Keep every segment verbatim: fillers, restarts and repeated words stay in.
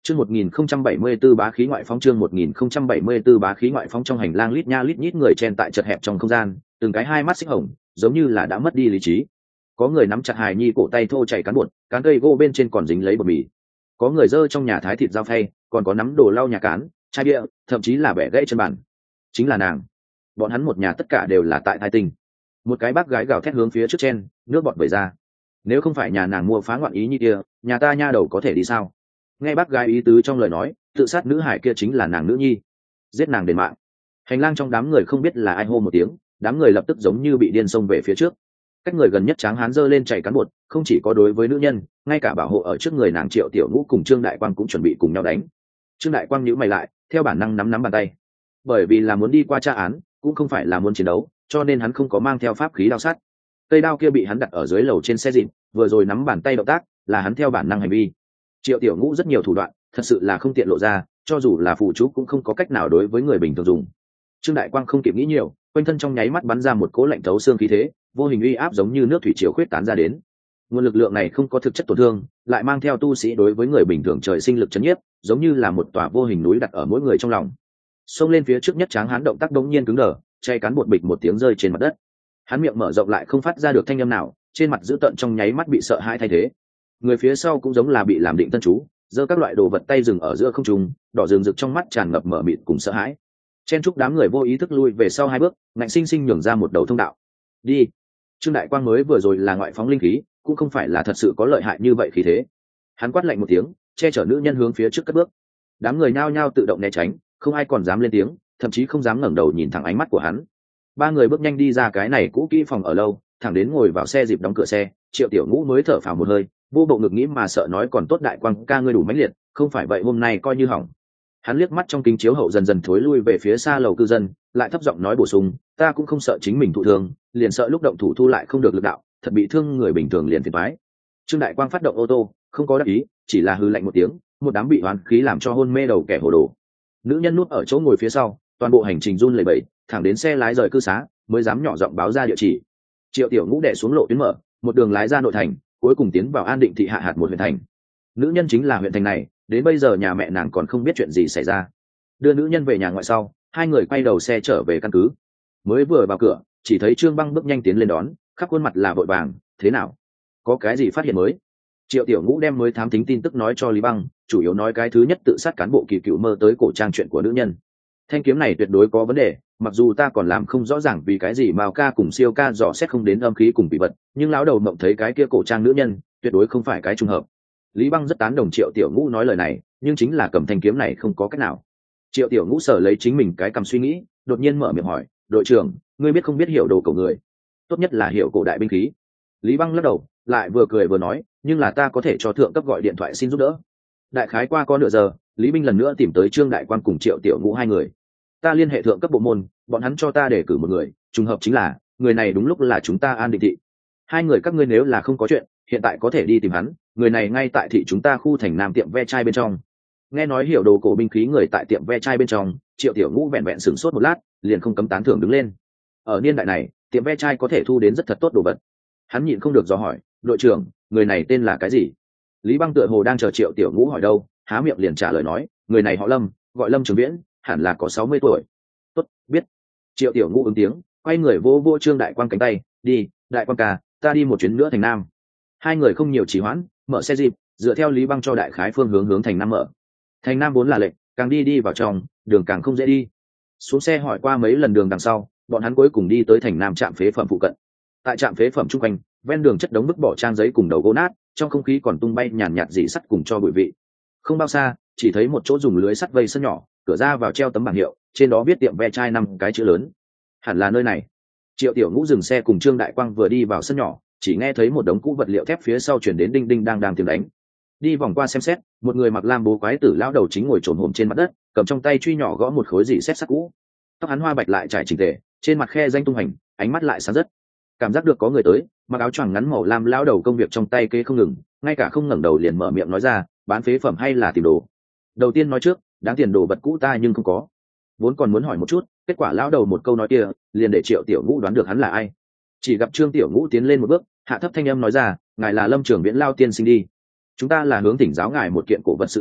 Chương một nghìn không trăm bảy mươi tư bá khí ngoại phóng chương một nghìn không trăm bảy mươi tư bá khí ngoại phóng trong hành lang lít nha lít nhít người chen tại chật hẹp trong không gian, từng cái hai mắt xích hồng, giống như là đã mất đi lý trí. Có người nắm chặt hài nhi cổ tay thô chảy cán bột, cán cây gỗ bên trên còn dính lấy bột mì. Có người giơ trong nhà thái thịt dao phay, còn có nắm đồ lau nhà cán, chai bia, thậm chí là bẻ gãy chân bàn. Chính là nàng. Bọn hắn một nhà tất cả đều là tại thai tình. Một cái bác gái gào thét hướng phía trước chen, nước bọt vẩy ra. Nếu không phải nhà nàng mua phá ngoạn ý như kia, nhà ta nha đầu có thể đi sao? Nghe bác gái ý tứ trong lời nói, tự sát nữ hải kia chính là nàng nữ nhi, giết nàng đền mạng. Hành lang trong đám người không biết là ai hô một tiếng, đám người lập tức giống như bị điên xông về phía trước. Cách người gần nhất tráng hán giơ lên chảy cán bột, không chỉ có đối với nữ nhân, ngay cả bảo hộ ở trước người nàng Triệu Tiểu Ngũ cùng Trương Đại Quang cũng chuẩn bị cùng nhau đánh. Trương Đại Quang nhíu mày lại, theo bản năng nắm nắm bàn tay, bởi vì là muốn đi qua tra án, cũng không phải là muốn chiến đấu, cho nên hắn không có mang theo pháp khí đao sắt. Cây đao kia bị hắn đặt ở dưới lầu trên xe dịp, vừa rồi nắm bàn tay động tác là hắn theo bản năng hành vi. Triệu Tiểu Ngũ rất nhiều thủ đoạn, thật sự là không tiện lộ ra, cho dù là phụ chú cũng không có cách nào đối với người bình thường dùng. Trương Đại Quang không kịp nghĩ nhiều, quanh thân trong nháy mắt bắn ra một cỗ lạnh thấu xương khí thế, vô hình uy áp giống như nước thủy triều khuyết tán ra đến. Nguồn lực lượng này không có thực chất tổn thương, lại mang theo tu sĩ đối với người bình thường trời sinh lực chấn nhiếp, giống như là một tòa vô hình núi đặt ở mỗi người trong lòng. Xông lên phía trước nhất tráng hán động tác đống nhiên cứng đờ, chay cán bột bịch một tiếng rơi trên mặt đất. Hắn miệng mở rộng lại không phát ra được thanh âm nào, trên mặt dữ tợn trong nháy mắt bị sợ hãi thay thế. Người phía sau cũng giống là bị làm định tân chú, giơ các loại đồ vật tay dừng ở giữa không trung, đỏ rừng rực trong mắt tràn ngập mở mịt cùng sợ hãi. Chen chúc đám người vô ý thức lui về sau hai bước, ngạnh sinh sinh nhường ra một đầu thông đạo. Đi. Trương Đại Quang mới vừa rồi là ngoại phóng linh khí, cũng không phải là thật sự có lợi hại như vậy khí thế. Hắn quát lạnh một tiếng, che chở nữ nhân hướng phía trước cất bước. Đám người nhao nhao tự động né tránh, không ai còn dám lên tiếng, thậm chí không dám ngẩng đầu nhìn thẳng ánh mắt của hắn. Ba người bước nhanh đi ra cái này cũ kỹ phòng ở lâu, thẳng đến ngồi vào xe dịp đóng cửa xe, Triệu Tiểu Ngũ mới thở phào một hơi, vô bộ ngực nghĩ mà sợ nói còn tốt Đại Quang ca ngươi đủ mãnh liệt, không phải vậy hôm nay coi như hỏng. Hắn liếc mắt trong kính chiếu hậu dần dần thối lui về phía xa lầu cư dân, lại thấp giọng nói bổ sung, ta cũng không sợ chính mình thụ thương, liền sợ lúc động thủ thu lại không được lực đạo, thật bị thương người bình thường liền phiền toái. Trương Đại Quang phát động ô tô, không có đắc ý, chỉ là hư lạnh một tiếng, một đám bị oán khí làm cho hôn mê đầu kẻ hồ đồ. Nữ nhân núp ở chỗ ngồi phía sau, toàn bộ hành trình run lẩy bẩy, thẳng đến xe lái rời cư xá, mới dám nhỏ giọng báo ra địa chỉ. Triệu Tiểu Ngũ đè xuống lộ tuyến mở, một đường lái ra nội thành, cuối cùng tiến vào An Định thị hạ hạt một huyện thành. Nữ nhân chính là huyện thành này, đến bây giờ nhà mẹ nàng còn không biết chuyện gì xảy ra. Đưa nữ nhân về nhà ngoại sau, hai người quay đầu xe trở về căn cứ. Mới vừa vào cửa, chỉ thấy Trương Băng bước nhanh tiến lên đón, khắp khuôn mặt là vội vàng, thế nào? Có cái gì phát hiện mới? Triệu Tiểu Ngũ đem mới thám thính tin tức nói cho Lý Băng, chủ yếu nói cái thứ nhất tự sát cán bộ Kỳ Cựu mơ tới cổ trang chuyện của nữ nhân. Thanh kiếm này tuyệt đối có vấn đề, mặc dù ta còn làm không rõ ràng vì cái gì Mao ca cùng Siêu ca dò xét không đến âm khí cùng bị vật, nhưng lão đầu mộng thấy cái kia cổ trang nữ nhân, tuyệt đối không phải cái trùng hợp. Lý Băng rất tán đồng Triệu Tiểu Ngũ nói lời này, nhưng chính là cầm thanh kiếm này không có cách nào. Triệu Tiểu Ngũ sở lấy chính mình cái cầm suy nghĩ, đột nhiên mở miệng hỏi, đội trưởng, ngươi biết không biết hiểu đồ cổ người? Tốt nhất là hiểu cổ đại binh khí. Lý Băng lắc đầu, lại vừa cười vừa nói, nhưng là ta có thể cho thượng cấp gọi điện thoại xin giúp đỡ. Đại khái qua có nửa giờ, Lý Binh lần nữa tìm tới Trương Đại Quan cùng Triệu Tiểu Ngũ hai người. Ta liên hệ thượng cấp bộ môn, bọn hắn cho ta đề cử một người, trùng hợp chính là người này đúng lúc là chúng ta An Định thị. Hai người các ngươi nếu là không có chuyện, hiện tại có thể đi tìm hắn, người này ngay tại thị chúng ta khu thành Nam tiệm ve chai bên trong. Nghe nói hiểu đồ cổ binh khí người tại tiệm ve chai bên trong, Triệu Tiểu Ngũ vẹn vẹn sửng sốt một lát, liền không cấm tán thưởng đứng lên. Ở niên đại này, tiệm ve chai có thể thu đến rất thật tốt đồ vật. Hắn nhịn không được dò hỏi, đội trưởng, người này tên là cái gì? Lý Băng tựa hồ đang chờ Triệu Tiểu Ngũ hỏi đâu, há miệng liền trả lời nói, người này họ Lâm, gọi Lâm Trường Viễn, hẳn là có sáu mươi tuổi. Tốt, biết. Triệu Tiểu Ngũ ứng tiếng, quay người vô vô Trương Đại Quang cánh tay, đi, Đại Quang ca, ta đi một chuyến nữa thành Nam. Hai người không nhiều trì hoãn, mở xe jeep, dựa theo Lý Băng cho đại khái phương hướng hướng thành Nam mở. Thành Nam vốn là lệnh, càng đi đi vào trong, đường càng không dễ đi. Xuống xe hỏi qua mấy lần đường đằng sau, bọn hắn cuối cùng đi tới thành Nam trạm phế phẩm phụ cận. Tại trạm phế phẩm chung quanh, ven đường chất đống bức bỏ trang giấy cùng đầu gỗ nát, trong không khí còn tung bay nhàn nhạt dị sắt cùng cho bụi vị. Không bao xa, chỉ thấy một chỗ dùng lưới sắt vây sân nhỏ, cửa ra vào treo tấm bảng hiệu, trên đó viết tiệm ve chai năm cái chữ lớn. Hẳn là nơi này. Triệu Tiểu Ngũ dừng xe cùng Trương Đại Quang vừa đi vào sân nhỏ, chỉ nghe thấy một đống cũ vật liệu thép phía sau chuyển đến đinh đinh đang đang tiếng đánh. Đi vòng qua xem xét, một người mặc lam bố quái tử lão đầu chính ngồi trồn hổm trên mặt đất, cầm trong tay truy nhỏ gõ một khối dị xét sắt cũ. Tóc hắn hoa bạch lại trải chỉnh tề, trên mặt khe danh tung hành, ánh mắt lại sáng rất. Cảm giác được có người tới, mặc áo choàng ngắn màu lam lão đầu công việc trong tay kê không ngừng, ngay cả không ngẩng đầu liền mở miệng nói ra, bán phế phẩm hay là tìm đồ. Đầu tiên nói trước, đáng tiền đồ vật cũ ta nhưng không có. Vốn còn muốn hỏi một chút, kết quả lão đầu một câu nói kia, liền để Triệu Tiểu Ngũ đoán được hắn là ai. Chỉ gặp Trương Tiểu Ngũ tiến lên một bước, hạ thấp thanh âm nói ra, ngài là Lâm Trường Viễn lao tiên sinh đi. Chúng ta là hướng thỉnh giáo ngài một kiện cổ vật sự tình,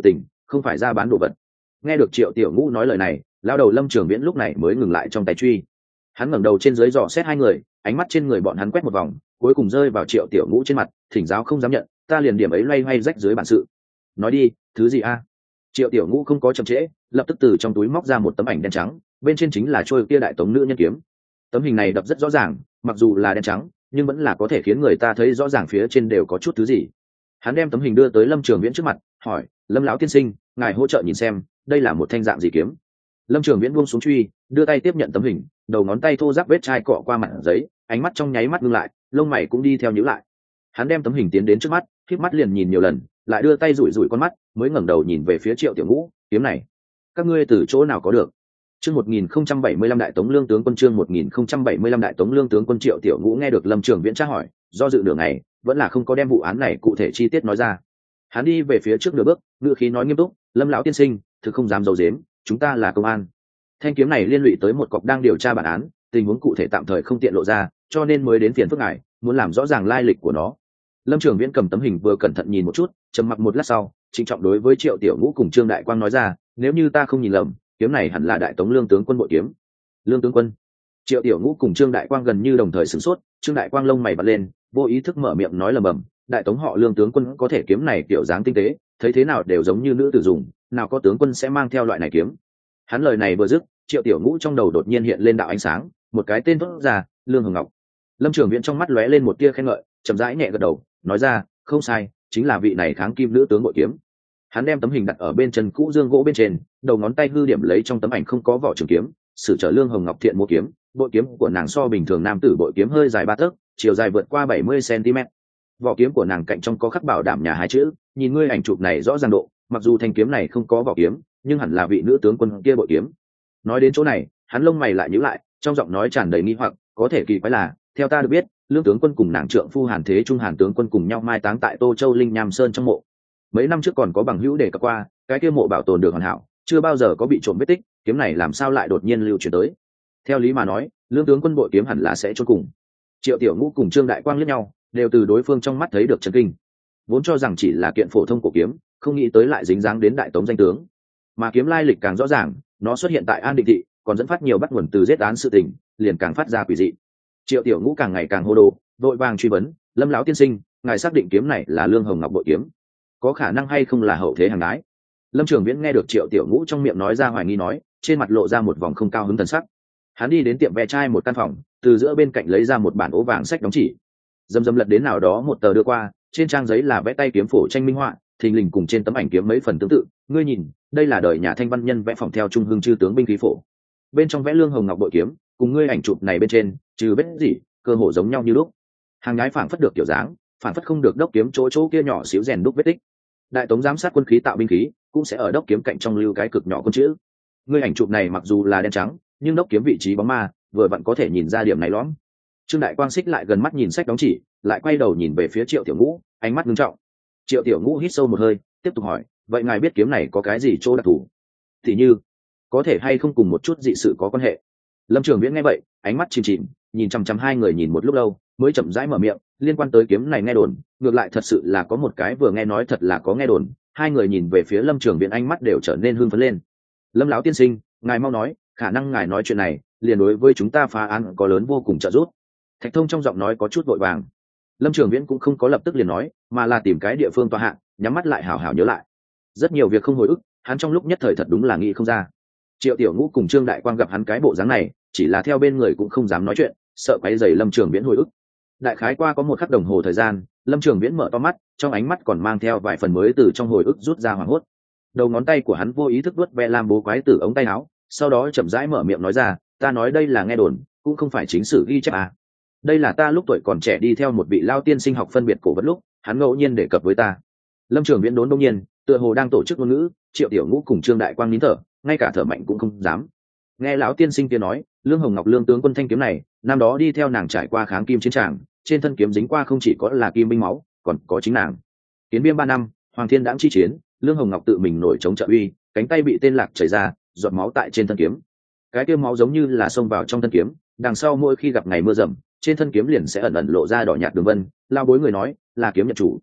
không phải ra bán đồ vật. Nghe được Triệu Tiểu Ngũ nói lời này, lao đầu Lâm Trường Viễn lúc này mới ngừng lại trong tay truy. Hắn ngẩng đầu trên dưới dò xét hai người, ánh mắt trên người bọn hắn quét một vòng, cuối cùng rơi vào Triệu Tiểu Ngũ trên mặt, thỉnh giáo không dám nhận, ta liền điểm ấy loay hoay rách dưới bản sự. Nói đi, thứ gì a? Triệu Tiểu Ngũ không có chậm trễ, lập tức từ trong túi móc ra một tấm ảnh đen trắng, bên trên chính là trôi kia đại tống nữ nhân kiếm. Tấm hình này đập rất rõ ràng, mặc dù là đen trắng, nhưng vẫn là có thể khiến người ta thấy rõ ràng phía trên đều có chút thứ gì. Hắn đem tấm hình đưa tới Lâm Trường Viễn trước mặt, hỏi: Lâm lão tiên sinh, ngài hỗ trợ nhìn xem, đây là một thanh dạng gì kiếm? Lâm Trường Viễn buông xuống truy, đưa tay tiếp nhận tấm hình, đầu ngón tay thô ráp vết chai cọ qua mặt giấy, ánh mắt trong nháy mắt ngưng lại, lông mày cũng đi theo nhíu lại. Hắn đem tấm hình tiến đến trước mắt, khép mắt liền nhìn nhiều lần, lại đưa tay rủi rủi con mắt, mới ngẩng đầu nhìn về phía Triệu Tiểu Ngũ, kiếm này, các ngươi từ chỗ nào có được? Chương một nghìn không trăm bảy mươi lăm Đại Tống Lương tướng quân chương một nghìn không trăm bảy mươi lăm Đại Tống Lương tướng quân Triệu Tiểu Ngũ nghe được Lâm Trường Viễn tra hỏi, do dự nửa ngày, vẫn là không có đem vụ án này cụ thể chi tiết nói ra. Hắn đi về phía trước nửa bước, ngữ khí nói nghiêm túc: Lâm lão tiên sinh, thực không dám giấu giếm, chúng ta là công an. Thanh kiếm này liên lụy tới một cọc đang điều tra bản án, tình huống cụ thể tạm thời không tiện lộ ra, cho nên mới đến phiền phức ngài, muốn làm rõ ràng lai lịch của nó. Lâm Trường Viễn cầm tấm hình vừa cẩn thận nhìn một chút, trầm mặc một lát sau, trịnh trọng đối với Triệu Tiểu Ngũ cùng Trương Đại Quang nói ra: nếu như ta không nhìn lầm, kiếm này hẳn là Đại Tống Lương tướng quân bội kiếm. Lương tướng quân? Triệu Tiểu Ngũ cùng Trương Đại Quang gần như đồng thời sửng sốt, Trương Đại Quang lông mày bật lên, vô ý thức mở miệng nói lầm bầm: Đại Tống họ Lương tướng quân có thể kiếm này kiểu dáng tinh tế, thấy thế nào đều giống như nữ tử dùng, nào có tướng quân sẽ mang theo loại này kiếm. Hắn lời này vừa dứt, Triệu Tiểu Ngũ trong đầu đột nhiên hiện lên đạo ánh sáng, một cái tên thốt ra: Lương Hồng Ngọc. Lâm Trường Viễn trong mắt lóe lên một tia khen ngợi, chậm rãi nhẹ gật đầu, nói ra: không sai, chính là vị này kháng kim nữ tướng bội kiếm. Hắn đem tấm hình đặt ở bên chân cũ dương gỗ bên trên, đầu ngón tay hư điểm lấy trong tấm ảnh không có vỏ trường kiếm, sử trở Lương Hồng Ngọc thiện mua kiếm, bội kiếm của nàng so bình thường nam tử bội kiếm hơi dài ba tấc, chiều dài vượt qua bảy mươi xăng-ti-mét. Vỏ kiếm của nàng cạnh trong có khắc bảo đảm nhà hai chữ, nhìn ngươi ảnh chụp này rõ ràng độ, mặc dù thanh kiếm này không có vỏ kiếm, nhưng hẳn là vị nữ tướng quân kia bội kiếm. Nói đến chỗ này, hắn lông mày lại nhíu lại, trong giọng nói tràn đầy nghi hoặc, có thể kỳ quái là, theo ta được biết, Lương tướng quân cùng nàng trượng phu Hàn Thế Trung Hàn tướng quân cùng nhau mai táng tại Tô Châu Linh Nham Sơn trong mộ. Mấy năm trước còn có bằng hữu đề cập qua, cái kia mộ bảo tồn được hoàn hảo, chưa bao giờ có bị trộm vết tích, kiếm này làm sao lại đột nhiên lưu truyền tới? Theo lý mà nói, Lương tướng quân bội kiếm hẳn là sẽ chôn cùng. Triệu Tiểu Ngũ cùng Trương Đại Quang liếc nhau, đều từ đối phương trong mắt thấy được chấn kinh. Vốn cho rằng chỉ là kiện phổ thông cổ kiếm, không nghĩ tới lại dính dáng đến Đại Tống danh tướng. Mà kiếm lai lịch càng rõ ràng, nó xuất hiện tại An Định thị, còn dẫn phát nhiều bắt nguồn từ giết án sự tình, liền càng phát ra quỷ dị. Triệu Tiểu Ngũ càng ngày càng hô đồ, vội vàng truy vấn: Lâm lão tiên sinh, ngài xác định kiếm này là Lương Hồng Ngọc bội kiếm, có khả năng hay không là hậu thế hàng đái? Lâm Trường Viễn nghe được Triệu Tiểu Ngũ trong miệng nói ra hoài nghi nói, trên mặt lộ ra một vòng không cao hứng thần sắc. Hắn đi đến tiệm ve chai một căn phòng, từ giữa bên cạnh lấy ra một bản ố vàng sách đóng chỉ, dầm dầm lật đến nào đó một tờ đưa qua, trên trang giấy là vẽ tay kiếm phổ tranh minh họa, thình lình cùng trên tấm ảnh kiếm mấy phần tương tự. Ngươi nhìn, đây là đời nhà Thanh văn nhân vẽ phỏng theo Trung Hưng chư tướng binh khí phổ, bên trong vẽ Lương Hồng Ngọc bội kiếm, cùng ngươi ảnh chụp này bên trên, trừ vết gì, cơ hồ giống nhau như lúc. Hàng nhái phảng phất được kiểu dáng, phảng phất không được đốc kiếm chỗ chỗ kia nhỏ xíu rèn đúc vết tích. Đại Tống giám sát quân khí tạo binh khí, cũng sẽ ở đốc kiếm cạnh trong lưu cái cực nhỏ con chữ. Ngươi ảnh chụp này mặc dù là đen trắng, nhưng đốc kiếm vị trí bóng ma, vừa vặn có thể nhìn ra điểm này lõm. Trương Đại Quang xích lại gần mắt nhìn sách đóng chỉ, lại quay đầu nhìn về phía Triệu Tiểu Ngũ, ánh mắt nghiêm trọng. Triệu Tiểu Ngũ hít sâu một hơi, tiếp tục hỏi: vậy ngài biết kiếm này có cái gì chỗ đặc thù? Thì như, có thể hay không cùng một chút dị sự có quan hệ? Lâm Trường Viễn nghe vậy, ánh mắt chìm chìm, nhìn chằm chằm hai người nhìn một lúc lâu, mới chậm rãi mở miệng: liên quan tới kiếm này nghe đồn, ngược lại thật sự là có một cái vừa nghe nói thật là có nghe đồn. Hai người nhìn về phía Lâm Trường Viễn, ánh mắt đều trở nên hưng phấn lên. Lâm lão tiên sinh, ngài mau nói, khả năng ngài nói chuyện này, liền đối với chúng ta phá án có lớn vô cùng trợ giúp. Thạch Thông trong giọng nói có chút vội vàng. Lâm Trường Viễn cũng không có lập tức liền nói, mà là tìm cái địa phương tọa hạ, nhắm mắt lại hảo hảo nhớ lại. Rất nhiều việc không hồi ức, hắn trong lúc nhất thời thật đúng là nghĩ không ra. Triệu Tiểu Ngũ cùng Trương Đại Quang gặp hắn cái bộ dáng này, chỉ là theo bên người cũng không dám nói chuyện, sợ quấy rầy Lâm Trường Viễn hồi ức. Đại khái qua có một khắc đồng hồ thời gian, Lâm Trường Viễn mở to mắt, trong ánh mắt còn mang theo vài phần mới từ trong hồi ức rút ra hoảng hốt. Đầu ngón tay của hắn vô ý thức vuốt ve lam bố quái tử ống tay áo, sau đó chậm rãi mở miệng nói ra: ta nói đây là nghe đồn, cũng không phải chính sử ghi chép à. Đây là ta lúc tuổi còn trẻ đi theo một vị lao tiên sinh học phân biệt cổ vật lúc, hắn ngẫu nhiên đề cập với ta. Lâm Trường Viễn đốn đông nhiên, tựa hồ đang tổ chức ngôn ngữ. Triệu Tiểu Ngũ cùng Trương Đại Quang nín thở, ngay cả thở mạnh cũng không dám. Nghe lão tiên sinh kia nói, Lương Hồng Ngọc Lương tướng quân thanh kiếm này, năm đó đi theo nàng trải qua kháng kim chiến tràng, trên thân kiếm dính qua không chỉ có là kim binh máu, còn có chính nàng. Kiến biên ba năm, Hoàng Thiên Đãng chi chiến, Lương Hồng Ngọc tự mình nổi chống trợ uy, cánh tay bị tên lạc chảy ra, giọt máu tại trên thân kiếm. Cái kia máu giống như là xông vào trong thân kiếm, đằng sau mỗi khi gặp ngày mưa rầm, trên thân kiếm liền sẽ ẩn ẩn lộ ra đỏ nhạt đường vân. Lao bối người nói là kiếm nhận chủ.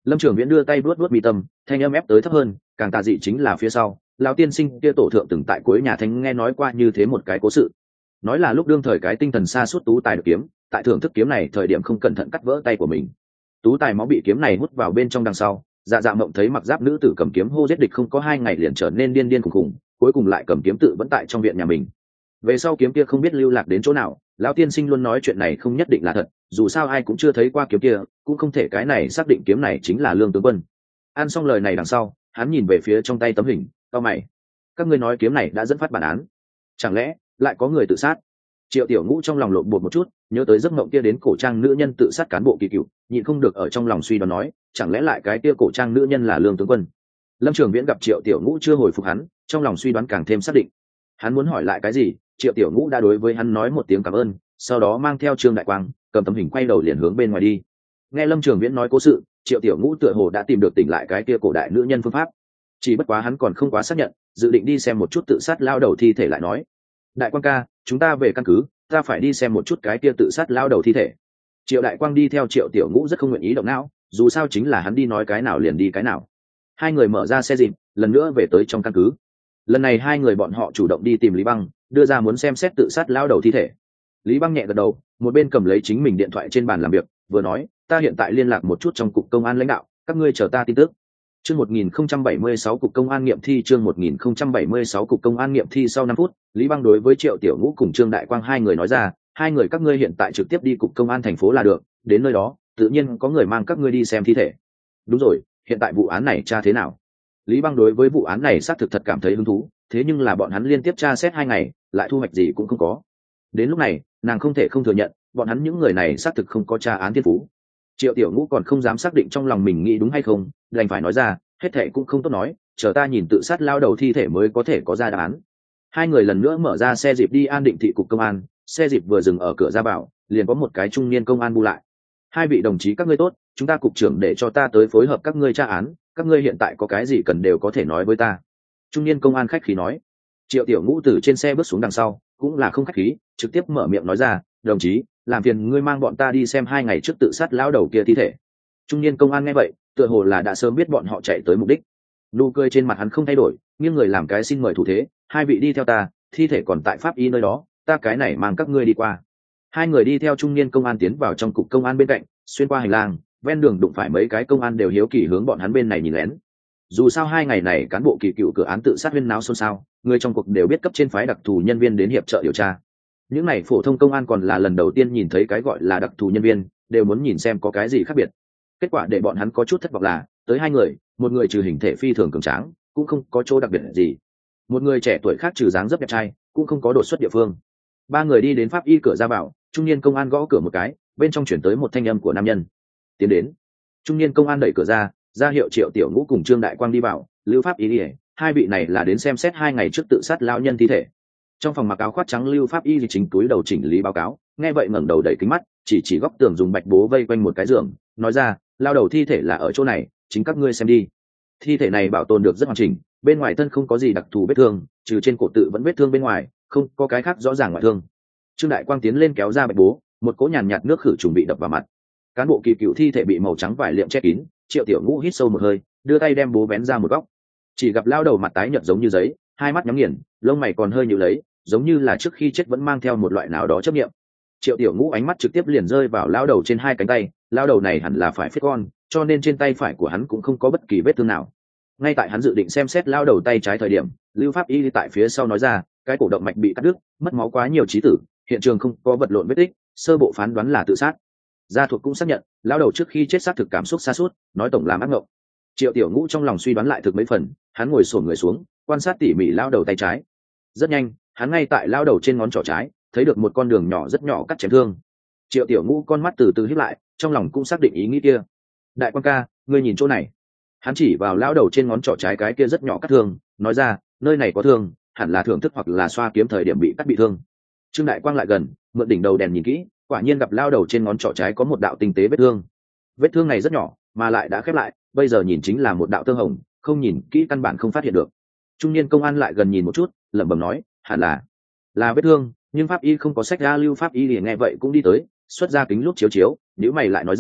Lâm Trường Viễn đưa tay vuốt vuốt mi tâm, thanh âm ép tới thấp hơn, càng tà dị chính là phía sau, lão tiên sinh kia tổ thượng từng tại cuối nhà thánh nghe nói qua như thế một cái cố sự. Nói là lúc đương thời cái tinh thần xa suốt tú tài được kiếm, tại thưởng thức kiếm này thời điểm không cẩn thận cắt vỡ tay của mình. Tú tài máu bị kiếm này hút vào bên trong đằng sau, dạ dạ mộng thấy mặc giáp nữ tử cầm kiếm hô giết địch không có hai ngày liền trở nên điên điên khủng khủng, cuối cùng lại cầm kiếm tự vẫn tại trong viện nhà mình. Về sau kiếm kia không biết lưu lạc đến chỗ nào, lão tiên sinh luôn nói chuyện này không nhất định là thật, dù sao ai cũng chưa thấy qua kiếm kia, cũng không thể cái này xác định kiếm này chính là Lương tướng quân. Ăn xong lời này đằng sau, hắn nhìn về phía trong tay tấm hình, cau mày. Các ngươi nói kiếm này đã dẫn phát bản án, chẳng lẽ lại có người tự sát? Triệu Tiểu Ngũ trong lòng lộn bột một chút, nhớ tới giấc mộng kia đến cổ trang nữ nhân tự sát cán bộ kỳ cựu, nhịn không được ở trong lòng suy đoán nói, chẳng lẽ lại cái kia cổ trang nữ nhân là Lương tướng quân? Lâm Trường Viễn gặp Triệu Tiểu Ngũ chưa hồi phục hắn, trong lòng suy đoán càng thêm xác định. Hắn muốn hỏi lại cái gì, Triệu Tiểu Ngũ đã đối với hắn nói một tiếng cảm ơn, sau đó mang theo Trương Đại Quang, cầm tấm hình quay đầu liền hướng bên ngoài đi. Nghe Lâm Trường Viễn nói cố sự, Triệu Tiểu Ngũ tựa hồ đã tìm được tỉnh lại cái kia cổ đại nữ nhân phương pháp. Chỉ bất quá hắn còn không quá xác nhận, dự định đi xem một chút tự sát lao đầu thi thể lại nói. Đại Quang ca, chúng ta về căn cứ, ta phải đi xem một chút cái kia tự sát lao đầu thi thể. Triệu Đại Quang đi theo Triệu Tiểu Ngũ rất không nguyện ý động não, dù sao chính là hắn đi nói cái nào liền đi cái nào. Hai người mở ra xe dịp, lần nữa về tới trong căn cứ. Lần này hai người bọn họ chủ động đi tìm Lý Băng, đưa ra muốn xem xét tự sát lao đầu thi thể. Lý Băng nhẹ gật đầu, một bên cầm lấy chính mình điện thoại trên bàn làm việc, vừa nói, ta hiện tại liên lạc một chút trong cục công an lãnh đạo, các ngươi chờ ta tin tức. Chương một nghìn không trăm bảy mươi sáu cục công an nghiệm thi chương một nghìn không trăm bảy mươi sáu cục công an nghiệm thi sau năm phút, Lý Băng đối với Triệu Tiểu Ngũ cùng Trương Đại Quang hai người nói ra, hai người các ngươi hiện tại trực tiếp đi cục công an thành phố là được, đến nơi đó, tự nhiên có người mang các ngươi đi xem thi thể. Đúng rồi, hiện tại vụ án này tra thế nào? Lý Băng đối với vụ án này xác thực thật cảm thấy hứng thú, thế nhưng là bọn hắn liên tiếp tra xét hai ngày, lại thu hoạch gì cũng không có. Đến lúc này, nàng không thể không thừa nhận, bọn hắn những người này xác thực không có tra án thiên phú. Triệu Tiểu Ngũ còn không dám xác định trong lòng mình nghĩ đúng hay không, đành phải nói ra, hết thệ cũng không tốt nói, chờ ta nhìn tự sát lao đầu thi thể mới có thể có ra đáp án. Hai người lần nữa mở ra xe dịp đi An Định thị cục công an, xe dịp vừa dừng ở cửa ra vào, liền có một cái trung niên công an bu lại. Hai vị đồng chí các ngươi tốt, chúng ta cục trưởng để cho ta tới phối hợp các ngươi tra án, các ngươi hiện tại có cái gì cần đều có thể nói với ta. Trung niên công an khách khí nói. Triệu Tiểu Ngũ từ trên xe bước xuống đằng sau, cũng là không khách khí, trực tiếp mở miệng nói ra, đồng chí, làm phiền ngươi mang bọn ta đi xem hai ngày trước tự sát lão đầu kia thi thể. Trung niên công an nghe vậy, tựa hồ là đã sớm biết bọn họ chạy tới mục đích. Nụ cười trên mặt hắn không thay đổi, nghiêng người làm cái xin mời thủ thế, hai vị đi theo ta, thi thể còn tại pháp y nơi đó, ta cái này mang các ngươi đi qua. Hai người đi theo trung niên công an tiến vào trong cục công an bên cạnh, xuyên qua hành lang, ven đường đụng phải mấy cái công an đều hiếu kỳ hướng bọn hắn bên này nhìn lén. Dù sao hai ngày này cán bộ kỳ cựu cửa án tự sát huyên náo xôn xao, người trong cuộc đều biết cấp trên phái đặc thù nhân viên đến hiệp trợ điều tra. Những này phổ thông công an còn là lần đầu tiên nhìn thấy cái gọi là đặc thù nhân viên, đều muốn nhìn xem có cái gì khác biệt. Kết quả để bọn hắn có chút thất vọng là, tới hai người, một người trừ hình thể phi thường cường tráng, cũng không có chỗ đặc biệt gì. Một người trẻ tuổi khác trừ dáng dấp đẹp trai, cũng không có đột xuất địa phương. Ba người đi đến pháp y cửa ra vào, trung niên công an gõ cửa một cái, bên trong chuyển tới một thanh âm của nam nhân. Tiến đến. Trung niên công an đẩy cửa ra, ra hiệu Triệu Tiểu Ngũ cùng Trương Đại Quang đi vào. Lưu pháp y, hai vị này là đến xem xét hai ngày trước tự sát lão nhân thi thể. Trong phòng mặc áo khoác trắng Lưu pháp y chính túi đầu chỉnh lý báo cáo, nghe vậy ngẩng đầu đẩy kính mắt, chỉ chỉ góc tường dùng bạch bố vây quanh một cái giường, nói ra, lao đầu thi thể là ở chỗ này, chính các ngươi xem đi. Thi thể này bảo tồn được rất hoàn chỉnh, bên ngoài thân không có gì đặc thù vết thương, trừ trên cổ tự vẫn vết thương bên ngoài, không có cái khác rõ ràng ngoại thương. Trương Đại Quang tiến lên kéo ra bạch bố, một cỗ nhàn nhạt nước khử trùng bị đập vào mặt. Cán bộ kỳ cựu thi thể bị màu trắng vải liệm che kín. Triệu Tiểu Ngũ hít sâu một hơi, đưa tay đem bố vén ra một góc, chỉ gặp lao đầu mặt tái nhợt giống như giấy, hai mắt nhắm nghiền, lông mày còn hơi nhíu lấy, giống như là trước khi chết vẫn mang theo một loại nào đó chấp niệm. Triệu Tiểu Ngũ ánh mắt trực tiếp liền rơi vào lao đầu trên hai cánh tay, lao đầu này hẳn là phải phết con, cho nên trên tay phải của hắn cũng không có bất kỳ vết thương nào. Ngay tại hắn dự định xem xét lao đầu tay trái thời điểm, Lưu pháp y tại phía sau nói ra, cái cổ động mạch bị cắt đứt, mất máu quá nhiều chí tử, hiện trường không có vật lộn vết tích, sơ bộ phán đoán là tự sát. Gia thuộc cũng xác nhận, lao đầu trước khi chết xác thực cảm xúc sa sút, nói tổng làm ác ngộng. Triệu Tiểu Ngũ trong lòng suy đoán lại thực mấy phần, hắn ngồi xổm người xuống, quan sát tỉ mỉ lao đầu tay trái. Rất nhanh, hắn ngay tại lao đầu trên ngón trỏ trái, thấy được một con đường nhỏ rất nhỏ cắt chém thương. Triệu Tiểu Ngũ con mắt từ từ híp lại, trong lòng cũng xác định ý nghĩ kia. Đại Quang ca, ngươi nhìn chỗ này. Hắn chỉ vào lao đầu trên ngón trỏ trái cái kia rất nhỏ cắt thương, nói ra, nơi này có thương, hẳn là thưởng thức hoặc là xoa kiếm thời điểm bị cắt bị thương. Trương Đại Quang lại gần, mượn đỉnh đầu đèn nhìn kỹ, quả nhiên gặp lao đầu trên ngón trỏ trái có một đạo tinh tế vết thương. Vết thương này rất nhỏ, mà lại đã khép lại, bây giờ nhìn chính là một đạo tơ hồng, không nhìn kỹ căn bản không phát hiện được. Trung niên công an lại gần nhìn một chút, lẩm bẩm nói, hẳn là là vết thương, nhưng pháp y không có sách ra. Lưu pháp y liền nghe vậy cũng đi tới, xuất ra kính lúp chiếu chiếu, nếu mày lại nói ra,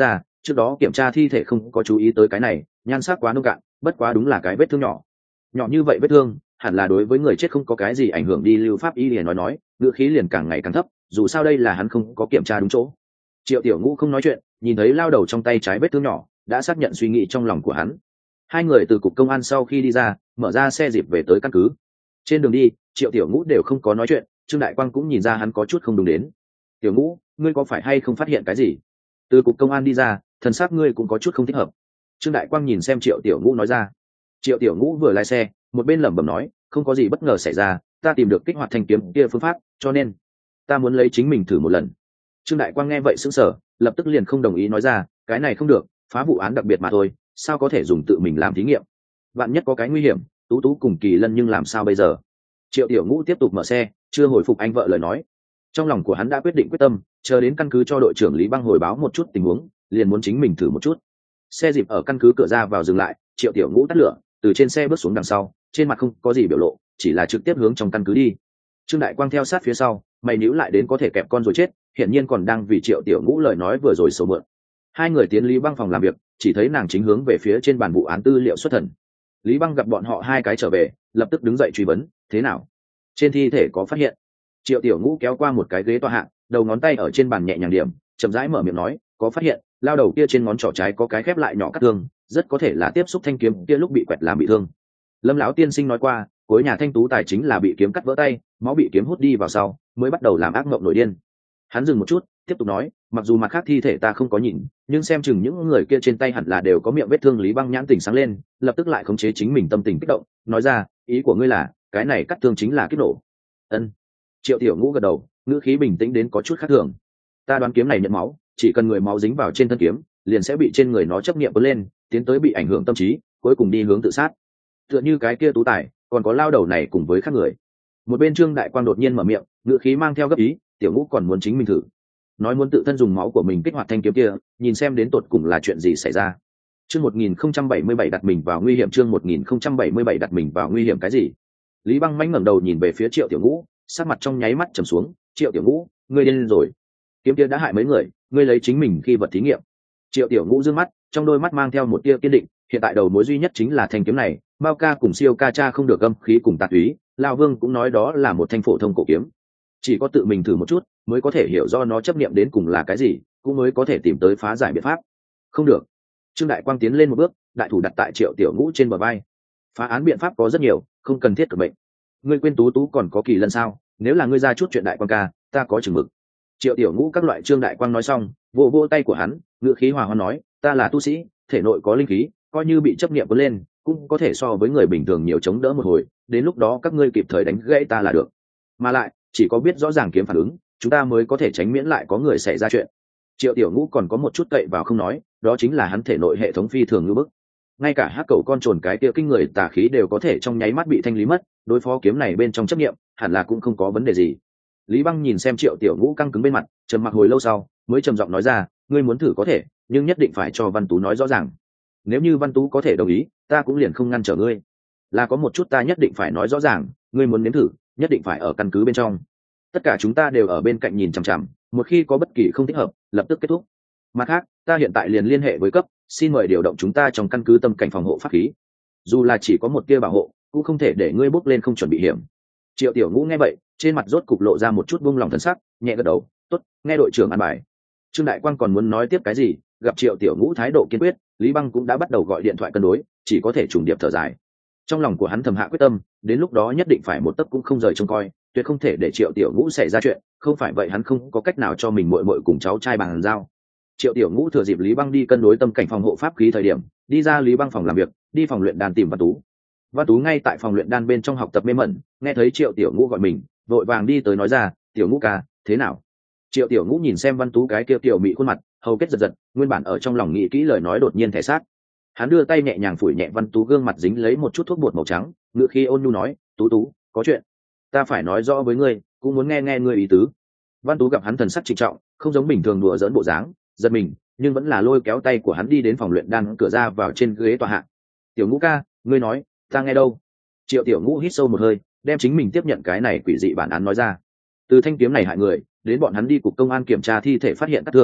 trước đó kiểm tra thi thể không có chú ý tới cái này, nhan sắc quá nông cạn, bất quá đúng là cái vết thương nhỏ nhỏ như vậy vết thương hẳn là đối với người chết không có cái gì ảnh hưởng đi. Lưu pháp y liền nói nói, ngữ khí liền càng ngày càng thấp, dù sao đây là hắn không có kiểm tra đúng chỗ. Triệu Tiểu Ngũ không nói chuyện, nhìn thấy lao đầu trong tay trái vết thương nhỏ, đã xác nhận suy nghĩ trong lòng của hắn. Hai người từ cục công an sau khi đi ra, mở ra xe dịp về tới căn cứ. Trên đường đi, Triệu Tiểu Ngũ đều không có nói chuyện, Trương Đại Quang cũng nhìn ra hắn có chút không đúng đến. Tiểu Ngũ, ngươi có phải hay không phát hiện cái gì? Từ cục công an đi ra, thần sắc ngươi cũng có chút không thích hợp. Trương Đại Quang nhìn xem Triệu Tiểu Ngũ nói ra. Triệu Tiểu Ngũ vừa lái xe, một bên lẩm bẩm nói, không có gì bất ngờ xảy ra, ta tìm được kích hoạt thanh kiếm kia phương pháp, cho nên ta muốn lấy chính mình thử một lần. Trương Đại Quang nghe vậy sững sờ, lập tức liền không đồng ý nói ra, cái này không được, phá vụ án đặc biệt mà thôi, sao có thể dùng tự mình làm thí nghiệm? Vạn nhất có cái nguy hiểm, Tú Tú cùng Kỳ Lân nhưng làm sao bây giờ? Triệu Tiểu Ngũ tiếp tục mở xe, chưa hồi phục anh vợ lời nói. Trong lòng của hắn đã quyết định quyết tâm, chờ đến căn cứ cho đội trưởng Lý Băng hồi báo một chút tình huống, liền muốn chính mình thử một chút. Xe dịp ở căn cứ cửa ra vào dừng lại, Triệu Tiểu Ngũ tắt lửa, từ trên xe bước xuống đằng sau, trên mặt không có gì biểu lộ, chỉ là trực tiếp hướng trong căn cứ đi. Trương Đại Quang theo sát phía sau, mày níu lại đến có thể kẹp con rồi chết, hiển nhiên còn đang vì Triệu Tiểu Ngũ lời nói vừa rồi xấu mượn. Hai người tiến Lý Băng phòng làm việc, chỉ thấy nàng chính hướng về phía trên bàn vụ án tư liệu xuất thần. Lý Băng gặp bọn họ hai cái trở về, lập tức đứng dậy truy vấn, thế nào? Trên thi thể có phát hiện? Triệu Tiểu Ngũ kéo qua một cái ghế tọa hạng, đầu ngón tay ở trên bàn nhẹ nhàng điểm, chậm rãi mở miệng nói, có phát hiện, lao đầu kia trên ngón trỏ trái có cái khép lại nhỏ cắt thương, rất có thể là tiếp xúc thanh kiếm kia lúc bị quẹt làm bị thương. Lâm lão tiên sinh nói qua, cuối nhà Thanh Tú tài chính là bị kiếm cắt vỡ tay, máu bị kiếm hút đi vào sau, mới bắt đầu làm ác mộng nổi điên. Hắn dừng một chút, tiếp tục nói, mặc dù mặt khác thi thể ta không có nhìn, nhưng xem chừng những người kia trên tay hẳn là đều có miệng vết thương. Lý Băng nhãn tỉnh sáng lên, lập tức lại khống chế chính mình tâm tình kích động, nói ra, ý của ngươi là, cái này cắt thương chính là kích nổ? Ân. Triệu Tiểu Ngũ gật đầu, ngữ khí bình tĩnh đến có chút khác thường. Ta đoán kiếm này nhận máu, chỉ cần người máu dính vào trên thân kiếm, liền sẽ bị trên người nó chấp niệm bớt lên, tiến tới bị ảnh hưởng tâm trí, cuối cùng đi hướng tự sát. Tựa như cái kia Tú tài, còn có lao đầu này cùng với các người. Một bên Trương Đại Quang đột nhiên mở miệng, ngữ khí mang theo gấp ý, Tiểu Ngũ còn muốn chính mình thử, nói muốn tự thân dùng máu của mình kích hoạt thanh kiếm kia, nhìn xem đến tột cùng là chuyện gì xảy ra. Chương một nghìn không trăm bảy mươi bảy đặt mình vào nguy hiểm. Chương một nghìn không trăm bảy mươi bảy đặt mình vào nguy hiểm cái gì? Lý Băng mãnh ngẩng đầu nhìn về phía Triệu Tiểu Ngũ, sắc mặt trong nháy mắt trầm xuống. Triệu Tiểu Ngũ, ngươi điên rồi? Kiếm kia đã hại mấy người, ngươi lấy chính mình khi vật thí nghiệm. Triệu Tiểu Ngũ dương mắt, trong đôi mắt mang theo một tia kiên định. Hiện tại đầu mối duy nhất chính là thanh kiếm này, Mao ca cùng Siêu ca cha không được âm khí cùng tà túy, Lão Vương cũng nói đó là một thanh phổ thông cổ kiếm. Chỉ có tự mình thử một chút, mới có thể hiểu do nó chấp niệm đến cùng là cái gì, cũng mới có thể tìm tới phá giải biện pháp. Không được. Trương Đại Quang tiến lên một bước, đại thủ đặt tại Triệu Tiểu Ngũ trên bờ vai. Phá án biện pháp có rất nhiều, không cần thiết cực bệnh. Ngươi quên Tú Tú còn có Kỳ Lân sao? Nếu là ngươi ra chút chuyện Đại Quang ca, ta có chừng mực. Triệu Tiểu Ngũ các loại Trương Đại Quang nói xong, vỗ vỗ tay của hắn, ngữ khí hòa hoãn nói, ta là tu sĩ, thể nội có linh khí, coi như bị chấp niệm cuốn lên, cũng có thể so với người bình thường nhiều chống đỡ một hồi, đến lúc đó các ngươi kịp thời đánh gãy ta là được. Mà lại, chỉ có biết rõ ràng kiếm phản ứng, chúng ta mới có thể tránh miễn lại có người xảy ra chuyện. Triệu Tiểu Ngũ còn có một chút cậy vào không nói, đó chính là hắn thể nội hệ thống phi thường ngư bức. Ngay cả hắc cẩu con trồn cái kia kinh người tà khí đều có thể trong nháy mắt bị thanh lý mất, đối phó kiếm này bên trong chấp niệm, hẳn là cũng không có vấn đề gì. Lý Băng nhìn xem Triệu Tiểu Ngũ căng cứng bên mặt, trầm mặc hồi lâu sau, mới trầm giọng nói ra, ngươi muốn thử có thể, nhưng nhất định phải cho Văn Tú nói rõ ràng. Nếu như Văn Tú có thể đồng ý, ta cũng liền không ngăn trở ngươi. Là có một chút ta nhất định phải nói rõ ràng, ngươi muốn nếm thử, nhất định phải ở căn cứ bên trong. Tất cả chúng ta đều ở bên cạnh nhìn chằm chằm, một khi có bất kỳ không thích hợp, lập tức kết thúc. Mặt khác, ta hiện tại liền liên hệ với cấp, xin mời điều động chúng ta trong căn cứ tâm cảnh phòng hộ pháp khí. Dù là chỉ có một tia bảo hộ, cũng không thể để ngươi bước lên không chuẩn bị hiểm. Triệu Tiểu Ngũ nghe vậy, trên mặt rốt cục lộ ra một chút buông lòng thần sắc, nhẹ gật đầu, tốt, nghe đội trưởng an bài. Trương Đại Quang còn muốn nói tiếp cái gì, gặp Triệu Tiểu Ngũ thái độ kiên quyết, Lý Băng cũng đã bắt đầu gọi điện thoại cân đối, chỉ có thể trùng điệp thở dài. Trong lòng của hắn thầm hạ quyết tâm, đến lúc đó nhất định phải một tấc cũng không rời trông coi, tuyệt không thể để Triệu Tiểu Ngũ xảy ra chuyện, không phải vậy hắn không có cách nào cho mình muội muội cùng cháu trai bàn giao. Triệu Tiểu Ngũ thừa dịp Lý Băng đi cân đối tâm cảnh phòng hộ pháp khí thời điểm, đi ra Lý Băng phòng làm việc, đi phòng luyện đan tìm Văn Tú. Văn Tú ngay tại phòng luyện đan bên trong học tập mê mẩn, nghe thấy Triệu Tiểu Ngũ gọi mình, vội vàng đi tới nói ra, Tiểu Ngũ ca, thế nào? Triệu Tiểu Ngũ nhìn xem Văn Tú cái kia tiểu mị khuôn mặt, hầu kết giật giật, nguyên bản ở trong lòng nghĩ kỹ lời nói đột nhiên thẻ sát. Hắn đưa tay nhẹ nhàng phủi nhẹ Văn Tú gương mặt dính lấy một chút thuốc bột màu trắng, ngựa khi ôn nhu nói, Tú Tú, có chuyện, ta phải nói rõ với ngươi, cũng muốn nghe nghe ngươi ý tứ. Văn Tú gặp hắn thần sắc trịnh trọng, không giống bình thường đùa giỡn bộ dáng, giật mình, nhưng vẫn là lôi kéo tay của hắn đi đến phòng luyện đan cửa ra vào trên ghế tọa hạ. Tiểu Ngũ ca, ngươi nói, ta nghe đâu? Triệu Tiểu Ngũ hít sâu một hơi, đem chính mình tiếp nhận cái này quỷ dị bản án nói ra. Từ thanh kiếm này hại người, đến bọn hắn đi cục công an kiểm tra thi thể phát hiện các thương,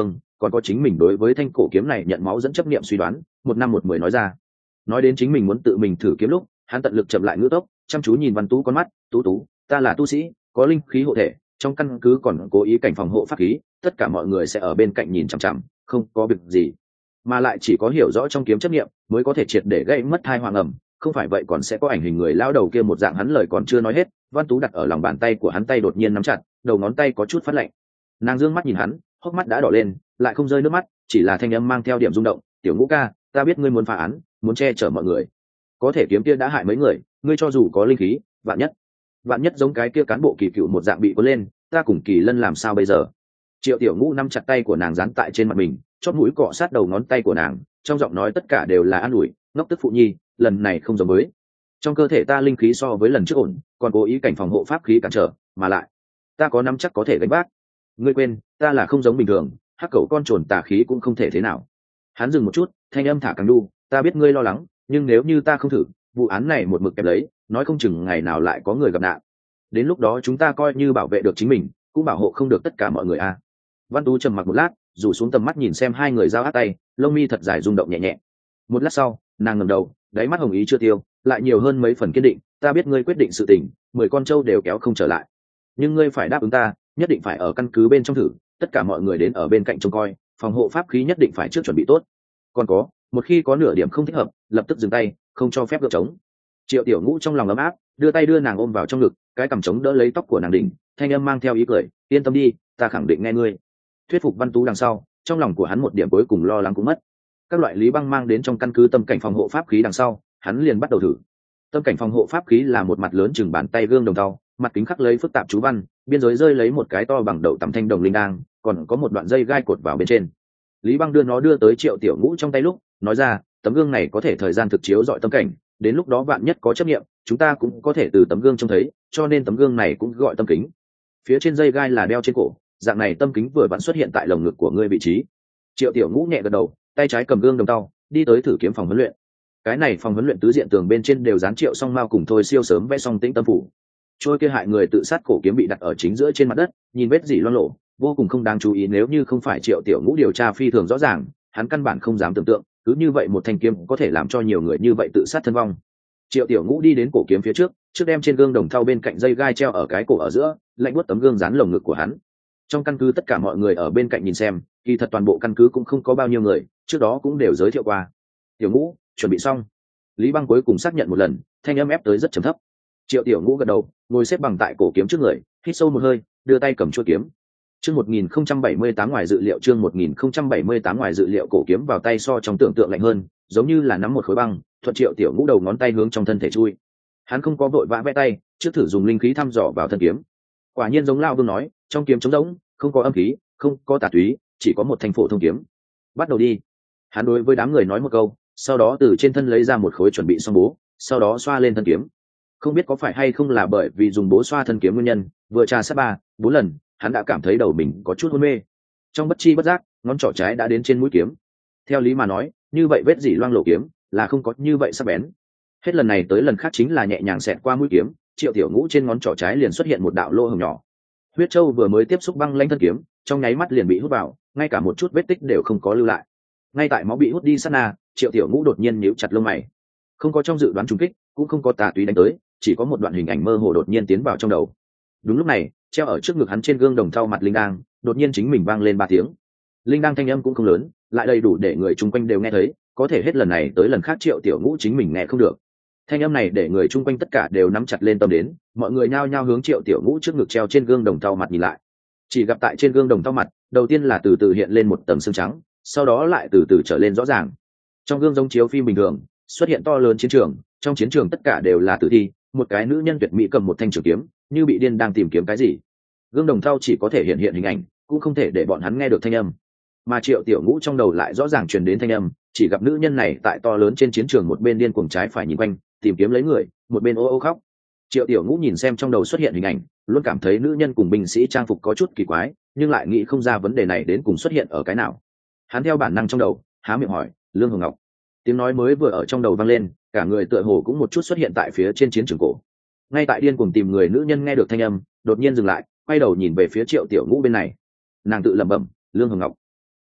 còn có chính mình đối với thanh cổ kiếm này nhận máu dẫn chấp niệm suy đoán, một năm một mười nói ra. Nói đến chính mình muốn tự mình thử kiếm lúc, hắn tận lực chậm lại ngữ tốc, chăm chú nhìn Văn Tú con mắt. Tú Tú, ta là tu sĩ, có linh khí hộ thể, trong căn cứ còn cố ý cảnh phòng hộ pháp khí, tất cả mọi người sẽ ở bên cạnh nhìn chằm chằm, không có việc gì. Mà lại chỉ có hiểu rõ trong kiếm chấp niệm mới có thể triệt để gây mất thai hoàng ẩm, không phải vậy còn sẽ có ảnh hình người lao đầu kia một dạng. Hắn lời còn chưa nói hết, Văn Tú đặt ở lòng bàn tay của hắn tay đột nhiên nắm chặt, đầu ngón tay có chút phát lạnh. Nàng dương mắt nhìn hắn, hốc mắt đã đỏ lên, lại không rơi nước mắt, chỉ là thanh âm mang theo điểm rung động. Tiểu Ngũ ca, ta biết ngươi muốn phá án, muốn che chở mọi người, có thể kiếm kia đã hại mấy người, ngươi cho dù có linh khí, vạn nhất vạn nhất giống cái kia cán bộ kỳ cựu một dạng bị cuốn lên, ta cùng Kỳ Lân làm sao bây giờ? Triệu Tiểu Ngũ nắm chặt tay của nàng dán tại trên mặt mình, chót mũi cọ sát đầu ngón tay của nàng, trong giọng nói tất cả đều là an ủi. Ngốc tức phụ nhi, lần này không giống với, trong cơ thể ta linh khí so với lần trước ổn, còn cố ý cảnh phòng hộ pháp khí cản trở, mà lại ta có nắm chắc có thể gánh vác. Ngươi quên, ta là không giống bình thường, hắc cẩu con trồn tà khí cũng không thể thế nào. Hắn dừng một chút, thanh âm thả càng đu, ta biết ngươi lo lắng, nhưng nếu như ta không thử, vụ án này một mực kẹp lấy, nói không chừng ngày nào lại có người gặp nạn, đến lúc đó chúng ta coi như bảo vệ được chính mình, cũng bảo hộ không được tất cả mọi người à. Văn Tú trầm mặc một lát, rủ xuống tầm mắt nhìn xem hai người giao át tay, lông mi thật dài rung động nhẹ nhẹ. Một lát sau, nàng ngẩng đầu, đáy mắt hồng ý chưa tiêu, lại nhiều hơn mấy phần kiên định. Ta biết ngươi quyết định sự tình, mười con trâu đều kéo không trở lại, nhưng ngươi phải đáp ứng ta, nhất định phải ở căn cứ bên trong thử, tất cả mọi người đến ở bên cạnh trông coi, phòng hộ pháp khí nhất định phải trước chuẩn bị tốt. Còn có, một khi có nửa điểm không thích hợp, lập tức dừng tay, không cho phép gượng trống. Triệu Tiểu Ngũ trong lòng ấm áp, đưa tay đưa nàng ôm vào trong ngực, cái cằm chống đỡ lấy tóc của nàng đỉnh, thanh âm mang theo ý cười, yên tâm đi, ta khẳng định nghe ngươi. Thuyết phục Văn Tú đằng sau, trong lòng của hắn một điểm cuối cùng lo lắng cũng mất. Các loại Lý Băng mang đến trong căn cứ tâm cảnh phòng hộ pháp khí đằng sau, hắn liền bắt đầu thử. Tâm cảnh phòng hộ pháp khí là một mặt lớn chừng bàn tay gương đồng tàu, mặt kính khắc lấy phức tạp chú văn, biên giới rơi lấy một cái to bằng đậu tằm thanh đồng linh đang, còn có một đoạn dây gai cột vào bên trên. Lý Băng đưa nó đưa tới Triệu Tiểu Ngũ trong tay lúc, nói ra, tấm gương này có thể thời gian thực chiếu dọi tâm cảnh, đến lúc đó vạn nhất có chấp niệm, chúng ta cũng có thể từ tấm gương trông thấy, cho nên tấm gương này cũng gọi tâm kính. Phía trên dây gai là đeo trên cổ, dạng này tâm kính vừa vặn xuất hiện tại lồng ngực của ngươi vị trí. Triệu Tiểu Ngũ nhẹ gật đầu, tay trái cầm gương đồng tàu, đi tới thử kiếm phòng huấn luyện. Cái này phòng huấn luyện tứ diện tường bên trên đều dán Triệu Song Mao cùng Thôi Siêu sớm vẽ xong tĩnh tâm phủ. Trôi kia hại người tự sát cổ kiếm bị đặt ở chính giữa trên mặt đất, nhìn vết dỉ loang lộ, vô cùng không đáng chú ý. Nếu như không phải Triệu Tiểu Ngũ điều tra phi thường rõ ràng, hắn căn bản không dám tưởng tượng, cứ như vậy một thanh kiếm có thể làm cho nhiều người như vậy tự sát thân vong. Triệu Tiểu Ngũ đi đến cổ kiếm phía trước, trước đem trên gương đồng thau bên cạnh dây gai treo ở cái cổ ở giữa, lạnh buốt tấm gương dán lồng ngực của hắn. Trong căn cứ tất cả mọi người ở bên cạnh nhìn xem, kỳ thật toàn bộ căn cứ cũng không có bao nhiêu người, trước đó cũng đều giới thiệu qua. Tiểu Ngũ, chuẩn bị xong. Lý Băng cuối cùng xác nhận một lần, thanh âm ép tới rất trầm thấp. Triệu Tiểu Ngũ gật đầu, ngồi xếp bằng tại cổ kiếm trước người, hít sâu một hơi, đưa tay cầm chuôi kiếm. Chương một nghìn không trăm bảy mươi tám ngoài dự liệu, chương một nghìn không trăm bảy mươi tám ngoài dự liệu, cổ kiếm vào tay so trong tưởng tượng lạnh hơn, giống như là nắm một khối băng, thuận Triệu Tiểu Ngũ đầu ngón tay hướng trong thân thể chui. Hắn không có vội vã vẽ tay, trước thử dùng linh khí thăm dò vào thân kiếm. Quả nhiên giống Lão Vương nói, trong kiếm trống rỗng, không có âm khí, không có tà túy, chỉ có một thanh phổ thông kiếm. Bắt đầu đi. Hắn đối với đám người nói một câu, sau đó từ trên thân lấy ra một khối chuẩn bị xong bố, sau đó xoa lên thân kiếm. Không biết có phải hay không là bởi vì dùng bố xoa thân kiếm nguyên nhân, vừa trà sát ba bốn lần, hắn đã cảm thấy đầu mình có chút hôn mê. Trong bất chi bất giác, ngón trỏ trái đã đến trên mũi kiếm. Theo lý mà nói, như vậy vết dỉ loang lổ kiếm là không có như vậy sắc bén. Hết lần này tới lần khác chính là nhẹ nhàng xẹt qua mũi kiếm, Triệu Tiểu Ngũ trên ngón trỏ trái liền xuất hiện một đạo lỗ hổng nhỏ. Huyết châu vừa mới tiếp xúc băng lãnh thân kiếm, trong nháy mắt liền bị hút vào, ngay cả một chút vết tích đều không có lưu lại. Ngay tại máu bị hút đi sát na, Triệu Tiểu Ngũ đột nhiên nhíu chặt lông mày. Không có trong dự đoán trùng kích, cũng không có tà túy đánh tới, chỉ có một đoạn hình ảnh mơ hồ đột nhiên tiến vào trong đầu. Đúng lúc này, treo ở trước ngực hắn trên gương đồng thau mặt linh đang, đột nhiên chính mình vang lên ba tiếng. Linh đang thanh âm cũng không lớn, lại đầy đủ để người chung quanh đều nghe thấy, có thể hết lần này tới lần khác Triệu Tiểu Ngũ chính mình nghe không được. Thanh âm này để người chung quanh tất cả đều nắm chặt lên tâm đến, mọi người nhao nhao hướng Triệu Tiểu Ngũ trước ngực treo trên gương đồng thau mặt nhìn lại. Chỉ gặp tại trên gương đồng thau mặt, đầu tiên là từ từ hiện lên một tầng xương trắng, sau đó lại từ từ trở lên rõ ràng. Trong gương giống chiếu phim bình thường, xuất hiện to lớn chiến trường, trong chiến trường tất cả đều là tử thi, một cái nữ nhân tuyệt mỹ cầm một thanh trường kiếm, như bị điên đang tìm kiếm cái gì. Gương đồng thau chỉ có thể hiện hiện hình ảnh, cũng không thể để bọn hắn nghe được thanh âm. Mà Triệu Tiểu Ngũ trong đầu lại rõ ràng truyền đến thanh âm, chỉ gặp nữ nhân này tại to lớn trên chiến trường một bên điên cuồng trái phải nhìn quanh, tìm kiếm lấy người, một bên ô ô khóc. Triệu Tiểu Ngũ nhìn xem trong đầu xuất hiện hình ảnh, luôn cảm thấy nữ nhân cùng binh sĩ trang phục có chút kỳ quái, nhưng lại nghĩ không ra vấn đề này đến cùng xuất hiện ở cái nào. Hắn theo bản năng trong đầu há miệng hỏi, Lương Hồng Ngọc. Tiếng nói mới vừa ở trong đầu vang lên, cả người tựa hồ cũng một chút xuất hiện tại phía trên chiến trường cổ. Ngay tại điên cuồng tìm người nữ nhân nghe được thanh âm, đột nhiên dừng lại, quay đầu nhìn về phía Triệu Tiểu Ngũ bên này. Nàng tự lẩm bẩm, Lương Hồng Ngọc.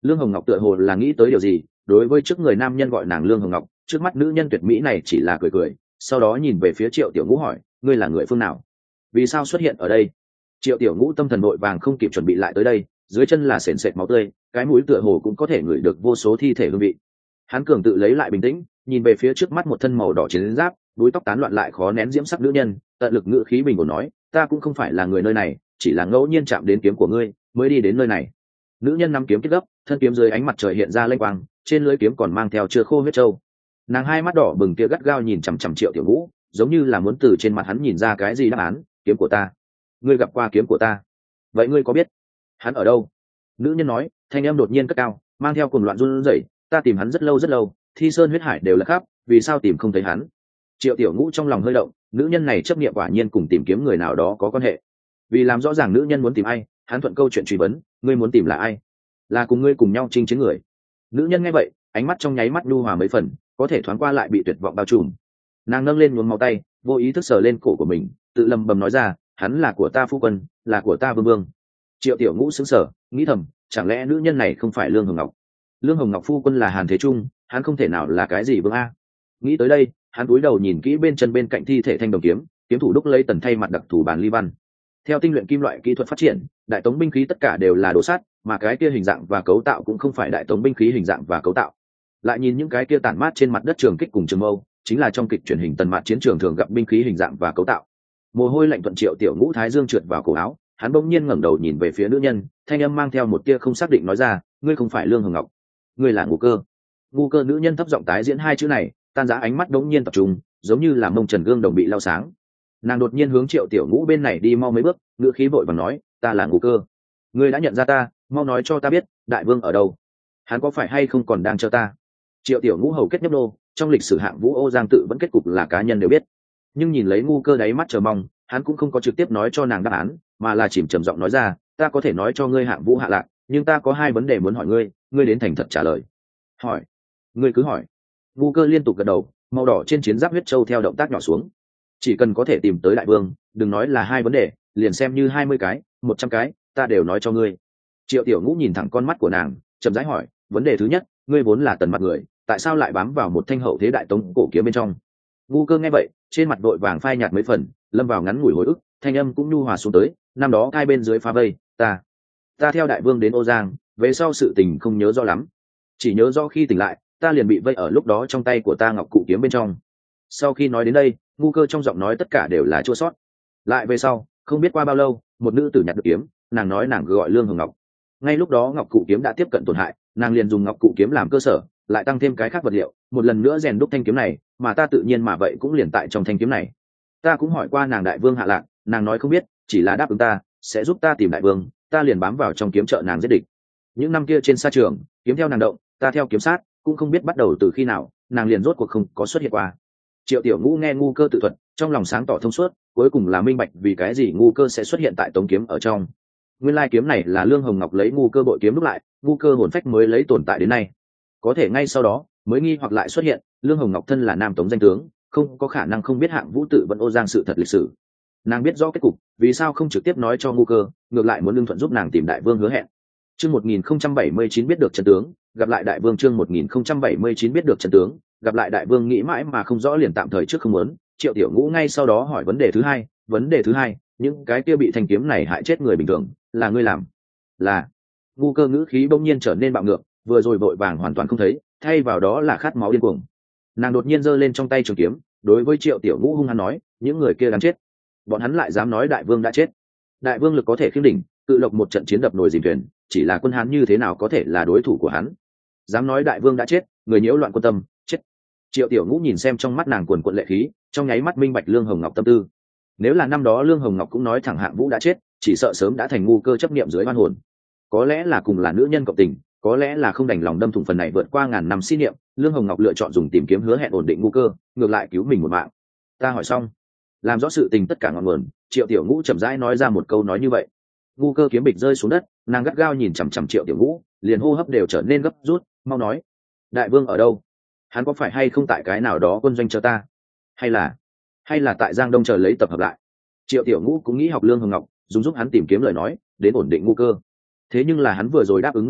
Lương Hồng Ngọc tựa hồ là nghĩ tới điều gì, đối với trước người nam nhân gọi nàng Lương Hồng Ngọc, trước mắt nữ nhân tuyệt mỹ này chỉ là cười cười, sau đó nhìn về phía Triệu Tiểu Ngũ hỏi, ngươi là người phương nào, vì sao xuất hiện ở đây? Triệu Tiểu Ngũ tâm thần vội vàng không kịp chuẩn bị lại tới đây, dưới chân là sền sệt máu tươi, cái mũi tựa hồ cũng có thể ngửi được vô số thi thể hương vị. Hắn cường tự lấy lại bình tĩnh, nhìn về phía trước mắt một thân màu đỏ chiến giáp, đuôi tóc tán loạn lại khó nén diễm sắc nữ nhân, tận lực ngữ khí bình ổn nói, ta cũng không phải là người nơi này, chỉ là ngẫu nhiên chạm đến kiếm của ngươi mới đi đến nơi này. Nữ nhân nắm kiếm kết gấp, thân kiếm dưới ánh mặt trời hiện ra lênh quang, trên lưỡi kiếm còn mang theo chưa khô huyết trâu. Nàng hai mắt đỏ bừng kia gắt gao nhìn chằm chằm Triệu Tiểu Ngũ, giống như là muốn từ trên mặt hắn nhìn ra cái gì đáp án. Kiếm của ta, ngươi gặp qua kiếm của ta, vậy ngươi có biết hắn ở đâu? Nữ nhân nói, thanh âm đột nhiên cất cao, mang theo cuồng loạn run rẩy, ta tìm hắn rất lâu rất lâu, thi sơn huyết hải đều là khắp, vì sao tìm không thấy hắn? Triệu Tiểu Ngũ trong lòng hơi động, nữ nhân này chấp niệm quả nhiên cùng tìm kiếm người nào đó có quan hệ. Vì làm rõ ràng nữ nhân muốn tìm ai, hắn thuận câu chuyện truy vấn, ngươi muốn tìm là ai? Là cùng ngươi cùng nhau chinh chiến người. Nữ nhân nghe vậy, ánh mắt trong nháy mắt nhu hòa mấy phần, có thể thoáng qua lại bị tuyệt vọng bao trùm. Nàng nâng lên nhuốm máu tay, vô ý thức sờ lên cổ của mình, tự lầm bầm nói ra, hắn là của ta phu quân, là của ta vương vương. Triệu Tiểu Ngũ sững sờ, nghĩ thầm, chẳng lẽ nữ nhân này không phải Lương Hồng Ngọc? Lương Hồng Ngọc phu quân là Hàn Thế Trung, hắn không thể nào là cái gì vương a. Nghĩ tới đây, hắn cúi đầu nhìn kỹ bên chân bên cạnh thi thể thanh đồng kiếm, kiếm thủ đúc lấy tần thay mặt đặc thù bản ly văn. Theo tinh luyện kim loại kỹ thuật phát triển, đại tống binh khí tất cả đều là đồ sắt, mà cái kia hình dạng và cấu tạo cũng không phải đại tống binh khí hình dạng và cấu tạo. Lại nhìn những cái kia tản mát trên mặt đất trường kích cùng trường mâu, chính là trong kịch truyền hình tần mạt chiến trường thường gặp binh khí hình dạng và cấu tạo. Mồ hôi lạnh thuận Triệu Tiểu Ngũ thái dương trượt vào cổ áo, hắn bỗng nhiên ngẩng đầu nhìn về phía nữ nhân, thanh âm mang theo một tia không xác định nói ra, ngươi không phải Lương Hồng Ngọc, ngươi là Ngũ Cơ. Ngũ Cơ. Nữ nhân thấp giọng tái diễn hai chữ này, tan rã ánh mắt đống nhiên tập trung, giống như là mông trần gương đồng bị lao sáng. Nàng đột nhiên hướng Triệu Tiểu Ngũ bên này đi mau mấy bước, ngữ khí vội vàng nói, ta là Ngũ Cơ, ngươi đã nhận ra ta, mau nói cho ta biết, đại vương ở đâu, hắn có phải hay không còn đang chờ ta? Triệu Tiểu Ngũ hầu kết nhấp nô, trong lịch sử hạng vũ Ô Giang tự vẫn kết cục là cá nhân đều biết, nhưng nhìn lấy Ngũ Cơ đáy mắt chờ mong, hắn cũng không có trực tiếp nói cho nàng đáp án, mà là chìm trầm giọng nói ra, ta có thể nói cho ngươi hạng vũ hạ lạc, nhưng ta có hai vấn đề muốn hỏi ngươi, ngươi đến thành thật trả lời. Hỏi, ngươi cứ hỏi. Ngũ Cơ liên tục gật đầu, màu đỏ trên chiến giáp huyết châu theo động tác nhỏ xuống. Chỉ cần có thể tìm tới đại vương, đừng nói là hai vấn đề, liền xem như hai mươi cái, một trăm cái, ta đều nói cho ngươi. Triệu Tiểu Ngũ nhìn thẳng con mắt của nàng, chậm rãi hỏi, vấn đề thứ nhất, ngươi vốn là tần mặt người, tại sao lại bám vào một thanh hậu thế đại tống cổ kiếm bên trong? Ngũ Cơ nghe vậy, trên mặt đội vàng phai nhạt mấy phần, lâm vào ngắn ngủi hồi ức, thanh âm cũng nhu hòa xuống tới, năm đó hai bên dưới phá vây, ta ta theo đại vương đến Ô Giang, về sau sự tình không nhớ rõ lắm, chỉ nhớ rõ khi tỉnh lại, ta liền bị vây ở lúc đó trong tay của ta ngọc cụ kiếm bên trong. Sau khi nói đến đây, Ngũ Cơ trong giọng nói tất cả đều là chua sót. Lại về sau, không biết qua bao lâu, một nữ tử nhặt được kiếm, nàng nói nàng gọi Lương Hồng Ngọc. Ngay lúc đó ngọc cụ kiếm đã tiếp cận tổn hại, nàng liền dùng ngọc cụ kiếm làm cơ sở, lại tăng thêm cái khác vật liệu, một lần nữa rèn đúc thanh kiếm này, mà ta tự nhiên mà vậy cũng liền tại trong thanh kiếm này. Ta cũng hỏi qua nàng đại vương hạ lạc, nàng nói không biết, chỉ là đáp ứng ta sẽ giúp ta tìm đại vương, ta liền bám vào trong kiếm trợ nàng giết địch. Những năm kia trên sa trường, kiếm theo nàng động, ta theo kiếm sát, cũng không biết bắt đầu từ khi nào, nàng liền rốt cuộc không có xuất hiện qua. Triệu Tiểu Ngũ nghe Ngũ Cơ tự thuật, trong lòng sáng tỏ thông suốt, cuối cùng là minh bạch vì cái gì Ngũ Cơ sẽ xuất hiện tại tống kiếm ở trong. Nguyên lai kiếm này là Lương Hồng Ngọc lấy Ngũ Cơ bội kiếm đúc lại, Ngũ Cơ hồn phách mới lấy tồn tại đến nay. Có thể ngay sau đó mới nghi hoặc lại xuất hiện, Lương Hồng Ngọc thân là nam tống danh tướng, không có khả năng không biết hạng vũ tự vẫn Ô Giang sự thật lịch sử. Nàng biết rõ kết cục, vì sao không trực tiếp nói cho Ngũ Cơ, ngược lại muốn lương thuận giúp nàng tìm đại vương hứa hẹn. Chương một nghìn không trăm bảy mươi chín biết được chân tướng, gặp lại đại vương. Chương một nghìn không trăm bảy mươi chín biết được chân tướng, gặp lại đại vương. Nghĩ mãi mà không rõ liền tạm thời trước không muốn. Triệu Tiểu Ngũ ngay sau đó hỏi vấn đề thứ hai, vấn đề thứ hai, những cái kia bị thanh kiếm này hại chết người bình thường, là ngươi làm? Là. Ngũ Cơ ngữ khí bỗng nhiên trở nên bạo ngược, vừa rồi vội vàng hoàn toàn không thấy, thay vào đó là khát máu điên cuồng. Nàng đột nhiên giơ lên trong tay trường kiếm, đối với Triệu Tiểu Ngũ hung hăng nói, những người kia đáng chết, bọn hắn lại dám nói đại vương đã chết. Đại vương lực có thể khiêm đỉnh, cự lộc một trận chiến đập nồi dìm thuyền, chỉ là quân hán như thế nào có thể là đối thủ của hắn? Dám nói đại vương đã chết, người nhiễu loạn quân tâm, chết. Triệu Tiểu Ngũ nhìn xem trong mắt nàng cuồn cuộn lệ khí, trong nháy mắt minh bạch Lương Hồng Ngọc tâm tư. Nếu là năm đó Lương Hồng Ngọc cũng nói thẳng hạng vũ đã chết, chỉ sợ sớm đã thành Ngũ Cơ chấp niệm dưới oan hồn. Có lẽ là cùng là nữ nhân cộng tình, có lẽ là không đành lòng đâm thủng phần này vượt qua ngàn năm xin niệm, Lương Hồng Ngọc lựa chọn dùng tìm kiếm hứa hẹn ổn định Ngũ Cơ, ngược lại cứu mình một mạng. Ta hỏi xong, làm rõ sự tình tất cả ngọn nguồn, Triệu Tiểu Ngũ chậm rãi nói ra một câu nói như vậy. Ngũ Cơ kiếm bịch rơi xuống đất, nàng gắt gao nhìn chằm chằm Triệu Tiểu Ngũ, liền hô hấp đều trở nên gấp rút, mau nói, đại vương ở đâu? Hắn có phải hay không tại cái nào đó quân doanh chờ ta, hay là hay là tại Giang Đông chờ lấy tập hợp lại? Triệu Tiểu Ngũ cũng nghĩ học Lương Hồng Ngọc, dùng giúp hắn tìm kiếm lời nói đến ổn định Ngũ Cơ. Thế nhưng là hắn vừa rồi đáp ứng Ngũ Cơ,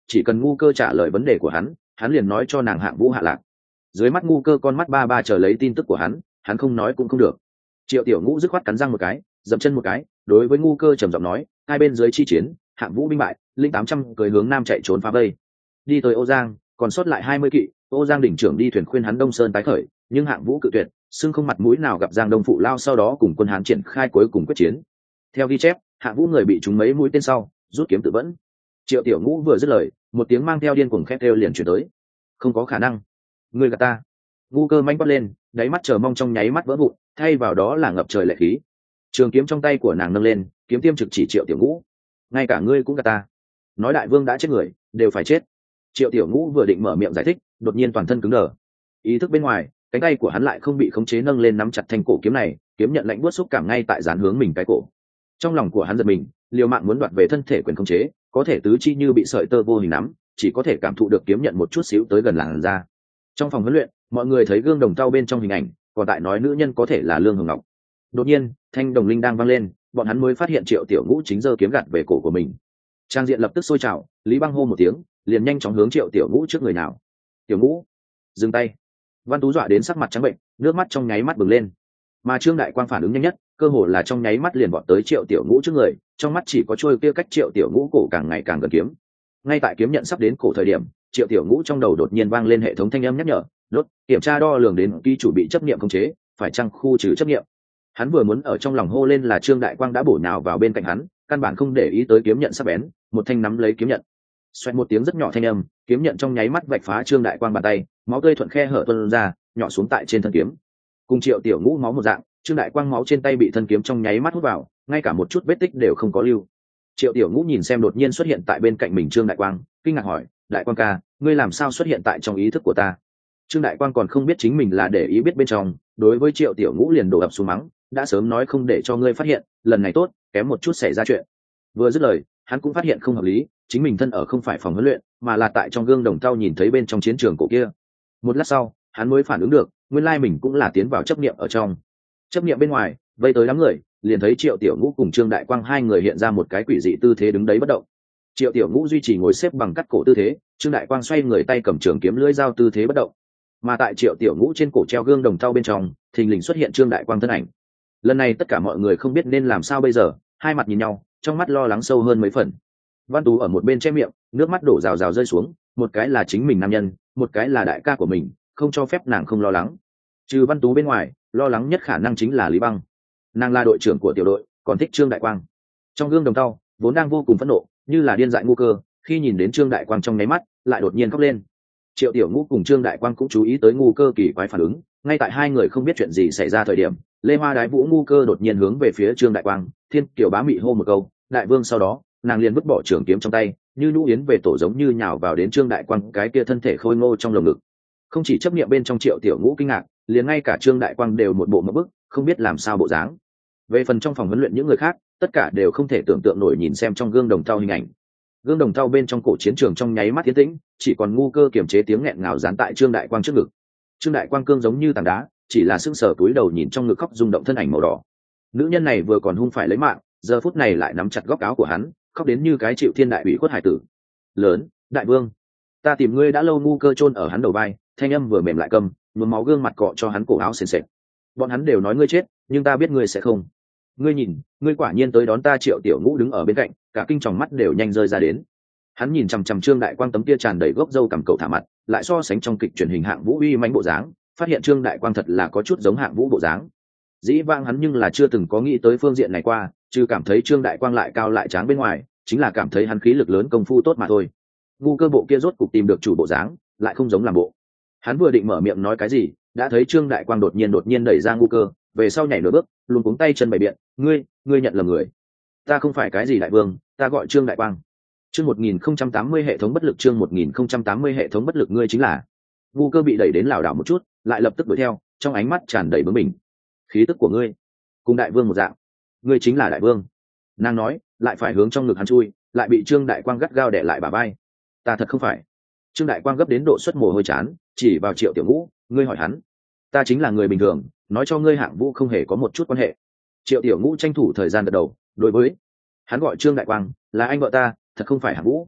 chỉ cần ngu cơ trả lời vấn đề của hắn hắn liền nói cho nàng Hạng Vũ hạ lạc. Dưới mắt ngu cơ con mắt ba ba chờ lấy tin tức của hắn, hắn không nói cũng không được. Triệu Tiểu Ngũ dứt khoát cắn răng một cái, dậm chân một cái, đối với ngu cơ trầm giọng nói, hai bên dưới chi chiến, Hạng Vũ binh bại, linh tám trăm cười hướng nam chạy trốn phá vây. Đi tới Ô Giang, còn sót lại hai mươi kỵ, Ô Giang đỉnh trưởng đi thuyền khuyên hắn Đông Sơn tái khởi, nhưng Hạng Vũ cự tuyệt, xưng không mặt mũi nào gặp Giang Đông phụ lao, sau đó cùng quân Hán triển khai cuối cùng quyết chiến. Theo ghi chép, Hạng Vũ người bị trúng mấy mũi tên sau, rút kiếm tự vẫn. Triệu Tiểu Ngũ vừa dứt lời, một tiếng mang theo điên cuồng khét kêu liền truyền tới. Không có khả năng, ngươi gạt ta. Ngu cơ manh quát lên, đáy mắt chờ mong trong nháy mắt vỡ vụn, thay vào đó là ngập trời lệ khí. Trường kiếm trong tay của nàng nâng lên, kiếm tiêm trực chỉ Triệu Tiểu Ngũ. Ngay cả ngươi cũng gạt ta. Nói đại vương đã chết người, đều phải chết. Triệu Tiểu Ngũ vừa định mở miệng giải thích, đột nhiên toàn thân cứng đờ. Ý thức bên ngoài, cánh tay của hắn lại không bị khống chế nâng lên nắm chặt thanh cổ kiếm này, kiếm nhận lạnh buốt xúc cảm ngay tại dán hướng mình cái cổ. Trong lòng của hắn giật mình, liều mạng muốn đoạt về thân thể quyền khống chế, có thể tứ chi như bị sợi tơ vô hình nắm, chỉ có thể cảm thụ được kiếm nhận một chút xíu tới gần làn da. Trong phòng huấn luyện, mọi người thấy gương đồng tao bên trong hình ảnh, còn tại nói nữ nhân có thể là Lương Hồng Ngọc. Đột nhiên, thanh đồng linh đang vang lên, bọn hắn mới phát hiện Triệu Tiểu Ngũ chính giơ kiếm gạt về cổ của mình. Trang diện lập tức sôi trào, Lý Băng hô một tiếng, liền nhanh chóng hướng Triệu Tiểu Ngũ trước người nào. Tiểu Ngũ, dừng tay. Văn Tú dọa đến sắc mặt trắng bệnh, nước mắt trong nháy mắt bừng lên. Mà Trương Đại Quang phản ứng nhanh nhất, cơ hồ là trong nháy mắt liền vọt tới Triệu Tiểu Ngũ trước người, trong mắt chỉ có trôi kia cách Triệu Tiểu Ngũ cổ càng ngày càng gần kiếm. Ngay tại kiếm nhận sắp đến cổ thời điểm, Triệu Tiểu Ngũ trong đầu đột nhiên vang lên hệ thống thanh âm nhắc nhở, đốt kiểm tra đo lường đến ký chủ bị chấp niệm khống chế, phải chăng khu trừ chấp niệm. Hắn vừa muốn ở trong lòng hô lên là Trương Đại Quang đã bổ nhào vào bên cạnh hắn, căn bản không để ý tới kiếm nhận sắp bén, một thanh nắm lấy kiếm nhận. Xoẹt một tiếng rất nhỏ thanh âm, kiếm nhận trong nháy mắt vạch phá Trương Đại Quang bàn tay, máu tươi thuận khe hở tuôn ra, nhỏ xuống tại trên thân kiếm. Cùng Triệu Tiểu Ngũ máu một dạng, Trương Đại Quang máu trên tay bị thân kiếm trong nháy mắt hút vào, ngay cả một chút vết tích đều không có lưu. Triệu Tiểu Ngũ nhìn xem đột nhiên xuất hiện tại bên cạnh mình Trương Đại Quang, kinh ngạc hỏi, Đại Quang ca, ngươi làm sao xuất hiện tại trong ý thức của ta? Trương Đại Quang còn không biết chính mình là để ý biết bên trong, đối với Triệu Tiểu Ngũ liền đổ ập xuống mắng, đã sớm nói không để cho ngươi phát hiện, lần này tốt, kém một chút xảy ra chuyện. Vừa dứt lời, hắn cũng phát hiện không hợp lý, chính mình thân ở không phải phòng huấn luyện, mà là tại trong gương đồng thau nhìn thấy bên trong chiến trường cổ kia. Một lát sau, hắn mới phản ứng được, nguyên lai mình cũng là tiến vào chấp niệm ở trong. Chấp niệm bên ngoài, vây tới đám người, liền thấy Triệu Tiểu Ngũ cùng Trương Đại Quang hai người hiện ra một cái quỷ dị tư thế đứng đấy bất động. Triệu Tiểu Ngũ duy trì ngồi xếp bằng cắt cổ tư thế, Trương Đại Quang xoay người tay cầm trường kiếm lưỡi dao tư thế bất động. Mà tại Triệu Tiểu Ngũ trên cổ treo gương đồng thau bên trong, thình lình xuất hiện Trương Đại Quang thân ảnh. Lần này tất cả mọi người không biết nên làm sao bây giờ, hai mặt nhìn nhau, trong mắt lo lắng sâu hơn mấy phần. Văn Tú ở một bên che miệng, nước mắt đổ rào rào rơi xuống, một cái là chính mình nam nhân, một cái là đại ca của mình, không cho phép nàng không lo lắng. Trừ Văn Tú bên ngoài, lo lắng nhất khả năng chính là Lý Băng. Nàng là đội trưởng của tiểu đội, còn thích Trương Đại Quang. Trong gương đồng thau, vốn đang vô cùng phẫn nộ, như là điên dại ngu cơ, khi nhìn đến Trương Đại Quang trong nháy mắt, lại đột nhiên khóc lên. Triệu Tiểu Ngũ cùng Trương Đại Quang cũng chú ý tới ngu cơ kỳ quái phản ứng, ngay tại hai người không biết chuyện gì xảy ra thời điểm, Lê Hoa Đái Vũ ngu cơ đột nhiên hướng về phía Trương Đại Quang, Thiên Kiều bá mị hô một câu, đại vương, sau đó, nàng liền vứt bỏ trường kiếm trong tay, như nhũ yến về tổ giống như nhào vào đến Trương Đại Quang cái kia thân thể khôi ngô trong lồng ngực. Không chỉ chấp niệm bên trong Triệu Tiểu Ngũ kinh ngạc, liền ngay cả Trương Đại Quang đều một bộ ngộp bức, không biết làm sao bộ dáng. Về phần trong phòng huấn luyện những người khác, tất cả đều không thể tưởng tượng nổi nhìn xem trong gương đồng thau hình ảnh. Gương đồng thau bên trong cổ chiến trường trong nháy mắt tiến tĩnh, chỉ còn ngu cơ kiềm chế tiếng nghẹn ngào dán tại Trương Đại Quang trước ngực. Trương Đại Quang cương giống như tảng đá, chỉ là sững sờ túi đầu nhìn trong ngực khóc rung động thân ảnh màu đỏ. Nữ nhân này vừa còn hung phải lấy mạng, giờ phút này lại nắm chặt góc áo của hắn, khóc đến như cái chịu thiên đại ủy khuất hải tử. Lớn, đại vương, ta tìm ngươi đã lâu. Ngu cơ chôn ở hắn đầu vai, thanh âm vừa mềm lại câm, nhuốm máu gương mặt cọ cho hắn cổ áo sền sệt. Bọn hắn đều nói ngươi chết, nhưng ta biết ngươi sẽ không. Ngươi nhìn, ngươi quả nhiên tới đón ta. Triệu Tiểu Ngũ đứng ở bên cạnh, cả kinh tròng mắt đều nhanh rơi ra đến. Hắn nhìn chằm chằm Trương Đại Quang tấm kia tràn đầy gốc râu cằm cậu thả mặt, lại so sánh trong kịch truyền hình Hạng Vũ uy mãnh bộ dáng, phát hiện Trương Đại Quang thật là có chút giống Hạng Vũ bộ dáng. Dĩ vãng hắn nhưng là chưa từng có nghĩ tới phương diện này qua, chứ cảm thấy Trương Đại Quang lại cao lại tráng bên ngoài, chính là cảm thấy hắn khí lực lớn công phu tốt mà thôi. Ngu cơ bộ kia rốt cục tìm được chủ bộ dáng, lại không giống làm bộ. Hắn vừa định mở miệng nói cái gì, đã thấy Trương Đại Quang đột nhiên đột nhiên đẩy ra ngu cơ, về sau nhảy nửa bước, luồn cuống tay chân bày biện, ngươi, ngươi nhận lầm người. Ta không phải cái gì đại vương, ta gọi Trương Đại Quang. Chương một nghìn không trăm tám mươi hệ thống bất lực, chương một nghìn không trăm tám mươi hệ thống bất lực, ngươi chính là. Ngu cơ bị đẩy đến lảo đảo một chút, lại lập tức đuổi theo, trong ánh mắt tràn đầy bướng bỉnh. Khí tức của ngươi, cùng đại vương một dạng. Ngươi chính là đại vương. Nàng nói, lại phải hướng trong ngực hắn chui, lại bị Trương Đại Quang gắt gao đè lại bả vai. Ta thật không phải. Trương Đại Quang gấp đến độ xuất mồ hôi chán, chỉ vào Triệu Tiểu Ngũ, ngươi hỏi hắn. Ta chính là người bình thường, nói cho ngươi Hạng Vũ không hề có một chút quan hệ. Triệu Tiểu Ngũ tranh thủ thời gian gật đầu, đối với hắn gọi Trương Đại Quang, là anh vợ ta, thật không phải Hạng Vũ.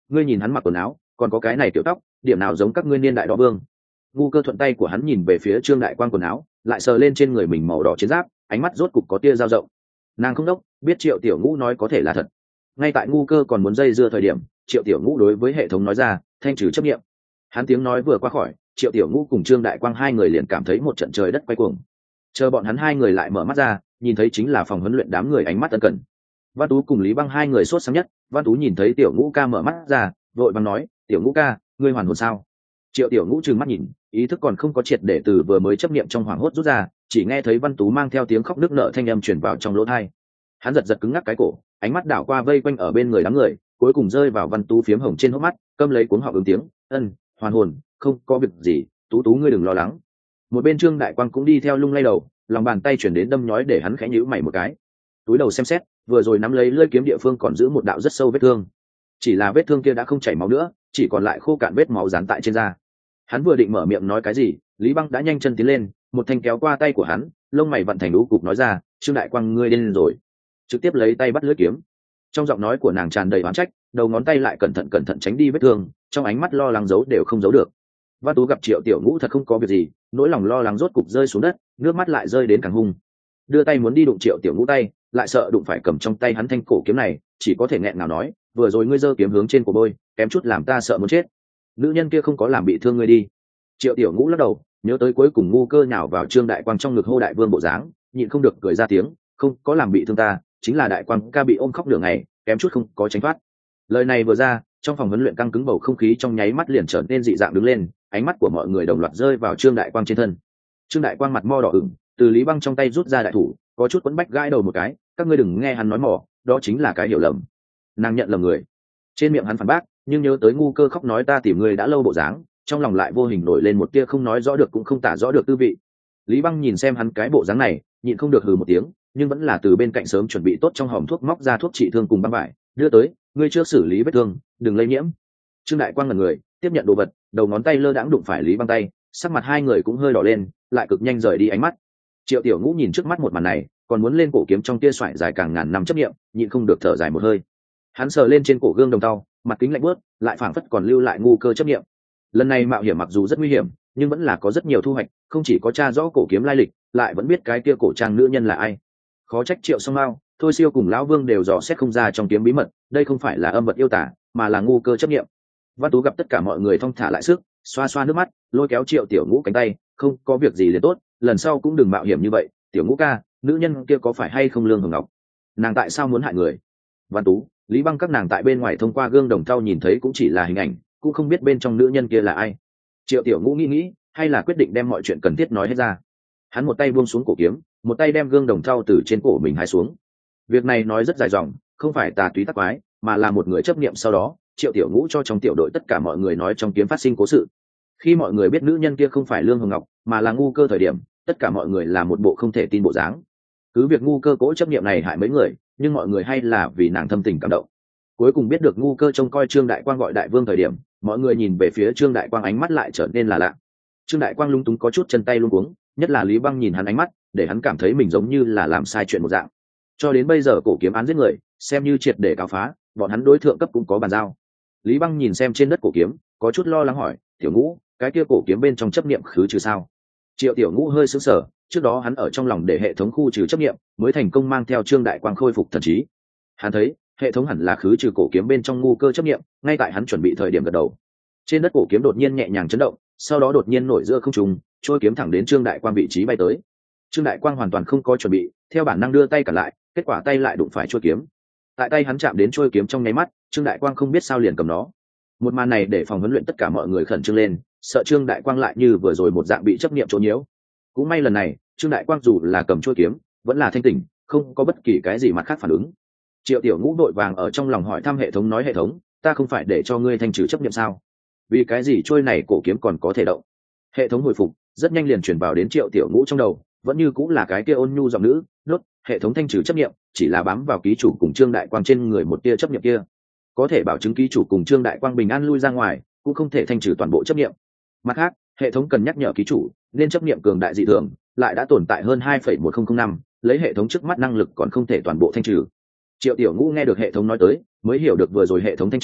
ngươi nhìn hắn mặc quần áo còn có cái này tiểu tóc, điểm nào giống các ngươi niên đại đó vương. Ngu Cơ thuận tay của hắn nhìn về phía Trương Đại Quang quần áo, lại sờ lên trên người mình màu đỏ chiến giáp, ánh mắt rốt cục có tia dao rộng. Nàng không đốc, biết Triệu Tiểu Ngũ nói có thể là thật. Ngay tại Ngu Cơ còn muốn dây dưa thời điểm, Triệu Tiểu Ngũ đối với hệ thống nói ra, thanh trừ chấp niệm. Hắn tiếng nói vừa qua khỏi, Triệu Tiểu Ngũ cùng Trương Đại Quang hai người liền cảm thấy một trận trời đất quay cuồng. Chờ bọn hắn hai người lại mở mắt ra, nhìn thấy chính là phòng huấn luyện đám người ánh mắt ân cần. Văn Tú cùng Lý Băng hai người sốt sáng nhất. Văn Tú nhìn thấy Tiểu Ngũ ca mở mắt ra, vội vàng nói, Tiểu Ngũ ca, ngươi hoàn hồn sao? Triệu Tiểu Ngũ trừng mắt nhìn, ý thức còn không có triệt để từ vừa mới chấp niệm trong hoảng hốt rút ra, chỉ nghe thấy Văn Tú mang theo tiếng khóc nức nở thanh âm truyền vào trong lỗ tai. Hắn giật giật cứng ngắc cái cổ, ánh mắt đảo qua vây quanh ở bên người đám người, cuối cùng rơi vào Văn Tú phiếm hồng trên hốc mắt, câm lấy cuống họng ứng tiếng, ân, hoàn hồn, không có việc gì, Tú Tú ngươi đừng lo lắng. Một bên Trương Đại Quang cũng đi theo lung lay đầu, lòng bàn tay chuyển đến đâm nhói để hắn khẽ nhíu mày một cái. Túi đầu xem xét, vừa rồi nắm lấy lưỡi kiếm địa phương còn giữ một đạo rất sâu vết thương, chỉ là vết thương kia đã không chảy máu nữa, chỉ còn lại khô cạn vết máu dán tại trên da. Hắn vừa định mở miệng nói cái gì, Lý Băng đã nhanh chân tiến lên, một thanh kéo qua tay của hắn, lông mày vận thành lũ cục nói ra, Trương Đại Quang ngươi điên rồi, trực tiếp lấy tay bắt lưỡi kiếm. Trong giọng nói của nàng tràn đầy oán trách, đầu ngón tay lại cẩn thận cẩn thận tránh đi vết thương, trong ánh mắt lo lắng giấu đều không giấu được. Văn Tú gặp Triệu Tiểu Ngũ thật không có việc gì, nỗi lòng lo lắng rốt cục rơi xuống đất, nước mắt lại rơi đến càng hung. Đưa tay muốn đi đụng Triệu Tiểu Ngũ tay, lại sợ đụng phải cầm trong tay hắn thanh cổ kiếm này, chỉ có thể nghẹn ngào nói, vừa rồi ngươi giơ kiếm hướng trên cổ bôi, kém chút làm ta sợ muốn chết. Nữ nhân kia không có làm bị thương ngươi đi. Triệu Tiểu Ngũ lắc đầu, nhớ tới cuối cùng Ngu Cơ nhào vào Trương Đại Quang trong ngực hô đại vương bộ dáng, nhịn không được cười ra tiếng, không có làm bị thương ta, chính là Đại Quang ca bị ôm khóc nửa ngày, kém chút không có tránh thoát. Lời này vừa ra, trong phòng huấn luyện căng cứng bầu không khí trong nháy mắt liền trở nên dị dạng đứng lên, ánh mắt của mọi người đồng loạt rơi vào Trương Đại Quang trên thân. Trương Đại Quang mặt mo đỏ ửng, từ Lý Băng trong tay rút ra đại thủ, có chút quấn bách gãi đầu một cái, các ngươi đừng nghe hắn nói mỏ, đó chính là cái hiểu lầm. Nàng nhận lầm người. Trên miệng hắn phản bác, nhưng nhớ tới Ngu Cơ khóc nói ta tìm người đã lâu bộ dáng, trong lòng lại vô hình nổi lên một tia không nói rõ được cũng không tả rõ được tư vị. Lý Băng nhìn xem hắn cái bộ dáng này, nhịn không được hừ một tiếng, nhưng vẫn là từ bên cạnh sớm chuẩn bị tốt trong hòm thuốc móc ra thuốc trị thương cùng băng vải, đưa tới, ngươi trước xử lý vết thương, đừng lây nhiễm. Trương Đại Quang ngẩn người, tiếp nhận đồ vật, đầu ngón tay lơ đãng đụng phải Lý Băng tay, sắc mặt hai người cũng hơi đỏ lên, lại cực nhanh rời đi ánh mắt. Triệu Tiểu Ngũ nhìn trước mắt một màn này, còn muốn lên cổ kiếm trong tia xoải dài càng ngàn năm chấp niệm, nhịn không được thở dài một hơi. Hắn sờ lên trên cổ gương đồng tàu, mặt kính lạnh bớt, lại phảng phất còn lưu lại Ngu Cơ chấp niệm. Lần này mạo hiểm mặc dù rất nguy hiểm, nhưng vẫn là có rất nhiều thu hoạch, không chỉ có tra rõ cổ kiếm lai lịch, lại vẫn biết cái kia cổ trang nữ nhân là ai. Khó trách Triệu Song Mao, Thôi Siêu cùng lão Vương đều dò xét không ra trong kiếm bí mật, đây không phải là âm vật yêu tả, mà là Ngu Cơ chấp niệm. Văn Tú gặp tất cả mọi người thong thả lại sức, xoa xoa nước mắt, lôi kéo Triệu Tiểu Ngũ cánh tay, không có việc gì liền tốt, lần sau cũng đừng mạo hiểm như vậy. Tiểu Ngũ ca, nữ nhân kia có phải hay không Lương Hồng Ngọc? Nàng tại sao muốn hại người? Văn Tú, Lý Băng các nàng tại bên ngoài thông qua gương đồng thau nhìn thấy cũng chỉ là hình ảnh, cũng không biết bên trong nữ nhân kia là ai. Triệu Tiểu Ngũ nghĩ nghĩ, hay là quyết định đem mọi chuyện cần thiết nói hết ra. Hắn một tay buông xuống cổ kiếm, một tay đem gương đồng thau từ trên cổ mình hái xuống. Việc này nói rất dài dòng, không phải tà túy tắc quái, mà là một người chấp niệm. Sau đó Triệu Tiểu Ngũ cho trong tiểu đội tất cả mọi người nói trong kiếm phát sinh cố sự. Khi mọi người biết nữ nhân kia không phải Lương Hồng Ngọc, mà là Ngu Cơ thời điểm, tất cả mọi người là một bộ không thể tin bộ dáng. Cứ việc Ngu Cơ cố chấp niệm này hại mấy người, nhưng mọi người hay là vì nàng thâm tình cảm động. Cuối cùng biết được Ngu Cơ trông coi Trương Đại Quang gọi đại vương thời điểm, mọi người nhìn về phía Trương Đại Quang ánh mắt lại trở nên là lạ. Trương Đại Quang lung túng có chút chân tay luống cuống, nhất là Lý Băng nhìn hắn ánh mắt, để hắn cảm thấy mình giống như là làm sai chuyện một dạng. Cho đến bây giờ cổ kiếm án giết người, xem như triệt để cáo phá, bọn hắn đối thượng cấp cũng có bàn giao. Lý Băng nhìn xem trên đất cổ kiếm, có chút lo lắng hỏi, Tiểu Ngũ, cái kia cổ kiếm bên trong chấp niệm khứ trừ sao? Triệu Tiểu Ngũ hơi sững sờ, trước đó hắn ở trong lòng để hệ thống khu trừ chấp niệm, mới thành công mang theo Trương Đại Quang khôi phục thần trí. Hắn thấy hệ thống hẳn là khứ trừ cổ kiếm bên trong Ngu Cơ chấp niệm, ngay tại hắn chuẩn bị thời điểm gật đầu. Trên đất cổ kiếm đột nhiên nhẹ nhàng chấn động, sau đó đột nhiên nổi giữa không trung, trôi kiếm thẳng đến Trương Đại Quang vị trí bay tới. Trương Đại Quang hoàn toàn không có chuẩn bị, theo bản năng đưa tay cản lại, kết quả tay lại đụng phải trôi kiếm. Tại tay hắn chạm đến trôi kiếm trong nháy mắt, Trương Đại Quang không biết sao liền cầm nó. Một màn này để phòng huấn luyện tất cả mọi người khẩn trương lên, sợ Trương Đại Quang lại như vừa rồi một dạng bị chấp niệm chỗ nhiễu. Cũng may lần này, Trương Đại Quang dù là cầm trôi kiếm, vẫn là thanh tỉnh, không có bất kỳ cái gì mặt khác phản ứng. Triệu Tiểu Ngũ đội vàng ở trong lòng hỏi thăm hệ thống nói hệ thống, ta không phải để cho ngươi thanh trừ chấp niệm sao? Vì cái gì trôi này cổ kiếm còn có thể động? Hệ thống hồi phục, rất nhanh liền truyền vào đến Triệu Tiểu Ngũ trong đầu, vẫn như cũng là cái kia ôn nhu giọng nữ, nốt, hệ thống thanh trừ chấp niệm, chỉ là bám vào ký chủ cùng Trương Đại Quang trên người một tia chấp niệm kia. Có thể bảo chứng ký chủ cùng Trương Đại Quang bình an lui ra ngoài, cũng không thể thanh trừ toàn bộ chấp niệm. Mặt khác, hệ thống cần nhắc nhở ký chủ, nên chấp niệm cường đại dị thường, lại đã tồn tại hơn hai phẩy một không không năm, lấy hệ thống trước mắt năng lực còn không thể toàn bộ thanh trừ. Triệu Tiểu Ngũ nghe được hệ thống nói tới, mới hiểu được vừa rồi hệ thống thanh trừ,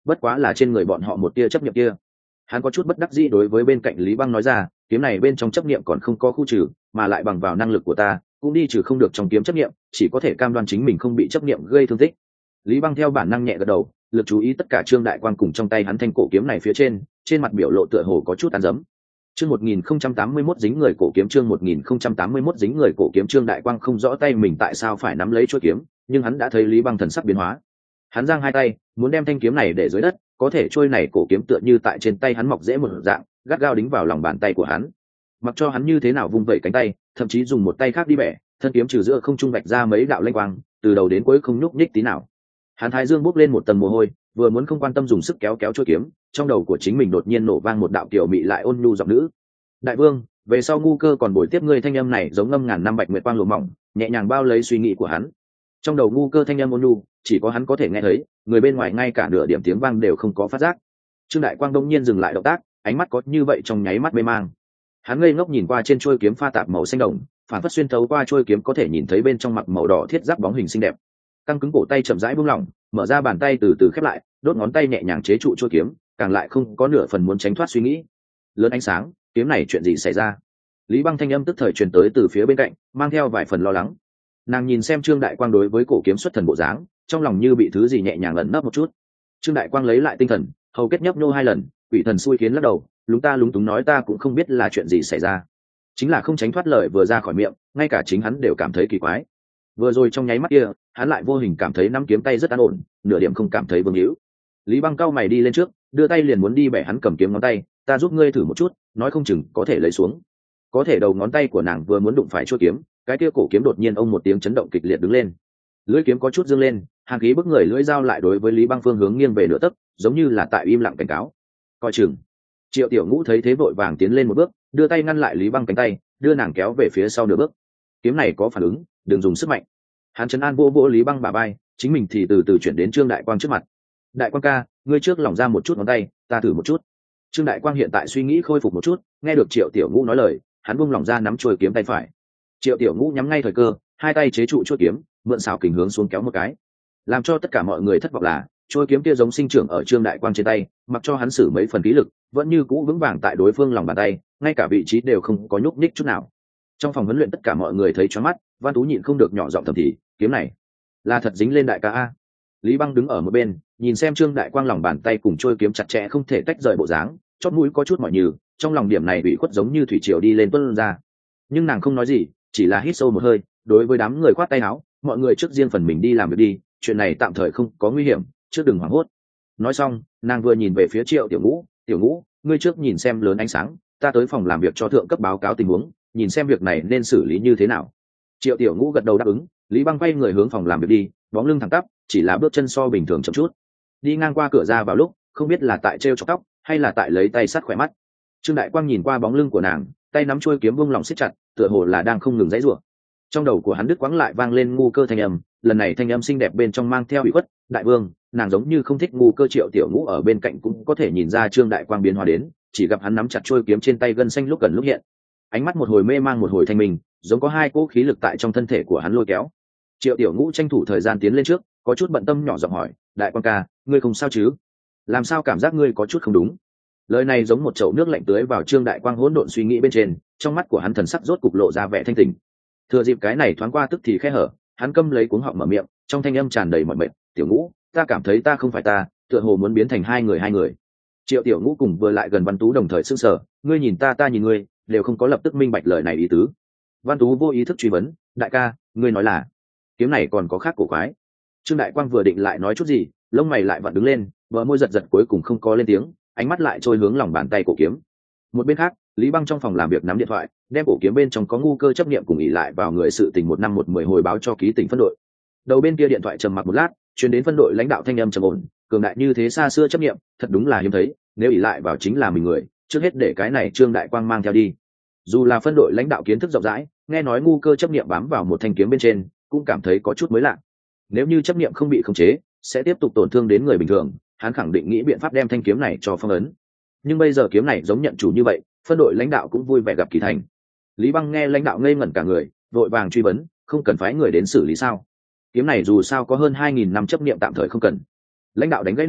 bất quá là trên người bọn họ một tia chấp niệm kia. Hắn có chút bất đắc dĩ đối với bên cạnh Lý Băng nói ra, kiếm này bên trong chấp niệm còn không có khu trừ, mà lại bằng vào năng lực của ta cũng đi trừ không được trong kiếm chấp niệm, chỉ có thể cam đoan chính mình không bị chấp niệm gây thương tích. Lý Băng theo bản năng nhẹ gật đầu, lực chú ý tất cả Trương Đại Quang cùng trong tay hắn thanh cổ kiếm này phía trên, trên mặt biểu lộ tựa hồ có chút tàn dấm. Chương một nghìn không trăm tám mươi mốt dính người cổ kiếm chương một nghìn không trăm tám mươi mốt dính người cổ kiếm Trương Đại Quang không rõ tay mình tại sao phải nắm lấy chuôi kiếm, nhưng hắn đã thấy Lý Băng thần sắc biến hóa. Hắn giang hai tay, muốn đem thanh kiếm này để dưới đất, có thể trôi này cổ kiếm tựa như tại trên tay hắn mọc rễ một dạng, gắt gao đính vào lòng bàn tay của hắn. Mặc cho hắn như thế nào vung vẩy cánh tay, thậm chí dùng một tay khác đi bẻ, thân kiếm trừ giữa không trung vạch ra mấy đạo lanh quang, từ đầu đến cuối không nhúc nhích tí nào. Hắn thái dương bốc lên một tầng mồ hôi, vừa muốn không quan tâm dùng sức kéo kéo chuôi kiếm, trong đầu của chính mình đột nhiên nổ vang một đạo kiểu mị lại ôn nhu giọng nữ. Đại vương, về sau ngu cơ còn bồi tiếp ngươi thanh âm này giống ngâm ngàn năm bạch nguyệt quang lụa mỏng, nhẹ nhàng bao lấy suy nghĩ của hắn. Trong đầu ngu cơ thanh âm ôn nhu, chỉ có hắn có thể nghe thấy, người bên ngoài ngay cả nửa điểm tiếng vang đều không có phát giác. Trương Đại Quang đông nhiên dừng lại động tác, ánh mắt có như vậy trong nháy mắt mê mang. Hắn ngây ngốc nhìn qua trên chuôi kiếm pha tạp màu xanh đồng, phản phất xuyên thấu qua chuôi kiếm có thể nhìn thấy bên trong mặc màu đỏ thiết giáp bóng hình xinh đẹp. Căng cứng cổ tay chậm rãi buông lỏng, mở ra bàn tay từ từ khép lại, đốt ngón tay nhẹ nhàng chế trụ chuôi kiếm, càng lại không có nửa phần muốn tránh thoát suy nghĩ. Lớn ánh sáng, kiếm này chuyện gì xảy ra? Lý Băng thanh âm tức thời truyền tới từ phía bên cạnh, mang theo vài phần lo lắng. Nàng nhìn xem Trương Đại Quang đối với cổ kiếm xuất thần bộ dáng, trong lòng như bị thứ gì nhẹ nhàng ẩn nấp một chút. Trương Đại Quang lấy lại tinh thần, hầu kết nhấp nhô hai lần, quỷ thần xui khiến lắc đầu, lúng ta lúng túng nói ta cũng không biết là chuyện gì xảy ra. Chính là không tránh thoát lời vừa ra khỏi miệng, ngay cả chính hắn đều cảm thấy kỳ quái. Vừa rồi trong nháy mắt kia, hắn lại vô hình cảm thấy nắm kiếm tay rất an ổn, nửa điểm không cảm thấy vương hữu. Lý Băng cau mày đi lên trước, đưa tay liền muốn đi bẻ hắn cầm kiếm ngón tay, ta giúp ngươi thử một chút, nói không chừng có thể lấy xuống. Có thể đầu ngón tay của nàng vừa muốn đụng phải chuôi kiếm, cái kia cổ kiếm đột nhiên ông một tiếng chấn động kịch liệt đứng lên. Lưỡi kiếm có chút dương lên, hàn khí bức người lưỡi dao lại đối với Lý Băng phương hướng nghiêng về nửa tấc, giống như là tại im lặng cảnh cáo. Coi chừng. Triệu Tiểu Ngũ thấy thế vội vàng tiến lên một bước, đưa tay ngăn lại Lý Băng cánh tay, đưa nàng kéo về phía sau nửa bước. Kiếm này có phản ứng, đừng dùng sức mạnh. Hắn trấn an vô vô Lý Băng bả vai, chính mình thì từ từ chuyển đến Trương Đại Quang trước mặt. Đại Quang ca, ngươi trước lỏng ra một chút ngón tay, ta thử một chút. Trương Đại Quang hiện tại suy nghĩ khôi phục một chút, nghe được Triệu Tiểu Ngũ nói lời, hắn buông lỏng ra nắm chuôi kiếm tay phải. Triệu Tiểu Ngũ nhắm ngay thời cơ, hai tay chế trụ chuôi kiếm, mượn xảo kình hướng xuống kéo một cái. Làm cho tất cả mọi người thất vọng là, chuôi kiếm kia giống sinh trưởng ở Trương Đại Quang trên tay, mặc cho hắn sử mấy phần khí lực, vẫn như cũ vững vàng tại đối phương lòng bàn tay, ngay cả vị trí đều không có nhúc nhích chút nào. Trong phòng huấn luyện tất cả mọi người thấy choáng mắt, Văn Tú nhịn không được nhỏ giọng thầm thì, kiếm này là thật dính lên đại ca a. Lý Băng đứng ở một bên, nhìn xem Trương Đại Quang lòng bàn tay cùng chuôi kiếm chặt chẽ không thể tách rời bộ dáng, chót mũi có chút mỏi nhừ, trong lòng điểm này bị khuất giống như thủy triều đi lên tuôn ra. Nhưng nàng không nói gì, chỉ là hít sâu một hơi, đối với đám người khoát tay áo, mọi người trước riêng phần mình đi làm việc đi, chuyện này tạm thời không có nguy hiểm, trước đừng hoảng hốt. Nói xong, nàng vừa nhìn về phía Triệu Tiểu Ngũ, Tiểu Ngũ, ngươi trước nhìn xem lớn ánh sáng, ta tới phòng làm việc cho thượng cấp báo cáo tình huống, nhìn xem việc này nên xử lý như thế nào. Triệu Tiểu Ngũ gật đầu đáp ứng, Lý Băng quay người hướng phòng làm việc đi, bóng lưng thẳng tắp, chỉ là bước chân so bình thường chậm chút. Đi ngang qua cửa ra vào lúc, không biết là tại treo chọc tóc, hay là tại lấy tay sát khỏe mắt. Trương Đại Quang nhìn qua bóng lưng của nàng, tay nắm chuôi kiếm vung lòng siết chặt, tựa hồ là đang không ngừng giãy giụa. Trong đầu của hắn đứt quãng lại vang lên ngu cơ thanh âm, lần này thanh âm xinh đẹp bên trong mang theo ủy khuất, đại vương, nàng giống như không thích ngu cơ. Triệu Tiểu Ngũ ở bên cạnh cũng có thể nhìn ra Trương Đại Quang biến hóa đến, chỉ gặp hắn nắm chặt chuôi kiếm trên tay gân xanh lúc gần lúc hiện. Ánh mắt một hồi mê mang một hồi thanh minh, giống có hai cỗ khí lực tại trong thân thể của hắn lôi kéo. Triệu Tiểu Ngũ tranh thủ thời gian tiến lên trước, có chút bận tâm nhỏ giọng hỏi, đại Quang ca, ngươi không sao chứ? Làm sao cảm giác ngươi có chút không đúng? Lời này giống một chậu nước lạnh tưới vào Trương Đại Quang hỗn độn suy nghĩ bên trên, trong mắt của hắn thần sắc rốt cục lộ ra vẻ thanh tỉnh. Thừa dịp cái này thoáng qua tức thì khẽ hở, hắn câm lấy cuống họng mở miệng, trong thanh âm tràn đầy mọi mệt, Tiểu Ngũ, ta cảm thấy ta không phải ta, tựa hồ muốn biến thành hai người hai người. Triệu Tiểu Ngũ cùng vừa lại gần Văn Tú đồng thời sững sờ, ngươi nhìn ta ta nhìn ngươi, đều không có lập tức minh bạch lời này ý tứ. Văn Tú vô ý thức truy vấn, đại ca, ngươi nói là kiếm này còn có khác cổ quái? Trương Đại Quang vừa định lại nói chút gì, lông mày lại vặn đứng lên, bờ môi giật giật cuối cùng không có lên tiếng, ánh mắt lại trôi hướng lòng bàn tay cổ kiếm. Một bên khác, Lý Băng trong phòng làm việc nắm điện thoại, đem cổ kiếm bên trong có ngu cơ chấp niệm cùng ỷ lại vào người sự tình một năm một mười hồi báo cho ký tỉnh phân đội. Đầu bên kia điện thoại trầm mặc một lát, truyền đến phân đội lãnh đạo thanh âm trầm ổn, cường đại như thế xa xưa chấp niệm, thật đúng là hiếm thấy, nếu ỷ lại vào chính là mình người, trước hết để cái này Trương Đại Quang mang theo đi. Dù là phân đội lãnh đạo kiến thức rộng rãi, nghe nói ngu cơ chấp niệm bám vào một thanh kiếm bên trên, cũng cảm thấy có chút mới lạ. Nếu như chấp niệm không bị khống chế, sẽ tiếp tục tổn thương đến người bình thường, hắn khẳng định nghĩ biện pháp đem thanh kiếm này cho phong ấn. Nhưng bây giờ kiếm này giống nhận chủ như vậy, phân đội lãnh đạo cũng vui vẻ gặp kỳ thành. Lý Băng nghe lãnh đạo ngây ngẩn cả người, vội vàng truy vấn, không cần phái người đến xử lý sao? Kiếm này dù sao có hơn hai nghìn năm chấp niệm tạm thời không cần. Lãnh đạo đánh gãy nàng,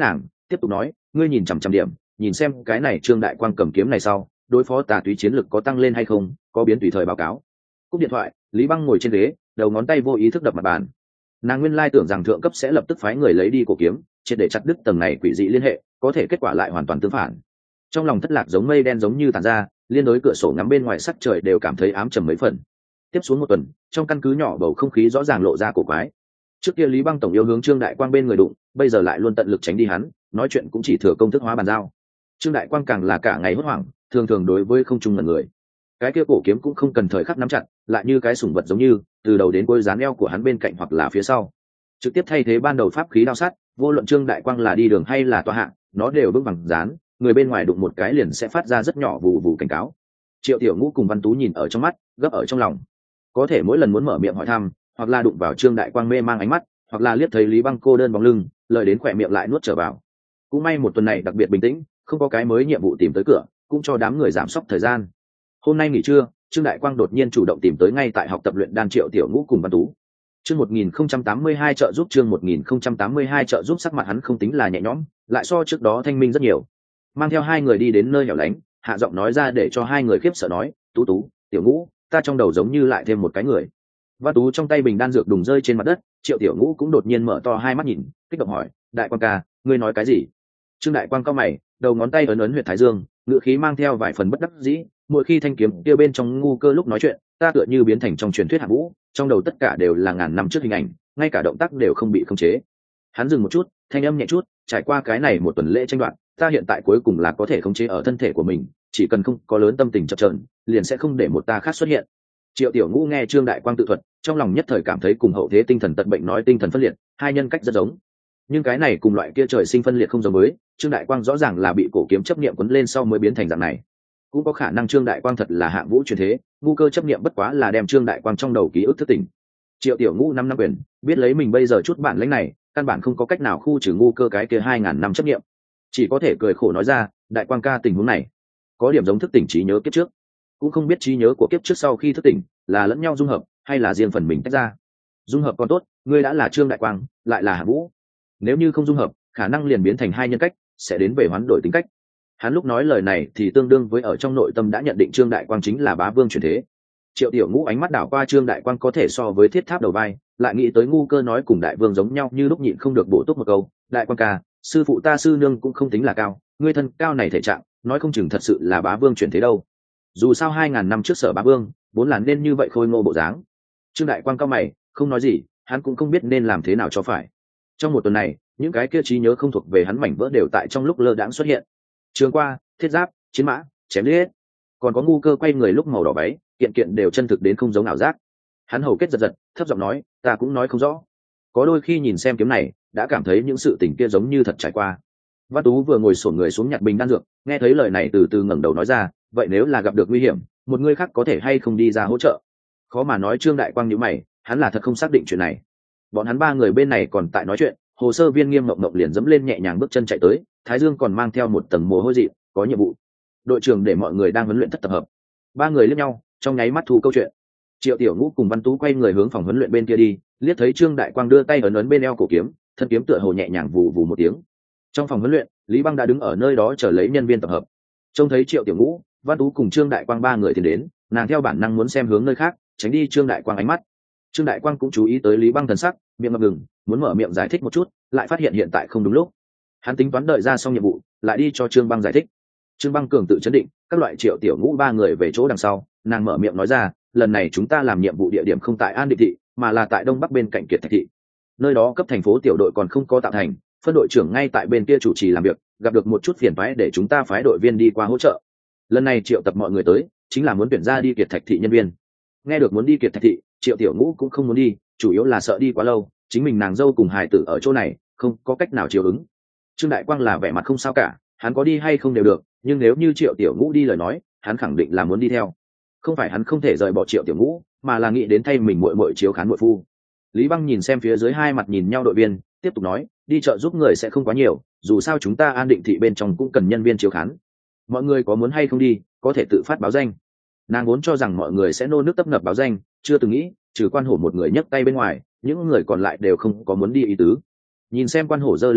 tiếp tục nói ngươi nhìn chằm chằm điểm, nhìn xem cái này trương đại quang cầm kiếm này sau đối phó tà túy chiến lực có tăng lên hay không, có biến tùy thời báo cáo. Cúp điện thoại, Lý Băng ngồi trên ghế, đầu ngón tay vô ý thức đập mặt bàn. Nàng nguyên lai tưởng rằng thượng cấp sẽ lập tức phái người lấy đi cổ kiếm, triệt để chặt đứt tầng này quỷ dị liên hệ, có thể kết quả lại hoàn toàn tương phản. Trong lòng thất lạc giống mây đen giống như tàn ra, liên đối cửa sổ ngắm bên ngoài sắc trời đều cảm thấy ám trầm mấy phần. Tiếp xuống một tuần, trong căn cứ nhỏ bầu không khí rõ ràng lộ ra cổ quái. Trước kia Lý Băng tổng yêu hướng Trương Đại Quang bên người đụng, bây giờ lại luôn tận lực tránh đi hắn, nói chuyện cũng chỉ thừa công thức hóa bàn giao. Trương Đại Quang càng là cả ngày hốt hoảng, thường thường đối với không trung ngẩn người. Cái kia cổ kiếm cũng không cần thời khắc nắm chặt, lại như cái sủng vật giống như từ đầu đến cuối dán eo của hắn bên cạnh hoặc là phía sau, trực tiếp thay thế ban đầu pháp khí đao sắt. Vô luận Trương Đại Quang là đi đường hay là tọa hạng, nó đều vững vàng dán, người bên ngoài đụng một cái liền sẽ phát ra rất nhỏ vù vù cảnh cáo. Triệu Tiểu Ngũ cùng Văn Tú nhìn ở trong mắt, gấp ở trong lòng. Có thể mỗi lần muốn mở miệng hỏi thăm, hoặc là đụng vào Trương Đại Quang mê mang ánh mắt, hoặc là liếc thấy Lý Băng cô đơn bóng lưng, lời đến khỏe miệng lại nuốt trở vào. Cũng may một tuần này đặc biệt bình tĩnh, không có cái mới nhiệm vụ tìm tới cửa, cũng cho đám người giảm sốc thời gian. Hôm nay nghỉ trưa, Trương Đại Quang đột nhiên chủ động tìm tới ngay tại học tập luyện đan Triệu Tiểu Ngũ cùng Văn Tú. Chương một nghìn không trăm tám mươi hai trợ giúp chương một nghìn không trăm tám mươi hai trợ giúp sắc mặt hắn không tính là nhẹ nhõm, lại so trước đó thanh minh rất nhiều. Mang theo hai người đi đến nơi hẻo lánh, hạ giọng nói ra để cho hai người khiếp sợ nói, "Tú Tú, Tiểu Ngũ, ta trong đầu giống như lại thêm một cái người." Văn Tú trong tay bình đan dược đùng rơi trên mặt đất, Triệu Tiểu Ngũ cũng đột nhiên mở to hai mắt nhìn, kích động hỏi, "Đại Quang ca, ngươi nói cái gì?" Trương Đại Quang cau mày, đầu ngón tay ấn ấn huyệt thái dương, ngữ khí mang theo vài phần bất đắc dĩ, mỗi khi thanh kiếm kia bên trong ngu cơ lúc nói chuyện, ta tựa như biến thành trong truyền thuyết Hạ Vũ, trong đầu tất cả đều là ngàn năm trước hình ảnh, ngay cả động tác đều không bị khống chế. Hắn dừng một chút, thanh âm nhẹ chút, trải qua cái này một tuần lễ tranh đoạt, ta hiện tại cuối cùng là có thể khống chế ở thân thể của mình, chỉ cần không có lớn tâm tình chập chờn, liền sẽ không để một ta khác xuất hiện. Triệu Tiểu Ngũ nghe Trương Đại Quang tự thuật, trong lòng nhất thời cảm thấy cùng hậu thế tinh thần tật bệnh nói tinh thần phân liệt, hai nhân cách rất giống. Nhưng cái này cùng loại kia trời sinh phân liệt không giống với, Trương Đại Quang rõ ràng là bị cổ kiếm chấp niệm cuốn lên sau mới biến thành dạng này. Cũng có khả năng Trương Đại Quang thật là Hạng Vũ truyền thế, ngu cơ chấp niệm bất quá là đem Trương Đại Quang trong đầu ký ức thức tỉnh. Triệu Tiểu Ngũ năm năm quyền, biết lấy mình bây giờ chút bản lĩnh này, căn bản không có cách nào khu trừ ngu cơ cái kia hai ngàn năm chấp niệm, chỉ có thể cười khổ nói ra, Đại Quang ca tình huống này, có điểm giống thức tỉnh trí nhớ kiếp trước, cũng không biết trí nhớ của kiếp trước sau khi thức tỉnh là lẫn nhau dung hợp hay là riêng phần mình tách ra. Dung hợp còn tốt, ngươi đã là Trương Đại Quang, lại là Hạng Vũ. Nếu như không dung hợp, khả năng liền biến thành hai nhân cách, sẽ đến về hoán đổi tính cách. Hắn lúc nói lời này thì tương đương với ở trong nội tâm đã nhận định Trương Đại Quang chính là bá vương truyền thế. Triệu Tiểu Ngũ ánh mắt đảo qua Trương Đại Quang có thể so với thiết tháp đầu vai, lại nghĩ tới ngu cơ nói cùng đại vương giống nhau như lúc nhịn không được bổ túc một câu, Đại Quang ca, sư phụ ta sư nương cũng không tính là cao, ngươi thân cao này thể trạng, nói không chừng thật sự là bá vương truyền thế đâu. Dù sao hai ngàn năm trước sở bá vương, vốn là nên như vậy khôi ngô bộ dáng. Trương Đại Quang cao mày, không nói gì, hắn cũng không biết nên làm thế nào cho phải. Trong một tuần này, những cái kia trí nhớ không thuộc về hắn mảnh vỡ đều tại trong lúc lơ đãng xuất hiện. Trường qua, thiết giáp, chiến mã, chém liết, còn có ngu cơ quay người lúc màu đỏ váy, kiện kiện đều chân thực đến không giống ảo giác. Hắn hầu kết giật giật, thấp giọng nói, ta cũng nói không rõ. Có đôi khi nhìn xem kiếm này, đã cảm thấy những sự tình kia giống như thật trải qua. Văn Tú vừa ngồi xổm người xuống nhặt bình đan dược, nghe thấy lời này từ từ ngẩng đầu nói ra, vậy nếu là gặp được nguy hiểm, một người khác có thể hay không đi ra hỗ trợ? Khó mà nói. Trương Đại Quang nhíu mày, hắn là thật không xác định chuyện này. Bọn hắn ba người bên này còn tại nói chuyện, hồ sơ viên Nghiêm Mộng Mộng liền dẫm lên nhẹ nhàng bước chân chạy tới, thái dương còn mang theo một tầng mồ hôi dị, có nhiệm vụ. Đội trưởng để mọi người đang huấn luyện thất tập hợp. Ba người liếc nhau, trong nháy mắt thu câu chuyện. Triệu Tiểu Ngũ cùng Văn Tú quay người hướng phòng huấn luyện bên kia đi, liếc thấy Trương Đại Quang đưa tay ấn ấn bên eo cổ kiếm, thân kiếm tựa hồ nhẹ nhàng vù vù một tiếng. Trong phòng huấn luyện, Lý Băng đã đứng ở nơi đó chờ lấy nhân viên tập hợp. Trông thấy Triệu Tiểu Ngũ, Văn Tú cùng Trương Đại Quang ba người tiến đến, nàng theo bản năng muốn xem hướng nơi khác, tránh đi Trương Đại Quang ánh mắt. Trương Đại Quang cũng chú ý tới Lý Băng thần sắc, miệng ngập ngừng, muốn mở miệng giải thích một chút, lại phát hiện hiện tại không đúng lúc. Hắn tính toán đợi ra xong nhiệm vụ, lại đi cho Trương Băng giải thích. Trương Băng cường tự chấn định, các loại Triệu Tiểu Ngũ ba người về chỗ đằng sau, nàng mở miệng nói ra, lần này chúng ta làm nhiệm vụ địa điểm không tại An Định thị, mà là tại đông bắc bên cạnh Kiệt Thạch thị. Nơi đó cấp thành phố tiểu đội còn không có tạo thành, phân đội trưởng ngay tại bên kia chủ trì làm việc, gặp được một chút phiền toái để chúng ta phái đội viên đi qua hỗ trợ. Lần này triệu tập mọi người tới, chính là muốn tuyển ra đi Kiệt Thạch thị nhân viên. Nghe được muốn đi Kiệt Thạch thị, Triệu Tiểu Ngũ cũng không muốn đi, chủ yếu là sợ đi quá lâu, chính mình nàng dâu cùng hài tử ở chỗ này, không có cách nào chiều ứng. Trương Đại Quang là vẻ mặt không sao cả, hắn có đi hay không đều được, nhưng nếu như Triệu Tiểu Ngũ đi lời nói, hắn khẳng định là muốn đi theo. Không phải hắn không thể rời bỏ Triệu Tiểu Ngũ, mà là nghĩ đến thay mình muội muội chiếu khán muội phu. Lý Băng nhìn xem phía dưới hai mặt nhìn nhau đội viên, tiếp tục nói, đi chợ giúp người sẽ không quá nhiều, dù sao chúng ta An Định thị bên trong cũng cần nhân viên chiếu khán. Mọi người có muốn hay không đi, có thể tự phát báo danh. Nàng vốn cho rằng mọi người sẽ nô nước tấp nập báo danh, chưa từng nghĩ, trừ Quan Hổ một người nhấc tay bên ngoài, những người còn lại đều không có muốn đi ý tứ. Nhìn xem Quan Hổ giơ lên tay,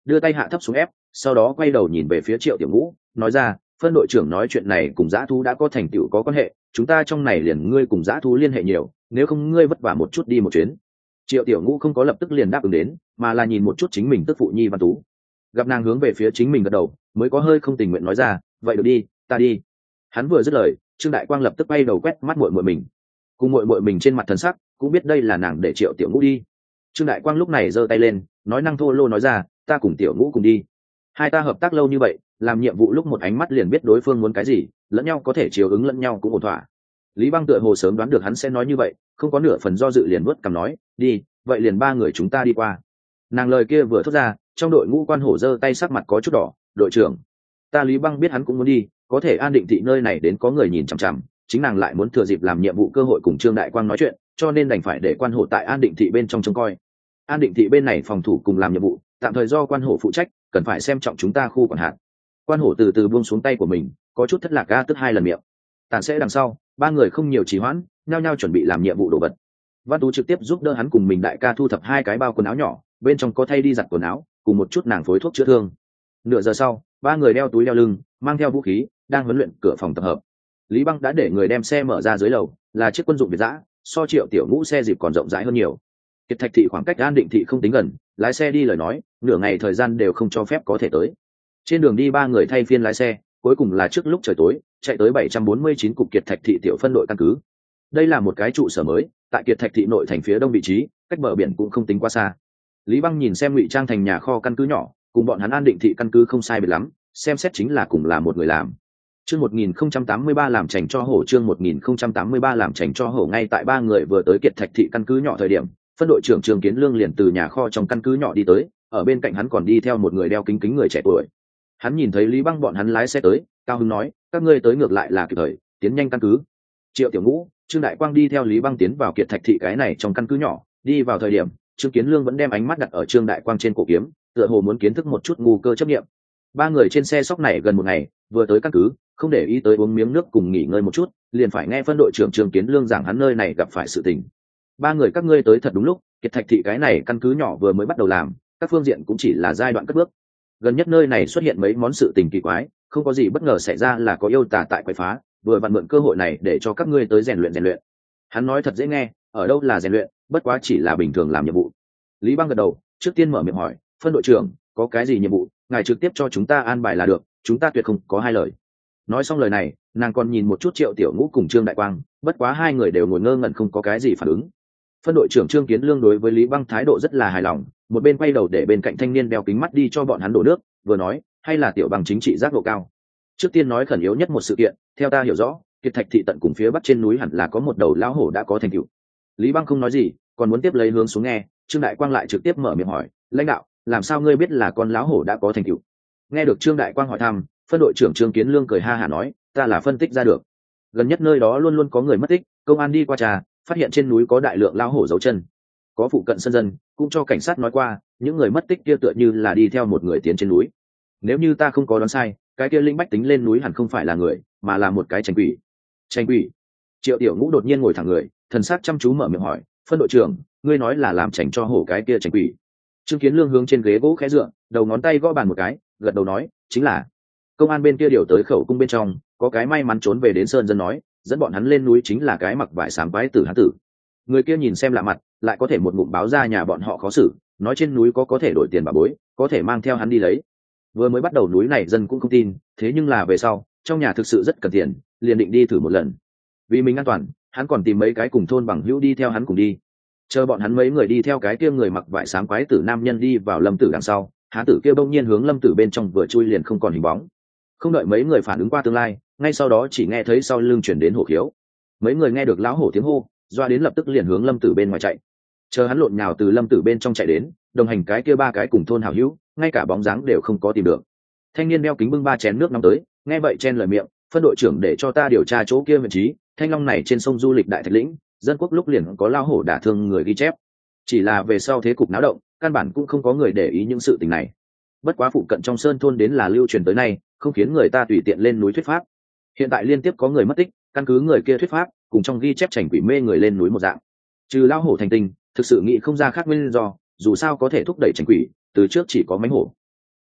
đưa tay hạ thấp xuống ép, sau đó quay đầu nhìn về phía Triệu Tiểu Ngũ, nói ra, phân đội trưởng nói chuyện này cùng dã thú đã có thành tựu có quan hệ, chúng ta trong này liền ngươi cùng dã thú liên hệ nhiều, nếu không ngươi vất vả một chút đi một chuyến. Triệu Tiểu Ngũ không có lập tức liền đáp ứng đến, mà là nhìn một chút chính mình tức phụ nhi Văn Tú, gặp nàng hướng về phía chính mình gật đầu, mới có hơi không tình nguyện nói ra, vậy được đi, ta đi. Hắn vừa dứt lời, Trương Đại Quang lập tức bay đầu quét mắt muội muội mình, cùng muội muội mình trên mặt thần sắc cũng biết đây là nàng để Triệu Tiểu Ngũ đi. Trương Đại Quang lúc này giơ tay lên, nói năng thô lô nói ra, ta cùng Tiểu Ngũ cùng đi. Hai ta hợp tác lâu như vậy, làm nhiệm vụ lúc một ánh mắt liền biết đối phương muốn cái gì, lẫn nhau có thể chiều ứng lẫn nhau cũng ổn thỏa. Lý Băng tựa hồ sớm đoán được hắn sẽ nói như vậy, không có nửa phần do dự liền vuốt cằm nói, đi, vậy liền ba người chúng ta đi qua. Nàng lời kia vừa thốt ra, trong đội ngũ quan hổ giơ tay sắc mặt có chút đỏ, đội trưởng, ta Lý Băng biết hắn cũng muốn đi, có thể An Định thị nơi này đến có người nhìn chằm chằm, chính nàng lại muốn thừa dịp làm nhiệm vụ cơ hội cùng Trương Đại Quang nói chuyện, cho nên đành phải để quan hổ tại An Định thị bên trong trông coi. An Định thị bên này phòng thủ cùng làm nhiệm vụ, tạm thời do quan hổ phụ trách, cần phải xem trọng chúng ta khu quản hạt. Quan hổ từ từ buông xuống tay của mình, có chút thất lạc ga tức hai lần miệng. Tàn sẽ đằng sau, ba người không nhiều trì hoãn, nhao nhao chuẩn bị làm nhiệm vụ đồ vật. Văn Tú trực tiếp giúp đỡ hắn cùng mình đại ca thu thập hai cái bao quần áo nhỏ, bên trong có thay đi giặt quần áo, cùng một chút nàng phối thuốc chữa thương. Nửa giờ sau, ba người đeo túi đeo lưng, mang theo vũ khí, đang huấn luyện cửa phòng tập hợp. Lý Băng đã để người đem xe mở ra dưới lầu, là chiếc quân dụng Việt dã, so Triệu Tiểu Ngũ xe dịp còn rộng rãi hơn nhiều. Kiệt Thạch thị khoảng cách An Định thị không tính gần, lái xe đi lời nói, nửa ngày thời gian đều không cho phép có thể tới. Trên đường đi ba người thay phiên lái xe, cuối cùng là trước lúc trời tối, chạy tới bảy trăm bốn mươi chín cục Kiệt Thạch thị tiểu phân đội căn cứ. Đây là một cái trụ sở mới, tại Kiệt Thạch thị nội thành phía đông vị trí, cách bờ biển cũng không tính quá xa. Lý Băng nhìn xem ngụy trang thành nhà kho căn cứ nhỏ, cùng bọn hắn An Định thị căn cứ không sai biệt lắm, xem xét chính là cùng là một người làm. Chương một nghìn không trăm tám mươi ba làm chành cho hổ, chương một nghìn không trăm tám mươi ba làm chành cho hổ. Ngay tại ba người vừa tới Kiệt Thạch thị căn cứ nhỏ thời điểm, phân đội trưởng Trương Kiến Lương liền từ nhà kho trong căn cứ nhỏ đi tới, ở bên cạnh hắn còn đi theo một người đeo kính kính người trẻ tuổi. Hắn nhìn thấy Lý Băng bọn hắn lái xe tới, cao hứng nói, các ngươi tới ngược lại là kịp thời, tiến nhanh căn cứ. Triệu Tiểu Ngũ, Trương Đại Quang đi theo Lý Băng tiến vào Kiệt Thạch thị cái này trong căn cứ nhỏ, đi vào thời điểm, Trương Kiến Lương vẫn đem ánh mắt đặt ở Trương Đại Quang trên cổ kiếm, tựa hồ muốn kiến thức một chút ngu cơ chấp nghiệm. Ba người trên xe sóc này gần một ngày, vừa tới căn cứ, không để ý tới uống miếng nước cùng nghỉ ngơi một chút, liền phải nghe phân đội trưởng Trương Kiến Lương giảng hắn nơi này gặp phải sự tình. Ba người các ngươi tới thật đúng lúc, Kiệt Thạch thị cái này căn cứ nhỏ vừa mới bắt đầu làm, các phương diện cũng chỉ là giai đoạn cất bước. Gần nhất nơi này xuất hiện mấy món sự tình kỳ quái, không có gì bất ngờ xảy ra là có yêu tà tại quậy phá, vừa vặn mượn cơ hội này để cho các ngươi tới rèn luyện rèn luyện. Hắn nói thật dễ nghe, ở đâu là rèn luyện, bất quá chỉ là bình thường làm nhiệm vụ. Lý Băng gật đầu, trước tiên mở miệng hỏi, phân đội trưởng, có cái gì nhiệm vụ, ngài trực tiếp cho chúng ta an bài là được, chúng ta tuyệt không có hai lời. Nói xong lời này, nàng còn nhìn một chút Triệu Tiểu Ngũ cùng Trương Đại Quang, bất quá hai người đều ngồi ngơ ngẩn không có cái gì phản ứng. Phân đội trưởng Trương Kiến Lương đối với Lý Băng thái độ rất là hài lòng, một bên quay đầu để bên cạnh thanh niên đeo kính mắt đi cho bọn hắn đổ nước, vừa nói, hay là Tiểu Bằng chính trị giác ngộ cao. Trước tiên nói khẩn yếu nhất một sự kiện, theo ta hiểu rõ, Kiệt Thạch thị tận cùng phía bắc trên núi hẳn là có một đầu lão hổ đã có thành tựu. Lý Băng không nói gì, còn muốn tiếp lấy hướng xuống nghe, Trương Đại Quang lại trực tiếp mở miệng hỏi, lãnh đạo, làm sao ngươi biết là con lão hổ đã có thành tựu? Nghe được Trương Đại Quang hỏi thăm, phân đội trưởng Trương Kiến Lương cười ha hả nói, ta là phân tích ra được. Gần nhất nơi đó luôn luôn có người mất tích, công an đi qua trà, phát hiện trên núi có đại lượng lão hổ dấu chân. Có phụ cận sân dân cũng cho cảnh sát nói qua, những người mất tích kia tựa như là đi theo một người tiến trên núi. Nếu như ta không có đoán sai, cái kia linh bách tính lên núi hẳn không phải là người, mà là một cái tranh quỷ. Tranh quỷ? Triệu Tiểu Ngũ đột nhiên ngồi thẳng người, thần sắc chăm chú mở miệng hỏi, phân đội trưởng, ngươi nói là làm chành cho hổ cái kia tranh quỷ? Trương Kiến Lương hướng trên ghế gỗ khẽ dựa, đầu ngón tay gõ bàn một cái, gật đầu nói, chính là. Công an bên kia điều tới khẩu cung bên trong, có cái may mắn trốn về đến sơn dân nói, dẫn bọn hắn lên núi chính là cái mặc vải xám quái tử hán tử. Người kia nhìn xem lạ mặt, lại có thể một ngụm báo ra nhà bọn họ khó xử, nói trên núi có có thể đổi tiền bà bối, có thể mang theo hắn đi lấy. Vừa mới bắt đầu núi này dân cũng không tin, thế nhưng là về sau, trong nhà thực sự rất cần tiền, liền định đi thử một lần. Vì mình an toàn, hắn còn tìm mấy cái cùng thôn bằng hữu đi theo hắn cùng đi. Chờ bọn hắn mấy người đi theo cái kia người mặc vải xám quái tử nam nhân đi vào Lâm Tử đằng sau, hán tử kia bỗng nhiên hướng Lâm Tử bên trong vừa chui liền không còn hình bóng. Không đợi mấy người phản ứng qua tương lai, ngay sau đó chỉ nghe thấy sau lưng chuyển đến hổ khiếu. Mấy người nghe được lão hổ tiếng hô, doa đến lập tức liền hướng Lâm Tử bên ngoài chạy. Chờ hắn lộn nhào từ Lâm Tử bên trong chạy đến, đồng hành cái kia ba cái cùng thôn hảo hữu, ngay cả bóng dáng đều không có tìm được. Thanh niên đeo kính bưng ba chén nước nóng tới, nghe vậy chen lời miệng, phân đội trưởng để cho ta điều tra chỗ kia vị trí, Thanh Long này trên sông du lịch Đại Thạch Lĩnh, dân quốc lúc liền có lao hổ đả thương người ghi chép. Chỉ là về sau thế cục náo động, căn bản cũng không có người để ý những sự tình này. Bất quá phụ cận trong sơn thôn đến là lưu truyền tới nay, không khiến người ta tùy tiện lên núi thuyết pháp. Hiện tại liên tiếp có người mất tích, căn cứ người kia thuyết pháp, cùng trong ghi chép chảnh quỷ mê người lên núi một dạng. Trừ lao hổ thành tinh, thực sự nghĩ không ra khác nguyên do, dù sao có thể thúc đẩy chảnh quỷ, từ trước chỉ có mánh hổ.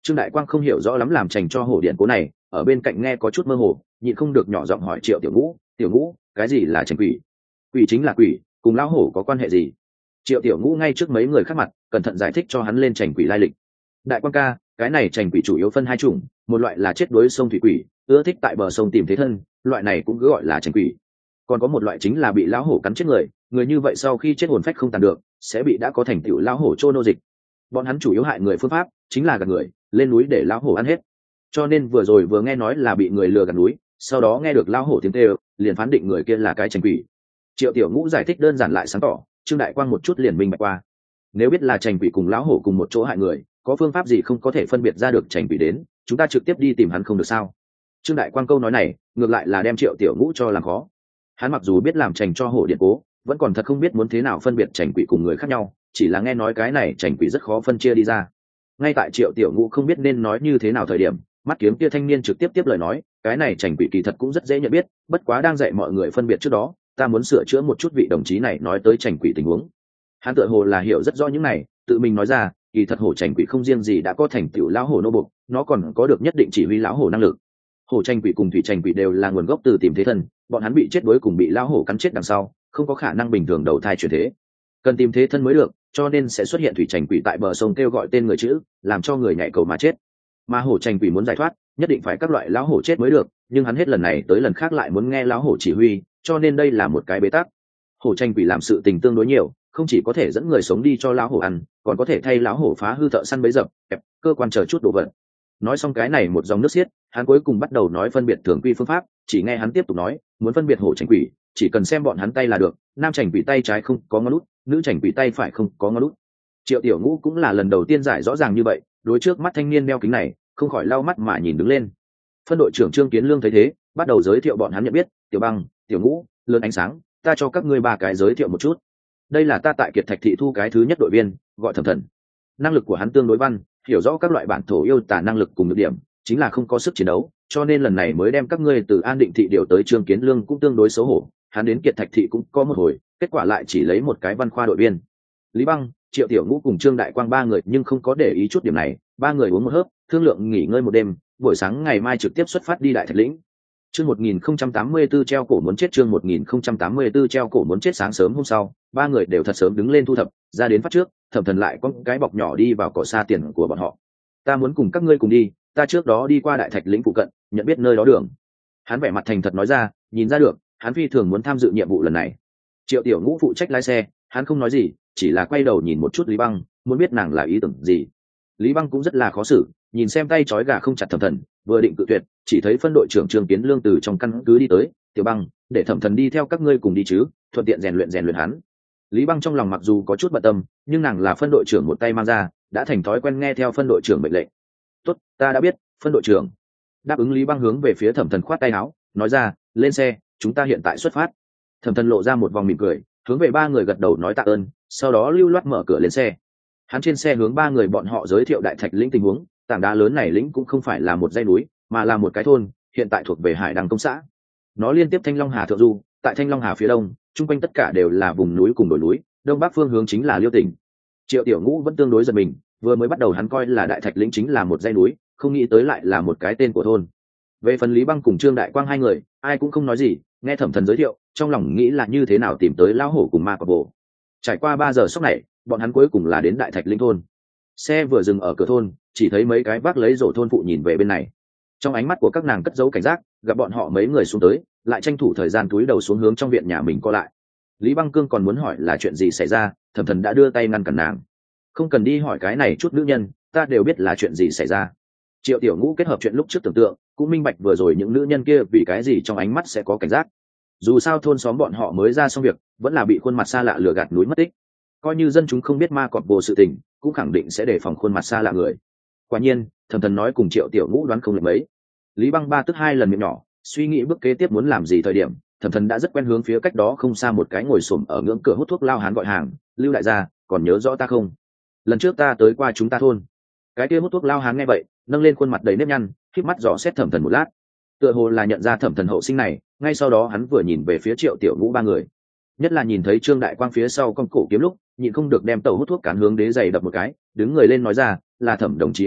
Trương Đại Quang không hiểu rõ lắm làm trành cho hổ điện cố này, ở bên cạnh nghe có chút mơ hồ, nhịn không được nhỏ giọng hỏi Triệu Tiểu Ngũ, Tiểu Ngũ, cái gì là trành quỷ? Quỷ chính là quỷ, cùng lão hổ có quan hệ gì? Triệu Tiểu Ngũ ngay trước mấy người khác mặt cẩn thận giải thích cho hắn lên trành quỷ lai lịch. Đại Quang ca, cái này trành quỷ chủ yếu phân hai chủng, một loại là chết đuối sông thủy quỷ, ưa thích tại bờ sông tìm thế thân, loại này cũng cứ gọi là trành quỷ. Còn có một loại chính là bị lão hổ cắn chết người, người như vậy sau khi chết hồn phách không tàn được, sẽ bị đã có thành tựu lão hổ trô nô dịch. Bọn hắn chủ yếu hại người phương pháp chính là gạt người, lên núi để lão hổ ăn hết. Cho nên vừa rồi vừa nghe nói là bị người lừa gạt núi, sau đó nghe được lão hổ tiếng kêu, liền phán định người kia là cái trành quỷ. Triệu Tiểu Ngũ giải thích đơn giản lại sáng tỏ, Trương Đại Quang một chút liền minh bạch qua. Nếu biết là trành quỷ cùng lão hổ cùng một chỗ hại người, có phương pháp gì không có thể phân biệt ra được trành quỷ đến, chúng ta trực tiếp đi tìm hắn không được sao? Trương Đại Quang câu nói này ngược lại là đem Triệu Tiểu Ngũ cho làm khó. Hắn mặc dù biết làm trành cho hổ điện cố, vẫn còn thật không biết muốn thế nào phân biệt trành quỷ cùng người khác nhau, chỉ là nghe nói cái này trành quỷ rất khó phân chia đi ra. Ngay tại Triệu Tiểu Ngũ không biết nên nói như thế nào thời điểm, mắt kiếm kia thanh niên trực tiếp tiếp lời nói, cái này trành quỷ kỳ thật cũng rất dễ nhận biết, bất quá đang dạy mọi người phân biệt trước đó, ta muốn sửa chữa một chút vị đồng chí này nói tới trành quỷ tình huống. Hắn tựa hồ là hiểu rất rõ những này, tự mình nói ra, kỳ thật hổ trành quỷ không riêng gì đã có thành tựu lão hổ nô bộc, nó còn có được nhất định chỉ huy lão hổ năng lực. Hổ trành quỷ cùng thủy trành quỷ đều là nguồn gốc từ tìm thế thân, bọn hắn bị chết đuối cùng bị lão hổ cắn chết đằng sau, không có khả năng bình thường đầu thai chuyển thế, cần tìm thế thân mới được, cho nên sẽ xuất hiện thủy trành quỷ tại bờ sông kêu gọi tên người chữ, làm cho người nhảy cầu mà chết. Mà hổ trành quỷ muốn giải thoát, nhất định phải các loại lão hổ chết mới được, nhưng hắn hết lần này tới lần khác lại muốn nghe lão hổ chỉ huy, cho nên đây là một cái bế tắc. Hổ trành quỷ làm sự tình tương đối nhiều, không chỉ có thể dẫn người sống đi cho lão hổ ăn, còn có thể thay lão hổ phá hư thợ săn bấy dập, ép, cơ quan chờ chút đồ vật. Nói xong cái này một dòng nước xiết, hắn cuối cùng bắt đầu nói phân biệt thường quy phương pháp, chỉ nghe hắn tiếp tục nói, muốn phân biệt hổ trành quỷ, chỉ cần xem bọn hắn tay là được, nam trành quỷ tay trái không có ngón út, nữ trành quỷ tay phải không có ngón út. Triệu Tiểu Ngũ cũng là lần đầu tiên giải rõ ràng như vậy, đối trước mắt thanh niên đeo kính này, không khỏi lau mắt mà nhìn đứng lên. Phân đội trưởng Trương Kiến Lương thấy thế, bắt đầu giới thiệu bọn hắn nhận biết, Tiểu Băng, Tiểu Ngũ, Lớn Ánh Sáng, ta cho các ngươi ba cái giới thiệu một chút. Đây là ta tại Kiệt Thạch thị thu cái thứ nhất đội viên, gọi Thẩm Thần. Năng lực của hắn tương đối văn, hiểu rõ các loại bản thổ yêu tả năng lực cùng nhược điểm, chính là không có sức chiến đấu, cho nên lần này mới đem các ngươi từ An Định thị điều tới. Trương Kiến Lương cũng tương đối xấu hổ, hắn đến Kiệt Thạch thị cũng có một hồi, kết quả lại chỉ lấy một cái văn khoa đội viên. Lý Băng, Triệu Tiểu Ngũ cùng Trương Đại Quang ba người nhưng không có để ý chút điểm này, ba người uống một hớp, thương lượng nghỉ ngơi một đêm, buổi sáng ngày mai trực tiếp xuất phát đi Đại Thạch lĩnh. Chương một nghìn không trăm tám mươi tư treo cổ muốn chết, chương một nghìn không trăm tám mươi tư treo cổ muốn chết. Sáng sớm hôm sau, ba người đều thật sớm đứng lên thu thập, ra đến phát trước, Thẩm Thần lại có cái bọc nhỏ đi vào cỏ xa tiền của bọn họ. Ta muốn cùng các ngươi cùng đi, ta trước đó đi qua Đại Thạch lĩnh phụ cận, nhận biết nơi đó đường. Hắn vẻ mặt thành thật nói ra, nhìn ra được, hắn phi thường muốn tham dự nhiệm vụ lần này. Triệu Tiểu Ngũ phụ trách lái xe, hắn không nói gì, chỉ là quay đầu nhìn một chút Lý Băng, muốn biết nàng là ý tưởng gì. Lý Băng cũng rất là khó xử, nhìn xem tay trói gà không chặt Thẩm Thần, vừa định cự tuyệt, chỉ thấy phân đội trưởng Trương Kiến Lương từ trong căn cứ đi tới. Tiểu Băng, để Thẩm Thần đi theo các ngươi cùng đi chứ, thuận tiện rèn luyện rèn luyện hắn. Lý Băng trong lòng mặc dù có chút bận tâm, nhưng nàng là phân đội trưởng một tay mang ra, đã thành thói quen nghe theo phân đội trưởng mệnh lệnh. Tốt, ta đã biết, phân đội trưởng. Đáp ứng, Lý Băng hướng về phía Thẩm Thần khoát tay áo, nói ra, lên xe, chúng ta hiện tại xuất phát. Thẩm Thần lộ ra một vòng mỉm cười, hướng về ba người gật đầu nói tạ ơn, sau đó lưu loát mở cửa lên xe. Hắn trên xe hướng ba người bọn họ giới thiệu Đại Thạch lĩnh tình huống. Tảng đá lớn này lĩnh cũng không phải là một dãy núi, mà là một cái thôn, hiện tại thuộc về Hải Đăng công xã. Nó liên tiếp Thanh Long Hà thượng du, tại Thanh Long Hà phía đông, chung quanh tất cả đều là vùng núi cùng đồi núi, đông bắc phương hướng chính là Liêu tỉnh. Triệu Tiểu Ngũ vẫn tương đối giật mình, vừa mới bắt đầu hắn coi là Đại Thạch lĩnh chính là một dãy núi, không nghĩ tới lại là một cái tên của thôn. Về phần Lý Băng cùng Trương Đại Quang hai người, ai cũng không nói gì, nghe Thẩm Thần giới thiệu, trong lòng nghĩ là như thế nào tìm tới lão hổ cùng ma cọp bộ. Trải qua ba giờ sốc này, bọn hắn cuối cùng là đến Đại Thạch lĩnh thôn. Xe vừa dừng ở cửa thôn, chỉ thấy mấy cái bác lấy rổ thôn phụ nhìn về bên này. Trong ánh mắt của các nàng cất giấu cảnh giác, gặp bọn họ mấy người xuống tới, lại tranh thủ thời gian túi đầu xuống hướng trong viện nhà mình co lại. Lý Băng Cương còn muốn hỏi là chuyện gì xảy ra, Thẩm Thần đã đưa tay ngăn cản nàng. Không cần đi hỏi cái này chút nữ nhân, ta đều biết là chuyện gì xảy ra. Triệu Tiểu Ngũ kết hợp chuyện lúc trước tưởng tượng, cũng minh bạch vừa rồi những nữ nhân kia vì cái gì trong ánh mắt sẽ có cảnh giác. Dù sao thôn xóm bọn họ mới ra xong việc, vẫn là bị khuôn mặt xa lạ lừa gạt núi mất tích. Coi như dân chúng không biết ma cọp bồ sự tình, cũng khẳng định sẽ đề phòng khuôn mặt xa lạ người. Quả nhiên, Thẩm Thần nói cùng Triệu Tiểu Ngũ đoán không lệch mấy. Lý Băng ba tức hai lần miệng nhỏ, suy nghĩ bước kế tiếp muốn làm gì thời điểm, Thẩm Thần đã rất quen hướng phía cách đó không xa một cái ngồi xổm ở ngưỡng cửa hút thuốc lao hán gọi hàng, Lưu đại gia, còn nhớ rõ ta không? Lần trước ta tới qua chúng ta thôn. Cái kia hút thuốc lao hán nghe vậy, nâng lên khuôn mặt đầy nếp nhăn, khép mắt dò xét Thẩm Thần một lát, tựa hồ là nhận ra Thẩm Thần hậu sinh này. Ngay sau đó hắn vừa nhìn về phía Triệu Tiểu Ngũ ba người, nhất là nhìn thấy Trương Đại Quang phía sau con cổ kiếm lúc, nhịn không được đem tàu hút thuốc cán hướng đế giày đập một cái, đứng người lên nói ra, là Thẩm đồng chí à,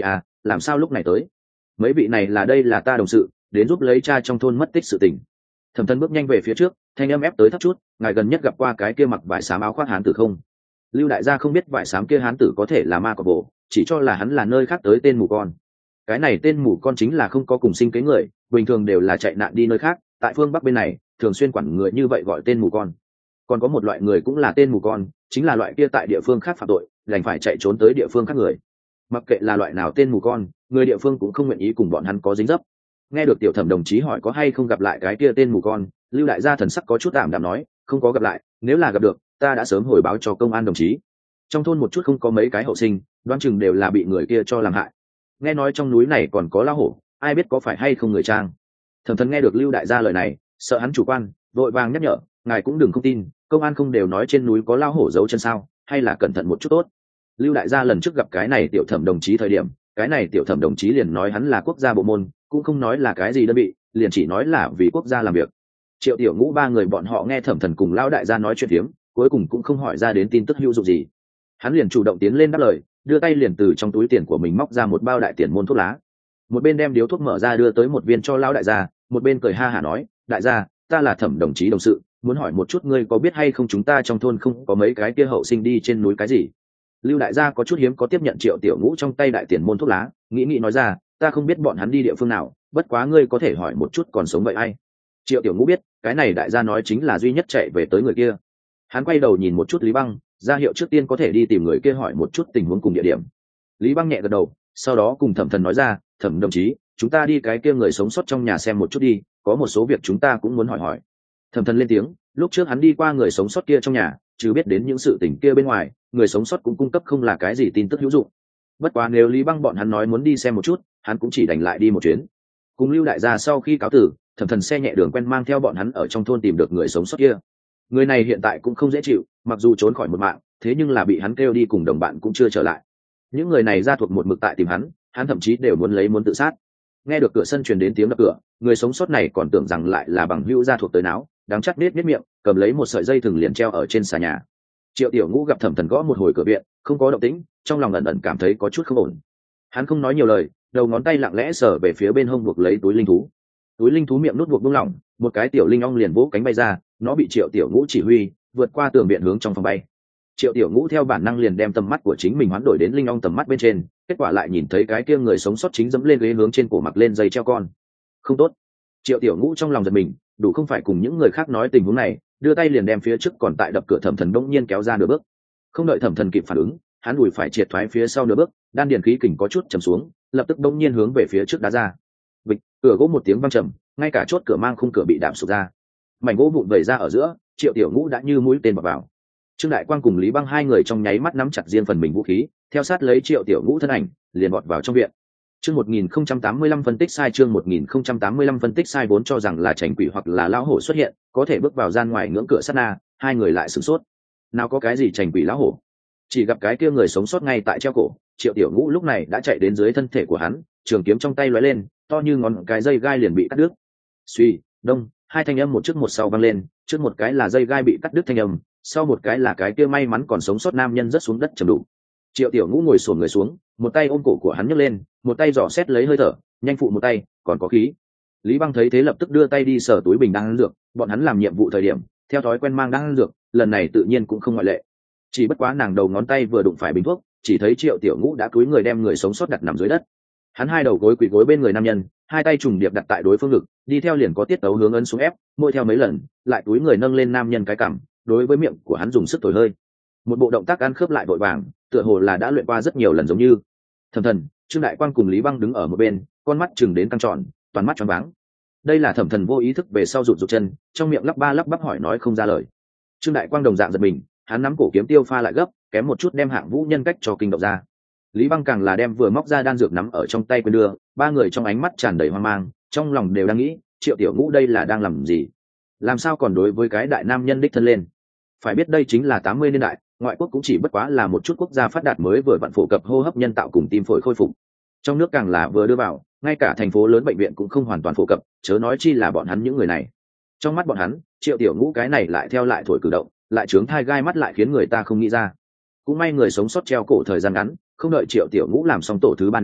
làm sao lúc này tới? Mấy vị này là đây là ta đồng sự, đến giúp lấy cha trong thôn mất tích sự tình. Thẩm Thần bước nhanh về phía trước, thanh âm ép tới thấp chút, ngài gần nhất gặp qua cái kia mặc vải xám áo khoác hán tử không? Lưu đại gia không biết vải xám kia hán tử có thể là ma cọp bộ, chỉ cho là hắn là nơi khác tới tên mù con. Cái này tên mù con chính là không có cùng sinh kế người, bình thường đều là chạy nạn đi nơi khác, tại phương bắc bên này thường xuyên quản người như vậy gọi tên mù con. Còn có một loại người cũng là tên mù con, chính là loại kia tại địa phương khác phạm tội đành phải chạy trốn tới địa phương khác người. Mặc kệ là loại nào tên mù con, người địa phương cũng không nguyện ý cùng bọn hắn có dính dấp. Nghe được Tiểu Thẩm đồng chí hỏi có hay không gặp lại cái kia tên mù con, Lưu đại gia thần sắc có chút tạm đạm nói, không có gặp lại, nếu là gặp được ta đã sớm hồi báo cho công an đồng chí. Trong thôn một chút không có mấy cái hậu sinh, đoán chừng đều là bị người kia cho làm hại. Nghe nói trong núi này còn có lao hổ, ai biết có phải hay không người trang. Thẩm Thần nghe được Lưu đại gia lời này, sợ hắn chủ quan, vội vàng nhắc nhở, ngài cũng đừng không tin, công an không đều nói trên núi có lao hổ giấu chân sao, hay là cẩn thận một chút tốt. Lưu đại gia lần trước gặp cái này Tiểu Thẩm đồng chí thời điểm, cái này Tiểu Thẩm đồng chí liền nói hắn là quốc gia bộ môn, cũng không nói là cái gì đơn vị, liền chỉ nói là vì quốc gia làm việc. Triệu Tiểu Ngũ ba người bọn họ nghe Thẩm Thần cùng lão đại gia nói chuyện phiếm, cuối cùng cũng không hỏi ra đến tin tức hữu dụng gì. Hắn liền chủ động tiến lên đáp lời, đưa tay liền từ trong túi tiền của mình móc ra một bao đại tiền môn thuốc lá, một bên đem điếu thuốc mở ra đưa tới một viên cho lão đại gia, một bên cười ha hả nói, đại gia, ta là Thẩm đồng chí đồng sự, muốn hỏi một chút ngươi có biết hay không chúng ta trong thôn không có mấy cái kia hậu sinh đi trên núi cái gì. Lưu đại gia có chút hiếm có tiếp nhận Triệu Tiểu Ngũ trong tay đại tiền môn thuốc lá, nghĩ nghĩ nói ra, ta không biết bọn hắn đi địa phương nào, bất quá ngươi có thể hỏi một chút còn sống vậy ai. Triệu Tiểu Ngũ biết cái này đại gia nói chính là duy nhất chạy về tới người kia. Hắn quay đầu nhìn một chút Lý Băng, ra hiệu trước tiên có thể đi tìm người kia hỏi một chút tình huống cùng địa điểm. Lý Băng nhẹ gật đầu, sau đó cùng Thẩm Thần nói ra, Thẩm đồng chí, chúng ta đi cái kia người sống sót trong nhà xem một chút đi, có một số việc chúng ta cũng muốn hỏi hỏi. Thẩm Thần lên tiếng, lúc trước hắn đi qua người sống sót kia trong nhà, chứ biết đến những sự tình kia bên ngoài, người sống sót cũng cung cấp không là cái gì tin tức hữu dụng. Bất quá nếu Lý Băng bọn hắn nói muốn đi xem một chút, hắn cũng chỉ đành lại đi một chuyến. Cùng Lưu đại gia sau khi cáo tử, Thẩm Thần xe nhẹ đường quen mang theo bọn hắn ở trong thôn tìm được người sống sót kia. Người này hiện tại cũng không dễ chịu, mặc dù trốn khỏi một mạng, thế nhưng là bị hắn kêu đi cùng đồng bạn cũng chưa trở lại. Những người này ra thuộc một mực tại tìm hắn, hắn thậm chí đều muốn lấy muốn tự sát. Nghe được cửa sân truyền đến tiếng đập cửa, người sống sót này còn tưởng rằng lại là bằng hữu gia thuộc tới náo, đáng chắc nết nết miệng, cầm lấy một sợi dây thừng liền treo ở trên xà nhà. Triệu Tiểu Ngũ gặp Thẩm Thần gõ một hồi cửa viện, không có động tĩnh, trong lòng ẩn ẩn cảm thấy có chút không ổn. Hắn không nói nhiều lời, đầu ngón tay lặng lẽ sờ về phía bên hông buộc lấy túi linh thú. Túi linh thú miệng nút buộc buông lỏng, một cái tiểu linh ong liền vỗ cánh bay ra, nó bị Triệu Tiểu Ngũ chỉ huy, vượt qua tường viện hướng trong phòng bay. Triệu Tiểu Ngũ theo bản năng liền đem tầm mắt của chính mình hoán đổi đến linh ong tầm mắt bên trên, kết quả lại nhìn thấy cái kia người sống sót chính dẫm lên ghế hướng trên cổ mặc lên dây treo con. Không tốt. Triệu Tiểu Ngũ trong lòng giật mình, đủ không phải cùng những người khác nói tình huống này, đưa tay liền đem phía trước còn tại đập cửa Thẩm Thần bỗng nhiên kéo ra nửa bước. Không đợi Thẩm Thần kịp phản ứng, hắn đùi phải triệt thoái phía sau nửa bước, đan điền khí kình có chút trầm xuống, lập tức bỗng nhiên hướng về phía trước đá ra. Bịch, cửa gỗ một tiếng vang trầm, ngay cả chốt cửa mang khung cửa bị đạp sụp ra. Mảnh gỗ vụn vẩy ra ở giữa, Triệu Tiểu Ngũ đã như mũi tên bọc vào. Trương Đại Quang cùng Lý Băng hai người trong nháy mắt nắm chặt riêng phần mình vũ khí, theo sát lấy Triệu Tiểu Ngũ thân ảnh, liền vọt vào trong viện. Chương một nghìn không trăm tám mươi lăm phân tích sai chương một nghìn không trăm tám mươi lăm phân tích sai vốn cho rằng là chảnh quỷ hoặc là lão hổ xuất hiện, có thể bước vào gian ngoài ngưỡng cửa sát na, hai người lại sửng sốt. Nào có cái gì chảnh quỷ lão hổ? Chỉ gặp cái kia người sống sót ngay tại treo cổ, Triệu Tiểu Ngũ lúc này đã chạy đến dưới thân thể của hắn, trường kiếm trong tay lóe lên, to như ngón cái dây gai liền bị cắt đứt. Suy, đông, hai thanh âm một trước một sau vang lên, trước một cái là dây gai bị cắt đứt thanh âm, sau một cái là cái kia may mắn còn sống sót nam nhân rớt xuống đất trầm đủ. Triệu Tiểu Ngũ ngồi xổm người xuống, một tay ôm cổ của hắn nhấc lên, một tay dò xét lấy hơi thở, nhanh phụ một tay, còn có khí. Lý Băng thấy thế lập tức đưa tay đi sờ túi bình đan dược, bọn hắn làm nhiệm vụ thời điểm, theo thói quen mang đan dược, lần này tự nhiên cũng không ngoại lệ. Chỉ bất quá nàng đầu ngón tay vừa đụng phải bình thuốc, chỉ thấy Triệu Tiểu Ngũ đã cúi người đem người sống sót đặt nằm dưới đất. Hắn hai đầu gối quỳ gối bên người nam nhân, hai tay trùng điệp đặt tại đối phương ngực, đi theo liền có tiết tấu hướng ấn xuống ép, môi theo mấy lần, lại túi người nâng lên nam nhân cái cằm, đối với miệng của hắn dùng sức thổi hơi. Một bộ động tác ăn khớp lại vội vàng, tựa hồ là đã luyện qua rất nhiều lần giống như. Thẩm Thần, Trương Đại Quang cùng Lý Băng đứng ở một bên, con mắt chừng đến căng tròn, toàn mắt choáng váng. Đây là Thẩm Thần vô ý thức về sau rụt rụt chân, trong miệng lắp ba lắp bắp hỏi nói không ra lời. Trương Đại Quang đồng dạng giật mình, hắn nắm cổ kiếm tiêu pha lại gấp, kém một chút đem Hạng Vũ nhân cách cho kinh động ra. Lý Băng càng là đem vừa móc ra đan dược nắm ở trong tay quên đưa, ba người trong ánh mắt tràn đầy hoang mang, trong lòng đều đang nghĩ, Triệu Tiểu Ngũ đây là đang làm gì? Làm sao còn đối với cái đại nam nhân đích thân lên? Phải biết đây chính là tám mươi niên đại, ngoại quốc cũng chỉ bất quá là một chút quốc gia phát đạt mới vừa vặn phổ cập hô hấp nhân tạo cùng tim phổi khôi phục. Trong nước càng là vừa đưa vào, ngay cả thành phố lớn bệnh viện cũng không hoàn toàn phổ cập, chớ nói chi là bọn hắn những người này. Trong mắt bọn hắn, Triệu Tiểu Ngũ cái này lại theo lại thổi cử động, lại trướng thai gai mắt lại khiến người ta không nghĩ ra. Cũng may người sống sót treo cổ thời gian ngắn, không đợi Triệu Tiểu Ngũ làm xong tổ thứ ba nén,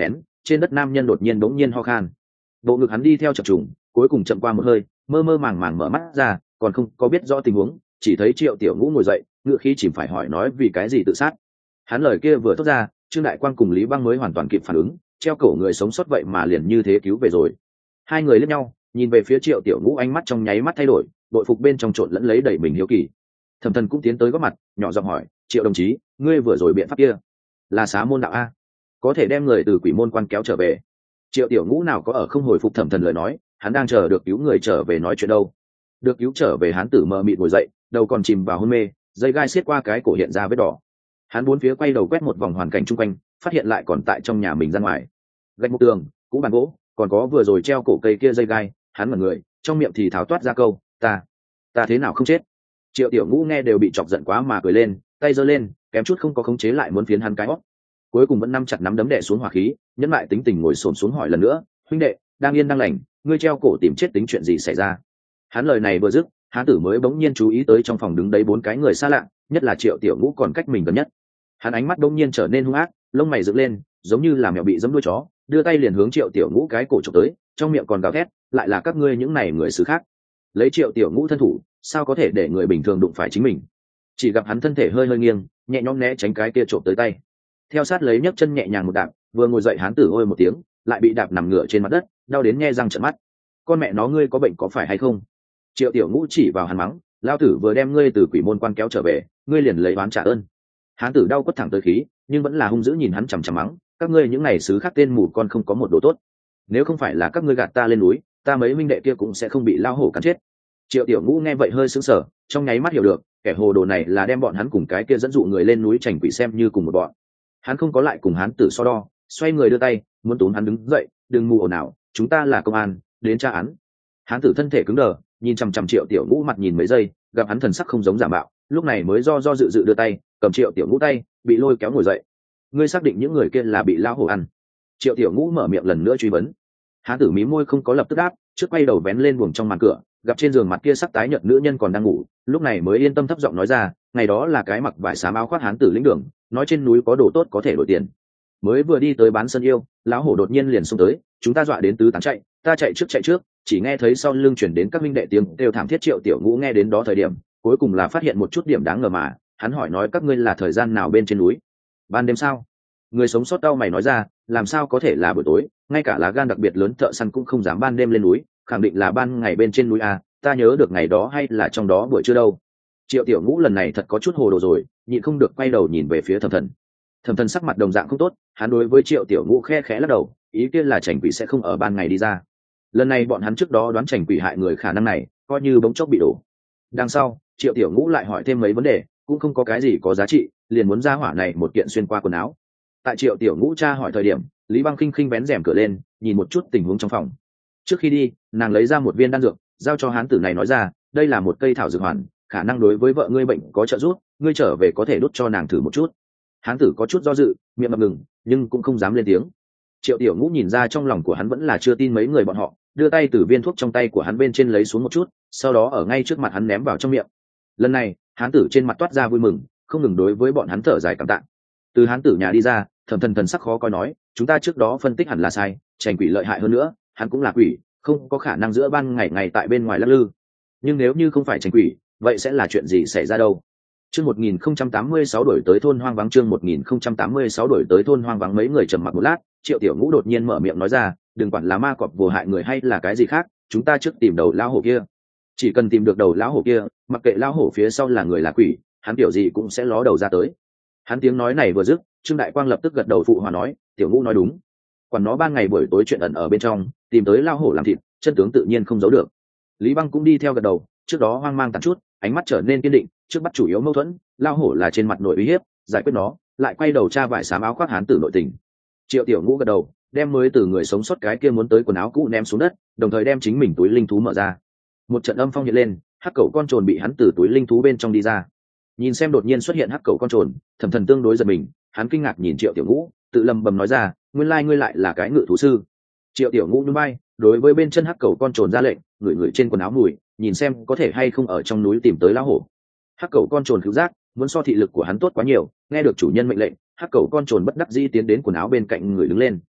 trên đất nam nhân đột nhiên bỗng nhiên ho khan, bộ ngực hắn đi theo chập trùng, cuối cùng chậm qua một hơi, mơ mơ màng màng mở mắt ra, còn không có biết rõ tình huống, chỉ thấy Triệu Tiểu Ngũ ngồi dậy, ngựa khí chìm phải hỏi nói vì cái gì tự sát. Hắn lời kia vừa thốt ra, Trương Đại Quang cùng Lý Băng mới hoàn toàn kịp phản ứng, treo cổ người sống sót vậy mà liền như thế cứu về rồi. Hai người liếc nhau, nhìn về phía Triệu Tiểu Ngũ, ánh mắt trong nháy mắt thay đổi, đội phục bên trong trộn lẫn lấy đẩy mình hiếu kỳ. Thẩm Thần cũng tiến tới góp mặt, nhỏ giọng hỏi, Triệu đồng chí, ngươi vừa rồi biện pháp kia là xá môn đạo a, có thể đem người từ quỷ môn quan kéo trở về? Triệu Tiểu Ngũ nào có ở không hồi phục Thẩm Thần lời nói, hắn đang chờ được cứu người trở về nói chuyện đâu. Được cứu trở về, hán tử mờ mịt ngồi dậy, đầu còn chìm vào hôn mê, dây gai xiết qua cái cổ hiện ra vết đỏ. Hắn bốn phía quay đầu quét một vòng hoàn cảnh chung quanh, phát hiện lại còn tại trong nhà mình ra ngoài, gạch một tường, cũ bàn gỗ, còn có vừa rồi treo cổ cây kia dây gai. Hắn mở người, trong miệng thì tháo toát ra câu, ta ta thế nào không chết? Triệu Tiểu Ngũ nghe đều bị chọc giận quá mà cười lên, tay giơ lên, kém chút không có khống chế lại muốn phiến hắn cái hót. Cuối cùng vẫn nắm chặt nắm đấm đè xuống hỏa khí, nhẫn lại tính tình ngồi xổm xuống hỏi lần nữa, huynh đệ, đang yên đang lành, ngươi treo cổ tìm chết tính chuyện gì xảy ra? Hắn lời này vừa dứt, hán tử mới bỗng nhiên chú ý tới trong phòng đứng đấy bốn cái người xa lạ, nhất là Triệu Tiểu Ngũ còn cách mình gần nhất. Hắn ánh mắt bỗng nhiên trở nên hung ác, lông mày dựng lên, giống như là mèo bị giẫm đuôi chó, đưa tay liền hướng Triệu Tiểu Ngũ cái cổ chụp tới, trong miệng còn gào thét, lại là các ngươi những này người xứ khác. Lấy Triệu Tiểu Ngũ thân thủ, sao có thể để người bình thường đụng phải chính mình? Chỉ gặp hắn thân thể hơi hơi nghiêng, nhẹ nhõm né tránh cái kia trộm tới tay, theo sát lấy nhấc chân nhẹ nhàng một đạp, vừa ngồi dậy hán tử ôi một tiếng, lại bị đạp nằm ngửa trên mặt đất, đau đến nhe răng trợn mắt. Con mẹ nó, ngươi có bệnh có phải hay không? Triệu Tiểu Ngũ chỉ vào hắn mắng, lao tử vừa đem ngươi từ quỷ môn quan kéo trở về, ngươi liền lấy oán trả ơn. Hán tử đau quất thẳng tới khí, nhưng vẫn là hung dữ nhìn hắn chằm chằm mắng, các ngươi những này xứ khác tên mù con không có một đồ tốt, nếu không phải là các ngươi gạt ta lên núi, ta mấy minh đệ kia cũng sẽ không bị lao hổ cắn chết. Triệu Tiểu Ngũ nghe vậy hơi sững sờ, trong nháy mắt hiểu được, kẻ hồ đồ này là đem bọn hắn cùng cái kia dẫn dụ người lên núi trành quỷ xem như cùng một bọn. Hắn không có lại cùng hán tử so đo, xoay người đưa tay muốn túm hắn đứng dậy, đừng mù ồn ào, chúng ta là công an, đến tra án. Hán tử thân thể cứng đờ, nhìn chằm chằm Triệu Tiểu Ngũ mặt nhìn mấy giây, gặp hắn thần sắc không giống giả mạo, lúc này mới do do dự dự đưa tay cầm Triệu Tiểu Ngũ tay, bị lôi kéo ngồi dậy. Ngươi xác định những người kia là bị lao hổ ăn? Triệu Tiểu Ngũ mở miệng lần nữa truy vấn. Hán tử mí môi không có lập tức đáp, trước quay đầu vén lên buồng trong màn cửa, gặp trên giường mặt kia sắc tái nhợt nữ nhân còn đang ngủ, lúc này mới yên tâm thấp giọng nói ra, ngày đó là cái mặc vải xám áo khoác hán tử lĩnh đường, nói trên núi có đồ tốt có thể đổi tiền. Mới vừa đi tới bán sân yêu, lão hổ đột nhiên liền xông tới, chúng ta dọa đến tứ tán chạy, ta chạy trước chạy trước, chỉ nghe thấy sau lưng chuyển đến các minh đệ tiếng đều thảm thiết. Triệu Tiểu Ngũ nghe đến đó thời điểm, cuối cùng là phát hiện một chút điểm đáng ngờ mà, hắn hỏi nói các ngươi là thời gian nào bên trên núi? Ban đêm sao? Người sống sót đau mày nói ra, làm sao có thể là buổi tối, ngay cả lá gan đặc biệt lớn thợ săn cũng không dám ban đêm lên núi, khẳng định là ban ngày bên trên núi à, ta nhớ được ngày đó hay là trong đó buổi trưa đâu. Triệu Tiểu Ngũ lần này thật có chút hồ đồ rồi, nhịn không được quay đầu nhìn về phía Thẩm Thần. Thẩm Thần sắc mặt đồng dạng không tốt, hắn đối với Triệu Tiểu Ngũ khe khẽ lắc đầu, ý kiến là chảnh quỷ sẽ không ở ban ngày đi ra. Lần này bọn hắn trước đó đoán chảnh quỷ hại người khả năng này, coi như bỗng chốc bị đổ. Đằng sau, Triệu Tiểu Ngũ lại hỏi thêm mấy vấn đề, cũng không có cái gì có giá trị, liền muốn ra hỏa này một kiện xuyên qua quần áo. Tại Triệu Tiểu Ngũ tra hỏi thời điểm, Lý Băng khinh khinh vén rèm cửa lên, nhìn một chút tình huống trong phòng. Trước khi đi, nàng lấy ra một viên đan dược, giao cho hán tử này nói ra, đây là một cây thảo dược hoàn, khả năng đối với vợ ngươi bệnh có trợ giúp, ngươi trở về có thể đút cho nàng thử một chút. Hán tử có chút do dự, miệng ngập ngừng, nhưng cũng không dám lên tiếng. Triệu Tiểu Ngũ nhìn ra trong lòng của hắn vẫn là chưa tin mấy người bọn họ, đưa tay từ viên thuốc trong tay của hắn bên trên lấy xuống một chút, sau đó ở ngay trước mặt hắn ném vào trong miệng. Lần này, hán tử trên mặt toát ra vui mừng, không ngừng đối với bọn hắn thở dài cảm tạ. Từ hán tử nhà đi ra, Thẩm Thần thần sắc khó coi nói, chúng ta trước đó phân tích hẳn là sai, chảnh quỷ lợi hại hơn nữa, hắn cũng là quỷ, không có khả năng giữa ban ngày ngày tại bên ngoài lắc lư. Nhưng nếu như không phải chảnh quỷ, vậy sẽ là chuyện gì xảy ra đâu? Chương một nghìn không trăm tám mươi sáu đổi tới thôn hoang vắng, chương một nghìn không trăm tám mươi sáu đổi tới thôn hoang vắng. Mấy người trầm mặc một lát, Triệu Tiểu Ngũ đột nhiên mở miệng nói ra, đừng quản là ma cọp vồ hại người hay là cái gì khác, chúng ta trước tìm đầu lão hổ kia. Chỉ cần tìm được đầu lão hổ kia, mặc kệ lão hổ phía sau là người là quỷ, hắn tiểu gì cũng sẽ ló đầu ra tới. Hắn tiếng nói này vừa dứt, Trương Đại Quang lập tức gật đầu phụ hòa nói, Tiểu Ngũ nói đúng, quản nó ban ngày buổi tối chuyện ẩn ở bên trong, tìm tới lão hổ làm thịt, chân tướng tự nhiên không giấu được. Lý Băng cũng đi theo gật đầu, trước đó hoang mang tàn chút, ánh mắt trở nên kiên định, trước bắt chủ yếu mâu thuẫn, lão hổ là trên mặt nội uy hiếp, giải quyết nó, lại quay đầu tra vải xám áo khoác hán tử nội tình. Triệu Tiểu Ngũ gật đầu, đem mới từ người sống sót cái kia muốn tới quần áo cũ ném xuống đất, đồng thời đem chính mình túi linh thú mở ra. Một trận âm phong hiện lên, hắc cẩu con trồn bị hắn từ túi linh thú bên trong đi ra. Nhìn xem đột nhiên xuất hiện hắc cẩu con trồn, Thẩm Thần tương đối giật mình, hắn kinh ngạc nhìn Triệu Tiểu Ngũ, tự lầm bầm nói ra, nguyên lai ngươi lại là cái ngự thú sư. Triệu Tiểu Ngũ nhún vai, đối với bên chân hắc cẩu con trồn ra lệnh, ngửi ngửi trên quần áo mùi, nhìn xem có thể hay không ở trong núi tìm tới lão hổ. Hắc cẩu con trồn cứu giác, muốn so thị lực của hắn tốt quá nhiều, nghe được chủ nhân mệnh lệnh, hắc cẩu con trồn bất đắc dĩ tiến đến quần áo bên cạnh người đứng lên.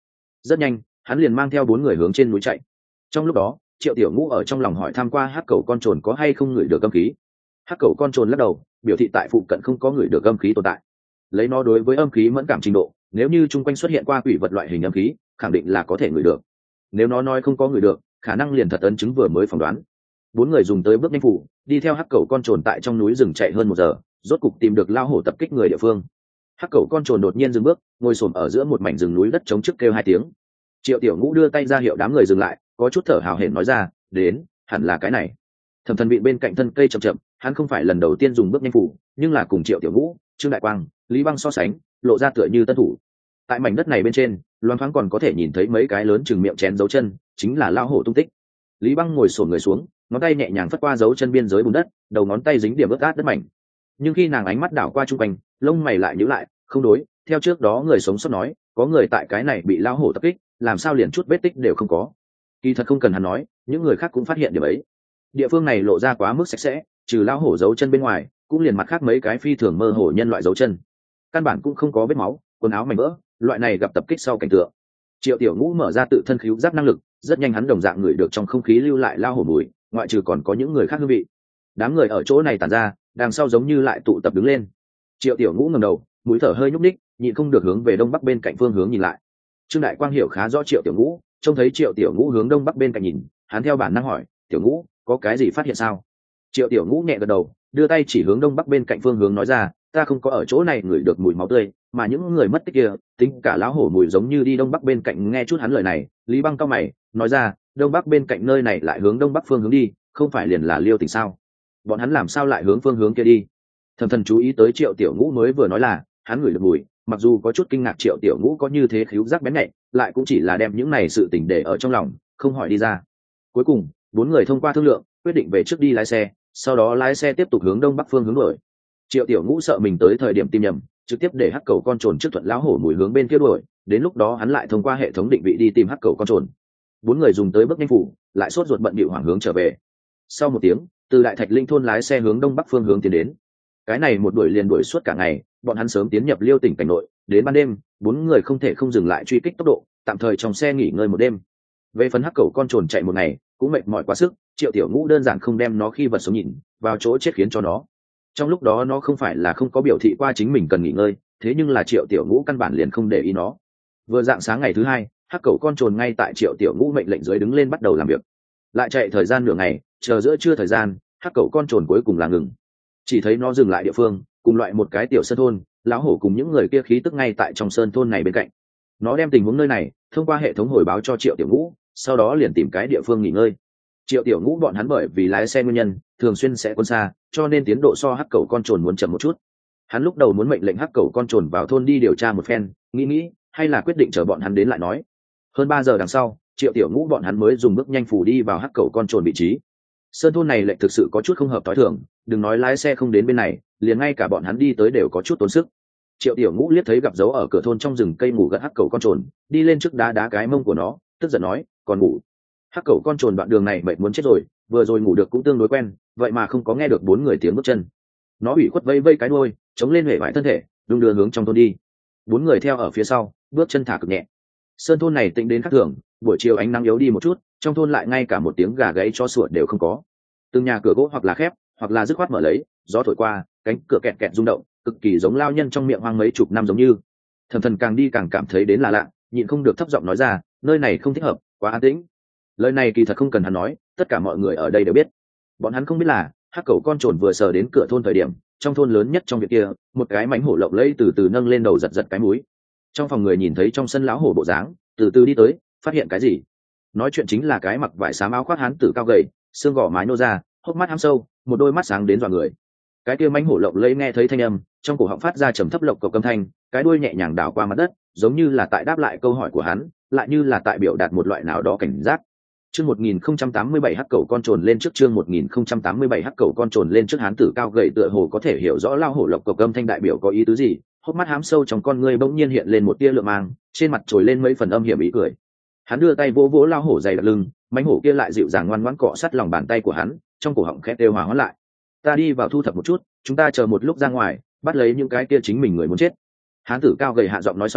Rất nhanh hắn liền mang theo bốn người hướng trên núi chạy. Trong lúc đó Triệu Tiểu Ngũ ở trong lòng hỏi tham qua hắc cầu con trồn có hay không ngửi được âm khí. Hắc cầu con trồn lắc đầu, biểu thị tại phụ cận không có ngửi được âm khí tồn tại. Lấy nó đối với âm khí mẫn cảm trình độ, nếu như chung quanh xuất hiện qua quỷ vật loại hình âm khí, khẳng định là có thể ngửi được. Nếu nó nói không có ngửi được, khả năng liền thật ấn chứng vừa mới phỏng đoán. Bốn người dùng tới bước nhanh phủ, đi theo hắc cầu con trồn tại trong núi rừng chạy hơn một giờ, rốt cục tìm được lao hổ tập kích người địa phương. Hắc cầu con trồn đột nhiên dừng bước, ngồi xổm ở giữa một mảnh rừng núi đất chống trước kêu hai tiếng. Triệu Tiểu Ngũ đưa tay ra hiệu đám người dừng lại, có chút thở hào hển nói ra, đến, hẳn là cái này. Thẩm Thần vị bên cạnh thân cây chậm chậm, hắn không phải lần đầu tiên dùng bước nhanh phủ, nhưng là cùng Triệu Tiểu Ngũ, Trương Đại Quang, Lý Băng so sánh, lộ ra tựa như tân thủ. Tại mảnh đất này bên trên, loan thoáng còn có thể nhìn thấy mấy cái lớn chừng miệng chén dấu chân, chính là lao hổ tung tích. Lý Băng ngồi xổm người xuống, ngón tay nhẹ nhàng phất qua dấu chân biên giới bùn đất, đầu ngón tay dính điểm ướt át đất mảnh. Nhưng khi nàng ánh mắt đảo qua trung quanh, lông mày lại nhíu lại, không đối, theo trước đó người sống sót nói, có người tại cái này bị lao hổ tập kích, làm sao liền chút vết tích đều không có. Kỳ thật không cần hắn nói, những người khác cũng phát hiện điểm ấy. Địa phương này lộ ra quá mức sạch sẽ, trừ lao hổ dấu chân bên ngoài, cũng liền mặt khác mấy cái phi thường mơ hồ nhân loại dấu chân. Căn bản cũng không có vết máu, quần áo mảnh vỡ, loại này gặp tập kích sau cảnh tượng. Triệu Tiểu Ngũ mở ra tự thân khứu giác năng lực, rất nhanh hắn đồng dạng ngửi được trong không khí lưu lại lao hổ mùi, ngoại trừ còn có những người khác hương vị. Đám người ở chỗ này tản ra, đằng sau giống như lại tụ tập đứng lên. Triệu Tiểu Ngũ ngẩng đầu, mũi thở hơi nhúc ních, nhịn không được hướng về đông bắc bên cạnh phương hướng nhìn lại. Trương Đại Quang hiểu khá rõ Triệu Tiểu Ngũ, trông thấy Triệu Tiểu Ngũ hướng đông bắc bên cạnh nhìn, hắn theo bản năng hỏi, Tiểu Ngũ, có cái gì phát hiện sao? Triệu Tiểu Ngũ nhẹ gật đầu, đưa tay chỉ hướng đông bắc bên cạnh phương hướng nói ra, ta không có ở chỗ này ngửi được mùi máu tươi, mà những người mất tích kia, tính cả lão hổ mùi giống như đi đông bắc bên cạnh. Nghe chút hắn lời này, Lý Băng cau mày, nói ra, đông bắc bên cạnh nơi này lại hướng đông bắc phương hướng đi, không phải liền là Liêu Tỉnh sao? Bọn hắn làm sao lại hướng phương hướng kia đi? Thẩm Thần chú ý tới Triệu Tiểu Ngũ mới vừa nói là, hắn ngửi được mùi, mặc dù có chút kinh ngạc Triệu Tiểu Ngũ có như thế khứu giác bén nhạy, lại cũng chỉ là đem những này sự tình để ở trong lòng, không hỏi đi ra. Cuối cùng, bốn người thông qua thương lượng, quyết định về trước đi lái xe, sau đó lái xe tiếp tục hướng đông bắc phương hướng đuổi. Triệu Tiểu Ngũ sợ mình tới thời điểm tìm nhầm, trực tiếp để hắc cầu con trồn trước thuận lão hổ mùi hướng bên kia đuổi, đến lúc đó hắn lại thông qua hệ thống định vị đi tìm hắc cầu con trồn. Bốn người dùng tới bước nhanh phủ, lại sốt ruột bận bịu hoảng hướng trở về. Sau một tiếng, từ Đại Thạch Linh thôn lái xe hướng đông bắc phương hướng tiến đến. Cái này một đuổi liền đuổi suốt cả ngày, bọn hắn sớm tiến nhập Liêu Tỉnh cảnh nội, đến ban đêm, bốn người không thể không dừng lại truy kích tốc độ, tạm thời trong xe nghỉ ngơi một đêm. Về phần hắc cầu con trồn chạy một ngày, cũng mệt mỏi quá sức, Triệu Tiểu Ngũ đơn giản không đem nó khi vật sống nhìn, vào chỗ chết khiến cho nó. Trong lúc đó nó không phải là không có biểu thị qua chính mình cần nghỉ ngơi, thế nhưng là Triệu Tiểu Ngũ căn bản liền không để ý nó. Vừa dạng sáng ngày thứ hai, hắc cầu con trồn ngay tại Triệu Tiểu Ngũ mệnh lệnh dưới đứng lên bắt đầu làm việc. Lại chạy thời gian nửa ngày, chờ giữa trưa thời gian, hắc cầu con trồn cuối cùng là ngừng. Chỉ thấy nó dừng lại địa phương, cùng loại một cái tiểu sơn thôn, lão hổ cùng những người kia khí tức ngay tại trong sơn thôn này bên cạnh. Nó đem tình huống nơi này thông qua hệ thống hồi báo cho Triệu Tiểu Ngũ, sau đó liền tìm cái địa phương nghỉ ngơi. Triệu Tiểu Ngũ bọn hắn bởi vì lái xe nguyên nhân thường xuyên sẽ quân xa, cho nên tiến độ so hắc cầu con trồn muốn chậm một chút. Hắn lúc đầu muốn mệnh lệnh hắc cầu con trồn vào thôn đi điều tra một phen, nghĩ nghĩ hay là quyết định chờ bọn hắn đến lại nói. Hơn ba giờ đằng sau, Triệu Tiểu Ngũ bọn hắn mới dùng bước nhanh phủ đi vào hắc cầu con trồn vị trí. Sơn thôn này lệnh thực sự có chút không hợp tối thường, đừng nói lái xe không đến bên này, liền ngay cả bọn hắn đi tới đều có chút tốn sức. Triệu Tiểu Ngũ liếc thấy gặp dấu ở cửa thôn trong rừng cây ngủ gật hắc cầu con trồn, đi lên trước đá đá cái mông của nó, tức giận nói, còn ngủ. Hắc cầu con trồn đoạn đường này mệt muốn chết rồi, vừa rồi ngủ được cũng tương đối quen, vậy mà không có nghe được bốn người tiếng bước chân. Nó ủy khuất vây vây cái đuôi, chống lên huệ vải thân thể, đung đưa hướng trong thôn đi. Bốn người theo ở phía sau, bước chân thả cực nhẹ. Sơn thôn này tĩnh đến khác thường, buổi chiều ánh nắng yếu đi một chút, trong thôn lại ngay cả một tiếng gà gáy cho sủa đều không có. Từng nhà cửa gỗ hoặc là khép, hoặc là dứt khoát mở lấy, gió thổi qua, cánh cửa kẹt kẹt rung động, cực kỳ giống lao nhân trong miệng hoang mấy chục năm giống như. Thẩm Thần càng đi càng cảm thấy đến là lạ, nhịn không được thấp giọng nói ra, nơi này không thích hợp, quá an tĩnh. Lời này kỳ thật không cần hắn nói, tất cả mọi người ở đây đều biết. Bọn hắn không biết là hắc cầu con trồn vừa sờ đến cửa thôn thời điểm, trong thôn lớn nhất trong việc kia, một cái mánh hổ lộng lẫy từ từ nâng lên đầu giật giật cái mũi. Trong phòng người nhìn thấy trong sân lão hổ bộ dáng, từ từ đi tới, phát hiện cái gì? Nói chuyện chính là cái mặc vải xám áo khoác hán tử cao gầy, xương gò mái nô ra, hốc mắt hăm sâu, một đôi mắt sáng đến dọa người. Cái kia mánh hổ lộng lẫy nghe thấy thanh âm, trong cổ họng phát ra trầm thấp lộc cộc âm thanh, cái đuôi nhẹ nhàng đảo qua mặt đất, giống như là tại đáp lại câu hỏi của hắn, lại như là tại biểu đạt một loại nào đó cảnh giác. Chương một nghìn không trăm tám mươi bảy hắc cầu con trồn lên trước chương một nghìn không trăm tám mươi bảy hắc cầu con trồn lên trước hán tử cao gầy tựa hồ có thể hiểu rõ lao hổ lộc cộc âm thanh đại biểu có ý tứ gì, hốc mắt hám sâu trong con ngươi bỗng nhiên hiện lên một tia lượng mang, trên mặt trồi lên mấy phần âm hiểm ý cười. Hắn đưa tay vỗ vỗ lao hổ dày đặc lưng, mánh hổ kia lại dịu dàng ngoan ngoãn cọ sát lòng bàn tay của hắn, trong cổ họng khẽ đều hòa hoãn lại. Ta đi vào thu thập một chút, chúng ta chờ một lúc ra ngoài, bắt lấy những cái kia chính mình người muốn chết. Hán tử cao gầy hạ giọng nói xong,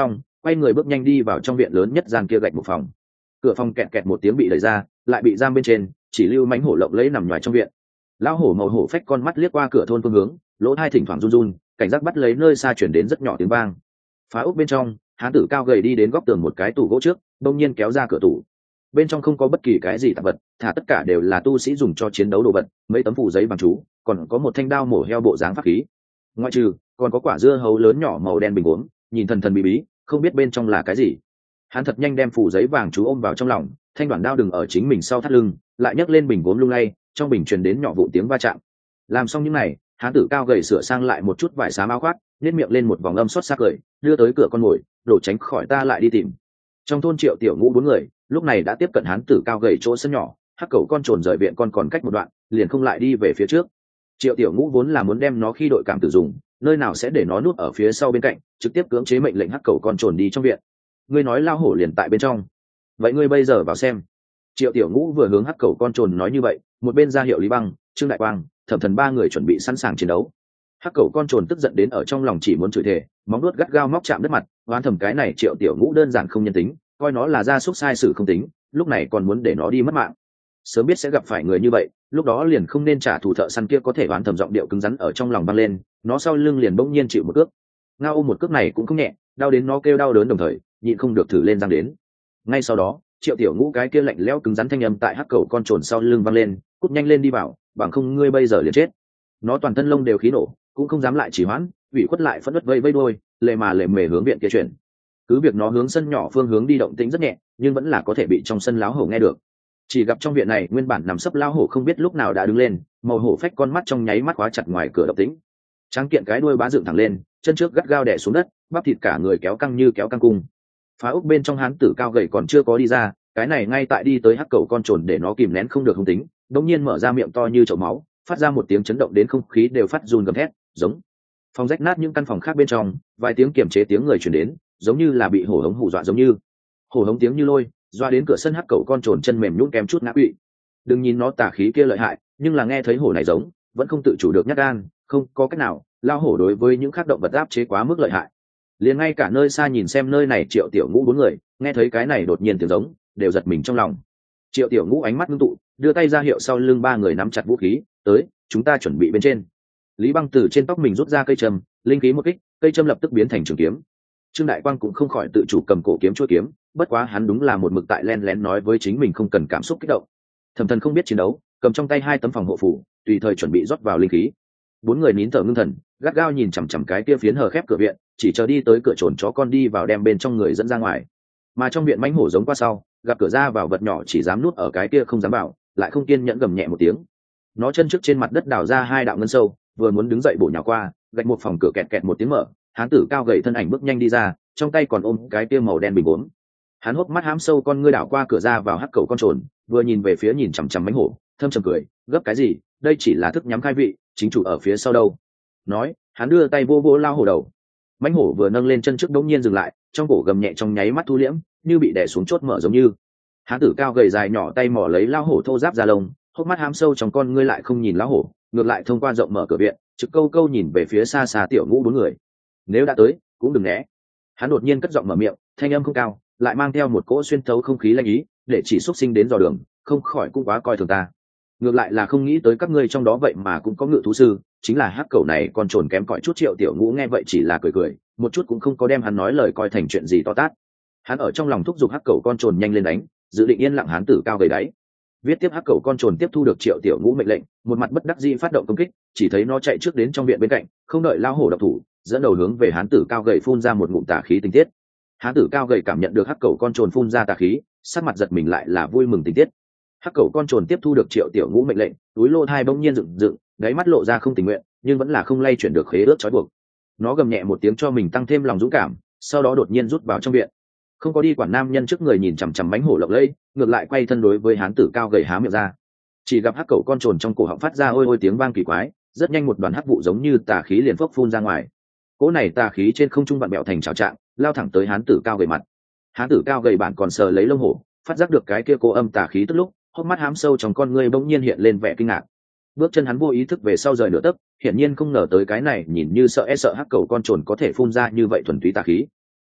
quay người bước nhanh đi vào trong viện lớn nhất gian kia gạch một phòng. Cửa phòng kẹt kẹt một tiếng bị đẩy ra, lại bị giam bên trên, chỉ lưu mánh hổ lộng lẫy nằm ngoài trong viện. Lão hổ màu hổ phách con mắt liếc qua cửa thôn phương hướng, lỗ tai thỉnh thoảng run run, cảnh giác bắt lấy nơi xa chuyển đến rất nhỏ tiếng vang. Phá ốc bên trong, hán tử cao gầy đi đến góc tường một cái tủ gỗ trước, đông nhiên kéo ra cửa tủ. Bên trong không có bất kỳ cái gì tạp vật, thả tất cả đều là tu sĩ dùng cho chiến đấu đồ vật, mấy tấm phủ giấy bằng chú, còn có một thanh đao mổ heo bộ dáng pháp khí. Ngoại trừ, còn có quả dưa hấu lớn nhỏ màu đen bình uống, nhìn thần thần bí bí, không biết bên trong là cái gì. Hắn thật nhanh đem phủ giấy vàng chú ôm vào trong lòng, thanh đoạn đao đừng ở chính mình sau thắt lưng, lại nhấc lên bình gốm lung lay, trong bình truyền đến nhỏ vụ tiếng va chạm. Làm xong những này, hán tử cao gầy sửa sang lại một chút vải xám áo khoác, nhếch miệng lên một vòng âm xót xa cười, đưa tới cửa con mồi, đổ tránh khỏi ta lại đi tìm. Trong thôn Triệu Tiểu Ngũ bốn người, lúc này đã tiếp cận hán tử cao gầy chỗ sân nhỏ, hắc cẩu con trồn rời viện con còn cách một đoạn, liền không lại đi về phía trước. Triệu Tiểu Ngũ vốn là muốn đem nó khi đội cảm tử dùng, nơi nào sẽ để nó núp ở phía sau bên cạnh, trực tiếp cưỡng chế mệnh lệnh hắc cẩu con trồn đi trong viện. Ngươi nói lao hổ liền tại bên trong, vậy ngươi bây giờ vào xem. Triệu Tiểu Ngũ vừa hướng hắc cẩu con trồn nói như vậy, một bên ra hiệu Lý Băng, Trương Đại Quang, Thẩm Thần ba người chuẩn bị sẵn sàng chiến đấu. Hắc cẩu con trồn tức giận đến ở trong lòng chỉ muốn chửi thề, móng vuốt gắt gao móc chạm đất mặt, oán thầm cái này Triệu Tiểu Ngũ đơn giản không nhân tính, coi nó là gia súc sai sử không tính, lúc này còn muốn để nó đi mất mạng. Sớm biết sẽ gặp phải người như vậy, lúc đó liền không nên trả thù thợ săn kia có thể oán thầm giọng điệu cứng rắn ở trong lòng vang lên, nó sau lưng liền bỗng nhiên chịu một cước. Ngao ôm một cước này cũng không nhẹ, đau đến nó kêu đau đớn đồng thời, nhịn không được thử lên răng đến. Ngay sau đó, Triệu Tiểu Ngũ cái kia lạnh lẽo cứng rắn thanh âm tại hắc cẩu con trồn sau lưng vang lên, cút nhanh lên đi vào, bằng không ngươi bây giờ liền chết. Nó toàn thân lông đều khí nổ, cũng không dám lại chỉ hoãn, ủy khuất lại phẫn nộ vây vây đuôi, lề mà lề mề hướng viện kia chuyển. Cứ việc nó hướng sân nhỏ phương hướng đi động tĩnh rất nhẹ, nhưng vẫn là có thể bị trong sân láo hổ nghe được. Chỉ gặp trong viện này nguyên bản nằm sấp lao hổ không biết lúc nào đã đứng lên, màu hổ phách con mắt trong nháy mắt khóa chặt ngoài cửa động tĩnh. Tráng kiện cái đuôi bá dựng thẳng lên, chân trước gắt gao đè xuống đất, bắp thịt cả người kéo căng như kéo căng cung. Phá ốc bên trong hán tử cao gầy còn chưa có đi ra, cái này ngay tại đi tới hắc cẩu con trồn để nó kìm nén không được hung tính, đống nhiên mở ra miệng to như chậu máu, phát ra một tiếng chấn động đến không khí đều phát run gầm thét, giống. Phòng rách nát những căn phòng khác bên trong, vài tiếng kiềm chế tiếng người truyền đến, giống như là bị hổ hống hù dọa giống như. Hổ hống tiếng như lôi, doa đến cửa sân hắc cẩu con trồn chân mềm nhũn kém chút ngã quỵ. Đừng nhìn nó tà khí kia lợi hại, nhưng là nghe thấy hổ này giống, vẫn không tự chủ được nhát gan, không có cách nào, lao hổ đối với những khác động vật áp chế quá mức lợi hại. Liền ngay cả nơi xa nhìn xem nơi này Triệu Tiểu Ngũ bốn người, nghe thấy cái này đột nhiên tiếng giống, đều giật mình trong lòng. Triệu Tiểu Ngũ ánh mắt ngưng tụ, đưa tay ra hiệu sau lưng ba người nắm chặt vũ khí, tới, chúng ta chuẩn bị bên trên. Lý Băng từ trên tóc mình rút ra cây châm, linh khí một kích, cây châm lập tức biến thành trường kiếm. Trương Đại Quang cũng không khỏi tự chủ cầm cổ kiếm chuôi kiếm, bất quá hắn đúng là một mực tại len lén nói với chính mình không cần cảm xúc kích động. Thẩm Thần không biết chiến đấu, cầm trong tay hai tấm phòng hộ phủ, tùy thời chuẩn bị rót vào linh khí. Bốn người nín thở ngưng thần, gắt gao nhìn chằm chằm cái kia phiến hờ khép cửa viện, chỉ chờ đi tới cửa trồn chó con đi vào đem bên trong người dẫn ra ngoài. Mà trong viện mãnh hổ giống qua sau, gặp cửa ra vào vật nhỏ chỉ dám nuốt ở cái kia không dám vào, lại không kiên nhẫn gầm nhẹ một tiếng. Nó chân trước trên mặt đất đào ra hai đạo ngân sâu, vừa muốn đứng dậy bổ nhào qua, gạch một phòng cửa kẹt kẹt một tiếng mở, hán tử cao gầy thân ảnh bước nhanh đi ra, trong tay còn ôm cái kia màu đen bình uống. Hắn hốc mắt hám sâu con ngươi đảo qua cửa ra vào hắc cẩu con trồn, vừa nhìn về phía nhìn chằm chằm mãnh hổ, thâm trầm cười, gấp cái gì, đây chỉ là thức nhắm khai vị, chính chủ ở phía sau đâu. Nói, hắn đưa tay vô vô lao hổ đầu. Mãnh hổ vừa nâng lên chân trước đống nhiên dừng lại, trong cổ gầm nhẹ trong nháy mắt thu liễm, như bị đè xuống chốt mở giống như. Hán tử cao gầy dài nhỏ tay mỏ lấy lao hổ thô giáp ra lông, hốc mắt hám sâu trong con ngươi lại không nhìn lao hổ, ngược lại thông qua rộng mở cửa viện, trực câu câu nhìn về phía xa xa Tiểu Ngũ bốn người. Nếu đã tới, cũng đừng né. Hắn đột nhiên cất giọng mở miệng, thanh âm không cao, lại mang theo một cỗ xuyên thấu không khí lạnh ý, để chỉ xúc sinh đến dò đường, không khỏi cũng quá coi thường ta. Ngược lại là không nghĩ tới các ngươi trong đó vậy mà cũng có ngự thú sư, chính là hắc cẩu này con trồn kém cỏi chút. Triệu Tiểu Ngũ nghe vậy chỉ là cười cười, một chút cũng không có đem hắn nói lời coi thành chuyện gì to tát. Hắn ở trong lòng thúc giục hắc cẩu con trồn nhanh lên đánh, dự định yên lặng hán tử cao gầy đáy. Viết tiếp hắc cẩu con trồn tiếp thu được Triệu Tiểu Ngũ mệnh lệnh, một mặt bất đắc dĩ phát động công kích, chỉ thấy nó chạy trước đến trong viện bên cạnh, không đợi lao hổ độc thủ, dẫn đầu hướng về hán tử cao gầy phun ra một ngụm tà khí tinh tiết. Hán tử cao gầy cảm nhận được hắc cẩu con trồn phun ra tà khí, sắc mặt giật mình lại là vui mừng tinh tiết. Hắc cẩu con trồn tiếp thu được Triệu Tiểu Ngũ mệnh lệnh, túi lô thai bỗng nhiên dựng dựng, đáy mắt lộ ra không tình nguyện, nhưng vẫn là không lay chuyển được khế ước trói buộc. Nó gầm nhẹ một tiếng cho mình tăng thêm lòng dũng cảm, sau đó đột nhiên rút vào trong viện, không có đi quản nam nhân trước người nhìn chằm chằm bánh hổ lộng lẫy, ngược lại quay thân đối với hán tử cao gầy há miệng ra. Chỉ gặp hắc cẩu con trồn trong cổ họng phát ra ôi ôi tiếng vang kỳ quái, rất nhanh một đoàn hắc vụ giống như tà khí liền phốc phun ra ngoài. Cỗ này tà khí trên không trung vặn bẹo thành trào trạng, lao thẳng tới hán tử cao gầy mặt. Hán tử cao gầy bản còn sờ lấy lông hổ, phát giác được cái kia cô âm tà khí tức lúc, hốc mắt hám sâu trong con ngươi bỗng nhiên hiện lên vẻ kinh ngạc. Bước chân hắn vô ý thức về sau rời nửa tấc, hiển nhiên không ngờ tới cái này nhìn như sợ e sợ hắc cẩu con trồn có thể phun ra như vậy thuần túy tà khí.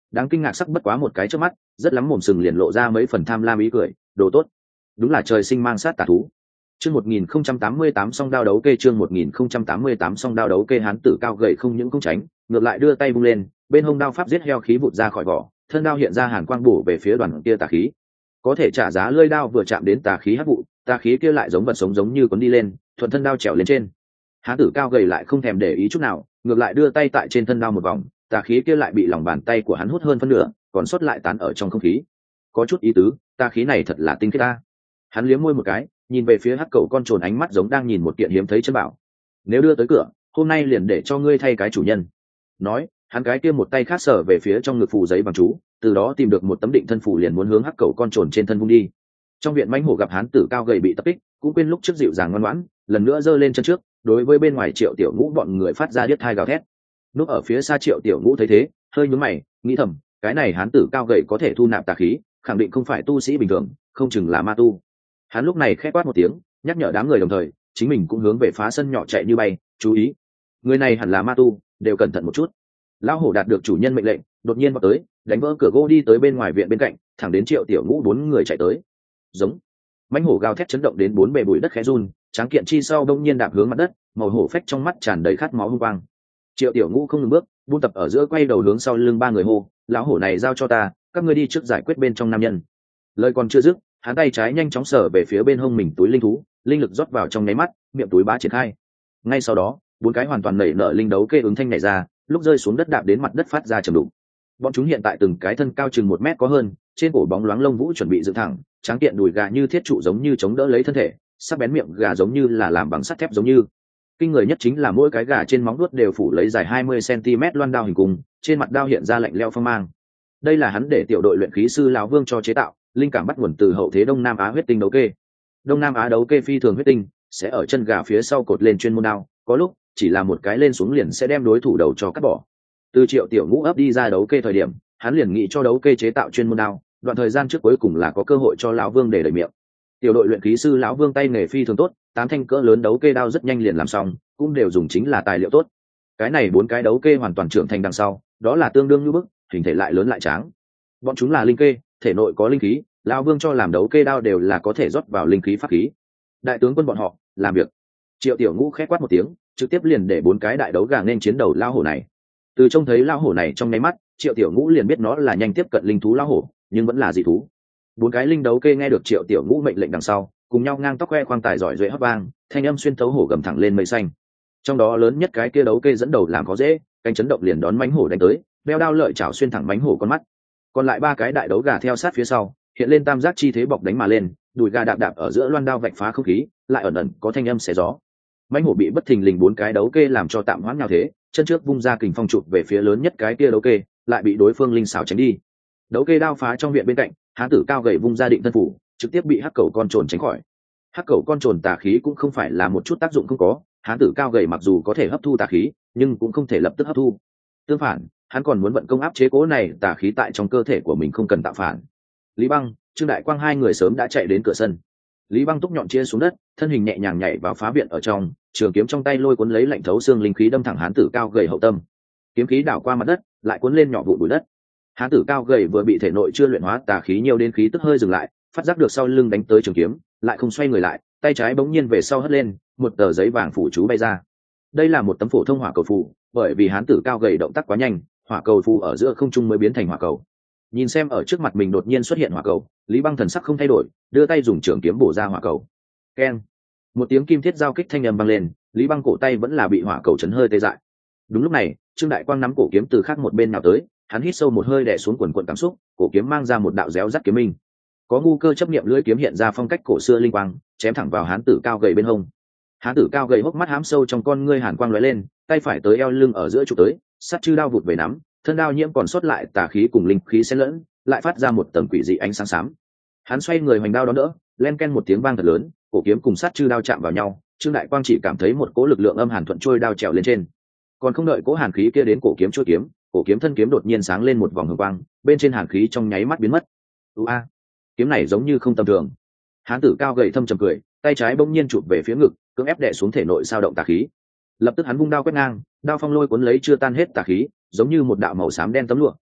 đáng kinh ngạc sắc bất quá một cái trước mắt, rất lắm mồm sừng liền lộ ra mấy phần tham lam ý cười, đồ tốt, đúng là trời sinh mang sát tà thú. Chương một nghìn không trăm tám mươi tám song đao đấu kê chương một nghìn không trăm tám mươi tám song đao đấu kê hán tử cao gầy không những không tránh, ngược lại đưa tay vung lên, bên hông đao pháp giết heo khí vụt ra khỏi vỏ, thân đao hiện ra hàn quang bổ về phía đoàn kia tà khí. Có thể trả giá lưỡi đao vừa chạm đến tà khí hắc vụ, tà khí kia lại giống vật sống giống như cuốn đi lên, thuận thân đao trèo lên trên. Hán tử cao gầy lại không thèm để ý chút nào, ngược lại đưa tay tại trên thân đao một vòng, tà khí kia lại bị lòng bàn tay của hắn hút hơn phân nửa, còn sót lại tán ở trong không khí. Có chút ý tứ, tà khí này thật là tinh khiết ta. Hắn liếm môi một cái, nhìn về phía hắc cẩu con trồn ánh mắt giống đang nhìn một kiện hiếm thấy chân bảo. Nếu đưa tới cửa, hôm nay liền để cho ngươi thay cái chủ nhân. Nói, hắn cái kia một tay khác sở về phía trong ngực phù giấy bằng chú, từ đó tìm được một tấm định thân phù liền muốn hướng hắc cẩu con trồn trên thân vung đi. Trong viện mãnh hổ gặp hán tử cao gầy bị tập kích, cũng quên lúc trước dịu dàng ngoan ngoãn, lần nữa giơ lên chân trước, đối với bên ngoài Triệu Tiểu Ngũ bọn người phát ra điếc thai gào thét. Núp ở phía xa Triệu Tiểu Ngũ thấy thế, hơi nhướng mày, nghĩ thầm, cái này hán tử cao gầy có thể thu nạp tà khí, khẳng định không phải tu sĩ bình thường, không chừng là ma tu. Hắn lúc này khẽ quát một tiếng, nhắc nhở đám người đồng thời, chính mình cũng hướng về phá sân nhỏ chạy như bay, chú ý, người này hẳn là ma tu, đều cẩn thận một chút. Lão hổ đạt được chủ nhân mệnh lệnh, đột nhiên vào tới, đánh vỡ cửa gỗ đi tới bên ngoài viện bên cạnh, thẳng đến Triệu Tiểu Ngũ bốn người chạy tới. Giống, mãnh hổ gào thét chấn động đến bốn bề bụi đất khẽ run, tráng kiện chi sau đông nhiên đạp hướng mặt đất, màu hổ phách trong mắt tràn đầy khát máu hung quang. Triệu Tiểu Ngũ không ngừng bước, buôn tập ở giữa quay đầu hướng sau lưng ba người hô, lão hổ này giao cho ta, các ngươi đi trước giải quyết bên trong nam nhân. Lời còn chưa dứt, hắn tay trái nhanh chóng sở về phía bên hông mình túi linh thú, linh lực rót vào trong nháy mắt, miệng túi bá triển khai. Ngay sau đó, bốn cái hoàn toàn nảy nở linh đấu kê ứng thanh này ra, lúc rơi xuống đất đạp đến mặt đất phát ra trầm đục. Bọn chúng hiện tại từng cái thân cao chừng một mét có hơn, trên cổ bóng loáng lông vũ chuẩn bị dựng thẳng, tráng kiện đùi gà như thiết trụ giống như chống đỡ lấy thân thể, sắc bén miệng gà giống như là làm bằng sắt thép giống như. Kinh người nhất chính là mỗi cái gà trên móng vuốt đều phủ lấy dài hai mươi xăng-ti-mét loan đao hình cung, trên mặt đao hiện ra lạnh lẽo phong mang. Đây là hắn để tiểu đội luyện khí sư lão Vương cho chế tạo, linh cảm bắt nguồn từ hậu thế Đông Nam Á huyết tinh đấu kê. Đông Nam Á đấu kê phi thường huyết tinh, sẽ ở chân gà phía sau cột lên chuyên môn đao, có lúc chỉ là một cái lên xuống liền sẽ đem đối thủ đầu cho cắt bỏ. Từ Triệu Tiểu Ngũ ấp đi ra đấu kê thời điểm, hắn liền nghĩ cho đấu kê chế tạo chuyên môn đao, đoạn thời gian trước cuối cùng là có cơ hội cho lão Vương để đẩy miệng. Tiểu đội luyện khí sư lão Vương tay nghề phi thường tốt, tám thanh cỡ lớn đấu kê đao rất nhanh liền làm xong, cũng đều dùng chính là tài liệu tốt. Cái này bốn cái đấu kê hoàn toàn trưởng thành đằng sau, đó là tương đương như bức, hình thể lại lớn lại tráng. Bọn chúng là linh kê, thể nội có linh khí, lão Vương cho làm đấu kê đao đều là có thể rót vào linh khí pháp khí. Đại tướng quân bọn họ làm việc. Triệu Tiểu Ngũ khẽ quát một tiếng, trực tiếp liền để bốn cái đại đấu gà nên chiến đầu lao hổ này. Từ trông thấy lao hổ này trong nháy mắt, Triệu Tiểu Ngũ liền biết nó là nhanh tiếp cận linh thú lao hổ, nhưng vẫn là dị thú. Bốn cái linh đấu kê nghe được Triệu Tiểu Ngũ mệnh lệnh đằng sau, cùng nhau ngang tóc khoe khoang tài giỏi duệ hấp vang, thanh âm xuyên thấu hổ gầm thẳng lên mây xanh. Trong đó lớn nhất cái kia đấu kê dẫn đầu làm có dễ, cánh chấn động liền đón mánh hổ đánh tới, đeo đao lợi chảo xuyên thẳng mánh hổ con mắt. Còn lại ba cái đại đấu gà theo sát phía sau, hiện lên tam giác chi thế bọc đánh mà lên, đùi gà đạp đạp ở giữa loan đao vạch phá không khí, lại ẩn ẩn có thanh âm xé gió. Mãnh hổ bị bất thình lình bốn cái đấu kê làm cho tạm hoãn nhào thế, chân trước vung ra kình phong chụp về phía lớn nhất cái kia đấu kê, lại bị đối phương linh xảo tránh đi. Đấu kê đao phá trong viện bên cạnh, hán tử cao gầy vung ra định thân phủ, trực tiếp bị hắc cẩu con trồn tránh khỏi. Hắc cẩu con trồn tà khí cũng không phải là một chút tác dụng không có, hán tử cao gầy mặc dù có thể hấp thu tà khí, nhưng cũng không thể lập tức hấp thu. Tương phản, hắn còn muốn vận công áp chế cố này tà khí tại trong cơ thể của mình không cần tạo phản. Lý Băng, Trương Đại Quang hai người sớm đã chạy đến cửa sân. Lý Băng túc nhọn chia xuống đất, thân hình nhẹ nhàng nhảy vào phá viện ở trong, trường kiếm trong tay lôi cuốn lấy lạnh thấu xương linh khí đâm thẳng hán tử cao gầy hậu tâm. Kiếm khí đảo qua mặt đất, lại cuốn lên nhỏ vụ bụi đất. Hán tử cao gầy vừa bị thể nội chưa luyện hóa tà khí nhiều đến khí tức hơi dừng lại, phát giác được sau lưng đánh tới trường kiếm, lại không xoay người lại, tay trái bỗng nhiên về sau hất lên, một tờ giấy vàng phủ chú bay ra. Đây là một tấm phổ thông hỏa cầu phù, bởi vì hán tử cao gầy động tác quá nhanh, hỏa cầu phù ở giữa không trung mới biến thành hỏa cầu. Nhìn xem ở trước mặt mình đột nhiên xuất hiện hỏa cầu, Lý Băng thần sắc không thay đổi, đưa tay dùng trường kiếm bổ ra hỏa cầu. Keng! Một tiếng kim thiết giao kích thanh âm vang lên, Lý Băng cổ tay vẫn là bị hỏa cầu chấn hơi tê dại. Đúng lúc này, Trương Đại Quang nắm cổ kiếm từ khác một bên nào tới, hắn hít sâu một hơi đè xuống quần quần cảm xúc, cổ kiếm mang ra một đạo réo rắt kiếm minh. Có ngu cơ chấp niệm lưỡi kiếm hiện ra phong cách cổ xưa linh quang, chém thẳng vào hán tử cao gầy bên hông. Hán tử cao gầy hốc mắt hám sâu trong con ngươi hàn quang lóe lên, tay phải tới eo lưng ở giữa chụp tới, sắt chư đao vụt về nắm, thân đao nhiễm còn sót lại tà khí cùng linh khí xen lẫn, lại phát ra một tầng quỷ dị ánh sáng xám. Hắn xoay người hoành đao đón đỡ, len ken một tiếng vang thật lớn, cổ kiếm cùng sắt chư đao chạm vào nhau, Trương Đại Quang chỉ cảm thấy một cỗ lực lượng âm hàn thuận trôi đao trèo lên trên. Còn không đợi cỗ hàn khí kia đến cổ kiếm chuôi kiếm, cổ kiếm thân kiếm đột nhiên sáng lên một vòng hồng quang, bên trên hàn khí trong nháy mắt biến mất. U a, kiếm này giống như không tầm thường. Hán tử cao gầy thâm trầm cười, tay trái bỗng nhiên chụp về phía ngực, cưỡng ép đè xuống thể nội sao động tà khí. Lập tức hắn vung đao quét ngang, đao phong lôi cuốn lấy chưa tan hết tà khí, giống như một đạo màu xám đen tấm lụa,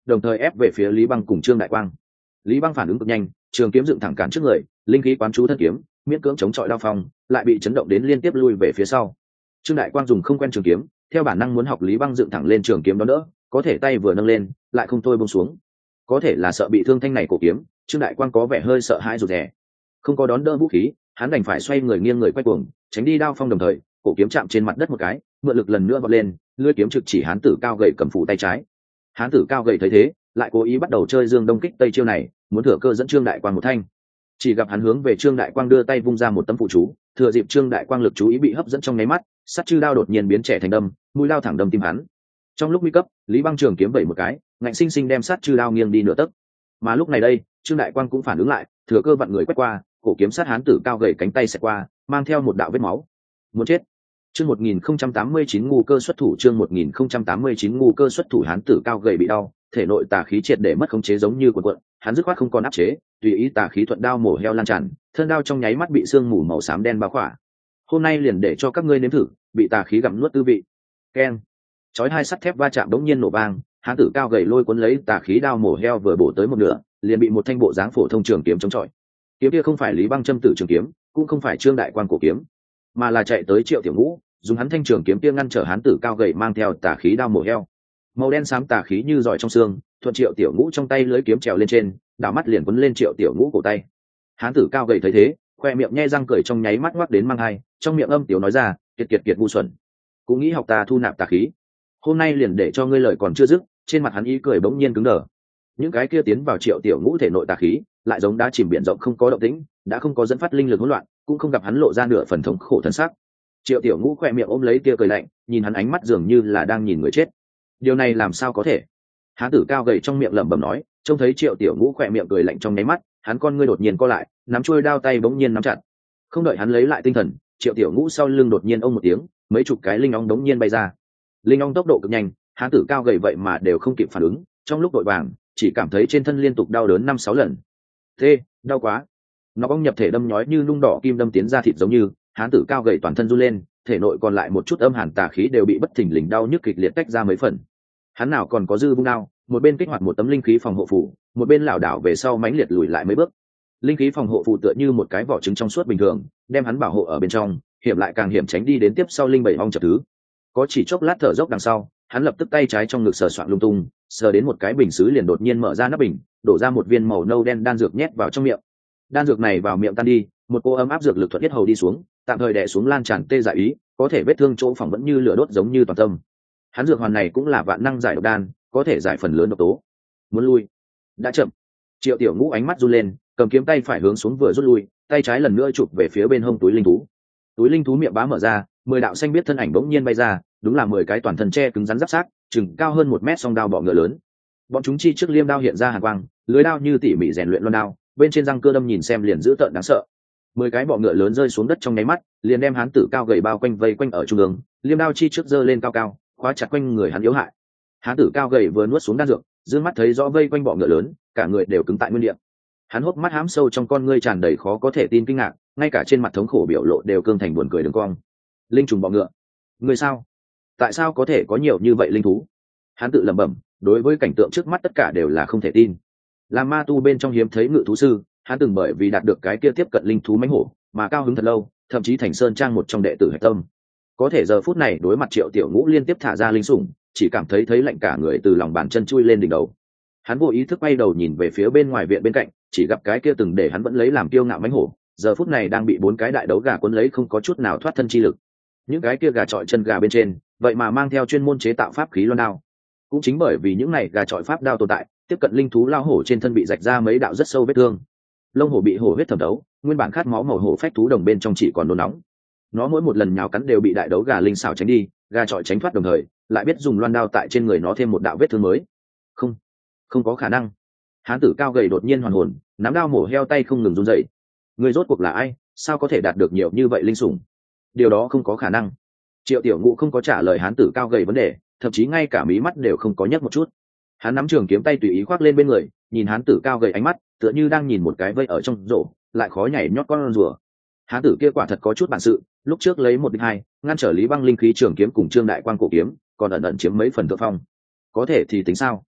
đồng thời ép về phía Lý Băng cùng Trương Đại Quang. Lý Băng phản ứng cực nhanh, trường kiếm dựng thẳng cản trước người, linh khí quán chú thân kiếm, miễn cưỡng chống chọi đao phong, lại bị chấn động đến liên tiếp lui về phía sau. Trương Đại Quang dùng không quen trường kiếm, theo bản năng muốn học Lý Băng dựng thẳng lên trường kiếm đó đỡ, có thể tay vừa nâng lên, lại không thôi buông xuống. Có thể là sợ bị thương thanh này cổ kiếm, Trương Đại Quang có vẻ hơi sợ hãi rụt rè. Không có đón đỡ vũ khí, hắn đành phải xoay người nghiêng người quay cuồng, tránh đi đao phong đồng thời, cổ kiếm chạm trên mặt đất một cái, mượn lực lần nữa vọt lên, lưỡi kiếm trực chỉ hán tử cao gầy cầm phủ tay trái. Hán tử cao gầy thấy thế, lại cố ý bắt đầu chơi dương đông kích tây chiêu này, muốn thừa cơ dẫn Trương Đại Quang một thanh. Chỉ gặp hắn hướng về Trương Đại Quang đưa tay vung ra một tấm phụ chú, thừa dịp Trương Đại Quang lực chú ý bị hấp dẫn trong nháy mắt, sắt chư đao đột nhiên biến trẻ thành đâm, mũi đao thẳng đâm tim hắn. Trong lúc nguy cấp, Lý Băng trường kiếm vẩy một cái, ngạnh sinh sinh đem sắt chư đao nghiêng đi nửa tấc. Mà lúc này đây, Trương Đại Quang cũng phản ứng lại, thừa cơ vặn người quét qua, cổ kiếm sát hán tử cao gầy cánh tay xẹt qua, mang theo một đạo vết máu. Muốn chết. Chương một nghìn không trăm tám mươi chín ngu cơ xuất thủ, chương một nghìn không trăm tám mươi chín ngu cơ xuất thủ, hán tử cao gầy bị đau, thể nội tà khí triệt để mất khống chế giống như cuộn cuộn, hắn dứt khoát không còn áp chế, tùy ý tà khí thuận đao mổ heo lan tràn, thân đao trong nháy mắt bị sương mù màu xám đen bao khỏa. Hôm nay liền để cho các ngươi nếm thử, bị tà khí gặm nuốt tư vị. Keng. Chói hai sắt thép va chạm đống nhiên nổ vang, hán tử cao gầy lôi cuốn lấy tà khí đao mổ heo vừa bổ tới một nửa, liền bị một thanh bộ dáng phổ thông trường kiếm chống chọi. Kiếm kia không phải Lý Băng châm tử trường kiếm, cũng không phải Trương Đại Quang cổ kiếm, mà là chạy tới Triệu Tiểu Ngũ, dùng hắn thanh trường kiếm kia ngăn trở hán tử cao gầy mang theo tà khí đao mổ heo. Màu đen xám tà khí như giỏi trong xương, thuận Triệu Tiểu Ngũ trong tay lưới kiếm trèo lên trên, đảo mắt liền quấn lên Triệu Tiểu Ngũ cổ tay. Hán tử cao gầy thấy thế, khoe miệng nhe răng cười trong nháy mắt ngoắc đến mang hai, trong miệng âm tiểu nói ra, kiệt kiệt kiệt ngu xuẩn, cũng nghĩ học ta thu nạp tà khí. Hôm nay liền để cho ngươi lời còn chưa dứt, trên mặt hắn ý cười bỗng nhiên cứng đờ. Những cái kia tiến vào Triệu Tiểu Ngũ thể nội tà khí, lại giống đá chìm biển rộng không có động tĩnh, đã không có dẫn phát linh lực hỗn loạn, cũng không gặp hắn lộ ra nửa phần thống khổ thân sắc. Triệu Tiểu Ngũ khoe miệng ôm lấy tia cười lạnh, nhìn hắn ánh mắt dường như là đang nhìn người chết. Điều này làm sao có thể? Hán tử cao gầy trong miệng lẩm bẩm nói, trông thấy Triệu Tiểu Ngũ khoe miệng cười lạnh trong nháy mắt, hắn con ngươi đột nhiên co lại, nắm chuôi đao tay bỗng nhiên nắm chặt. Không đợi hắn lấy lại tinh thần, Triệu Tiểu Ngũ sau lưng đột nhiên ông một tiếng, mấy chục cái linh ong đống nhiên bay ra. Linh ong tốc độ cực nhanh, hán tử cao gầy vậy mà đều không kịp phản ứng, trong lúc vội vàng, chỉ cảm thấy trên thân liên tục đau đớn năm sáu lần. Thế, đau quá. Nó ong nhập thể đâm nhói như nung đỏ kim đâm tiến ra thịt giống như, hán tử cao gầy toàn thân run lên, thể nội còn lại một chút âm hàn tà khí đều bị bất thình lình đau nhức kịch liệt tách ra mấy phần. Hắn nào còn có dư vung đao, một bên kích hoạt một tấm linh khí phòng hộ phủ, một bên lảo đảo về sau mãnh liệt lùi lại mấy bước. Linh khí phòng hộ phủ tựa như một cái vỏ trứng trong suốt bình thường, đem hắn bảo hộ ở bên trong, hiểm lại càng hiểm tránh đi đến tiếp sau linh bảy ong chập thứ. Có chỉ chốc lát thở dốc đằng sau, hắn lập tức tay trái trong ngực sờ soạng lung tung, sờ đến một cái bình sứ liền đột nhiên mở ra nắp bình, đổ ra một viên màu nâu đen đan dược nhét vào trong miệng. Đan dược này vào miệng tan đi, một cô ấm áp dược lực thuận tiết hầu đi xuống, tạm thời đè xuống lan tràn tê dại ý, có thể vết thương chỗ phòng vẫn như lửa đốt giống như toàn tâm. Hắn dược hoàn này cũng là vạn năng giải độc đan, có thể giải phần lớn độc tố. Muốn lui, đã chậm. Triệu Tiểu Ngũ ánh mắt run lên, cầm kiếm tay phải hướng xuống vừa rút lui, tay trái lần nữa chụp về phía bên hông túi linh thú. Túi linh thú miệng bá mở ra, mười đạo xanh biết thân ảnh bỗng nhiên bay ra, đúng là mười cái toàn thân che cứng rắn giáp xác, chừng cao hơn một mét song đao bọ ngựa lớn. Bọn chúng chi trước liêm đao hiện ra hàn quang, lưới đao như tỉ mỉ rèn luyện loan đao, bên trên răng cưa đâm nhìn xem liền dữ tợn đáng sợ. Mười cái bọ ngựa lớn rơi xuống đất trong nháy mắt, liền đem hán tử cao gầy bao quanh vây quanh ở trung ương, liêm đao chi trước giơ lên cao cao, khóa chặt quanh người hắn yếu hại. Hán tử cao gầy vừa nuốt xuống đan dược, dương mắt thấy rõ vây quanh bọ ngựa lớn, cả người đều cứng tại nguyên địa. Hắn hốc mắt hám sâu trong con ngươi tràn đầy khó có thể tin kinh ngạc, ngay cả trên mặt thống khổ biểu lộ đều cương thành buồn cười đường cong. Linh trùng bọ ngựa, người sao? Tại sao có thể có nhiều như vậy linh thú? Hắn tự lẩm bẩm, đối với cảnh tượng trước mắt tất cả đều là không thể tin. Làm ma tu bên trong hiếm thấy ngự thú sư, hắn từng bởi vì đạt được cái kia tiếp cận linh thú mãnh hổ mà cao hứng thật lâu, thậm chí thành sơn trang một trong đệ tử hệ tâm. Có thể giờ phút này đối mặt Triệu Tiểu Ngũ liên tiếp thả ra linh sủng, chỉ cảm thấy thấy lạnh cả người từ lòng bàn chân chui lên đỉnh đầu. Hắn vô ý thức quay đầu nhìn về phía bên ngoài viện bên cạnh, chỉ gặp cái kia từng để hắn vẫn lấy làm kiêu ngạo mãnh hổ, giờ phút này đang bị bốn cái đại đấu gà cuốn lấy không có chút nào thoát thân chi lực. Những cái kia gà trọi chân gà bên trên, vậy mà mang theo chuyên môn chế tạo pháp khí loan đao. Cũng chính bởi vì những này gà trọi pháp đao tồn tại, tiếp cận linh thú lao hổ trên thân bị rạch ra mấy đạo rất sâu vết thương. Lông hổ bị hổ huyết thẩm thấu, nguyên bản khát máu màu hổ phách thú đồng bên trong chỉ còn nôn nóng. Nó mỗi một lần nhào cắn đều bị đại đấu gà linh xảo tránh đi, gà trọi tránh thoát đồng thời, lại biết dùng loan đao tại trên người nó thêm một đạo vết thương mới. Không, không có khả năng. Hán tử cao gầy đột nhiên hoàn hồn, nắm đao mổ heo tay không ngừng run rẩy. Người rốt cuộc là ai, sao có thể đạt được nhiều như vậy linh sủng? Điều đó không có khả năng. Triệu Tiểu Ngũ không có trả lời hán tử cao gầy vấn đề, thậm chí ngay cả mí mắt đều không có nhấc một chút. Hắn nắm trường kiếm tay tùy ý khoác lên bên người, nhìn hán tử cao gầy ánh mắt tựa như đang nhìn một cái vây ở trong rổ lại khó nhảy nhót con rùa. Hán tử kia quả thật có chút bản sự, lúc trước lấy một địch hai, ngăn trở Lý Băng linh khí trường kiếm cùng Trương Đại Quang cổ kiếm, còn ẩn ẩn chiếm mấy phần thượng phong. Có thể thì tính sao?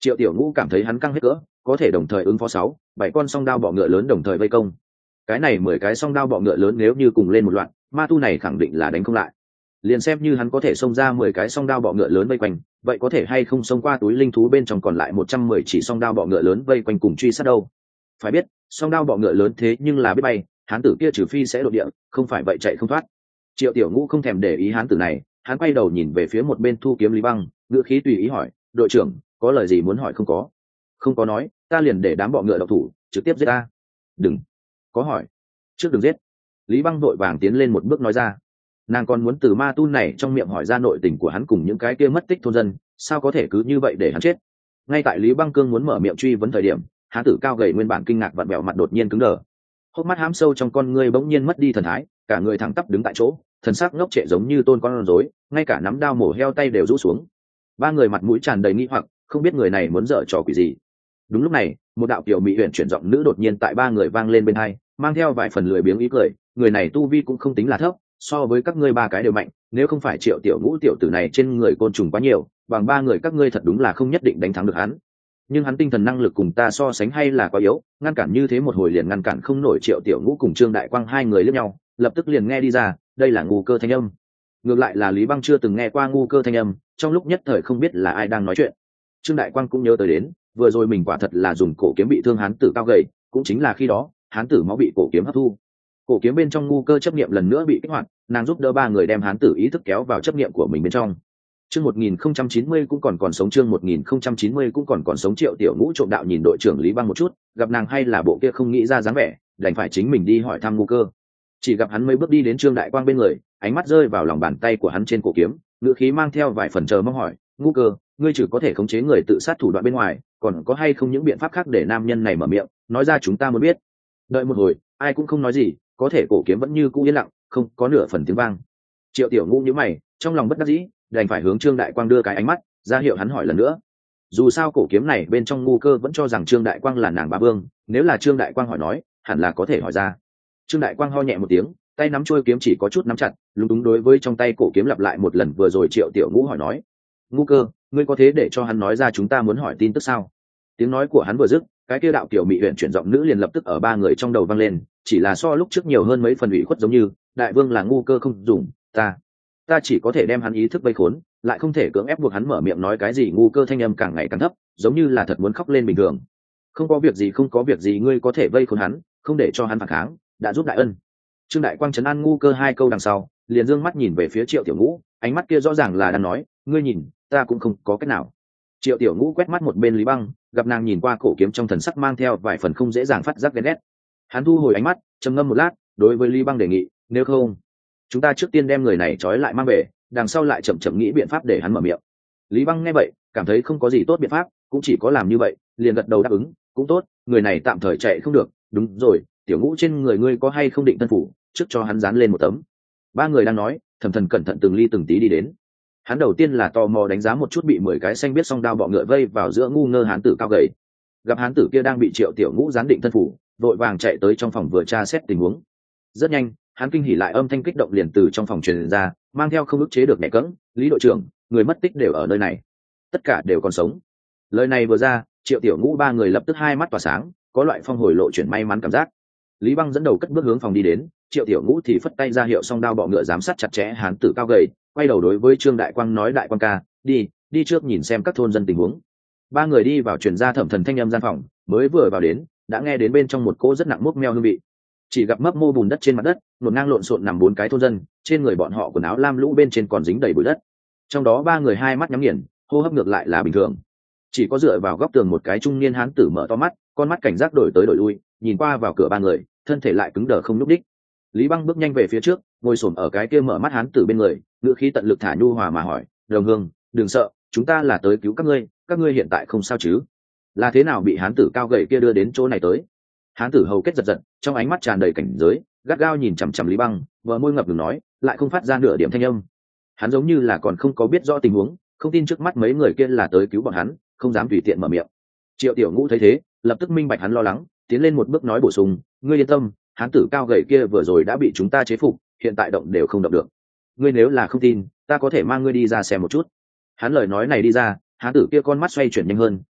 Triệu Tiểu Ngũ cảm thấy hắn căng hết cỡ, có thể đồng thời ứng phó sáu bảy con song đao bọ ngựa lớn đồng thời vây công. Cái này mười cái song đao bọ ngựa lớn nếu như cùng lên một loạt, ma tu này khẳng định là đánh không lại. Liền xem như hắn có thể xông ra mười cái song đao bọ ngựa lớn vây quanh, vậy có thể hay không xông qua túi linh thú bên trong còn lại một trăm mười chỉ song đao bọ ngựa lớn vây quanh cùng truy sát đâu? Phải biết, song đao bọ ngựa lớn thế nhưng là biết bay, hán tử kia trừ phi sẽ đột địa, không phải vậy chạy không thoát. Triệu Tiểu Ngũ không thèm để ý hán tử này, hắn quay đầu nhìn về phía một bên thu kiếm Lý Băng, ngữ khí tùy ý hỏi, đội trưởng, có lời gì muốn hỏi không có? Không có nói, ta liền để đám bọ ngựa độc thủ, trực tiếp giết ta. Đừng, có hỏi, trước đừng giết. Lý Băng vội vàng tiến lên một bước nói ra. Nàng còn muốn từ ma tu này trong miệng hỏi ra nội tình của hắn cùng những cái kia mất tích thôn dân, sao có thể cứ như vậy để hắn chết? Ngay tại Lý Băng Cương muốn mở miệng truy vấn thời điểm, hán tử cao gầy nguyên bản kinh ngạc vặn vẹo mặt đột nhiên cứng đờ, hốc mắt hám sâu trong con ngươi bỗng nhiên mất đi thần thái, cả người thẳng tắp đứng tại chỗ, thần sắc ngốc trệ giống như tôn con rối, ngay cả nắm đao mổ heo tay đều rũ xuống. Ba người mặt mũi tràn đầy nghi hoặc, không biết người này muốn dở trò quỷ gì. Đúng lúc này, một đạo kiểu mỹ huyền chuyển giọng nữ đột nhiên tại ba người vang lên bên hai, mang theo vài phần lười biếng ý cười, người này tu vi cũng không tính là thấp, so với các ngươi ba cái đều mạnh, nếu không phải Triệu Tiểu Ngũ tiểu tử này trên người côn trùng quá nhiều, bằng ba người các ngươi thật đúng là không nhất định đánh thắng được hắn. Nhưng hắn tinh thần năng lực cùng ta so sánh hay là quá yếu, ngăn cản như thế một hồi liền ngăn cản không nổi. Triệu Tiểu Ngũ cùng Trương Đại Quang hai người liếc nhau, lập tức liền nghe đi ra, đây là ngu cơ thanh âm. Ngược lại là Lý Băng chưa từng nghe qua ngu cơ thanh âm, trong lúc nhất thời không biết là ai đang nói chuyện. Trương Đại Quang cũng nhớ tới đến, vừa rồi mình quả thật là dùng cổ kiếm bị thương hán tử cao gầy, cũng chính là khi đó, hán tử máu bị cổ kiếm hấp thu. Cổ kiếm bên trong ngu cơ chấp niệm lần nữa bị kích hoạt, nàng giúp đỡ ba người đem hán tử ý thức kéo vào chấp niệm của mình bên trong. Chương một nghìn không trăm chín mươi cũng còn còn sống, chương một nghìn không trăm chín mươi cũng còn còn sống. Triệu Tiểu Ngũ trộm đạo nhìn đội trưởng Lý Băng một chút, gặp nàng hay là bộ kia không nghĩ ra dáng vẻ, đành phải chính mình đi hỏi thăm ngu cơ. Chỉ gặp hắn mấy bước đi đến Trương Đại Quang bên người, ánh mắt rơi vào lòng bàn tay của hắn trên cổ kiếm, ngữ khí mang theo vài phần chờ mong hỏi, ngu cơ, ngươi trừ có thể khống chế người tự sát thủ đoạn bên ngoài, còn có hay không những biện pháp khác để nam nhân này mở miệng, nói ra chúng ta muốn biết. Đợi một hồi, ai cũng không nói gì, có thể cổ kiếm vẫn như cũ yên lặng, không có nửa phần tiếng vang. Triệu Tiểu Ngũ nhíu mày, trong lòng bất đắc dĩ, đành phải hướng Trương Đại Quang đưa cái ánh mắt ra hiệu hắn hỏi lần nữa. Dù sao cổ kiếm này bên trong ngu cơ vẫn cho rằng Trương Đại Quang là nàng bá vương, nếu là Trương Đại Quang hỏi nói, hẳn là có thể hỏi ra. Trương Đại Quang ho nhẹ một tiếng, tay nắm chuôi kiếm chỉ có chút nắm chặt, lúng túng đối với trong tay cổ kiếm lặp lại một lần vừa rồi Triệu Tiểu Ngũ hỏi nói, ngu cơ, ngươi có thế để cho hắn nói ra chúng ta muốn hỏi tin tức sao? Tiếng nói của hắn vừa dứt, cái kia đạo kiểu mỹ huyện chuyển giọng nữ liền lập tức ở ba người trong đầu vang lên, chỉ là so lúc trước nhiều hơn mấy phần ủy khuất, giống như đại vương là ngu cơ không dùng, ta ta chỉ có thể đem hắn ý thức vây khốn, lại không thể cưỡng ép buộc hắn mở miệng nói cái gì. Ngu cơ thanh âm càng ngày càng thấp, giống như là thật muốn khóc lên bình thường. Không có việc gì, không có việc gì, ngươi có thể vây khốn hắn, không để cho hắn phản kháng, đã giúp đại ân. Trương Đại Quang trấn an ngu cơ hai câu đằng sau, liền dương mắt nhìn về phía Triệu Tiểu Ngũ, ánh mắt kia rõ ràng là đang nói, ngươi nhìn, ta cũng không có cách nào. Triệu Tiểu Ngũ quét mắt một bên Lý Băng, gặp nàng nhìn qua cổ kiếm trong thần sắc mang theo vài phần không dễ dàng phát giác ghen ghét. Hắn thu hồi ánh mắt, trầm ngâm một lát, đối với Lý Băng đề nghị, nếu không, chúng ta trước tiên đem người này trói lại mang về, đằng sau lại chậm chậm nghĩ biện pháp để hắn mở miệng. Lý Băng nghe vậy, cảm thấy không có gì tốt biện pháp, cũng chỉ có làm như vậy, liền gật đầu đáp ứng, cũng tốt, người này tạm thời chạy không được, đúng rồi, Tiểu Ngũ trên người ngươi có hay không định thân phủ, trước cho hắn dán lên một tấm. Ba người đang nói, Thẩm Thần cẩn thận từng ly từng tí đi đến. Hắn đầu tiên là tò mò đánh giá một chút bị mười cái xanh biết song đao bọ ngựa vây vào giữa ngu ngơ hán tử cao gầy. Gặp hán tử kia đang bị Triệu Tiểu Ngũ gián định thân phủ, vội vàng chạy tới trong phòng vừa tra xét tình huống. Rất nhanh, hắn kinh hỉ lại âm thanh kích động liền từ trong phòng truyền ra, mang theo không ức chế được nhẹ cẫng, Lý đội trưởng, người mất tích đều ở nơi này, tất cả đều còn sống. Lời này vừa ra, Triệu Tiểu Ngũ ba người lập tức hai mắt tỏa sáng, có loại phong hồi lộ chuyển may mắn cảm giác. Lý Băng dẫn đầu cất bước hướng phòng đi đến, Triệu Tiểu Ngũ thì phất tay ra hiệu song đao bọ ngựa giám sát chặt chẽ hán tử cao gầy, quay đầu đối với Trương Đại Quang nói, Đại Quang ca, đi đi trước nhìn xem các thôn dân tình huống. Ba người đi vào truyền ra Thẩm Thần thanh âm gian phòng, mới vừa vào đến, đã nghe đến bên trong một cỗ rất nặng mốc meo hương vị. Chỉ gặp mấp mô bùn đất trên mặt đất, một ngang lộn xộn nằm bốn cái thôn dân, trên người bọn họ quần áo lam lũ bên trên còn dính đầy bụi đất. Trong đó ba người hai mắt nhắm nghiền, hô hấp ngược lại là bình thường. Chỉ có dựa vào góc tường một cái trung niên hán tử mở to mắt, con mắt cảnh giác đổi tới đổi lui, nhìn qua vào cửa ba người, thân thể lại cứng đờ không nhúc đích. Lý Băng bước nhanh về phía trước, ngồi xổm ở cái kia mở mắt hán tử bên người, ngữ khí tận lực thả nhu hòa mà hỏi, đồng hương, đừng sợ, chúng ta là tới cứu các ngươi, các ngươi hiện tại không sao chứ? Là thế nào bị hán tử cao gầy kia đưa đến chỗ này tới? Hán tử hầu kết giật giật, trong ánh mắt tràn đầy cảnh giới, gắt gao nhìn chằm chằm Lý Băng, vợ môi ngập ngừng nói, lại không phát ra nửa điểm thanh âm. Hắn giống như là còn không có biết rõ tình huống, không tin trước mắt mấy người kia là tới cứu bọn hắn, không dám tùy tiện mở miệng. Triệu Tiểu Ngũ thấy thế, lập tức minh bạch hắn lo lắng, tiến lên một bước nói bổ sung, ngươi yên tâm, hán tử cao gầy kia vừa rồi đã bị chúng ta chế phục, hiện tại động đều không động được. Ngươi nếu là không tin, ta có thể mang ngươi đi ra xem một chút. Hắn lời nói này đi ra, hán tử kia con mắt xoay chuyển nhanh hơn,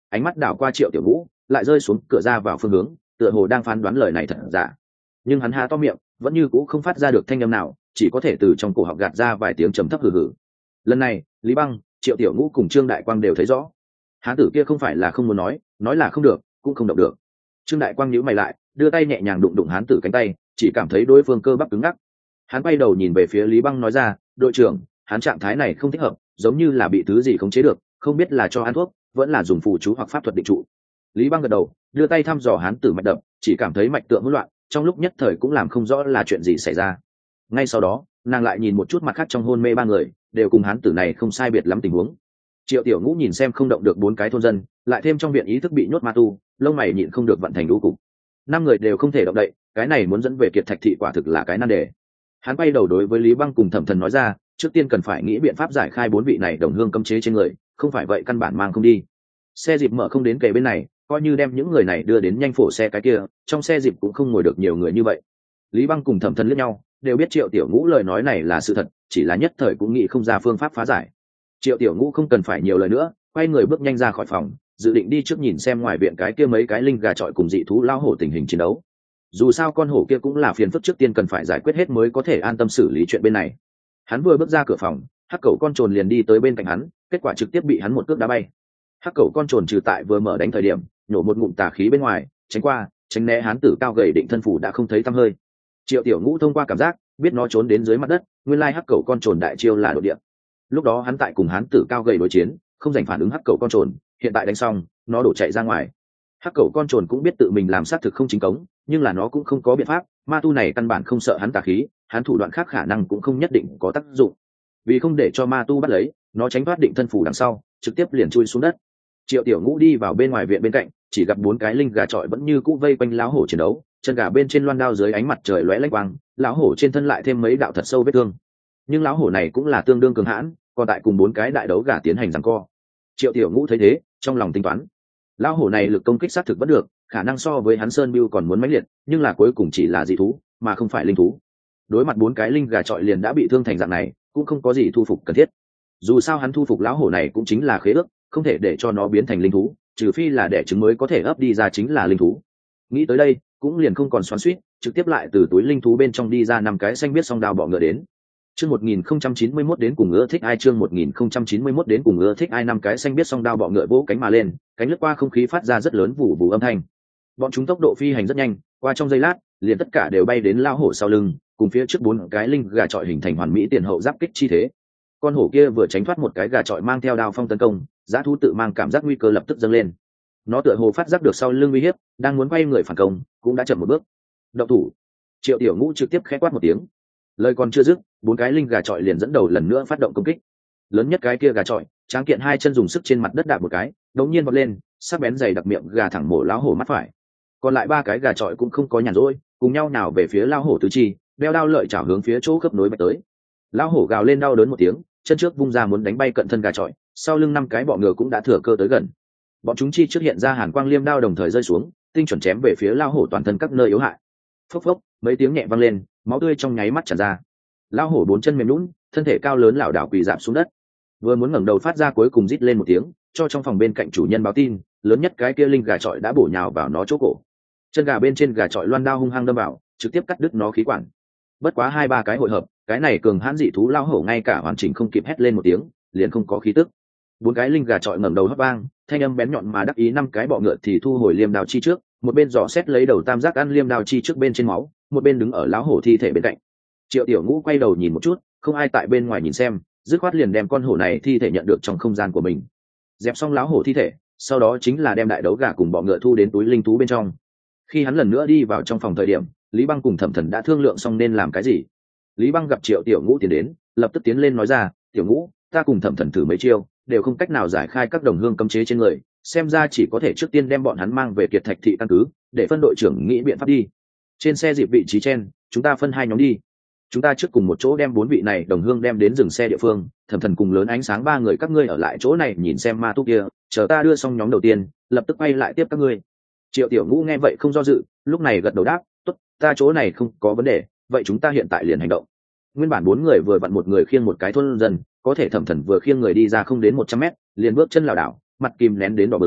ánh mắt đảo qua Triệu Tiểu Ngũ, lại rơi xuống cửa ra vào phương hướng, tựa hồ đang phán đoán lời này thật giả. Nhưng hắn há to miệng, vẫn như cũ không phát ra được thanh âm nào, chỉ có thể từ trong cổ họng gạt ra vài tiếng trầm thấp hừ hừ. Lần này, Lý Băng, Triệu Tiểu Ngũ cùng Trương Đại Quang đều thấy rõ, hán tử kia không phải là không muốn nói, nói là không được, cũng không động được. Trương Đại Quang nhíu mày lại, đưa tay nhẹ nhàng đụng đụng hán tử cánh tay, chỉ cảm thấy đối phương cơ bắp cứng ngắc. Hắn quay đầu nhìn về phía Lý Băng nói ra, đội trưởng, hắn trạng thái này không thích hợp, giống như là bị thứ gì khống chế được, không biết là cho ăn thuốc, vẫn là dùng phù chú hoặc pháp thuật định trụ. Lý Băng gật đầu, đưa tay thăm dò hán tử mạch đập, chỉ cảm thấy mạch tượng hỗn loạn, trong lúc nhất thời cũng làm không rõ là chuyện gì xảy ra. Ngay sau đó, nàng lại nhìn một chút mặt khác trong hôn mê ba người, đều cùng hán tử này không sai biệt lắm tình huống. Triệu Tiểu Ngũ nhìn xem không động được bốn cái thôn dân, lại thêm trong viện ý thức bị nhốt ma tu, lông mày nhịn không được vận thành lũ cục. Năm người đều không thể động đậy, cái này muốn dẫn về Kiệt Thạch thị quả thực là cái nan đề. Hắn quay đầu đối với Lý Băng cùng Thẩm Thần nói ra, trước tiên cần phải nghĩ biện pháp giải khai bốn vị này đồng hương cấm chế trên người, không phải vậy căn bản mang không đi. Xe dịp mở không đến kề bên này, coi như đem những người này đưa đến nhanh phổ xe cái kia, trong xe dịp cũng không ngồi được nhiều người như vậy. Lý Băng cùng Thẩm Thần liếc nhau, đều biết Triệu Tiểu Ngũ lời nói này là sự thật, chỉ là nhất thời cũng nghĩ không ra phương pháp phá giải. Triệu Tiểu Ngũ không cần phải nhiều lời nữa, quay người bước nhanh ra khỏi phòng, dự định đi trước nhìn xem ngoài viện cái kia mấy cái linh gà trọi cùng dị thú lao hổ tình hình chiến đấu. Dù sao con hổ kia cũng là phiền phức, trước tiên cần phải giải quyết hết mới có thể an tâm xử lý chuyện bên này. Hắn vừa bước ra cửa phòng, hắc cẩu con trồn liền đi tới bên cạnh hắn, kết quả trực tiếp bị hắn một cước đá bay. Hắc cẩu con trồn trừ tại vừa mở đánh thời điểm nhổ một ngụm tà khí bên ngoài, tránh qua tránh né hán tử cao gầy định thân phủ đã không thấy tăm hơi. Triệu Tiểu Ngũ thông qua cảm giác biết nó trốn đến dưới mặt đất, nguyên lai hắc cẩu con trồn đại chiêu là đột địa. Lúc đó hắn tại cùng hán tử cao gầy đối chiến, không dành phản ứng hắc cẩu con trồn, hiện tại đánh xong nó đổ chạy ra ngoài. Hắc cẩu con trồn cũng biết tự mình làm xác thực không chính cống, nhưng là nó cũng không có biện pháp, ma tu này căn bản không sợ hắn tà khí, hắn thủ đoạn khác khả năng cũng không nhất định có tác dụng. Vì không để cho ma tu bắt lấy, nó tránh thoát định thân phủ đằng sau, trực tiếp liền chui xuống đất. Triệu Tiểu Ngũ đi vào bên ngoài viện bên cạnh, chỉ gặp bốn cái linh gà trọi vẫn như cũ vây quanh lão hổ chiến đấu, chân gà bên trên loan đao dưới ánh mặt trời lóe lách quang, lão hổ trên thân lại thêm mấy đạo thật sâu vết thương. Nhưng lão hổ này cũng là tương đương cường hãn, còn tại cùng bốn cái đại đấu gà tiến hành giằng co. Triệu Tiểu Ngũ thấy thế, trong lòng tính toán, lão hổ này lực công kích xác thực vẫn được, khả năng so với hắn Sơn Bưu còn muốn mãnh liệt, nhưng là cuối cùng chỉ là dị thú, mà không phải linh thú. Đối mặt bốn cái linh gà trọi liền đã bị thương thành dạng này, cũng không có gì thu phục cần thiết. Dù sao hắn thu phục lão hổ này cũng chính là khế ước, không thể để cho nó biến thành linh thú, trừ phi là đẻ trứng mới có thể ấp đi ra chính là linh thú. Nghĩ tới đây, cũng liền không còn xoắn xuýt, trực tiếp lại từ túi linh thú bên trong đi ra năm cái xanh biết song đao bọ ngựa đến. Chương một nghìn không trăm chín mươi mốt đến cùng ưa thích ai chương một nghìn không trăm chín mươi mốt đến cùng ưa thích ai năm cái xanh biết song đao bọ ngựa vỗ cánh mà lên, cánh lướt qua không khí phát ra rất lớn vụ vụ âm thanh. Bọn chúng tốc độ phi hành rất nhanh, qua trong giây lát, liền tất cả đều bay đến lão hổ sau lưng, cùng phía trước bốn cái linh gà trọi hình thành hoàn mỹ tiền hậu giáp kích chi thế. Con hổ kia vừa tránh thoát một cái gà trọi mang theo đao phong tấn công, dã thú tự mang cảm giác nguy cơ lập tức dâng lên. Nó tựa hồ phát giác được sau lưng uy hiếp, đang muốn quay người phản công, cũng đã chậm một bước. Động thủ! Triệu Tiểu Ngũ trực tiếp khẽ quát một tiếng. Lời còn chưa dứt, bốn cái linh gà trọi liền dẫn đầu lần nữa phát động công kích. Lớn nhất cái kia gà trọi, tráng kiện hai chân dùng sức trên mặt đất đạp một cái, đống nhiên vọt lên, sắc bén dày đặc miệng gà thẳng mổ lão hổ mắt phải. Còn lại ba cái gà trọi cũng không có nhàn rỗi, cùng nhau nào về phía lão hổ tứ chi, đeo đao lợi chảo hướng phía chỗ khớp nối bạch tới. Lão hổ gào lên đau đớn một tiếng, chân trước vung ra muốn đánh bay cận thân gà trọi, sau lưng năm cái bọ ngựa cũng đã thừa cơ tới gần. Bọn chúng chi trước hiện ra hàn quang liêm đao đồng thời rơi xuống, tinh chuẩn chém về phía lão hổ toàn thân các nơi yếu hại. Phốc phốc, mấy tiếng nhẹ vang lên, máu tươi trong nháy mắt tràn ra. Lão hổ bốn chân mềm nhũn, thân thể cao lớn lảo đảo quỳ rạp xuống đất. Vừa muốn ngẩng đầu phát ra cuối cùng rít lên một tiếng, cho trong phòng bên cạnh chủ nhân báo tin, lớn nhất cái kia linh gà trọi đã bổ nhào vào nó chỗ cổ. Chân gà bên trên gà trọi loan đao hung hăng đâm vào, trực tiếp cắt đứt nó khí quản. Bất quá hai ba cái hội hợp, cái này cường hãn dị thú lão hổ ngay cả hoàn chỉnh không kịp hét lên một tiếng, liền không có khí tức. Bốn cái linh gà trọi ngẩng đầu hấp vang, thanh âm bén nhọn mà đắc ý, năm cái bọ ngựa thì thu hồi liêm đao chi trước, một bên dò xét lấy đầu tam giác ăn liêm đao chi trước bên trên máu, một bên đứng ở lão hổ thi thể bên cạnh. Triệu Tiểu Ngũ quay đầu nhìn một chút, không ai tại bên ngoài nhìn xem, dứt khoát liền đem con hổ này thi thể nhận được trong không gian của mình. Dẹp xong lão hổ thi thể, sau đó chính là đem đại đấu gà cùng bọ ngựa thu đến túi linh thú bên trong. Khi hắn lần nữa đi vào trong phòng thời điểm, Lý Băng cùng Thẩm Thần đã thương lượng xong nên làm cái gì. Lý Băng gặp Triệu Tiểu Ngũ tiến đến, lập tức tiến lên nói ra, Tiểu Ngũ, ta cùng Thẩm Thần thử mấy chiêu, đều không cách nào giải khai các đồng hương cấm chế trên người, xem ra chỉ có thể trước tiên đem bọn hắn mang về Kiệt Thạch thị căn cứ, để phân đội trưởng nghĩ biện pháp đi. Trên xe dịp vị trí trên, chúng ta phân hai nhóm đi. Chúng ta trước cùng một chỗ đem bốn vị này đồng hương đem đến dừng xe địa phương, Thẩm Thần cùng lớn ánh sáng ba người các ngươi ở lại chỗ này nhìn xem ma tu kia, chờ ta đưa xong nhóm đầu tiên, lập tức quay lại tiếp các ngươi. Triệu Tiểu Ngũ nghe vậy không do dự, lúc này gật đầu đáp, tốt, ta chỗ này không có vấn đề, vậy chúng ta hiện tại liền hành động. Nguyên bản bốn người vừa vặn một người khiêng một cái thôn dân, có thể Thẩm Thần vừa khiêng người đi ra không đến một trăm mét, liền bước chân lảo đảo, mặt kìm nén đến đỏ bừng,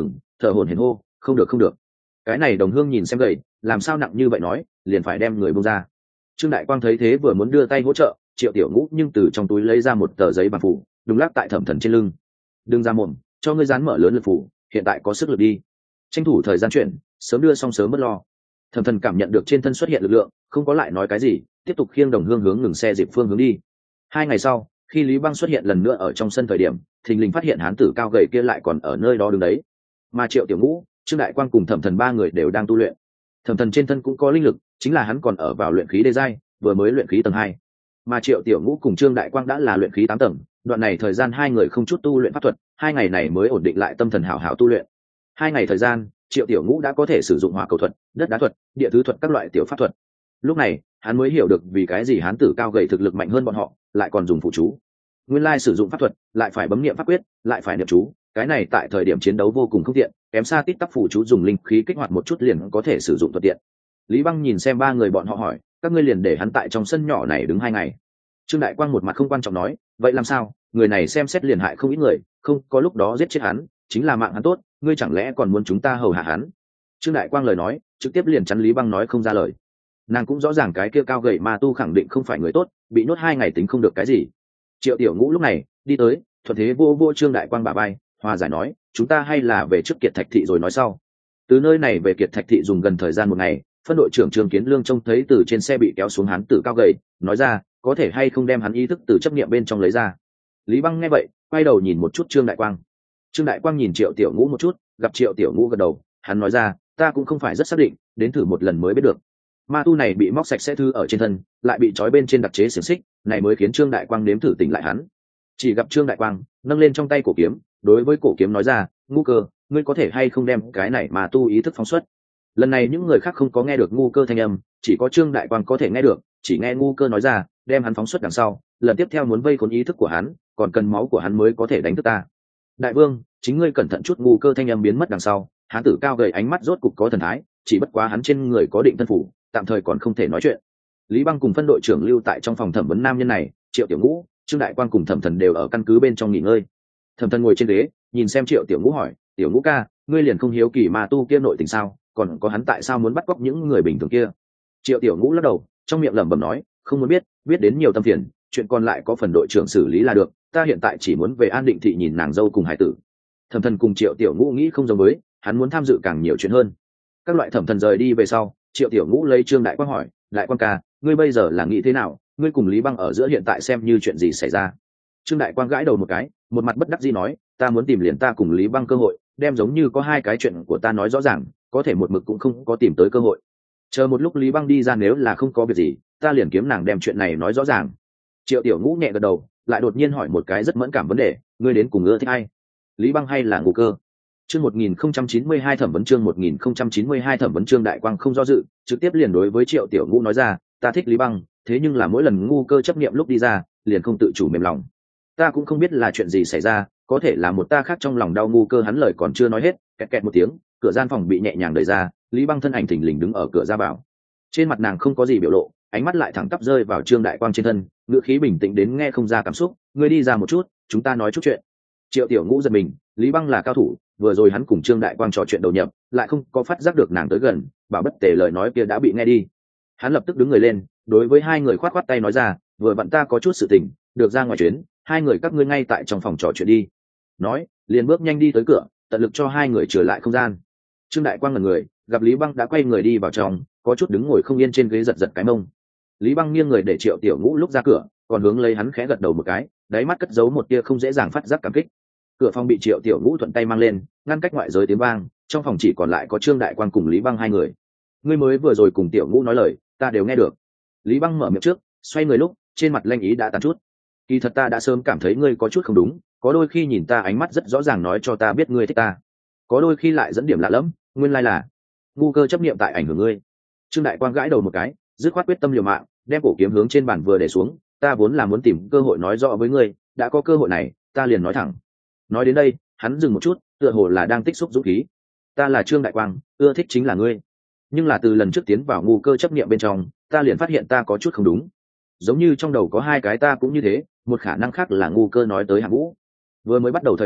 thở hổn hển hô, không được không được. Cái này đồng hương nhìn xem gầy, làm sao nặng như vậy nói, liền phải đem người buông ra. Trương Đại Quang thấy thế vừa muốn đưa tay hỗ trợ, Triệu Tiểu Ngũ nhưng từ trong túi lấy ra một tờ giấy bằng phủ, đúng lắc tại Thẩm Thần trên lưng. Đừng ra mồm, cho ngươi dán mở lớn lực phủ, hiện tại có sức lực đi. Tranh thủ thời gian chuyển, sớm đưa xong sớm mất lo. Thẩm Thần cảm nhận được trên thân xuất hiện lực lượng, không có lại nói cái gì, tiếp tục khiêng đồng hương hướng ngừng xe dịp phương hướng đi. Hai ngày sau, khi Lý Băng xuất hiện lần nữa ở trong sân thời điểm, thình lình phát hiện hán tử cao gầy kia lại còn ở nơi đó đứng đấy. Mà Triệu Tiểu Ngũ, Trương Đại Quang cùng Thẩm Thần ba người đều đang tu luyện. Thẩm Thần trên thân cũng có linh lực, chính là hắn còn ở vào luyện khí đê giai, vừa mới luyện khí tầng hai. Mà Triệu Tiểu Ngũ cùng Trương Đại Quang đã là luyện khí tám tầng, đoạn này thời gian hai người không chút tu luyện pháp thuật, hai ngày này mới ổn định lại tâm thần hảo hảo tu luyện. Hai ngày thời gian, Triệu Tiểu Ngũ đã có thể sử dụng hỏa cầu thuật, đất đá thuật, địa thứ thuật các loại tiểu pháp thuật. Lúc này, hắn mới hiểu được vì cái gì hán tử cao gầy thực lực mạnh hơn bọn họ, lại còn dùng phụ chú. Nguyên lai sử dụng pháp thuật, lại phải bấm niệm pháp quyết, lại phải niệm chú, cái này tại thời điểm chiến đấu vô cùng không tiện, kém xa tít tắc phụ chú dùng linh khí kích hoạt một chút liền có thể sử dụng thuận tiện. Lý Băng nhìn xem ba người bọn họ hỏi, các ngươi liền để hắn tại trong sân nhỏ này đứng hai ngày. Trương Đại Quang một mặt không quan trọng nói, vậy làm sao, người này xem xét liền hại không ít người, không có lúc đó giết chết hắn, chính là mạng hắn tốt, ngươi chẳng lẽ còn muốn chúng ta hầu hạ hắn? Trương Đại Quang lời nói, trực tiếp liền chắn Lý Băng nói không ra lời. Nàng cũng rõ ràng cái kia cao gầy ma tu khẳng định không phải người tốt, bị nhốt hai ngày tính không được cái gì. Triệu Tiểu Ngũ lúc này đi tới, thuận thế vô vô Trương Đại Quang bả vai, hòa giải nói, chúng ta hay là về trước Kiệt Thạch thị rồi nói sau. Từ nơi này về Kiệt Thạch thị dùng gần thời gian một ngày, phân đội trưởng Trương Kiến Lương trông thấy từ trên xe bị kéo xuống hán tử cao gầy, nói ra, có thể hay không đem hắn ý thức từ chấp niệm bên trong lấy ra. Lý Băng nghe vậy, quay đầu nhìn một chút Trương Đại Quang. Trương Đại Quang nhìn Triệu Tiểu Ngũ một chút, gặp Triệu Tiểu Ngũ gật đầu, hắn nói ra, ta cũng không phải rất xác định, đến thử một lần mới biết được. Ma tu này bị móc sạch sẽ thư ở trên thân, lại bị trói bên trên đặc chế xiềng xích, này mới khiến Trương Đại Quang nếm thử tỉnh lại hắn. Chỉ gặp Trương Đại Quang nâng lên trong tay cổ kiếm, đối với cổ kiếm nói ra, Ngu Cơ, ngươi có thể hay không đem cái này mà tu ý thức phóng xuất. Lần này những người khác không có nghe được Ngu Cơ thanh âm, chỉ có Trương Đại Quang có thể nghe được, chỉ nghe Ngu Cơ nói ra, đem hắn phóng xuất đằng sau, lần tiếp theo muốn vây khốn ý thức của hắn, còn cần máu của hắn mới có thể đánh thức ta. Đại vương, chính ngươi cẩn thận chút. Ngu Cơ thanh âm biến mất đằng sau, hán tử cao gầy ánh mắt rốt cục có thần thái, chỉ bất quá hắn trên người có định thân phủ, tạm thời còn không thể nói chuyện. Lý Băng cùng phân đội trưởng lưu tại trong phòng thẩm vấn nam nhân này, Triệu Tiểu Ngũ, Trương Đại Quang cùng Thẩm Thần đều ở căn cứ bên trong nghỉ ngơi. Thẩm Thần ngồi trên ghế, nhìn xem Triệu Tiểu Ngũ hỏi, Tiểu Ngũ ca, ngươi liền không hiếu kỳ ma tu kia nội tình sao, còn có hắn tại sao muốn bắt cóc những người bình thường kia? Triệu Tiểu Ngũ lắc đầu, trong miệng lẩm bẩm nói, không muốn biết, biết đến nhiều tâm phiền, chuyện còn lại có phần đội trưởng xử lý là được, ta hiện tại chỉ muốn về An Định thị nhìn nàng dâu cùng hải tử. Thẩm Thần cùng Triệu Tiểu Ngũ nghĩ không giống với, hắn muốn tham dự càng nhiều chuyện hơn. Các loại Thẩm Thần rời đi về sau, Triệu Tiểu Ngũ lấy Trương Đại Quang hỏi, Đại Quang ca, ngươi bây giờ là nghĩ thế nào, ngươi cùng Lý Băng ở giữa hiện tại xem như chuyện gì xảy ra? Trương Đại Quang gãi đầu một cái, một mặt bất đắc dĩ nói, ta muốn tìm liền ta cùng Lý Băng cơ hội, đem giống như có hai cái chuyện của ta nói rõ ràng, có thể một mực cũng không có tìm tới cơ hội. Chờ một lúc Lý Băng đi ra, nếu là không có việc gì, ta liền kiếm nàng đem chuyện này nói rõ ràng. Triệu Tiểu Ngũ nhẹ gật đầu, lại đột nhiên hỏi một cái rất mẫn cảm vấn đề, ngươi đến cùng ưa thích ai, Lý Băng hay là Ngũ Cơ? Chương một nghìn không trăm chín mươi hai thẩm vấn chương một nghìn không trăm chín mươi hai thẩm vấn. Trương Đại Quang không do dự, trực tiếp liền đối với Triệu Tiểu Ngũ nói ra, ta thích Lý Băng, thế nhưng là mỗi lần Ngu Cơ chấp niệm lúc đi ra, liền không tự chủ mềm lòng. Ta cũng không biết là chuyện gì xảy ra, có thể là một ta khác trong lòng đau. Ngu Cơ hắn lời còn chưa nói hết, kẹt kẹt một tiếng, cửa gian phòng bị nhẹ nhàng đẩy ra, Lý Băng thân ảnh thình lình đứng ở cửa ra vào. Trên mặt nàng không có gì biểu lộ, ánh mắt lại thẳng tắp rơi vào Trương Đại Quang trên thân, ngữ khí bình tĩnh đến nghe không ra cảm xúc, ngươi đi ra một chút, chúng ta nói chút chuyện. Triệu Tiểu Ngũ giật mình, Lý Băng là cao thủ, vừa rồi hắn cùng Trương Đại Quang trò chuyện đầu nhập, lại không có phát giác được nàng tới gần, bảo bất tề lời nói kia đã bị nghe đi. Hắn lập tức đứng người lên, đối với hai người khoát khoát tay nói ra, vừa vặn ta có chút sự tình, được ra ngoài chuyến, hai người các ngươi ngay tại trong phòng trò chuyện đi. Nói, liền bước nhanh đi tới cửa, tận lực cho hai người trở lại không gian. Trương Đại Quang ngẩn người, gặp Lý Băng đã quay người đi vào trong, có chút đứng ngồi không yên trên ghế, giật giật cái mông. Lý Băng nghiêng người để Triệu Tiểu Ngũ lúc ra cửa, còn hướng lấy hắn khẽ gật đầu một cái, đáy mắt cất giấu một tia không dễ dàng phát giác cảm kích. Cửa phòng bị Triệu Tiểu Ngũ thuận tay mang lên, ngăn cách ngoại giới tiếng vang, trong phòng chỉ còn lại có Trương Đại Quang cùng Lý Băng hai người. Ngươi mới vừa rồi cùng Tiểu Ngũ nói lời, ta đều nghe được. Lý Băng mở miệng trước, xoay người lúc, trên mặt lanh ý đã tàn chút. Kỳ thật ta đã sớm cảm thấy ngươi có chút không đúng, có đôi khi nhìn ta ánh mắt rất rõ ràng nói cho ta biết ngươi thích ta, có đôi khi lại dẫn điểm lạ lẫm, nguyên lai là Ngu Cơ chấp niệm tại ảnh hưởng ngươi. Trương Đại Quang gãi đầu một cái, dứt khoát quyết tâm liều mạng, đem cổ kiếm hướng trên bàn vừa để xuống, ta vốn là muốn tìm cơ hội nói rõ với ngươi, đã có cơ hội này, ta liền nói thẳng. Nói đến đây, hắn dừng một chút, tựa hồ là đang tích xúc dũng khí. Ta là Trương Đại Quang, ưa thích chính là ngươi, nhưng là từ lần trước tiến vào Ngu Cơ chấp niệm bên trong, ta liền phát hiện ta có chút không đúng, giống như trong đầu có hai cái ta cũng như thế, một khả năng khác là Ngu Cơ nói tới Hạng Vũ. Vừa mới bắt đầu thời điểm,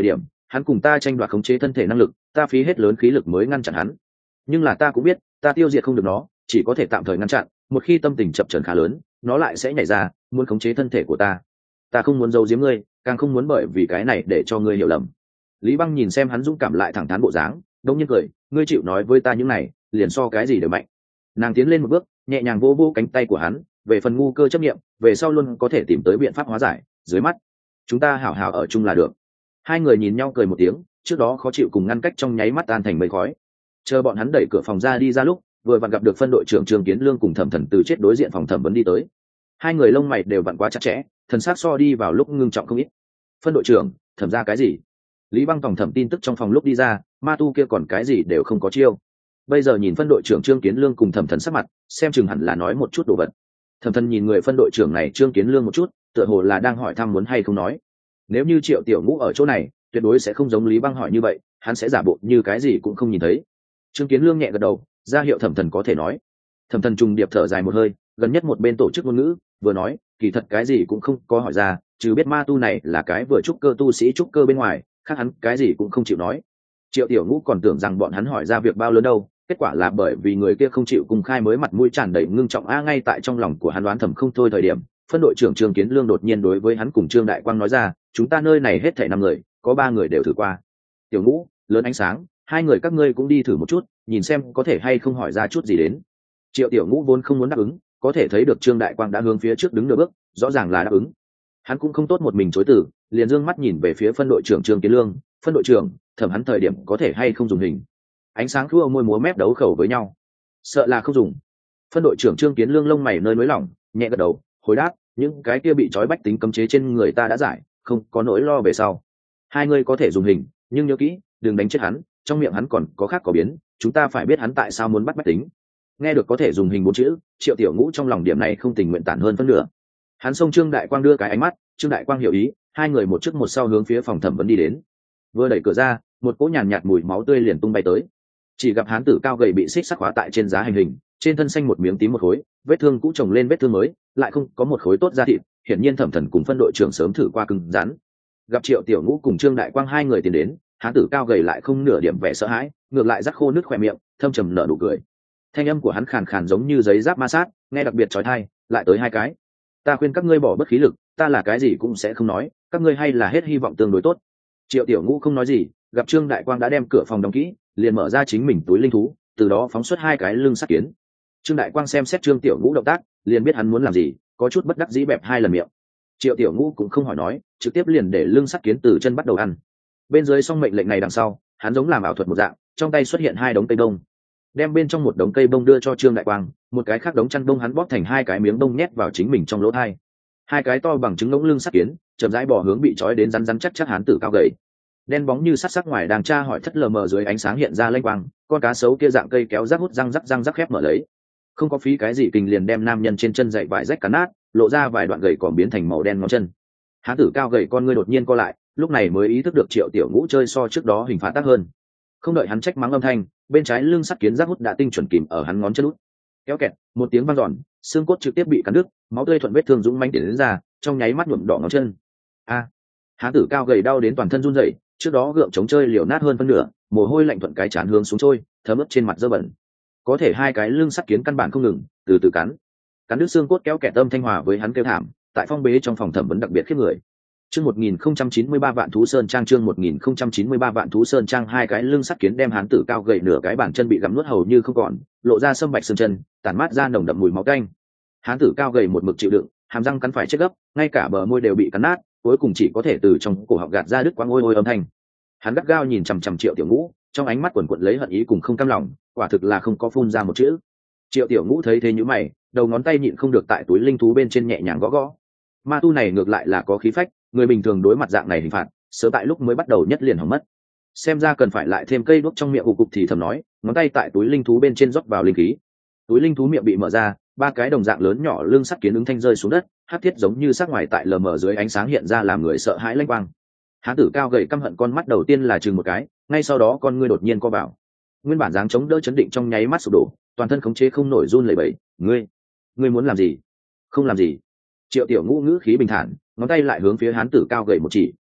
hắn cùng ta tranh đoạt khống chế thân thể năng lực, ta phí hết lớn khí lực mới ngăn chặn hắn, nhưng là ta cũng biết ta tiêu diệt không được nó, chỉ có thể tạm thời ngăn chặn, một khi tâm tình chập chờn khá lớn nó lại sẽ nhảy ra muốn khống chế thân thể của ta. Ta không muốn giấu giếm ngươi, càng không muốn bởi vì cái này để cho ngươi hiểu lầm. Lý Băng nhìn xem hắn dũng cảm lại thẳng thắn bộ dáng, đông nhiên cười, ngươi chịu nói với ta những này liền so cái gì đều mạnh. Nàng tiến lên một bước, nhẹ nhàng vô vô cánh tay của hắn, về phần ngu cơ chấp nghiệm về sau luôn có thể tìm tới biện pháp hóa giải, dưới mắt chúng ta hảo hảo ở chung là được. Hai người nhìn nhau cười một tiếng, trước đó khó chịu cùng ngăn cách trong nháy mắt tan thành mây khói. Chờ bọn hắn đẩy cửa phòng ra đi ra lúc, vừa vặn gặp được phân đội trưởng Trương Kiến Lương cùng Thẩm Thần từ chết đối diện phòng thẩm vấn đi tới. Hai người lông mày đều vặn quá chặt chẽ, thần sắc so đi vào lúc ngưng trọng không ít. Phân đội trưởng, thẩm ra cái gì? Lý Băng tổng thẩm tin tức trong phòng lúc đi ra, ma tu kia còn cái gì đều không có chiêu. Bây giờ nhìn phân đội trưởng Trương Kiến Lương cùng Thẩm Thần sắc mặt, xem chừng hẳn là nói một chút đồ vật. Thẩm Thần nhìn người phân đội trưởng này Trương Kiến Lương một chút, tựa hồ là đang hỏi thăm muốn hay không nói. Nếu như Triệu Tiểu Ngũ ở chỗ này, tuyệt đối sẽ không giống Lý Băng hỏi như vậy, hắn sẽ giả bộ như cái gì cũng không nhìn thấy. Trương Kiến Lương nhẹ gật đầu, ra hiệu Thẩm Thần có thể nói. Thẩm Thần trùng điệp thở dài một hơi, gần nhất một bên tổ chức ngôn ngữ, vừa nói, kỳ thật cái gì cũng không có hỏi ra, chứ biết ma tu này là cái vừa trúc cơ tu sĩ trúc cơ bên ngoài, khác hắn cái gì cũng không chịu nói. Triệu Tiểu Ngũ còn tưởng rằng bọn hắn hỏi ra việc bao lớn đâu, kết quả là bởi vì người kia không chịu cùng khai mới mặt mũi tràn đầy ngưng trọng a. Ngay tại trong lòng của hắn đoán thầm không thôi thời điểm, phân đội trưởng Trương Kiến Lương đột nhiên đối với hắn cùng Trương Đại Quang nói ra, chúng ta nơi này hết thảy năm người, có ba người đều thử qua. Tiểu Ngũ, Lớn Ánh Sáng, hai người các ngươi cũng đi thử một chút, nhìn xem có thể hay không hỏi ra chút gì đến. Triệu Tiểu Ngũ vốn không muốn đáp ứng, có thể thấy được Trương Đại Quang đã hướng phía trước đứng nửa bước, rõ ràng là đáp ứng. Hắn cũng không tốt một mình chối từ, liền dương mắt nhìn về phía phân đội trưởng Trương Kiến Lương, phân đội trưởng, thẩm hắn thời điểm có thể hay không dùng hình. Ánh Sáng khua môi múa mép đấu khẩu với nhau, sợ là không dùng. Phân đội trưởng Trương Kiến Lương lông mày nơi nới lỏng, nhẹ gật đầu, hồi đáp, những cái kia bị trói bách tính cấm chế trên người ta đã giải, không có nỗi lo về sau. Hai người có thể dùng hình, nhưng nhớ kỹ, đừng đánh chết hắn, trong miệng hắn còn có khác có biến, chúng ta phải biết hắn tại sao muốn bắt bách tính. Nghe được có thể dùng hình bốn chữ, Triệu Tiểu Ngũ trong lòng điểm này không tình nguyện tản hơn phân nửa. Hắn xông Trương Đại Quang đưa cái ánh mắt, Trương Đại Quang hiểu ý, hai người một trước một sau hướng phía phòng thẩm vấn đi đến. Vừa đẩy cửa ra, một cỗ nhàn nhạt mùi máu tươi liền tung bay tới. Chỉ gặp hán tử cao gầy bị xích sắt khóa tại trên giá hành hình, trên thân xanh một miếng tím một khối, vết thương cũ chồng lên vết thương mới, lại không có một khối tốt da thịt, hiển nhiên Thẩm Thần cùng phân đội trưởng sớm thử qua cứng rắn. Gặp Triệu Tiểu Ngũ cùng Trương Đại Quang hai người tiến đến, hán tử cao gầy lại không nửa điểm vẻ sợ hãi, ngược lại rắc khô nước khỏe miệng, thâm trầm nở nụ cười. Thanh âm của hắn khàn khàn giống như giấy giáp ma sát, nghe đặc biệt chói tai, lại tới hai cái. Ta khuyên các ngươi bỏ bất khí lực, ta là cái gì cũng sẽ không nói, các ngươi hay là hết hy vọng tương đối tốt. Triệu Tiểu Ngũ không nói gì, gặp Trương Đại Quang đã đem cửa phòng đóng kỹ, liền mở ra chính mình túi linh thú, từ đó phóng xuất hai cái lưng sắt kiến. Trương Đại Quang xem xét Trương Tiểu Ngũ động tác, liền biết hắn muốn làm gì, có chút bất đắc dĩ bẹp hai lần miệng. Triệu Tiểu Ngũ cũng không hỏi nói, trực tiếp liền để lưng sắt kiến từ chân bắt đầu ăn. Bên dưới xong mệnh lệnh này đằng sau, hắn giống làm ảo thuật một dạng, trong tay xuất hiện hai đống cây bông, đem bên trong một đống cây bông đưa cho Trương Đại Quang, một cái khác đống chăn bông hắn bóp thành hai cái miếng bông nhét vào chính mình trong lỗ tai. Hai cái to bằng trứng ngỗng lưng sắt kiến, chậm rãi bò hướng bị trói đến rắn rắn chắc chắc hán tử cao gầy. Đen bóng như sắt sắc ngoài đang tra hỏi thất lờ mờ dưới ánh sáng hiện ra lênh quang, con cá sấu kia dạng cây kéo rác hút răng rắc răng rắc khép mở lấy. Không có phí cái gì kình liền đem nam nhân trên chân dậy vải rách cắn nát, lộ ra vài đoạn gầy còn biến thành màu đen ngón chân. Hán tử cao gầy con ngươi đột nhiên co lại, lúc này mới ý thức được Triệu Tiểu Ngũ chơi so trước đó hình phạt tác hơn. Không đợi hắn trách mắng âm thanh, bên trái lưng sắt kiến rác hút đã tinh chuẩn kìm ở hắn ngón chân út. Kéo kẹt, một tiếng vang giòn, xương cốt trực tiếp bị cắn đứt, máu tươi thuận vết thương dũng mãnh tiến đến ra, trong nháy mắt nhuộm đỏ ngón chân. A! Hán tử cao gầy đau đến toàn thân run rẩy, trước đó gượng chống chơi liều nát hơn phân nửa, mồ hôi lạnh thuận cái chán hướng xuống trôi, thấm ướt trên mặt dơ bẩn. Có thể hai cái lưng sắt kiến căn bản không ngừng, từ từ cắn. Cắn đứt xương cốt kéo kẹt âm thanh hòa với hắn kêu thảm, tại phong bế trong phòng thẩm vấn đặc biệt khiếp người. Chương một nghìn không trăm chín mươi ba vạn thú sơn trang chương một nghìn không trăm chín mươi ba vạn thú sơn trang hai cái lưng sắt kiến đem hán tử cao gầy nửa cái bàn chân bị gặm nuốt hầu như không còn, lộ ra sâm bạch xương chân, tản mát ra nồng đậm mùi máu tanh. Hán tử cao gầy một mực chịu đựng, hàm răng cắn phải chết gấp, ngay cả bờ môi đều bị cắn nát, cuối cùng chỉ có thể từ trong cổ họng gạt ra đứt quãng ôi ôi âm thanh. Hắn gắt gao nhìn chằm chằm Triệu Tiểu Ngũ, trong ánh mắt quần quật lấy hận ý cùng không cam lòng, quả thực là không có phun ra một chữ. Triệu Tiểu Ngũ thấy thế nhíu mày, đầu ngón tay nhịn không được tại túi linh thú bên trên nhẹ nhàng gõ gõ. Ma tu này ngược lại là có khí phách, người bình thường đối mặt dạng này hình phạt, sớm tại lúc mới bắt đầu nhất liền hỏng mất. Xem ra cần phải lại thêm cây đuốc trong miệng ù cục thì thầm nói, ngón tay tại túi linh thú bên trên rót vào linh khí. Túi linh thú miệng bị mở ra, ba cái đồng dạng lớn nhỏ lưng sắt kiến ứng thanh rơi xuống đất, hắc thiết giống như sắc ngoài tại lờ mờ dưới ánh sáng hiện ra làm người sợ hãi lênh quang. Hán tử cao gầy căm hận con mắt đầu tiên là chừng một cái, ngay sau đó con ngươi đột nhiên co vào. Nguyên bản dáng chống đỡ chấn định trong nháy mắt sụp đổ, toàn thân khống chế không nổi run lẩy bẩy. Ngươi, ngươi muốn làm gì? Không làm gì. Triệu Tiểu Ngũ ngữ khí bình thản, ngón tay lại hướng phía hán tử cao gầy một chỉ.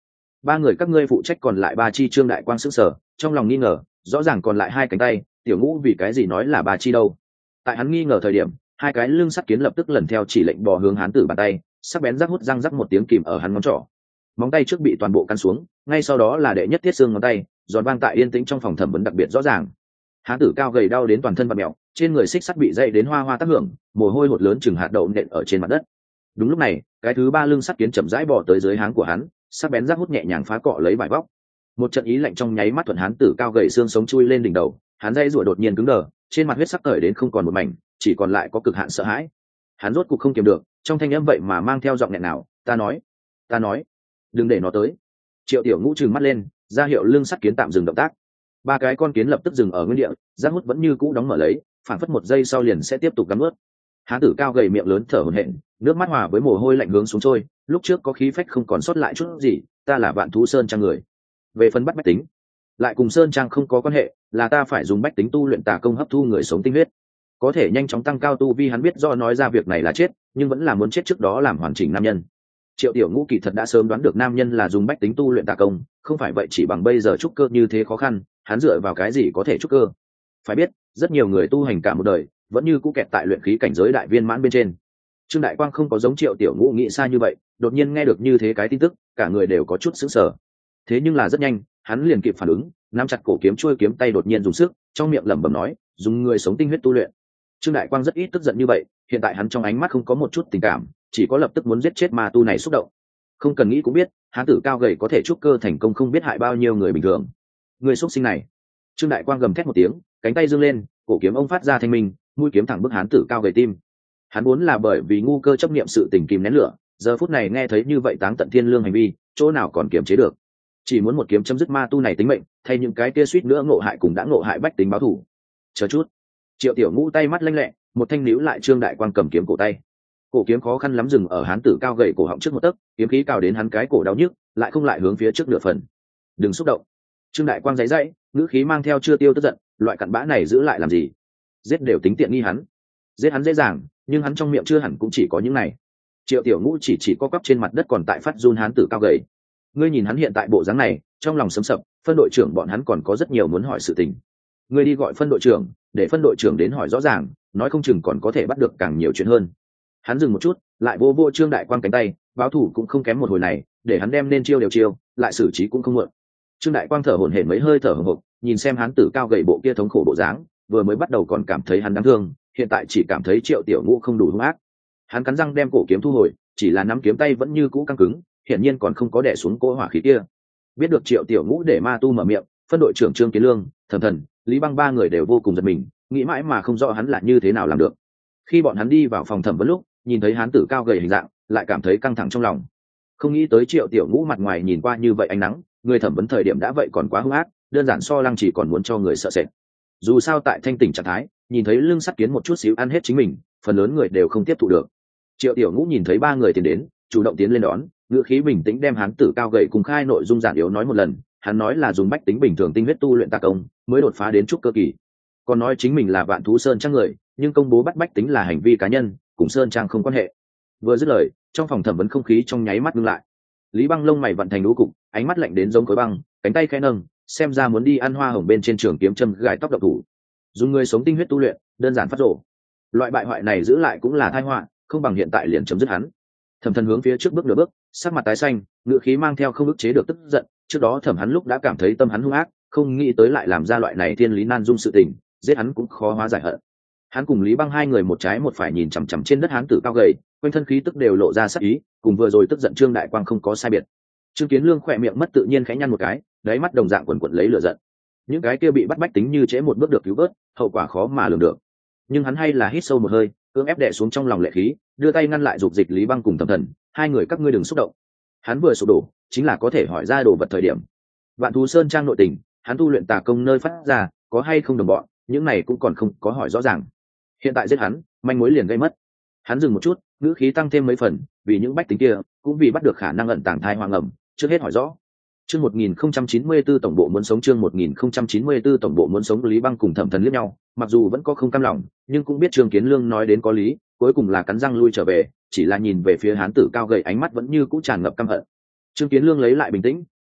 ba người các ngươi phụ trách còn lại ba chi. Trương Đại Quang sững sờ, trong lòng nghi ngờ, rõ ràng còn lại hai cánh tay, Tiểu Ngũ vì cái gì nói là ba chi đâu? Tại hắn nghi ngờ thời điểm, hai cái lưng sắt kiến lập tức lần theo chỉ lệnh bò hướng hán tử bàn tay, sắc bén rắc hút răng rắc một tiếng kìm ở hắn ngón trỏ. Móng tay trước bị toàn bộ căn xuống, ngay sau đó là đệ nhất thiết xương ngón tay, giòn vang tại yên tĩnh trong phòng thẩm vấn đặc biệt rõ ràng. Hán tử cao gầy đau đến toàn thân vặn mèo, trên người xích sắt bị dây đến hoa hoa tác hưởng, mồ hôi hột lớn chừng hạt đậu nện ở trên mặt đất. Đúng lúc này, cái thứ ba lưng sắt kiến chậm rãi bò tới dưới háng của hắn, sắc bén rác hút nhẹ nhàng phá cọ lấy vải vóc. Một trận ý lạnh trong nháy mắt thuận hán tử cao gầy xương sống chui lên đỉnh đầu, hắn dây rủa đột nhiên cứng đờ, trên mặt huyết sắc cởi đến không còn một mảnh, chỉ còn lại có cực hạn sợ hãi. Hắn rốt cuộc không kiềm được, trong thanh âm vậy mà mang theo giọng nghẹn nào, ta nói, ta nói, đừng để nó tới. Triệu Tiểu Ngũ trừng mắt lên, ra hiệu lưng sắt kiến tạm dừng động tác. Ba cái con kiến lập tức dừng ở nguyên địa, rác hút vẫn như cũ đóng mở lấy, phản phất một giây sau liền sẽ tiếp tục cắn ướt. Hán tử cao gầy miệng lớn thở hổn hển, nước mắt hòa với mồ hôi lạnh hướng xuống trôi, lúc trước có khí phách không còn sót lại chút gì, ta là Vạn Thú Sơn Trang người. Về phần bắt bách tính, lại cùng Sơn Trang không có quan hệ, là ta phải dùng bách tính tu luyện tà công hấp thu người sống tinh huyết, có thể nhanh chóng tăng cao tu vi. Hắn biết do nói ra việc này là chết, nhưng vẫn là muốn chết trước đó làm hoàn chỉnh nam nhân. Triệu Tiểu Ngũ kỳ thật đã sớm đoán được nam nhân là dùng bách tính tu luyện tà công, không phải vậy chỉ bằng bây giờ trúc cơ như thế khó khăn, hắn dựa vào cái gì có thể trúc cơ? Phải biết, rất nhiều người tu hành cả một đời, vẫn như cũ kẹt tại luyện khí cảnh giới đại viên mãn bên trên. Trương Đại Quang không có giống Triệu Tiểu Ngũ nghĩ xa như vậy, đột nhiên nghe được như thế cái tin tức, cả người đều có chút sững sờ. Thế nhưng là rất nhanh, hắn liền kịp phản ứng, nắm chặt cổ kiếm chuôi kiếm tay đột nhiên dùng sức, trong miệng lẩm bẩm nói, dùng người sống tinh huyết tu luyện. Trương Đại Quang rất ít tức giận như vậy, hiện tại hắn trong ánh mắt không có một chút tình cảm, chỉ có lập tức muốn giết chết ma tu này xúc động. Không cần nghĩ cũng biết, hán tử cao gầy có thể trúc cơ thành công không biết hại bao nhiêu người bình thường. Người xuất sinh này. Trương Đại Quang gầm thét một tiếng, cánh tay giương lên, cổ kiếm ông phát ra thanh minh, mũi kiếm thẳng bức hán tử cao gầy tim. Hắn muốn là bởi vì ngu cơ chấp niệm sự tình kìm nén lửa, giờ phút này nghe thấy như vậy táng tận thiên lương hành vi, chỗ nào còn kiềm chế được. Chỉ muốn một kiếm chấm dứt ma tu này tính mệnh, thay những cái kia suýt nữa ngộ hại cùng đã ngộ hại bách tính báo thù. Chờ chút. Triệu Tiểu Ngũ tay mắt lanh lẹ, một thanh níu lại Trương Đại Quang cầm kiếm cổ tay. Cổ kiếm khó khăn lắm dừng ở hán tử cao gầy cổ họng trước một tấc, kiếm khí cào đến hắn cái cổ đau nhức, lại không lại hướng phía trước nửa phần. Đừng xúc động. Trương Đại Quang giãy giãy, ngữ khí mang theo chưa tiêu tức giận, loại cặn bã này giữ lại làm gì? Giết đều tính tiện nghi hắn. Giết hắn dễ dàng, nhưng hắn trong miệng chưa hẳn cũng chỉ có những này. Triệu Tiểu Ngũ chỉ chỉ co quắp trên mặt đất còn tại phát run hán tử cao gầy. Ngươi nhìn hắn hiện tại bộ dáng này, trong lòng sấm sập, phân đội trưởng bọn hắn còn có rất nhiều muốn hỏi sự tình. Ngươi đi gọi phân đội trưởng, để phân đội trưởng đến hỏi rõ ràng, nói không chừng còn có thể bắt được càng nhiều chuyện hơn. Hắn dừng một chút, lại vô vô Trương Đại Quang cánh tay, báo thủ cũng không kém một hồi này, để hắn đem nên chiêu đều chiêu, lại xử trí cũng không muộn. Trương Đại Quang thở hổn hển mấy hơi thở hổn hộc, nhìn xem hắn tử cao gầy bộ kia thống khổ bộ dáng, vừa mới bắt đầu còn cảm thấy hắn đáng thương, hiện tại chỉ cảm thấy Triệu Tiểu Ngũ không đủ hung ác. Hắn cắn răng đem cổ kiếm thu hồi, chỉ là nắm kiếm tay vẫn như cũ căng cứng, hiển nhiên còn không có đè xuống cỗ hỏa khí kia. Biết được Triệu Tiểu Ngũ để ma tu mở miệng, phân đội trưởng Trương Kiến Lương, Thẩm Thần, Lý Băng ba người đều vô cùng giật mình, nghĩ mãi mà không rõ hắn là như thế nào làm được. Khi bọn hắn đi vào phòng thẩm vấn lúc, nhìn thấy hán tử cao gầy hình dạng, lại cảm thấy căng thẳng trong lòng. Không nghĩ tới Triệu Tiểu Ngũ mặt ngoài nhìn qua như vậy ánh nắng, người thẩm vấn thời điểm đã vậy còn quá hung ác, đơn giản so Lăng chỉ còn muốn cho người sợ sệt. Dù sao tại thanh tỉnh trạng thái, nhìn thấy lưng sắt kiến một chút xíu ăn hết chính mình, phần lớn người đều không tiếp thụ được. Triệu Tiểu Ngũ nhìn thấy ba người tiến đến, chủ động tiến lên đón, ngữ khí bình tĩnh đem hán tử cao gầy cùng khai nội dung giản yếu nói một lần. Hắn nói là dùng bách tính bình thường tinh huyết tu luyện tà công, mới đột phá đến trúc cơ kỳ. Còn nói chính mình là Vạn Thú Sơn Trang người, nhưng công bố bắt bách tính là hành vi cá nhân, cùng Sơn Trang không quan hệ. Vừa dứt lời, trong phòng thẩm vấn không khí trong nháy mắt ngưng lại. Lý Băng lông mày vận thành đũ cục, ánh mắt lạnh đến giống khối băng, cánh tay khẽ nâng, xem ra muốn đi ăn hoa hồng bên trên trường kiếm châm gài tóc độc thủ. Dùng người sống tinh huyết tu luyện, đơn giản phát rồ. Loại bại hoại này giữ lại cũng là tai họa, không bằng hiện tại liền chấm dứt hắn. Thẩm Thần hướng phía trước bước nửa bước, sắc mặt tái xanh, ngữ khí mang theo không ức chế được tức giận. Trước đó Thẩm hắn lúc đã cảm thấy tâm hắn hung ác, không nghĩ tới lại làm ra loại này thiên lý nan dung sự tình, giết hắn cũng khó hóa giải hận. Hắn cùng Lý Băng hai người một trái một phải nhìn chằm chằm trên đất hán tử cao gầy, quanh thân khí tức đều lộ ra sắc ý, cùng vừa rồi tức giận Trương Đại Quang không có sai biệt. Trương Kiến Lương khỏe miệng mất tự nhiên khẽ nhăn một cái, đáy mắt đồng dạng quần quật lấy lửa giận. Những cái kia bị bắt bách tính như trễ một bước được cứu vớt, hậu quả khó mà lường được. Nhưng hắn hay là hít sâu một hơi, cưỡng ép đè xuống trong lòng lệ khí, đưa tay ngăn lại dục dịch Lý Băng cùng Thẩm Thần, hai người các ngươi đừng xúc động. Hắn vừa sụp đổ, chính là có thể hỏi ra đồ vật thời điểm. Vạn Thú Sơn Trang nội tình, hắn tu luyện tà công nơi phát ra, có hay không đồng bọn, những này cũng còn không có hỏi rõ ràng. Hiện tại giết hắn, manh mối liền gây mất. Hắn dừng một chút, ngữ khí tăng thêm mấy phần, vì những bách tính kia, cũng vì bắt được khả năng ẩn tàng thai hoang ẩm, trước hết hỏi rõ. Chương một nghìn không trăm chín mươi tư tổng bộ muốn sống chương một nghìn không trăm chín mươi tư tổng bộ muốn sống Lý Băng cùng Thẩm Thần liếc nhau, mặc dù vẫn có không cam lòng, nhưng cũng biết Trương Kiến Lương nói đến có lý, cuối cùng là cắn răng lui trở về, chỉ là nhìn về phía hán tử cao gầy ánh mắt vẫn như cũ tràn ngập căm hận. Trương Kiến Lương lấy lại bình tĩnh,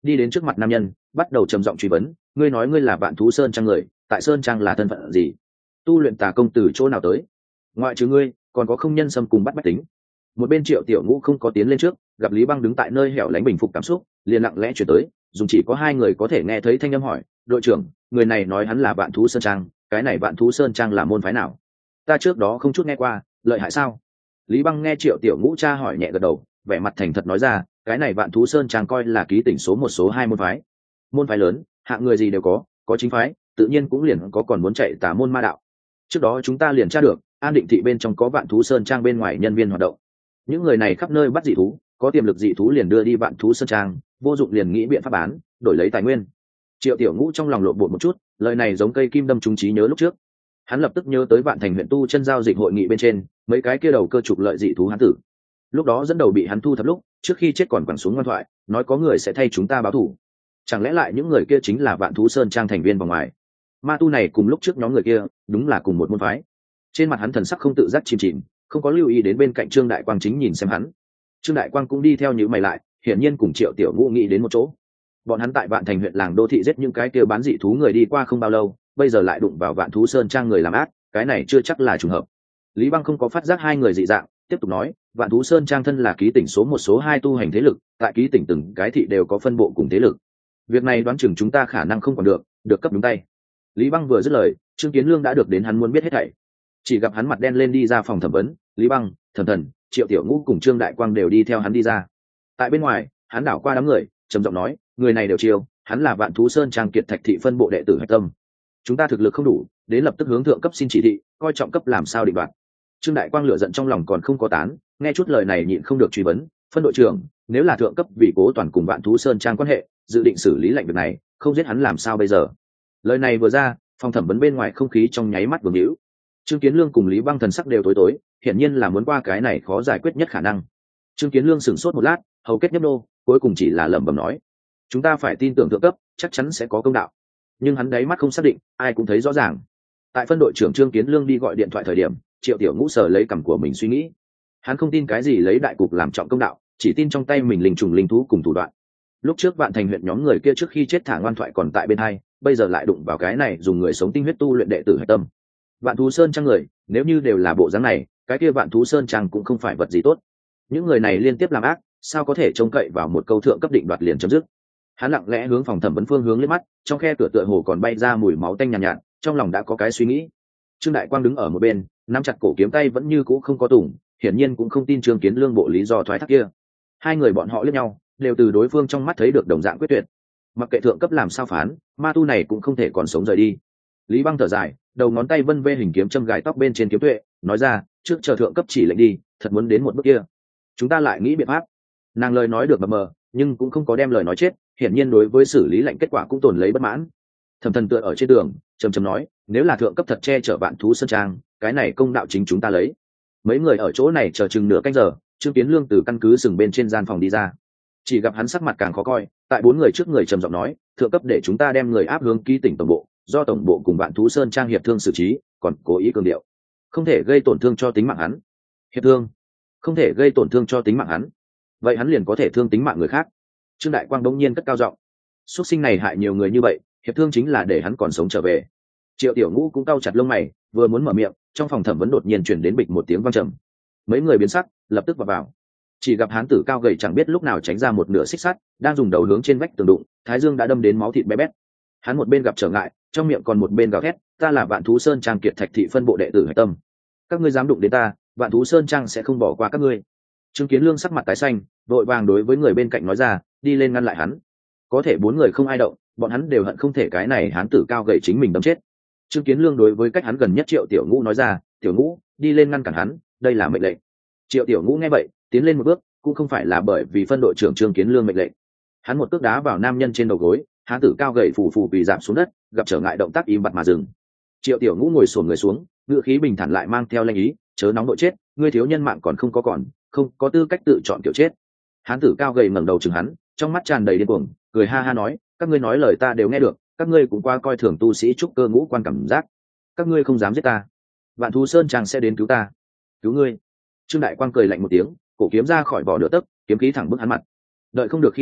đi đến trước mặt nam nhân bắt đầu trầm giọng truy vấn, ngươi nói ngươi là Vạn Thú Sơn Trang người, tại Sơn Trang là thân phận gì? Tu luyện tà công từ chỗ nào tới? Ngoại trừ ngươi còn có không nhân xâm cùng bắt bách tính? Một bên Triệu Tiểu Ngũ không có tiến lên trước, gặp Lý Băng đứng tại nơi hẻo lánh bình phục cảm xúc, liền lặng lẽ chuyển tới, dùng chỉ có hai người có thể nghe thấy thanh âm hỏi, đội trưởng, người này nói hắn là Vạn Thú Sơn Trang, cái này Vạn Thú Sơn Trang là môn phái nào? Ta trước đó không chút nghe qua, lợi hại sao? Lý Băng nghe Triệu Tiểu Ngũ tra hỏi nhẹ gật đầu, vẻ mặt thành thật nói ra, cái này Vạn Thú Sơn Trang coi là ký tỉnh số một số hai môn phái. Môn phái lớn, hạng người gì đều có, có chính phái, tự nhiên cũng liền có còn muốn chạy tà môn ma đạo. Trước đó chúng ta liền tra được, An Định thị bên trong có Vạn Thú Sơn Trang bên ngoài nhân viên hoạt động. Những người này khắp nơi bắt dị thú, có tiềm lực dị thú liền đưa đi Vạn Thú Sơn Trang, vô dụng liền nghĩ biện pháp bán, đổi lấy tài nguyên. Triệu Tiểu Ngũ trong lòng lộn bột một chút, lời này giống cây kim đâm trúng trí nhớ lúc trước. Hắn lập tức nhớ tới Vạn Thành huyện tu chân giao dịch hội nghị bên trên, mấy cái kia đầu cơ trục lợi dị thú hắn tử. Lúc đó dẫn đầu bị hắn thu thập lúc, trước khi chết còn quẳng xuống ngoan thoại, nói có người sẽ thay chúng ta báo thù. Chẳng lẽ lại những người kia chính là Vạn Thú Sơn Trang thành viên vòng ngoài? Ma tu này cùng lúc trước nhóm người kia, đúng là cùng một môn phái. Trên mặt hắn thần sắc không tự giác chìm chìm, không có lưu ý đến bên cạnh Trương Đại Quang chính nhìn xem hắn. Trương Đại Quang cũng đi theo nhíu mày lại, hiển nhiên cùng Triệu Tiểu Ngũ nghĩ đến một chỗ. Bọn hắn tại Vạn Thành huyện làng đô thị giết những cái kia bán dị thú người đi qua không bao lâu, bây giờ lại đụng vào Vạn Thú Sơn Trang người làm ác, cái này chưa chắc là trùng hợp. Lý Băng không có phát giác hai người dị dạng, tiếp tục nói, Vạn Thú Sơn Trang thân là ký tỉnh số một số hai tu hành thế lực, tại ký tỉnh từng cái thị đều có phân bộ cùng thế lực. Việc này đoán chừng chúng ta khả năng không còn được, được cấp đúng tay. Lý Băng vừa dứt lời, Trương Kiến Lương đã được đến hắn muốn biết hết thảy. Chỉ gặp hắn mặt đen lên đi ra phòng thẩm vấn, Lý Băng, Thần Thần, Triệu Tiểu Ngũ cùng Trương Đại Quang đều đi theo hắn đi ra. Tại bên ngoài, hắn đảo qua đám người, trầm giọng nói, người này đều chiêu, hắn là Vạn Thú Sơn Trang Kiệt Thạch thị phân bộ đệ tử hạch tâm. Chúng ta thực lực không đủ, đến lập tức hướng thượng cấp xin chỉ thị, coi trọng cấp làm sao định đoạt. Trương Đại Quang lửa giận trong lòng còn không có tán, nghe chút lời này nhịn không được truy vấn, phân đội trưởng, nếu là thượng cấp vì Cố Toàn cùng Vạn Thú Sơn Trang quan hệ, dự định xử lý lệnh việc này, không giết hắn làm sao bây giờ? Lời này vừa ra, phòng thẩm vấn bên ngoài không khí trong nháy mắt vương hữu. Trương Kiến Lương cùng Lý Băng thần sắc đều tối tối, hiển nhiên là muốn qua cái này khó giải quyết nhất khả năng. Trương Kiến Lương sửng sốt một lát, hầu kết nhấp nô, cuối cùng chỉ là lẩm bẩm nói, chúng ta phải tin tưởng thượng cấp, chắc chắn sẽ có công đạo. Nhưng hắn đáy mắt không xác định, ai cũng thấy rõ ràng. Tại phân đội trưởng Trương Kiến Lương đi gọi điện thoại thời điểm, Triệu Tiểu Ngũ sờ lấy cằm của mình suy nghĩ. Hắn không tin cái gì lấy đại cục làm trọng công đạo, chỉ tin trong tay mình linh trùng linh thú cùng thủ đoạn. Lúc trước Vạn Thành huyện nhóm người kia trước khi chết thả ngoan thoại còn tại bên hai, bây giờ lại đụng vào cái này dùng người sống tinh huyết tu luyện đệ tử hạch tâm. Vạn Thú Sơn Trang người, nếu như đều là bộ dáng này, cái kia Vạn Thú Sơn Trang cũng không phải vật gì tốt. Những người này liên tiếp làm ác, sao có thể trông cậy vào một câu thượng cấp định đoạt liền chấm dứt? Hắn lặng lẽ hướng phòng thẩm vấn phương hướng liếc mắt, trong khe cửa tựa hồ còn bay ra mùi máu tanh nhàn nhạt, nhạt, trong lòng đã có cái suy nghĩ. Trương Đại Quang đứng ở một bên, nắm chặt cổ kiếm tay vẫn như cũ không có tủng, hiển nhiên cũng không tin Trương Kiến Lương bộ lý do thoái thác kia. Hai người bọn họ liếc nhau, đều từ đối phương trong mắt thấy được đồng dạng quyết tuyệt. Mặc kệ thượng cấp làm sao phán, ma tu này cũng không thể còn sống rời đi. Lý Băng thở dài, đầu ngón tay vân vê hình kiếm châm gài tóc bên trên kiếm tuệ, nói ra, trước chờ thượng cấp chỉ lệnh đi, thật muốn đến một bước kia, chúng ta lại nghĩ biện pháp. Nàng lời nói được mờ mờ, nhưng cũng không có đem lời nói chết, hiển nhiên đối với xử lý lệnh kết quả cũng tồn lấy bất mãn. Thẩm Thần tựa ở trên tường, trầm trầm nói, nếu là thượng cấp thật che chở Vạn Thú Sơn Trang, cái này công đạo chính chúng ta lấy. Mấy người ở chỗ này chờ chừng nửa canh giờ, Trương Kiến Lương từ căn cứ sừng bên trên gian phòng đi ra. Chỉ gặp hắn sắc mặt càng khó coi, tại bốn người trước người trầm giọng nói, thượng cấp để chúng ta đem người áp hướng ký tỉnh tổng bộ, do tổng bộ cùng Vạn Thú Sơn Trang hiệp thương xử trí, còn cố ý cường điệu, không thể gây tổn thương cho tính mạng hắn. Hiệp thương, không thể gây tổn thương cho tính mạng hắn, vậy hắn liền có thể thương tính mạng người khác. Trương Đại Quang đống nhiên cất cao giọng, xuất sinh này hại nhiều người như vậy, hiệp thương chính là để hắn còn sống trở về. Triệu Tiểu Ngũ cũng cau chặt lông mày, vừa muốn mở miệng, trong phòng thẩm vấn đột nhiên chuyển đến bịch một tiếng vang trầm. Mấy người biến sắc, lập tức vào vào. Chỉ gặp hán tử cao gầy chẳng biết lúc nào tránh ra một nửa xích sắt, đang dùng đầu hướng trên vách tường đụng, thái dương đã đâm đến máu thịt bé bét. Hắn một bên gặp trở ngại, trong miệng còn một bên gào thét, ta là Vạn Thú Sơn Trang Kiệt Thạch thị phân bộ đệ tử hạch tâm, các ngươi dám đụng đến ta, Vạn Thú Sơn Trang sẽ không bỏ qua các ngươi. Trương Kiến Lương sắc mặt tái xanh, vội vàng đối với người bên cạnh nói ra, đi lên ngăn lại hắn. Có thể bốn người không ai động, bọn hắn đều hận không thể cái này hán tử cao gầy chính mình đâm chết. Trương Kiến Lương đối với cách hắn gần nhất Triệu Tiểu Ngũ nói ra, Tiểu Ngũ, đi lên ngăn cản hắn, đây là mệnh lệnh. Triệu Tiểu Ngũ nghe vậy, tiến lên một bước, cũng không phải là bởi vì phân đội trưởng Trương Kiến Lương mệnh lệnh. Hắn một cước đá vào nam nhân trên đầu gối, hán tử cao gầy phù phù bị giảm xuống đất, gặp trở ngại động tác im bặt mà dừng. Triệu Tiểu Ngũ ngồi xổm người xuống, ngữ khí bình thản lại mang theo lanh ý, chớ nóng đội chết, ngươi thiếu nhân mạng còn không có còn, không có tư cách tự chọn kiểu chết. Hán tử cao gầy ngẩng đầu chừng hắn, trong mắt tràn đầy điên cuồng, cười ha ha nói, các ngươi nói lời ta đều nghe được, các ngươi cũng qua coi thường tu sĩ trúc cơ ngũ quan cảm giác, các ngươi không dám giết ta, Vạn Thú Sơn Trang sẽ đến cứu ta, cứu ngươi. Trương Đại Quang cười lạnh một tiếng, cổ kiếm ra khỏi vỏ nửa tấc, kiếm khí thẳng bức hắn mặt. Đợi không được khi đó,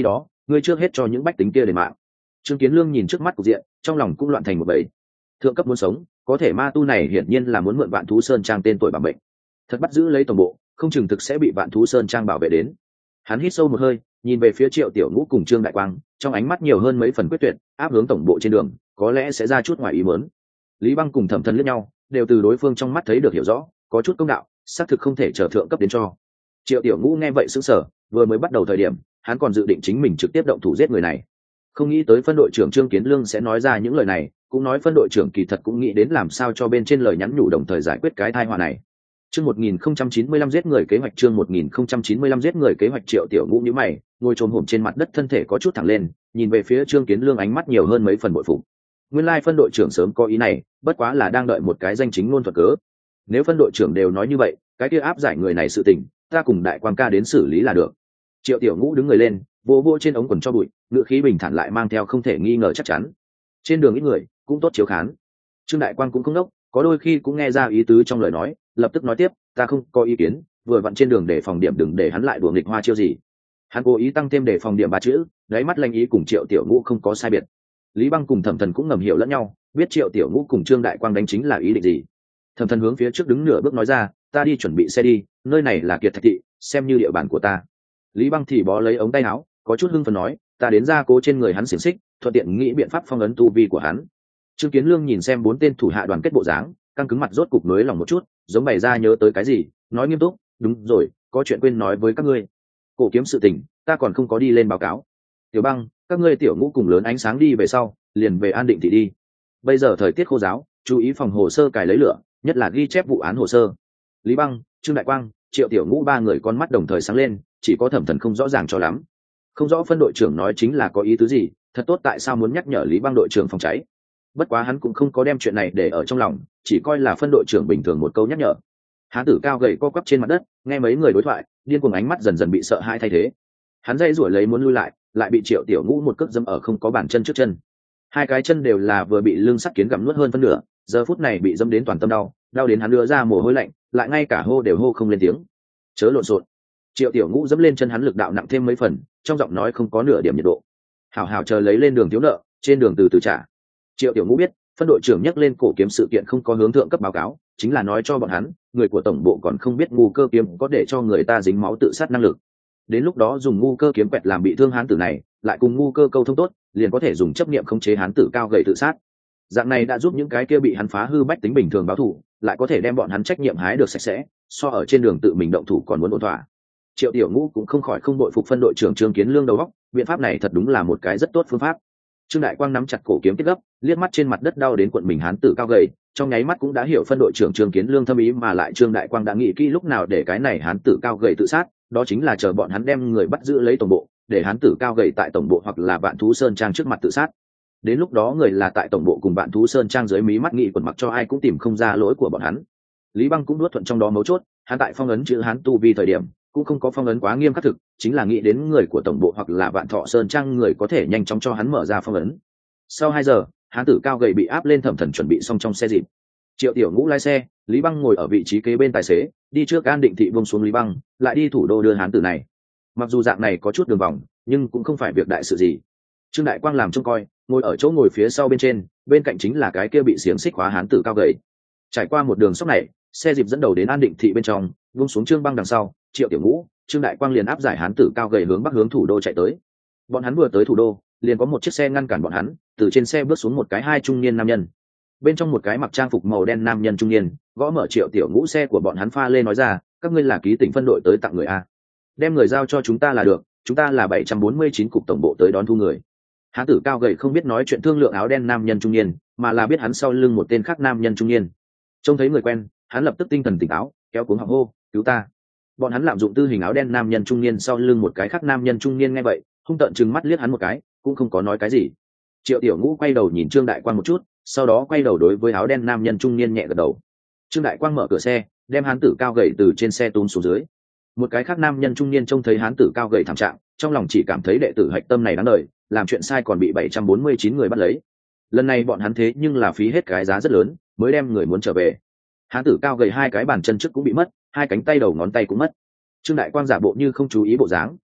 ngươi trước hết cho những bách tính kia để mạng. Trương Kiến Lương nhìn trước mắt cục diện, trong lòng cũng loạn thành một bầy. Thượng cấp muốn sống, có thể ma tu này hiển nhiên là muốn mượn Vạn Thú Sơn Trang tên tuổi bảo mệnh. Thật bắt giữ lấy tổng bộ, không chừng thực sẽ bị Vạn Thú Sơn Trang bảo vệ đến. Hắn hít sâu một hơi, nhìn về phía Triệu Tiểu Ngũ cùng Trương Đại Quang, trong ánh mắt nhiều hơn mấy phần quyết tuyệt, áp hướng tổng bộ trên đường, có lẽ sẽ ra chút ngoài ý muốn. Lý Băng cùng Thẩm Thần liếc nhau, đều từ đối phương trong mắt thấy được hiểu rõ, có chút công đạo, xác thực không thể chờ thượng cấp đến cho. Triệu Tiểu Ngũ nghe vậy sững sờ, vừa mới bắt đầu thời điểm, hắn còn dự định chính mình trực tiếp động thủ giết người này, không nghĩ tới phân đội trưởng Trương Kiến Lương sẽ nói ra những lời này, cũng nói phân đội trưởng kỳ thật cũng nghĩ đến làm sao cho bên trên lời nhắn nhủ đồng thời giải quyết cái tai họa này. Chương một nghìn không trăm chín mươi lăm giết người kế hoạch chương một nghìn không trăm chín mươi lăm giết người kế hoạch Triệu Tiểu Ngũ nhíu mày, ngồi chồm hổm trên mặt đất, thân thể có chút thẳng lên, nhìn về phía Trương Kiến Lương, ánh mắt nhiều hơn mấy phần bội phục. Nguyên lai phân đội trưởng sớm có ý này, bất quá là đang đợi một cái danh chính ngôn thuận cớ. Nếu phân đội trưởng đều nói như vậy, cái kia áp giải người này sự tình, ta cùng Đại Quang ca đến xử lý là được. Triệu Tiểu Ngũ đứng người lên, vô vô trên ống quần cho bụi, ngựa khí bình thản lại mang theo không thể nghi ngờ chắc chắn. Trên đường ít người, cũng tốt chiếu khán. Trương Đại Quang cũng không đốc, có đôi khi cũng nghe ra ý tứ trong lời nói, lập tức nói tiếp, ta không có ý kiến, vừa vặn trên đường để phòng điểm đừng để hắn lại đùa nghịch hoa chiêu gì. Hắn cố ý tăng thêm để phòng điểm ba chữ, đáy mắt lanh ý cùng Triệu Tiểu Ngũ không có sai biệt. Lý Băng cùng Thẩm Thần cũng ngầm hiểu lẫn nhau, biết Triệu Tiểu Ngũ cùng Trương Đại Quang đánh chính là ý định gì. Thẩm Thần hướng phía trước đứng nửa bước nói ra, ta đi chuẩn bị xe đi, nơi này là Kiệt Thạch thị, xem như địa bàn của ta. Lý Băng thì bó lấy ống tay áo, có chút hưng phấn nói, ta đến ra cố trên người hắn xiềng xích, thuận tiện nghĩ biện pháp phong ấn tu vi của hắn. Trương Kiến Lương nhìn xem bốn tên thủ hạ đoàn kết bộ dáng, căng cứng mặt rốt cục nới lòng một chút, giống bày ra nhớ tới cái gì, nói nghiêm túc, đúng rồi, có chuyện quên nói với các ngươi. Cổ kiếm sự tình, ta còn không có đi lên báo cáo. Tiểu Băng, các ngươi Tiểu Ngũ cùng lớn ánh sáng đi về sau, liền về An Định thị đi. Bây giờ thời tiết khô giáo, chú ý phòng hồ sơ cài lấy lửa, nhất là ghi chép vụ án hồ sơ. Lý Băng, Trương Đại Quang, Triệu Tiểu Ngũ ba người con mắt đồng thời sáng lên, chỉ có Thẩm Thần không rõ ràng cho lắm. Không rõ phân đội trưởng nói chính là có ý tứ gì, thật tốt tại sao muốn nhắc nhở Lý Băng đội trưởng phòng cháy. Bất quá hắn cũng không có đem chuyện này để ở trong lòng, chỉ coi là phân đội trưởng bình thường một câu nhắc nhở. Hán tử cao gầy co quắp trên mặt đất, nghe mấy người đối thoại, điên cuồng ánh mắt dần dần bị sợ hãi thay thế. Hắn dây rủi lấy muốn lui lại, lại bị Triệu Tiểu Ngũ một cước dẫm ở không có bàn chân trước chân. Hai cái chân đều là vừa bị lưng sắt kiến gặm nuốt hơn phân nửa, giờ phút này bị dẫm đến toàn tâm đau, đau đến hắn đưa ra mồ hôi lạnh, lại ngay cả hô đều hô không lên tiếng. Chớ lộn xộn. Triệu Tiểu Ngũ dẫm lên chân hắn, lực đạo nặng thêm mấy phần, trong giọng nói không có nửa điểm nhiệt độ. Hảo hảo chờ lấy lên đường thiếu nợ, trên đường từ từ trả. Triệu Tiểu Ngũ biết, phân đội trưởng nhắc lên cổ kiếm sự kiện không có hướng thượng cấp báo cáo, chính là nói cho bọn hắn, người của tổng bộ còn không biết ngu cơ kiếm có để cho người ta dính máu tự sát năng lực. Đến lúc đó dùng ngu cơ kiếm quẹt làm bị thương hán tử này, lại cùng ngu cơ câu thông tốt, liền có thể dùng chấp niệm khống chế hán tử cao gầy tự sát. Dạng này đã giúp những cái kia bị hắn phá hư bách tính bình thường báo thù, lại có thể đem bọn hắn trách nhiệm hái được sạch sẽ, so ở trên đường tự mình động thủ còn muốn ổn thỏa. Triệu Tiểu Ngũ cũng không khỏi không bội phục phân đội trưởng Trương Kiến Lương đầu óc, biện pháp này thật đúng là một cái rất tốt phương pháp. Trương Đại Quang nắm chặt cổ kiếm kết gấp, liếc mắt trên mặt đất đau đến cuộn mình hán tử cao gầy, trong nháy mắt cũng đã hiểu phân đội trưởng Trương Kiến Lương thâm ý, mà lại Trương Đại Quang đã nghĩ kỹ lúc nào để cái này hán tử cao gầy tự sát, đó chính là chờ bọn hắn đem người bắt giữ lấy tổng bộ, để hán tử cao gầy tại tổng bộ hoặc là Vạn Thú Sơn Trang trước mặt tự sát. Đến lúc đó người là tại tổng bộ cùng Vạn Thú Sơn Trang dưới mí mắt nghị quần mặc cho ai cũng tìm không ra lỗi của bọn hắn. Lý Băng cũng nuốt thuận trong đó mấu chốt, hắn tại phong ấn chữ hán tu vi thời điểm cũng không có phong ấn quá nghiêm khắc thực, chính là nghĩ đến người của tổng bộ hoặc là Vạn Thọ Sơn Trang người có thể nhanh chóng cho hắn mở ra phong ấn. Sau hai giờ, hán tử cao gầy bị áp lên, Thẩm Thần chuẩn bị xong trong xe dịp. Triệu Tiểu Ngũ lái xe, Lý Băng ngồi ở vị trí kế bên tài xế, đi trước An Định thị buông xuống Lý Băng, lại đi thủ đô đưa hán tử này. Mặc dù dạng này có chút đường vòng, nhưng cũng không phải việc đại sự gì. Trương Đại Quang làm trông coi, ngồi ở chỗ ngồi phía sau bên trên, bên cạnh chính là cái kia bị xiềng xích khóa hán tử cao gầy. Trải qua một đường sóc này, xe dịp dẫn đầu đến An Định thị bên trong, buông xuống Trương Băng đằng sau, Triệu Tiểu Ngũ, Trương Đại Quang liền áp giải hán tử cao gầy hướng bắc hướng thủ đô chạy tới. Bọn hắn vừa tới thủ đô, liền có một chiếc xe ngăn cản bọn hắn, từ trên xe bước xuống một cái hai trung niên nam nhân. Bên trong một cái mặc trang phục màu đen nam nhân trung niên, gõ mở Triệu Tiểu Ngũ xe của bọn hắn pha lên nói ra, các ngươi là ký tỉnh phân đội tới tặng người a, đem người giao cho chúng ta là được, chúng ta là bảy trăm bốn mươi chín cục tổng bộ tới đón thu người. Hán tử cao gầy không biết nói chuyện thương lượng áo đen nam nhân trung niên, mà là biết hắn sau lưng một tên khác nam nhân trung niên. Trông thấy người quen, hắn lập tức tinh thần tỉnh táo, kéo cuống họng hô, cứu ta. Bọn hắn lạm dụng tư hình áo đen nam nhân trung niên sau lưng một cái khác nam nhân trung niên nghe vậy, hung tợn trừng mắt liếc hắn một cái, cũng không có nói cái gì. Triệu Tiểu Ngũ quay đầu nhìn Trương Đại Quang một chút, sau đó quay đầu đối với áo đen nam nhân trung niên nhẹ gật đầu. Trương Đại Quang mở cửa xe, đem hán tử cao gầy từ trên xe túm xuống dưới. Một cái khác nam nhân trung niên trông thấy hán tử cao gầy thảm trạng, trong lòng chỉ cảm thấy đệ tử hạch tâm này đáng đời, làm chuyện sai còn bị bảy trăm bốn mươi chín người bắt lấy. Lần này bọn hắn thế nhưng là phí hết cái giá rất lớn, mới đem người muốn trở về. Hán tử cao gầy hai cái bàn chân trước cũng bị mất, hai cánh tay đầu ngón tay cũng mất. Trương Đại Quang giả bộ như không chú ý bộ dáng,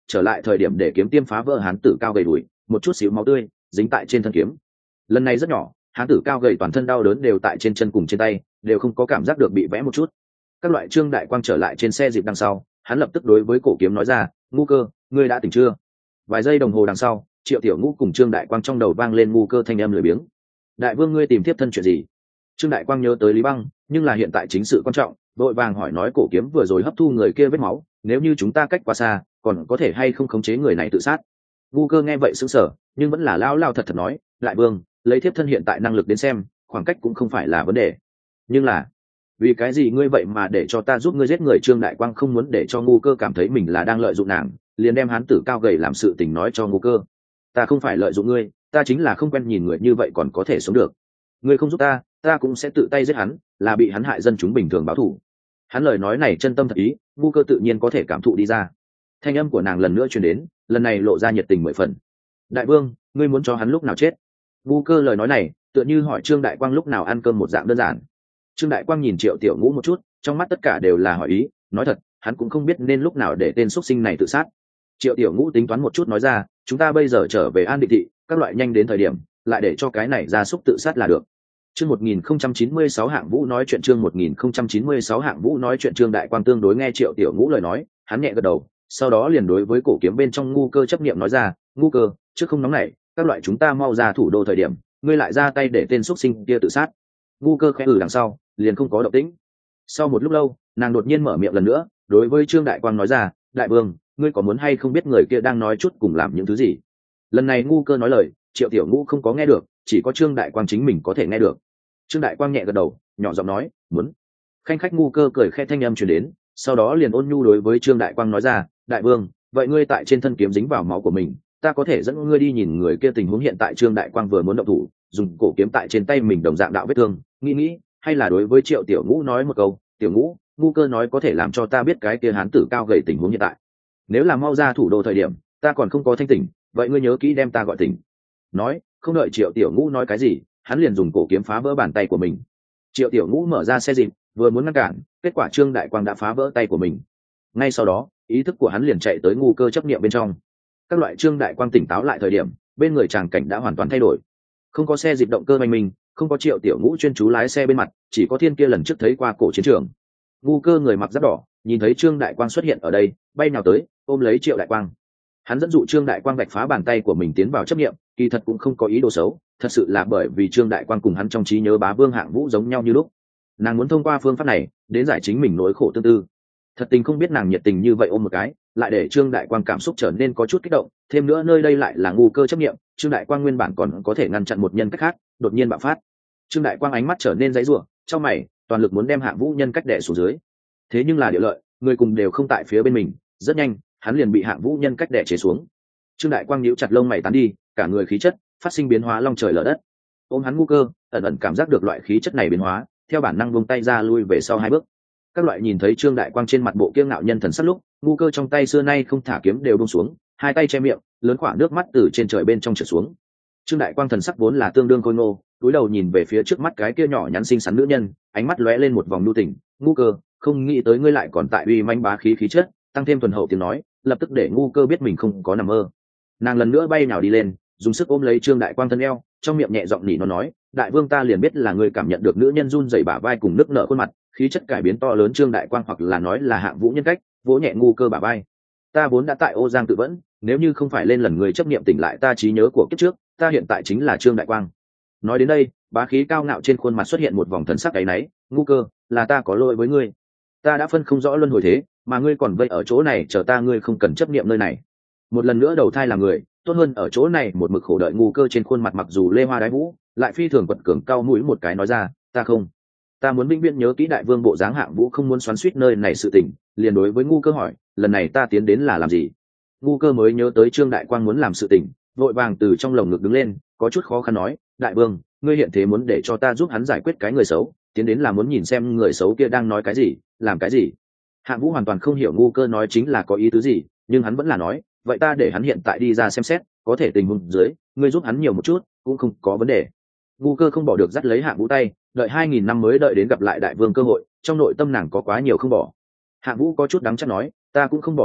trở lại thời điểm để kiếm tiêm phá vỡ hán tử cao gầy đùi, một chút xíu máu tươi dính tại trên thân kiếm. Lần này rất nhỏ, hán tử cao gầy toàn thân đau đớn đều tại trên chân cùng trên tay, đều không có cảm giác được bị vẽ một chút. Các loại Trương Đại Quang trở lại trên xe dịp đằng sau, hắn lập tức đối với cổ kiếm nói ra, Ngu Cơ, ngươi đã tỉnh chưa? Vài giây đồng hồ đằng sau, Triệu Tiểu Ngũ cùng Trương Đại Quang trong đầu vang lên Ngu Cơ thanh âm lười biếng. Đại vương ngươi tìm tiếp thân chuyện gì? Trương Đại Quang nhớ tới Lý Băng, nhưng là hiện tại chính sự quan trọng, đội vàng hỏi nói cổ kiếm vừa rồi hấp thu người kia vết máu, nếu như chúng ta cách quá xa, còn có thể hay không khống chế người này tự sát? Ngu Cơ nghe vậy sững sờ, nhưng vẫn là lao lao thật thật nói, đại vương, lấy thiếp thân hiện tại năng lực đến xem, khoảng cách cũng không phải là vấn đề. Nhưng là, vì cái gì ngươi vậy mà để cho ta giúp ngươi giết người? Trương Đại Quang không muốn để cho Ngu Cơ cảm thấy mình là đang lợi dụng nàng, liền đem hán tử cao gầy làm sự tình nói cho Ngu Cơ. Ta không phải lợi dụng ngươi, ta chính là không quen nhìn người như vậy còn có thể sống được. Ngươi không giúp ta, ta cũng sẽ tự tay giết hắn, là bị hắn hại dân chúng bình thường báo thù. Hắn lời nói này chân tâm thật ý, Ngu Cơ tự nhiên có thể cảm thụ đi ra. Thanh âm của nàng lần nữa truyền đến, lần này lộ ra nhiệt tình mười phần. Đại vương, ngươi muốn cho hắn lúc nào chết? Ngu Cơ lời nói này tựa như hỏi Trương Đại Quang lúc nào ăn cơm một dạng đơn giản. Trương Đại Quang nhìn Triệu Tiểu Ngũ một chút, trong mắt tất cả đều là hỏi ý, nói thật, hắn cũng không biết nên lúc nào để tên xuất sinh này tự sát. Triệu Tiểu Ngũ tính toán một chút nói ra, chúng ta bây giờ trở về An Định thị, các loại nhanh đến thời điểm, lại để cho cái này ra súc tự sát là được. Chương một nghìn không trăm chín mươi sáu Hạng Vũ nói chuyện. Chương một nghìn không trăm chín mươi sáu Hạng Vũ nói chuyện. Trương Đại Quang tương đối nghe Triệu Tiểu Ngũ lời nói, hắn nhẹ gật đầu, sau đó liền đối với cổ kiếm bên trong Ngu Cơ chấp niệm nói ra, Ngu Cơ, trước không nóng nảy, các loại chúng ta mau ra thủ đô thời điểm, ngươi lại ra tay để tên xuất sinh kia tự sát. Ngu Cơ khẽ ừ đằng sau, liền không có động tĩnh. Sau một lúc lâu, nàng đột nhiên mở miệng lần nữa, đối với Trương Đại Quang nói ra, đại vương, ngươi có muốn hay không biết người kia đang nói chút cùng làm những thứ gì? Lần này Ngu Cơ nói lời, Triệu Tiểu Ngũ không có nghe được, chỉ có Trương Đại Quang chính mình có thể nghe được. Trương Đại Quang nhẹ gật đầu, nhỏ giọng nói, muốn. Khanh khách Ngu Cơ cười khẽ thanh âm truyền đến, sau đó liền ôn nhu đối với Trương Đại Quang nói ra, đại vương, vậy ngươi tại trên thân kiếm dính vào máu của mình, ta có thể dẫn ngươi đi nhìn người kia tình huống hiện tại. Trương Đại Quang vừa muốn động thủ, dùng cổ kiếm tại trên tay mình đồng dạng đạo vết thương, nghĩ nghĩ, hay là đối với Triệu Tiểu Ngũ nói một câu, Tiểu Ngũ, Ngu Cơ nói có thể làm cho ta biết cái kia hán tử cao gầy tình huống hiện tại. Nếu là mau ra thủ đô thời điểm, ta còn không có thanh tỉnh, vậy ngươi nhớ kỹ đem ta gọi tỉnh. Nói, không đợi Triệu Tiểu Ngũ nói cái gì, hắn liền dùng cổ kiếm phá vỡ bàn tay của mình. Triệu Tiểu Ngũ mở ra xe dịp, vừa muốn ngăn cản, kết quả Trương Đại Quang đã phá vỡ tay của mình. Ngay sau đó, ý thức của hắn liền chạy tới Ngu Cơ chấp niệm bên trong. Các loại Trương Đại Quang tỉnh táo lại thời điểm, bên người tràng cảnh đã hoàn toàn thay đổi. Không có xe dịp động cơ oanh minh, không có Triệu Tiểu Ngũ chuyên chú lái xe bên mặt, chỉ có Thiên kia lần trước thấy qua cổ chiến trường. Ngu Cơ người mặc giáp đỏ, nhìn thấy Trương Đại Quang xuất hiện ở đây, bay nào tới, ôm lấy Triệu Đại Quang. Hắn dẫn dụ Trương Đại Quang vạch phá bàn tay của mình tiến vào chấp niệm, kỳ thật cũng không có ý đồ xấu, thật sự là bởi vì Trương Đại Quang cùng hắn trong trí nhớ bá vương Hạng Vũ giống nhau như lúc. Nàng muốn thông qua phương pháp này đến giải chính mình nỗi khổ tương tư. Thật tình không biết nàng nhiệt tình như vậy ôm một cái, lại để Trương Đại Quang cảm xúc trở nên có chút kích động, thêm nữa nơi đây lại là Ngu Cơ chấp niệm, Trương Đại Quang nguyên bản còn có thể ngăn chặn một nhân cách khác, đột nhiên bạo phát. Trương Đại Quang ánh mắt trở nên dãy rủa, trong mày, toàn lực muốn đem Hạng Vũ nhân cách đè xuống dưới. Thế nhưng là điều lợi, người cùng đều không tại phía bên mình, rất nhanh, hắn liền bị Hạng Vũ nhân cách đè chế xuống. Trương Đại Quang nhíu chặt lông mày tán đi, cả người khí chất phát sinh biến hóa long trời lở đất. Ôm hắn Ngu Cơ, ẩn ẩn cảm giác được loại khí chất này biến hóa, theo bản năng buông tay ra lui về sau hai bước. Các loại nhìn thấy Trương Đại Quang trên mặt bộ kiêu ngạo nhân thần sắc lúc, Ngu Cơ trong tay xưa nay không thả kiếm đều buông xuống, hai tay che miệng, lớn quả nước mắt từ trên trời bên trong trượt xuống. Trương Đại Quang thần sắc vốn là tương đương khôi ngô, cúi đầu nhìn về phía trước mắt cái kia nhỏ nhắn xinh xắn nữ nhân, ánh mắt lóe lên một vòng nhu tình. Ngu Cơ, không nghĩ tới ngươi lại còn tại uy manh bá khí khí chất, tăng thêm thuần hậu tiếng nói, lập tức để Ngu Cơ biết mình không có nằm mơ. Nàng lần nữa bay nào đi lên, dùng sức ôm lấy Trương Đại Quang thân eo, trong miệng nhẹ giọng nỉ nó nói, đại vương ta liền biết là ngươi cảm nhận được nữ nhân run rẩy bả vai cùng nức nở khuôn mặt, khí chất cải biến to lớn. Trương Đại Quang hoặc là nói là Hạng Vũ nhân cách, vỗ nhẹ Ngu Cơ bả vai. Ta vốn đã tại Ô Giang tự vẫn, nếu như không phải lên lần người chấp niệm tỉnh lại ta trí nhớ của kiếp trước, ta hiện tại chính là Trương Đại Quang. Nói đến đây, bá khí cao ngạo trên khuôn mặt xuất hiện một vòng thần sắc áy náy. Ngu Cơ, là ta có lỗi với ngươi, ta đã phân không rõ luân hồi thế, mà ngươi còn vây ở chỗ này chờ ta, ngươi không cần chấp niệm nơi này, một lần nữa đầu thai làm người, tốt hơn ở chỗ này một mực khổ đợi. Ngu Cơ trên khuôn mặt mặc dù lê hoa đái vũ, lại phi thường quật cường cao mũi một cái nói ra, ta không, ta muốn vĩnh viễn nhớ kỹ đại vương bộ dáng. Hạng Vũ không muốn xoắn suýt nơi này sự tình, liền đối với Ngu Cơ hỏi, lần này ta tiến đến là làm gì? Ngu Cơ mới nhớ tới Trương Đại Quang muốn làm sự tình, vội vàng từ trong lồng ngực đứng lên, có chút khó khăn nói, đại vương, ngươi hiện thế muốn để cho ta giúp hắn giải quyết cái người xấu, tiến đến là muốn nhìn xem người xấu kia đang nói cái gì, làm cái gì? Hạng Vũ hoàn toàn không hiểu Ngu Cơ nói chính là có ý tứ gì, nhưng hắn vẫn là nói, vậy ta để hắn hiện tại đi ra xem xét, có thể tình huống dưới ngươi giúp hắn nhiều một chút cũng không có vấn đề. Ngu Cơ không bỏ được dắt lấy Hạng Vũ tay, đợi hai nghìn năm mới đợi đến gặp lại đại vương cơ hội, trong nội tâm nàng có quá nhiều không bỏ. Hạng Vũ có chút đắng chắc nói, ta cũng không bỏ được ngươi,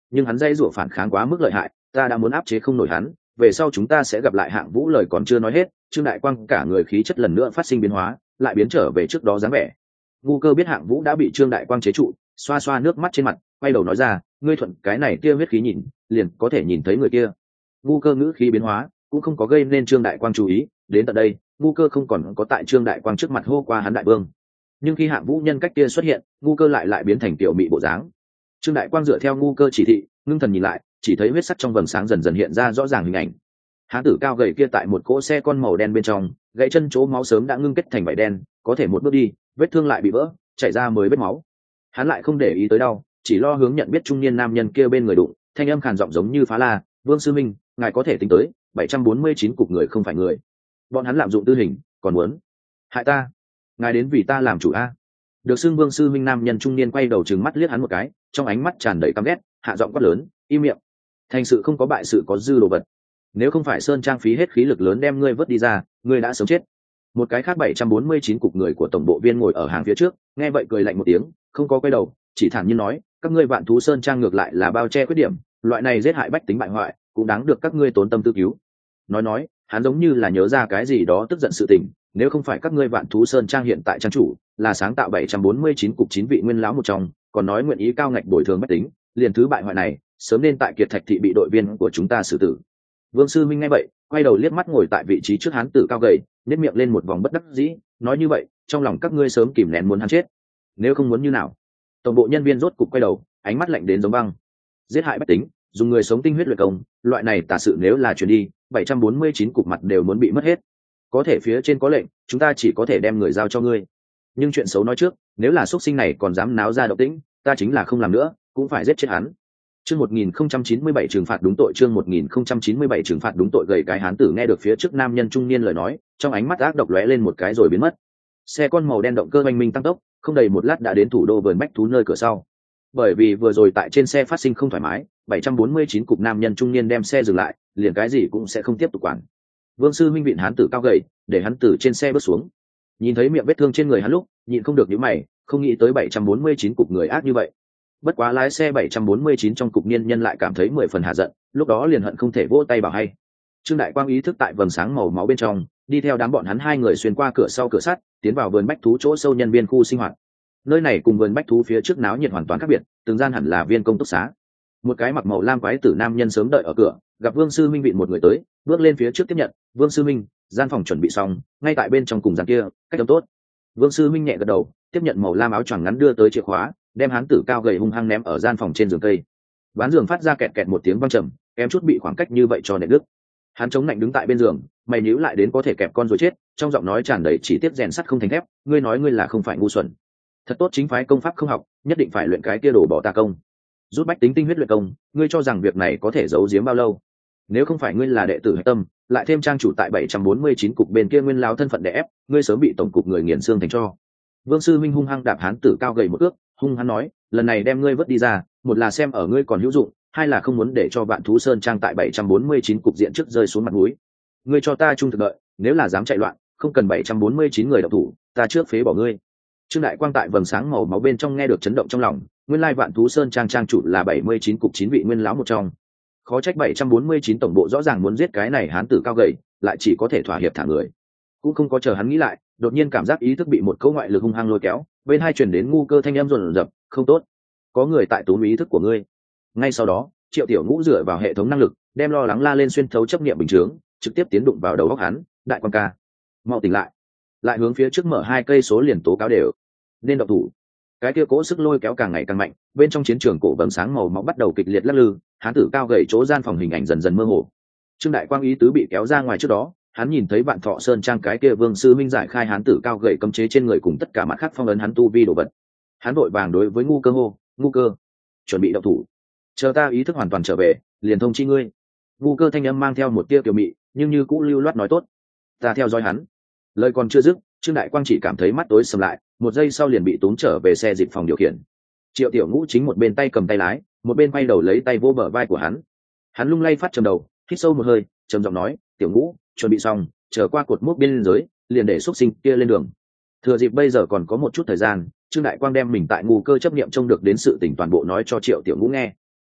nhưng hắn dây rủa phản kháng quá mức lợi hại, ta đã muốn áp chế không nổi hắn, về sau chúng ta sẽ gặp lại. Hạng Vũ lời còn chưa nói hết, Trương Đại Quang cả người khí chất lần nữa phát sinh biến hóa, lại biến trở về trước đó dáng vẻ. Ngu Cơ biết Hạng Vũ đã bị Trương Đại Quang chế trụ, xoa xoa nước mắt trên mặt, quay đầu nói ra, ngươi thuận cái này kia huyết khí nhìn, liền có thể nhìn thấy người kia. Ngu Cơ ngữ khí biến hóa, cũng không có gây nên Trương Đại Quang chú ý. Đến tận đây, Ngu Cơ không còn có tại Trương Đại Quang trước mặt hô qua hắn đại vương, nhưng khi Hạng Vũ nhân cách kia xuất hiện, Ngu Cơ lại lại biến thành tiểu mị bộ dáng. Trương Đại Quang dựa theo Ngu Cơ chỉ thị, ngưng thần nhìn lại, chỉ thấy huyết sắc trong vầng sáng dần dần hiện ra rõ ràng hình ảnh. Hán tử cao gầy kia tại một cỗ xe con màu đen bên trong, gãy chân chỗ máu sớm đã ngưng kết thành vảy đen, có thể một bước đi, vết thương lại bị vỡ, chảy ra mới vết máu. Hắn lại không để ý tới đau, chỉ lo hướng nhận biết trung niên nam nhân kia bên người đụng, thanh âm khàn giọng giống như phá la, "Vương sư minh, ngài có thể tính tới, bảy trăm bốn mươi chín cục người không phải người. Bọn hắn lạm dụng tư hình, còn muốn hại ta. Ngài đến vì ta làm chủ a." Được xưng Vương sư minh nam nhân trung niên quay đầu trừng mắt liếc hắn một cái, trong ánh mắt tràn đầy căm ghét, hạ giọng quát lớn, "Im miệng. Thành sự không có bại sự có dư đồ vật. Nếu không phải Sơn Trang phí hết khí lực lớn đem ngươi vớt đi ra, ngươi đã sớm chết." Một cái khác bảy trăm bốn mươi chín cục người của tổng bộ viên ngồi ở hàng phía trước, nghe vậy cười lạnh một tiếng, không có quay đầu, chỉ thản nhiên nói, "Các ngươi Vạn Thú Sơn Trang ngược lại là bao che khuyết điểm, loại này giết hại bách tính bại hoại, cũng đáng được các ngươi tốn tâm tư cứu." Nói nói, hắn giống như là nhớ ra cái gì đó tức giận sự tình, "Nếu không phải các ngươi Vạn Thú Sơn Trang hiện tại trang chủ là sáng tạo bảy trăm bốn mươi chín cục chín vị nguyên lão một trong, còn nói nguyện ý cao ngạch bồi thường bách tính, liền thứ bại hoại này, sớm nên tại Kiệt Thạch thị bị đội viên của chúng ta xử tử." Vương sư minh nghe vậy, quay đầu liếc mắt ngồi tại vị trí trước hán tử cao gầy, nếp miệng lên một vòng bất đắc dĩ, nói, "Như vậy, trong lòng các ngươi sớm kìm nén muốn hắn chết. Nếu không muốn như nào?" Tổng bộ nhân viên rốt cục quay đầu, ánh mắt lạnh đến giống băng. Giết hại bách tính, dùng người sống tinh huyết luyện công, loại này tà sự nếu là truyền đi, bảy trăm bốn mươi chín cục mặt đều muốn bị mất hết. Có thể phía trên có lệnh, chúng ta chỉ có thể đem người giao cho ngươi. Nhưng chuyện xấu nói trước, nếu là xuất sinh này còn dám náo ra động tĩnh, ta chính là không làm nữa, cũng phải giết chết hắn. Chương một nghìn không trăm chín mươi bảy trừng phạt đúng tội. Chương một nghìn không trăm chín mươi bảy trừng phạt đúng tội. Gầy cái hán tử nghe được phía trước nam nhân trung niên lời nói, trong ánh mắt ác độc lóe lên một cái rồi biến mất. Xe con màu đen động cơ oanh minh tăng tốc, không đầy một lát đã đến thủ đô vườn bách thú nơi cửa sau. Bởi vì vừa rồi tại trên xe phát sinh không thoải mái, bảy trăm bốn mươi chín cục nam nhân trung niên đem xe dừng lại, liền cái gì cũng sẽ không tiếp tục quản. Vương sư minh vịn hán tử cao gầy, để hắn từ trên xe bước xuống. Nhìn thấy miệng vết thương trên người hắn lúc, nhịn không được nhíu mày, không nghĩ tới bảy trăm bốn mươi chín cục người ác như vậy. Bất quá lái xe bảy trăm bốn mươi chín trong cục niên nhân lại cảm thấy mười phần hạ giận, lúc đó liền hận không thể vỗ tay bảo hay. Trương Đại Quang ý thức tại vầng sáng màu máu bên trong, đi theo đám bọn hắn hai người xuyên qua cửa sau cửa sắt, tiến vào vườn bách thú chỗ sâu nhân viên khu sinh hoạt. Nơi này cùng vườn bách thú phía trước náo nhiệt hoàn toàn khác biệt, từng gian hẳn là viên công túc xá. Một cái mặc màu lam quái tử nam nhân sớm đợi ở cửa, gặp Vương sư minh vịn một người tới, bước lên phía trước tiếp nhận, "Vương sư minh, gian phòng chuẩn bị xong, ngay tại bên trong cùng gian kia, cách âm tốt." Vương sư minh nhẹ gật đầu, tiếp nhận màu lam áo choàng ngắn đưa tới chìa khóa, đem hán tử cao gầy hung hăng ném ở gian phòng trên giường cây. Ván giường phát ra kẹt kẹt một tiếng vang trầm, kém chút bị khoảng cách như vậy cho nện đứt. Hắn chống lạnh đứng tại bên giường, mày nhíu lại đến có thể kẹp con rồi chết, trong giọng nói tràn đầy chỉ tiếc rèn sắt không thành thép, "Ngươi nói ngươi là không phải ngu xuẩn. Thật tốt chính phái công pháp không học, nhất định phải luyện cái kia đồ bỏ tà công. Rút bách tính tinh huyết luyện công, ngươi cho rằng việc này có thể giấu giếm bao lâu? Nếu không phải ngươi là đệ tử hạch tâm, lại thêm trang chủ tại bảy trăm bốn mươi chín cục bên kia nguyên lão thân phận đè ép, ngươi sớm bị tổng cục người nghiền xương thành tro." Vương sư minh hung hăng đạp hán tử cao gầy một ước, hung hăng nói, "Lần này đem ngươi vớt đi ra, một là xem ở ngươi còn hữu dụng, hai là không muốn để cho Vạn Thú Sơn Trang tại bảy trăm bốn mươi chín cục diện trước rơi xuống mặt mũi. Ngươi cho ta trung thực đợi, nếu là dám chạy loạn, không cần bảy trăm bốn mươi chín người động thủ, ta trước phế bỏ ngươi." Trương Đại Quang tại vầng sáng màu máu bên trong nghe được chấn động trong lòng, nguyên lai Vạn Thú Sơn Trang trang chủ là bảy mươi chín cục chín vị nguyên lão một trong. Khó trách bảy trăm bốn mươi chín tổng bộ rõ ràng muốn giết cái này hán tử cao gầy, lại chỉ có thể thỏa hiệp thả người. Cũng không có chờ hắn nghĩ lại, đột nhiên cảm giác ý thức bị một câu ngoại lực hung hăng lôi kéo, bên hai truyền đến ngu cơ thanh âm rồn rập, "Không tốt, có người tại túm ý thức của ngươi." Ngay sau đó, Triệu Tiểu Ngũ dựa vào hệ thống năng lực, đem lo lắng la lên xuyên thấu chấp niệm bình chướng, trực tiếp tiến đụng vào đầu óc hắn, "Đại Quang ca, mau tỉnh lại." Lại hướng phía trước mở hai cây số liền tố cáo đều. Nên động thủ. Cái kia cố sức lôi kéo càng ngày càng mạnh, bên trong chiến trường cổ vầng sáng màu máu bắt đầu kịch liệt lắc lư, hán tử cao gầy chỗ gian phòng hình ảnh dần dần mơ hồ. Trương Đại Quang ý tứ bị kéo ra ngoài trước đó, hắn nhìn thấy Vạn Thọ Sơn Trang cái kia Vương sư minh giải khai hán tử cao gầy cấm chế trên người cùng tất cả mặt khác phong ấn hắn tu vi đồ vật. Hắn vội vàng đối với ngu cơ hô, "Ngu cơ, chuẩn bị động thủ, chờ ta ý thức hoàn toàn trở về, liền thông chi ngươi." Ngu cơ thanh âm mang theo một tia kiều mị, nhưng như cũ lưu loát nói, "Tốt, ta theo dõi hắn." Lời còn chưa dứt, Trương Đại Quang chỉ cảm thấy mắt tối sầm lại, một giây sau liền bị tốn trở về xe dịp phòng điều khiển. Triệu Tiểu Ngũ chính một bên tay cầm tay lái, một bên quay đầu lấy tay vô bờ vai của hắn. Hắn lung lay phát trầm đầu, hít sâu một hơi, trầm giọng nói, "Tiểu Ngũ, chuẩn bị xong, chờ qua cột mốc biên giới, liền để xuất sinh kia lên đường." Thừa dịp bây giờ còn có một chút thời gian, Trương Đại Quang đem mình tại ngu cơ chấp niệm trông được đến sự tình toàn bộ nói cho Triệu Tiểu Ngũ nghe.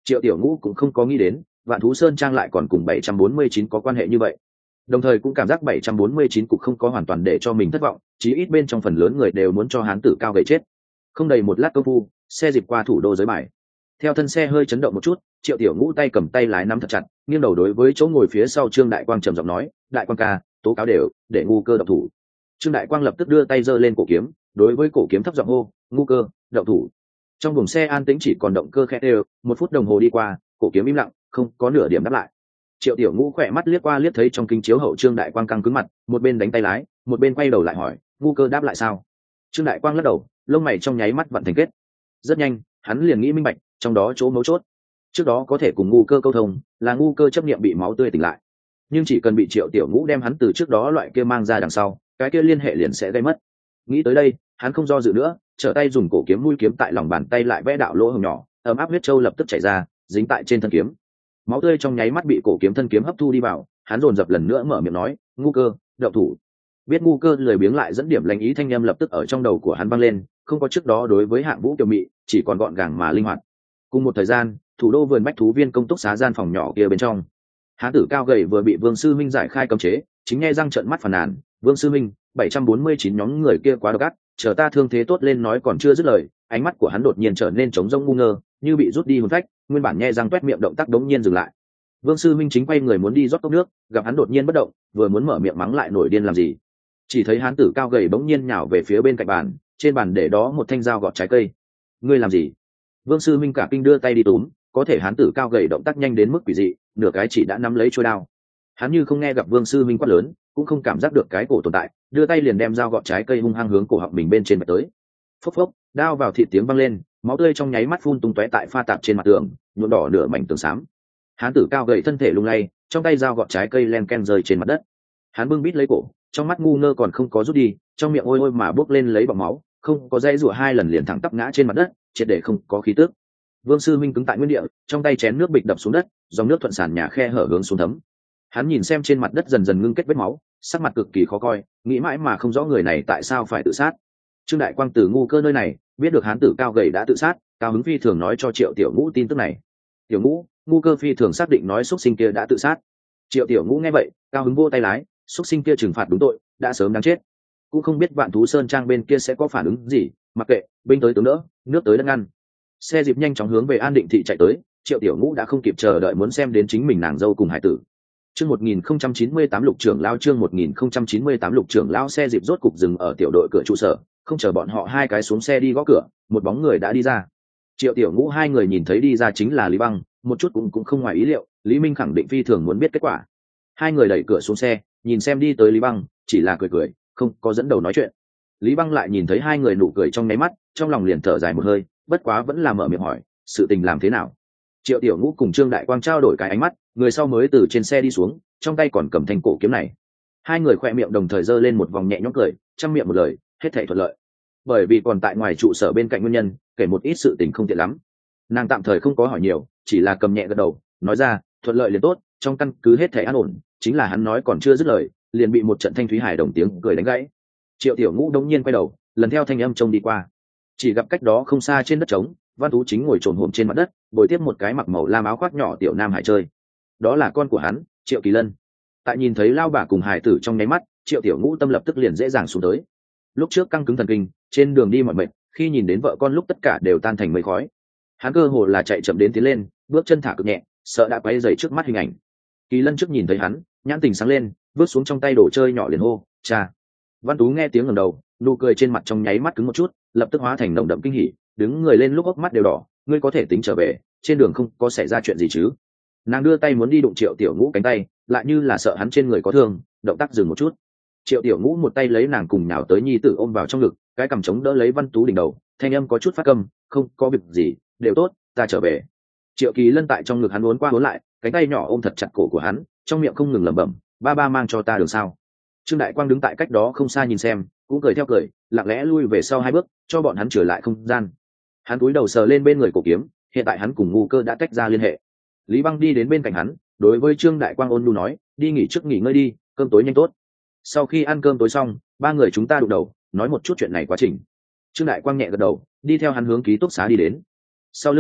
Triệu Tiểu Ngũ cũng không có nghĩ đến Vạn Thú Sơn Trang lại còn cùng bảy trăm bốn mươi chín có quan hệ như vậy, đồng thời cũng cảm giác bảy trăm bốn mươi chín cục không có hoàn toàn để cho mình thất vọng, chí ít bên trong phần lớn người đều muốn cho hán tử cao gầy chết. Không đầy một lát công phu, xe dịp qua thủ đô giới bài. Theo thân xe hơi chấn động một chút, Triệu Tiểu Ngũ tay cầm tay lái nắm thật chặt, nghiêng đầu đối với chỗ ngồi phía sau Trương Đại Quang trầm giọng nói, đại quang ca, tố cáo đều để ngu cơ độc thủ. Trương Đại Quang lập tức đưa tay giơ lên cổ kiếm, đối với cổ kiếm thấp giọng hô, ngu cơ độc thủ. Trong buồng xe an tĩnh chỉ còn động cơ khẽ đều, một phút đồng hồ đi qua, cổ kiếm im lặng, không có nửa điểm đáp lại. Triệu Tiểu Ngũ khỏe mắt liếc qua liếc thấy trong kính chiếu hậu Trương Đại Quang căng cứng mặt, một bên đánh tay lái, một bên quay đầu lại hỏi, ngu cơ đáp lại sao? Trương Đại Quang lắc đầu, lông mày trong nháy mắt vặn thành kết. Rất nhanh, hắn liền nghĩ minh bạch, trong đó chỗ mấu chốt. Trước đó có thể cùng ngu cơ câu thông, là ngu cơ chấp niệm bị máu tươi tỉnh lại. Nhưng chỉ cần bị Triệu Tiểu Ngũ đem hắn từ trước đó loại kia mang ra đằng sau, cái kia liên hệ liền sẽ gây mất. Nghĩ tới đây, hắn không do dự nữa, trở tay dùng cổ kiếm mũi kiếm tại lòng bàn tay lại vẽ đạo lỗ hổng nhỏ, ấm áp huyết châu lập tức chảy ra, dính tại trên thân kiếm. Máu tươi trong nháy mắt bị cổ kiếm thân kiếm hấp thu đi vào, hắn dồn dập lần nữa mở miệng nói, ngu cơ đậu thủ. Biết ngu cơ lười biếng lại dẫn điểm lành ý thanh âm lập tức ở trong đầu của hắn vang lên, không có trước đó đối với Hạng Vũ Kiều Mị, chỉ còn gọn gàng mà linh hoạt. Cùng một thời gian, thủ đô vườn bách thú viên công túc xá gian phòng nhỏ kia bên trong, hán tử cao gầy vừa bị Vương Sư Minh giải khai cấm chế, chính nghe răng trợn mắt phàn nàn, Vương Sư Minh, bảy trăm bốn mươi chín nhóm người kia quá độc ác, chờ ta thương thế tốt lên nói còn chưa dứt lời, ánh mắt của hắn đột nhiên trở nên trống rỗng ngu ngơ, như bị rút đi hồn phách, nguyên bản nhe răng toét miệng động tác đống nhiên dừng lại. Vương Sư Minh chính quay người muốn đi rót cốc nước, gặp hắn đột nhiên bất động, vừa muốn mở miệng mắng lại nổi điên làm gì. Chỉ thấy hán tử cao gầy bỗng nhiên nhào về phía bên cạnh bàn, trên bàn để đó một thanh dao gọt trái cây. Ngươi làm gì? Vương Sư Minh cả kinh đưa tay đi túm, có thể hán tử cao gầy động tác nhanh đến mức quỷ dị, nửa cái chỉ đã nắm lấy chuôi đao. Hắn như không nghe gặp Vương Sư Minh quát lớn, cũng không cảm giác được cái cổ tồn tại, đưa tay liền đem dao gọt trái cây hung hăng hướng cổ họng mình bên trên mặt tới. Phốc phốc, đao vào thịt tiếng vang lên, máu tươi trong nháy mắt phun tung tóe tại pha tạp trên mặt tường, nhuộm đỏ nửa mảnh tường xám. Hán tử cao gầy thân thể lung lay, trong tay dao gọt trái cây len ken rơi trên mặt đất. Hắn bưng bít lấy cổ, trong mắt ngu ngơ còn không có rút đi, trong miệng ôi ôi mà bốc lên lấy bọt máu, không có dây rủa hai lần liền thẳng tắp ngã trên mặt đất, triệt để không có khí tức. Vương Sư Minh cứng tại nguyên địa, trong tay chén nước bịch đập xuống đất, dòng nước thuận sàn nhà khe hở hướng xuống thấm. Hắn nhìn xem trên mặt đất dần dần ngưng kết vết máu, sắc mặt cực kỳ khó coi, nghĩ mãi mà không rõ người này tại sao phải tự sát. Trương Đại Quang từ ngu cơ nơi này biết được hán tử cao gầy đã tự sát, cao hứng phi thường nói cho Triệu Tiểu Ngũ tin tức này. Tiểu Ngũ, ngu cơ phi thường xác định nói xuất sinh kia đã tự sát. Triệu Tiểu Ngũ nghe vậy, cao hứng vô tay lái, xuất sinh kia trừng phạt đúng tội, đã sớm đáng chết. Cũng không biết Vạn Thú Sơn Trang bên kia sẽ có phản ứng gì, mặc kệ, binh tới tướng đỡ, nước tới đất ngăn. Xe dịp nhanh chóng hướng về An Định thị chạy tới, Triệu Tiểu Ngũ đã không kịp chờ đợi muốn xem đến chính mình nàng dâu cùng hải tử. Chương một nghìn không trăm chín mươi tám lục trưởng lao chương một nghìn không trăm chín mươi tám lục trưởng lao xe dịp rốt cục dừng ở tiểu đội cửa trụ sở, không chờ bọn họ hai cái xuống xe đi gõ cửa, một bóng người đã đi ra. Triệu Tiểu Ngũ hai người nhìn thấy đi ra chính là Lý Băng, một chút cũng cũng không ngoài ý liệu, Lý Minh khẳng định phi thường muốn biết kết quả. Hai người đẩy cửa xuống xe, nhìn xem đi tới Lý Băng, chỉ là cười cười, không có dẫn đầu nói chuyện. Lý Băng lại nhìn thấy hai người nụ cười trong nháy mắt, trong lòng liền thở dài một hơi, bất quá vẫn là mở miệng hỏi, sự tình làm thế nào? Triệu Tiểu Ngũ cùng Trương Đại Quang trao đổi cái ánh mắt, người sau mới từ trên xe đi xuống, trong tay còn cầm thanh cổ kiếm này. Hai người khoe miệng đồng thời giơ lên một vòng nhẹ nhõm cười, trăm miệng một lời, hết thảy thuận lợi. Bởi vì còn tại ngoài trụ sở bên cạnh nguyên nhân, kể một ít sự tình không tiện lắm. Nàng tạm thời không có hỏi nhiều, chỉ là cầm nhẹ gật đầu, nói ra, thuận lợi liền tốt, trong căn cứ hết thảy an ổn, chính là hắn nói còn chưa dứt lời, liền bị một trận thanh thúy hài đồng tiếng cười đánh gãy. Triệu Tiểu Ngũ đống nhiên quay đầu, lần theo thanh âm trông đi qua, chỉ gặp cách đó không xa trên đất trống, Văn Tú chính ngồi trồn hổm trên mặt đất, bồi tiếp một cái mặc màu lam áo khoác nhỏ tiểu nam hải chơi. Đó là con của hắn, Triệu Kỳ Lân. Tại nhìn thấy lao bà cùng hải tử trong nháy mắt, Triệu Tiểu Ngũ tâm lập tức liền dễ dàng xuống tới. Lúc trước căng cứng thần kinh, trên đường đi mỏi mệt, khi nhìn đến vợ con lúc tất cả đều tan thành mây khói. Hắn cơ hồ là chạy chậm đến tiến lên, bước chân thả cực nhẹ, sợ đã quay dày trước mắt hình ảnh. Kỳ Lân trước nhìn thấy hắn, nhãn tình sáng lên, bước xuống trong tay đồ chơi nhỏ liền hô, "Cha." Văn Tú nghe tiếng ngẩng đầu, nụ cười trên mặt trong nháy mắt cứng một chút, lập tức hóa thành nồng đậm kinh hỉ, đứng người lên lúc hốc mắt đều đỏ, "Ngươi có thể tính trở về, trên đường không có xảy ra chuyện gì chứ?" Nàng đưa tay muốn đi đụng Triệu Tiểu Ngũ cánh tay, lại như là sợ hắn trên người có thương, động tác dừng một chút. Triệu Tiểu Ngũ một tay lấy nàng cùng nhào tới nhi tử ôm vào trong ngực, cái cằm chống đỡ lấy Văn Tú đỉnh đầu, thanh âm có chút phát câm, "Không có việc gì, đều tốt, ta trở về." Triệu Kỳ Lân tại trong ngực hắn uốn qua uốn lại, cánh tay nhỏ ôm thật chặt cổ của hắn, trong miệng không ngừng lẩm bẩm, "Ba ba mang cho ta đường sao?" Trương Đại Quang đứng tại cách đó không xa nhìn xem, cũng cười theo cười, lặng lẽ lui về sau hai bước, cho bọn hắn trở lại không gian. Hắn cúi đầu sờ lên bên người cổ kiếm, hiện tại hắn cùng ngu cơ đã tách ra liên hệ. Lý Băng đi đến bên cạnh hắn, đối với Trương Đại Quang ôn nhu nói, "Đi nghỉ trước nghỉ ngơi đi, cơm tối nhanh tốt." Sau khi ăn cơm tối xong, ba người chúng ta đụng đầu, nói một chút chuyện này quá trình. Trương Đại Quang nhẹ gật đầu, đi theo hắn hướng ký túc xá đi đến. Sau lưng,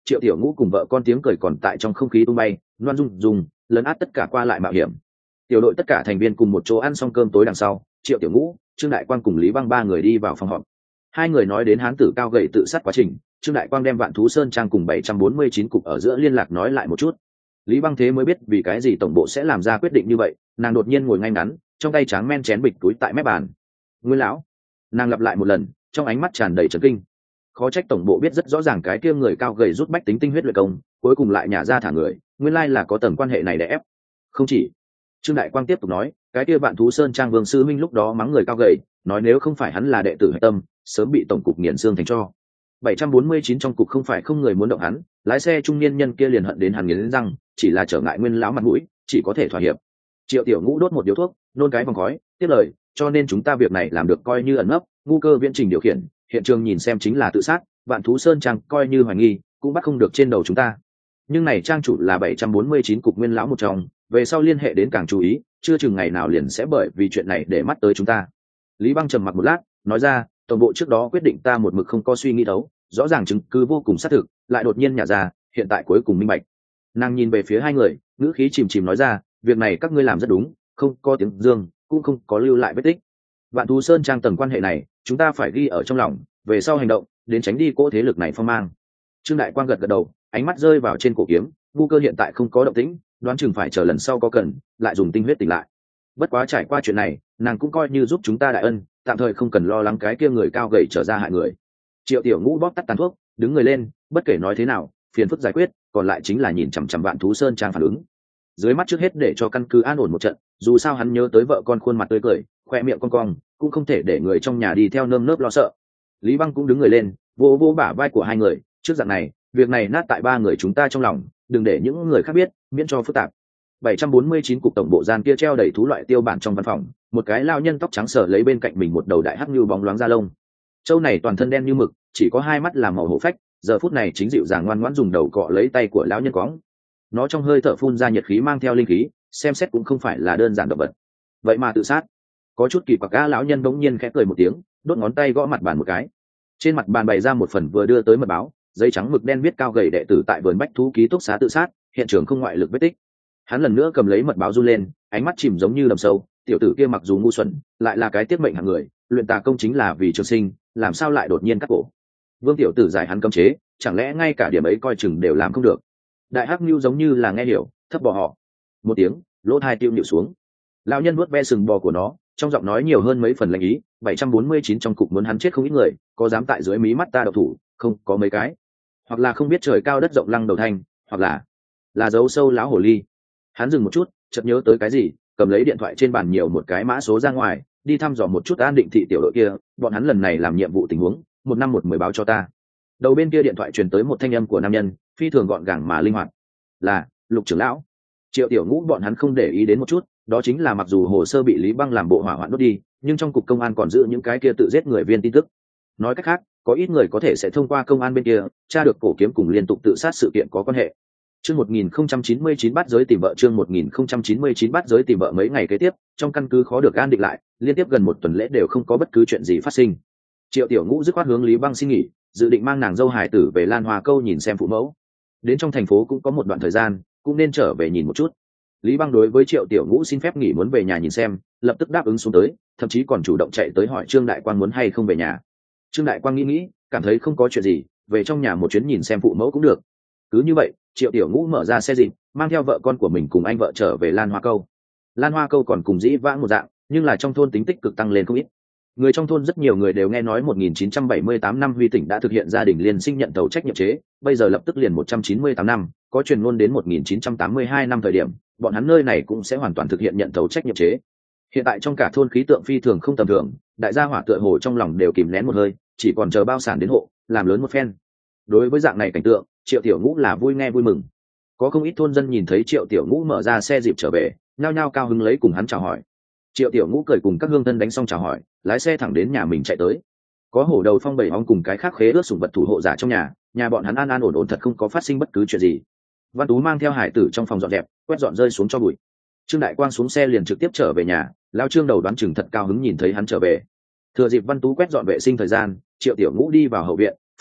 Triệu Tiểu Ngũ cùng vợ con tiếng cười còn tại trong không khí tung bay, loan dung dùng lấn át tất cả qua lại mạo hiểm. Tiểu đội tất cả thành viên cùng một chỗ ăn xong cơm tối đằng sau, Triệu Tiểu Ngũ, Trương Đại Quang cùng Lý Băng ba người đi vào phòng họp. Hai người nói đến hán tử cao gầy tự sát quá trình, Trương Đại Quang đem Vạn Thú Sơn Trang cùng bảy trăm bốn mươi chín cục ở giữa liên lạc nói lại một chút. Lý Băng thế mới biết vì cái gì tổng bộ sẽ làm ra quyết định như vậy, nàng đột nhiên ngồi ngay ngắn, trong tay tráng men chén bịch túi tại mép bàn. Nguyên lão, nàng lặp lại một lần, trong ánh mắt tràn đầy chấn kinh. Khó trách tổng bộ biết rất rõ ràng cái kia người cao gầy rút bách tính tinh huyết luyện công, cuối cùng lại nhả ra thả người, nguyên lai là có tầng quan hệ này để ép. Không chỉ. Trương Đại Quang tiếp tục nói, cái kia Vạn Thú Sơn Trang Vương sư minh lúc đó mắng người cao gầy, nói nếu không phải hắn là đệ tử hạch tâm, sớm bị tổng cục nghiền xương thành tro. bảy trăm bốn mươi chín trong cục không phải không người muốn động hắn, lái xe trung niên nhân kia liền hận đến hắn nghiến răng, chỉ là trở ngại Nguyên lão mặt mũi, chỉ có thể thỏa hiệp. Triệu Tiểu Ngũ đốt một điếu thuốc, nôn cái vòng khói, tiếp lời, cho nên chúng ta việc này làm được coi như ẩn nấp, ngu cơ viễn trình điều khiển, hiện trường nhìn xem chính là tự sát, Vạn Thú Sơn Trang coi như hoài nghi, cũng bắt không được trên đầu chúng ta. Nhưng này trang chủ là bảy trăm bốn mươi chín cục Nguyên lão một trong, về sau liên hệ đến càng chú ý, chưa chừng ngày nào liền sẽ bởi vì chuyện này để mắt tới chúng ta. Lý Băng trầm mặc một lát, nói ra, tổng bộ trước đó quyết định ta một mực không có suy nghĩ đấu, rõ ràng chứng cứ vô cùng xác thực, lại đột nhiên nhả ra, hiện tại cuối cùng minh bạch. Nàng nhìn về phía hai người, ngữ khí chìm chìm nói ra, việc này các ngươi làm rất đúng, không có tiếng dương, cũng không có lưu lại vết tích. Vạn Thú Sơn Trang tầng quan hệ này, chúng ta phải ghi ở trong lòng, về sau hành động, đến tránh đi cỗ thế lực này phong mang. Trương Đại Quang gật gật đầu, ánh mắt rơi vào trên cổ kiếm, ngu cơ hiện tại không có động tĩnh, đoán chừng phải chờ lần sau có cần, lại dùng tinh huyết tỉnh lại. Bất quá trải qua chuyện này, nàng cũng coi như giúp chúng ta đại ân, tạm thời không cần lo lắng cái kia người cao gầy trở ra hại người. Triệu Tiểu Ngũ bóp tắt tàn thuốc, đứng người lên, bất kể nói thế nào, phiền phức giải quyết, còn lại chính là nhìn chằm chằm Vạn Thú Sơn Trang phản ứng. Dưới mắt trước hết để cho căn cứ an ổn một trận, dù sao hắn nhớ tới vợ con khuôn mặt tươi cười, khoe miệng cong cong, cũng không thể để người trong nhà đi theo nơm nớp lo sợ. Lý Băng cũng đứng người lên, vỗ vỗ bả vai của hai người, trước dạng này, việc này nát tại ba người chúng ta trong lòng, đừng để những người khác biết, miễn cho phức tạp. bảy trăm bốn mươi chín cục tổng bộ gian kia treo đầy thú loại tiêu bản trong văn phòng, một cái lao nhân tóc trắng sở lấy bên cạnh mình một đầu đại hắc như bóng loáng da lông. Châu này toàn thân đen như mực, chỉ có hai mắt làm màu hổ phách, giờ phút này chính dịu dàng ngoan ngoãn dùng đầu cọ lấy tay của lão nhân cóng. Nó trong hơi thở phun ra nhiệt khí mang theo linh khí, xem xét cũng không phải là đơn giản động vật. Vậy mà tự sát. Có chút kỳ quặc, lão nhân bỗng nhiên khẽ cười một tiếng, đốt ngón tay gõ mặt bàn một cái. Trên mặt bàn bày ra một phần vừa đưa tới mật báo, giấy trắng mực đen viết cao gầy đệ tử tại vườn bách thú ký túc xá tự sát, hiện trường không ngoại lực vết tích. Hắn lần nữa cầm lấy mật báo run lên, ánh mắt chìm giống như đầm sâu, tiểu tử kia mặc dù ngu xuẩn, lại là cái tiết mệnh hạng người, luyện tà công chính là vì trường sinh, làm sao lại đột nhiên cắt cổ. Vương tiểu tử giải hắn cấm chế, chẳng lẽ ngay cả điểm ấy coi chừng đều làm không được. Đại hắc nhu giống như là nghe hiểu, thấp bỏ họ một tiếng, lỗ tai tiêu nhịu xuống. Lão nhân vuốt ve sừng bò của nó, trong giọng nói nhiều hơn mấy phần lệnh ý. bảy trăm bốn mươi chín trong cục muốn hắn chết không ít người, có dám tại dưới mí mắt ta độc thủ, không có mấy cái. Hoặc là không biết trời cao đất rộng lăng đầu thanh, hoặc là là giấu sâu lão hồ ly. Hắn dừng một chút, chợt nhớ tới cái gì, cầm lấy điện thoại trên bàn nhiều một cái mã số ra ngoài, đi thăm dò một chút an định thị tiểu đội kia, bọn hắn lần này làm nhiệm vụ tình huống, một năm một mười báo cho ta. Đầu bên kia điện thoại truyền tới một thanh âm của nam nhân, phi thường gọn gàng mà linh hoạt. Là Lục trưởng lão. Triệu Tiểu Ngũ bọn hắn không để ý đến một chút, đó chính là mặc dù hồ sơ bị Lý Băng làm bộ hỏa hoạn đốt đi, nhưng trong cục công an còn giữ những cái kia tự giết người viên tin tức. Nói cách khác, có ít người có thể sẽ thông qua công an bên kia tra được cổ kiếm cùng liên tục tự sát sự kiện có quan hệ. Chương một nghìn không trăm chín mươi chín bắt giới tìm vợ chương một nghìn không trăm chín mươi chín bắt giới tìm vợ mấy ngày kế tiếp, trong căn cứ khó được an định lại, liên tiếp gần một tuần lễ đều không có bất cứ chuyện gì phát sinh. Triệu Tiểu Ngũ dứt khoát hướng Lý Băng xin nghỉ, dự định mang nàng dâu hài tử về Lan Hoa Câu nhìn xem phụ mẫu. Đến trong thành phố cũng có một đoạn thời gian, cũng nên trở về nhìn một chút. Lý Băng đối với Triệu Tiểu Ngũ xin phép nghỉ muốn về nhà nhìn xem, lập tức đáp ứng xuống tới, thậm chí còn chủ động chạy tới hỏi Trương Đại Quang muốn hay không về nhà. Trương Đại Quang nghĩ nghĩ, cảm thấy không có chuyện gì, về trong nhà một chuyến nhìn xem phụ mẫu cũng được. Cứ như vậy, Triệu Tiểu Ngũ mở ra xe dịp, mang theo vợ con của mình cùng anh vợ trở về Lan Hoa Câu. Lan Hoa Câu còn cùng dĩ vãng một dạng, nhưng là trong thôn tính tích cực tăng lên không ít. Người trong thôn rất nhiều người đều nghe nói một nghìn chín trăm bảy mươi tám năm Huy tỉnh đã thực hiện gia đình liên sinh nhận tàu trách nhiệm chế, bây giờ lập tức liền một trăm chín mươi tám năm, có truyền ngôn đến một nghìn chín trăm tám mươi hai năm thời điểm, bọn hắn nơi này cũng sẽ hoàn toàn thực hiện nhận tàu trách nhiệm chế. Hiện tại trong cả thôn khí tượng phi thường không tầm thường, đại gia hỏa tựa hồ trong lòng đều kìm nén một hơi, chỉ còn chờ bao sản đến hộ, làm lớn một phen. Đối với dạng này cảnh tượng, Triệu Tiểu Ngũ là vui nghe vui mừng. Có không ít thôn dân nhìn thấy Triệu Tiểu Ngũ mở ra xe dịp trở về, nhao nhao cao hứng lấy cùng hắn chào hỏi. Triệu Tiểu Ngũ cười cùng các hương thân đánh xong chào hỏi, lái xe thẳng đến nhà mình chạy tới. Có hổ đầu phong bảy ong cùng cái khác khế ước sủng vật thủ hộ giả trong nhà, nhà bọn hắn an an ổn ổn thật không có phát sinh bất cứ chuyện gì. Văn Tú mang theo hải tử trong phòng dọn dẹp, quét dọn rơi xuống cho bụi. Trương Đại Quang xuống xe liền trực tiếp trở về nhà, lao Trương đầu đoán chừng thật cao hứng nhìn thấy hắn trở về. Thừa dịp Văn Tú quét dọn vệ sinh thời gian, Triệu Tiểu Ngũ đi vào hậu viện, phát hiện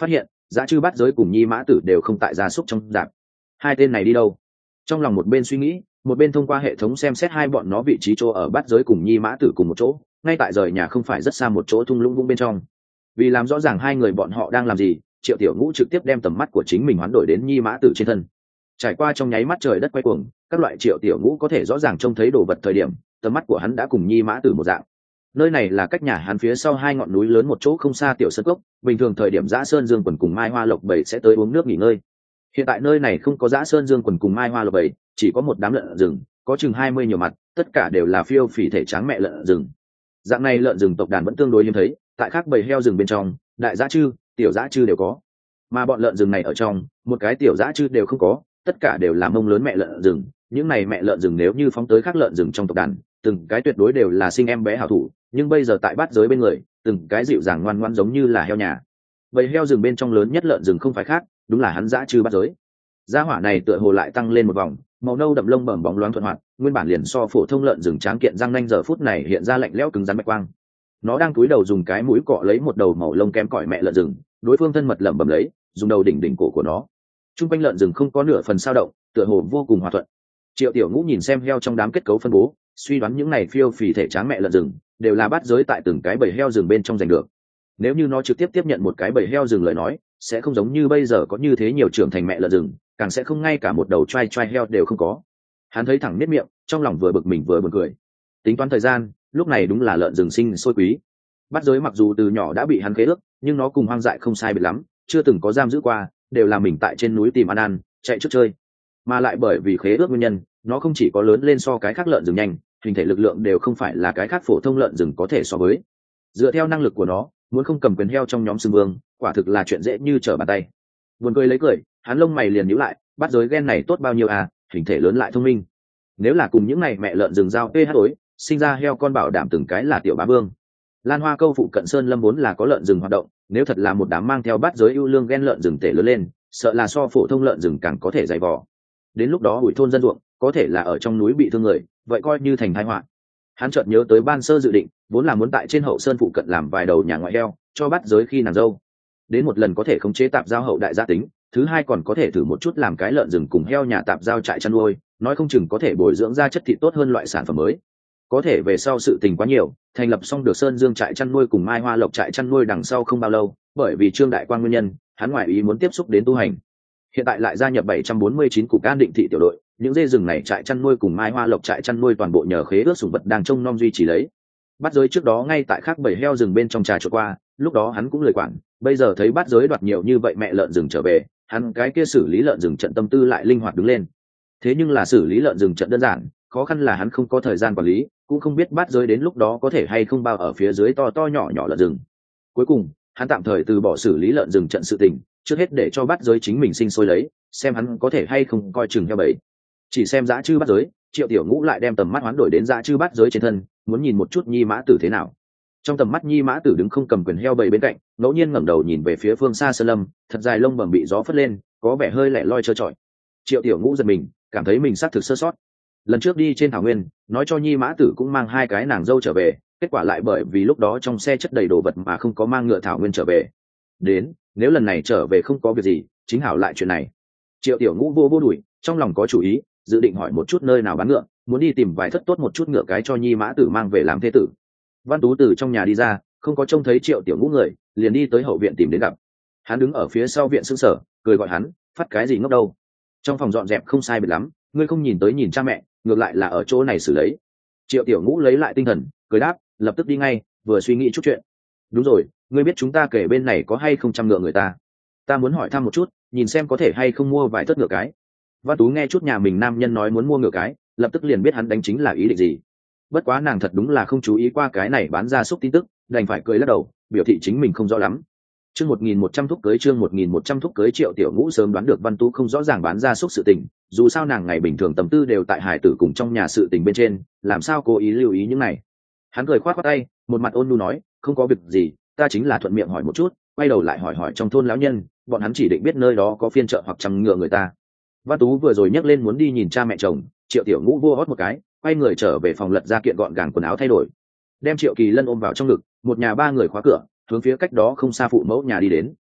dã chư bắt giới cùng nhi mã tử đều không tại gia súc trong dạp. Hai tên này đi đâu? Trong lòng một bên suy nghĩ, một bên thông qua hệ thống xem xét hai bọn nó vị trí chỗ ở bắt giới cùng nhi mã tử cùng một chỗ, ngay tại rời nhà không phải rất xa một chỗ thung lũng vũng bên trong. Vì làm rõ ràng hai người bọn họ đang làm gì, Triệu Tiểu Ngũ trực tiếp đem tầm mắt của chính mình hoán đổi đến nhi mã tử trên thân. Trải qua trong nháy mắt trời đất quay cuồng, các loại Triệu Tiểu Ngũ có thể rõ ràng trông thấy đồ vật thời điểm, tầm mắt của hắn đã cùng nhi mã tử một dạng. Nơi này là cách nhà hắn phía sau hai ngọn núi lớn một chỗ không xa tiểu sơn cốc, bình thường thời điểm Dã Sơn Dương Quần cùng Mai Hoa Lộc Bảy sẽ tới uống nước nghỉ ngơi. Hiện tại nơi này không có Dã Sơn Dương Quần cùng Mai Hoa Lộc Bảy, chỉ có một đám lợn rừng, có chừng hai mươi nhiều mặt, tất cả đều là phiêu phì thể trắng mẹ lợn rừng. Dạng này lợn rừng tộc đàn vẫn tương đối hiếm thấy, tại khác bầy heo rừng bên trong, đại dã chư, tiểu dã chư đều có. Mà bọn lợn rừng này ở trong, một cái tiểu dã chư đều không có, tất cả đều là mông lớn mẹ lợn rừng. Những này mẹ lợn rừng nếu như phóng tới khác lợn rừng trong tộc đàn, từng cái tuyệt đối đều là sinh em bé hảo thủ, nhưng bây giờ tại bát giới bên người, từng cái dịu dàng ngoan ngoãn giống như là heo nhà. Bầy heo rừng bên trong lớn nhất lợn rừng không phải khác, đúng là hắn dã chư bát giới. Gia hỏa này tựa hồ lại tăng lên một vòng, màu nâu đậm lông bẩm bóng loáng thuận hoạt, nguyên bản liền so phổ thông lợn rừng tráng kiện răng nanh giờ phút này hiện ra lạnh lẽo cứng rắn bạch quang. Nó đang cúi đầu dùng cái mũi cọ lấy một đầu màu lông kém cỏi mẹ lợn rừng, đối phương thân mật lẩm bẩm lấy, dùng đầu đỉnh đỉnh cổ của nó. Trung quanh lợn rừng không có nửa phần sao động, tựa hồ vô cùng hòa thuận. Triệu Tiểu Ngũ nhìn xem heo trong đám kết cấu phân bố, suy đoán những này phiêu phì thể tráng mẹ lợn rừng đều là bát giới tại từng cái bầy heo rừng bên trong giành được. Nếu như nó trực tiếp tiếp nhận một cái bầy heo rừng lời nói, sẽ không giống như bây giờ có như thế nhiều trưởng thành mẹ lợn rừng, càng sẽ không ngay cả một đầu trai trai heo đều không có. Hắn thấy thẳng nết miệng, trong lòng vừa bực mình vừa buồn cười. Tính toán thời gian, lúc này đúng là lợn rừng sinh sôi quý. Bát giới mặc dù từ nhỏ đã bị hắn khế ước, nhưng nó cùng hoang dại không sai biệt lắm, chưa từng có giam giữ qua, đều là mình tại trên núi tìm ăn ăn, chạy trước chơi. Mà lại bởi vì khế ước nguyên nhân, nó không chỉ có lớn lên so cái khác lợn rừng nhanh, hình thể lực lượng đều không phải là cái khác phổ thông lợn rừng có thể so với. Dựa theo năng lực của nó, muốn không cầm quyền heo trong nhóm xưng vương, quả thực là chuyện dễ như trở bàn tay. Buồn cười lấy cười, hắn lông mày liền nhíu lại, bắt giới gen này tốt bao nhiêu à, hình thể lớn lại thông minh. Nếu là cùng những này mẹ lợn rừng giao ph đối, sinh ra heo con bảo đảm từng cái là tiểu bá vương. Lan Hoa Câu phụ cận sơn lâm vốn là có lợn rừng hoạt động, nếu thật là một đám mang theo bắt giới ưu lương gen lợn rừng tể lớn lên, sợ là so phổ thông lợn rừng càng có thể dày vò. Đến lúc đó ủi thôn dân ruộng, có thể là ở trong núi bị thương người, vậy coi như thành tai họa. Hắn chợt nhớ tới ban sơ dự định, vốn là muốn tại trên hậu sơn phụ cận làm vài đầu nhà ngoại heo, cho bắt giới khi nàng dâu. Đến một lần có thể khống chế tạp giao hậu đại gia tính, thứ hai còn có thể thử một chút làm cái lợn rừng cùng heo nhà tạp giao trại chăn nuôi, nói không chừng có thể bồi dưỡng ra chất thịt tốt hơn loại sản phẩm mới. Có thể về sau sự tình quá nhiều, thành lập xong được Sơn Dương trại chăn nuôi cùng Mai Hoa Lộc trại chăn nuôi đằng sau không bao lâu, bởi vì Trương Đại Quang nguyên nhân, hắn ngoại ý muốn tiếp xúc đến tu hành. Hiện tại lại gia nhập bảy trăm bốn mươi chín cục An Định thị tiểu đội, những dê rừng này trại chăn nuôi cùng Mai Hoa Lộc trại chăn nuôi toàn bộ nhờ khế ước sủng vật đang trông nom duy trì lấy. Bắt giới trước đó ngay tại khác bầy heo rừng bên trong trà trộn qua, lúc đó hắn cũng lười quản, bây giờ thấy bắt giới đoạt nhiều như vậy mẹ lợn rừng trở về, hắn cái kia xử lý lợn rừng trận tâm tư lại linh hoạt đứng lên. Thế nhưng là xử lý lợn rừng trận đơn giản, khó khăn là hắn không có thời gian quản lý, cũng không biết bắt giới đến lúc đó có thể hay không bao ở phía dưới to to nhỏ nhỏ lợn rừng. Cuối cùng, hắn tạm thời từ bỏ xử lý lợn rừng trận sự tình, trước hết để cho bắt giới chính mình sinh sôi lấy, xem hắn có thể hay không coi chừng heo bầy. Chỉ xem dã chư bắt giới, Triệu Tiểu Ngũ lại đem tầm mắt hoán đổi đến dã chư bắt giới trên thân, muốn nhìn một chút Nhi Mã Tử thế nào. Trong tầm mắt Nhi Mã Tử đứng không cầm quyền heo bầy bên cạnh, ngẫu nhiên ngẩng đầu nhìn về phía phương xa sơn lâm, thật dài lông bẩm bị gió phất lên, có vẻ hơi lẻ loi trơ trọi. Triệu Tiểu Ngũ giật mình, cảm thấy mình xác thực sơ sót. Lần trước đi trên thảo nguyên, nói cho Nhi Mã Tử cũng mang hai cái nàng dâu trở về, kết quả lại bởi vì lúc đó trong xe chất đầy đồ vật mà không có mang ngựa thảo nguyên trở về. Đến, nếu lần này trở về không có việc gì, chính hảo lại chuyện này. Triệu Tiểu Ngũ vô vô đuổi, trong lòng có chủ ý, dự định hỏi một chút nơi nào bán ngựa, muốn đi tìm vài thất tốt một chút ngựa cái cho Nhi Mã Tử mang về làm thế tử. Văn Tú từ trong nhà đi ra, không có trông thấy Triệu Tiểu Ngũ người, liền đi tới hậu viện tìm đến gặp. Hắn đứng ở phía sau viện sững sờ, cười gọi hắn, phát cái gì ngốc đâu? Trong phòng dọn dẹp không sai biệt lắm, ngươi không nhìn tới nhìn cha mẹ, ngược lại là ở chỗ này xử lấy. Triệu Tiểu Ngũ lấy lại tinh thần, cười đáp, lập tức đi ngay, vừa suy nghĩ chút chuyện. Đúng rồi, ngươi biết chúng ta kể bên này có hay không trăm ngựa người ta? Ta muốn hỏi thăm một chút, nhìn xem có thể hay không mua vài thất ngựa cái. Văn Tú nghe chút nhà mình nam nhân nói muốn mua ngựa cái, lập tức liền biết hắn đánh chính là ý định gì. Bất quá nàng thật đúng là không chú ý qua cái này bán ra súc tin tức, đành phải cười lắc đầu, biểu thị chính mình không rõ lắm. Chương một nghìn một trăm thúc cưới chương một nghìn một trăm thúc cưới Triệu Tiểu Ngũ sớm đoán được Văn Tú không rõ ràng bán ra súc sự tình, dù sao nàng ngày bình thường tâm tư đều tại hải tử cùng trong nhà sự tình bên trên, làm sao cố ý lưu ý những này. Hắn cười khoát khoát tay, một mặt ôn nhu nói, không có việc gì, ta chính là thuận miệng hỏi một chút, quay đầu lại hỏi hỏi trong thôn lão nhân, bọn hắn chỉ định biết nơi đó có phiên chợ hoặc trăm ngựa người ta. Văn Tú vừa rồi nhấc lên muốn đi nhìn cha mẹ chồng, Triệu Tiểu Ngũ vô hót một cái, quay người trở về phòng lật ra kiện gọn gàng quần áo thay đổi, đem Triệu Kỳ Lân ôm vào trong ngực, một nhà ba người khóa cửa, hướng phía cách đó không xa phụ mẫu nhà đi đến.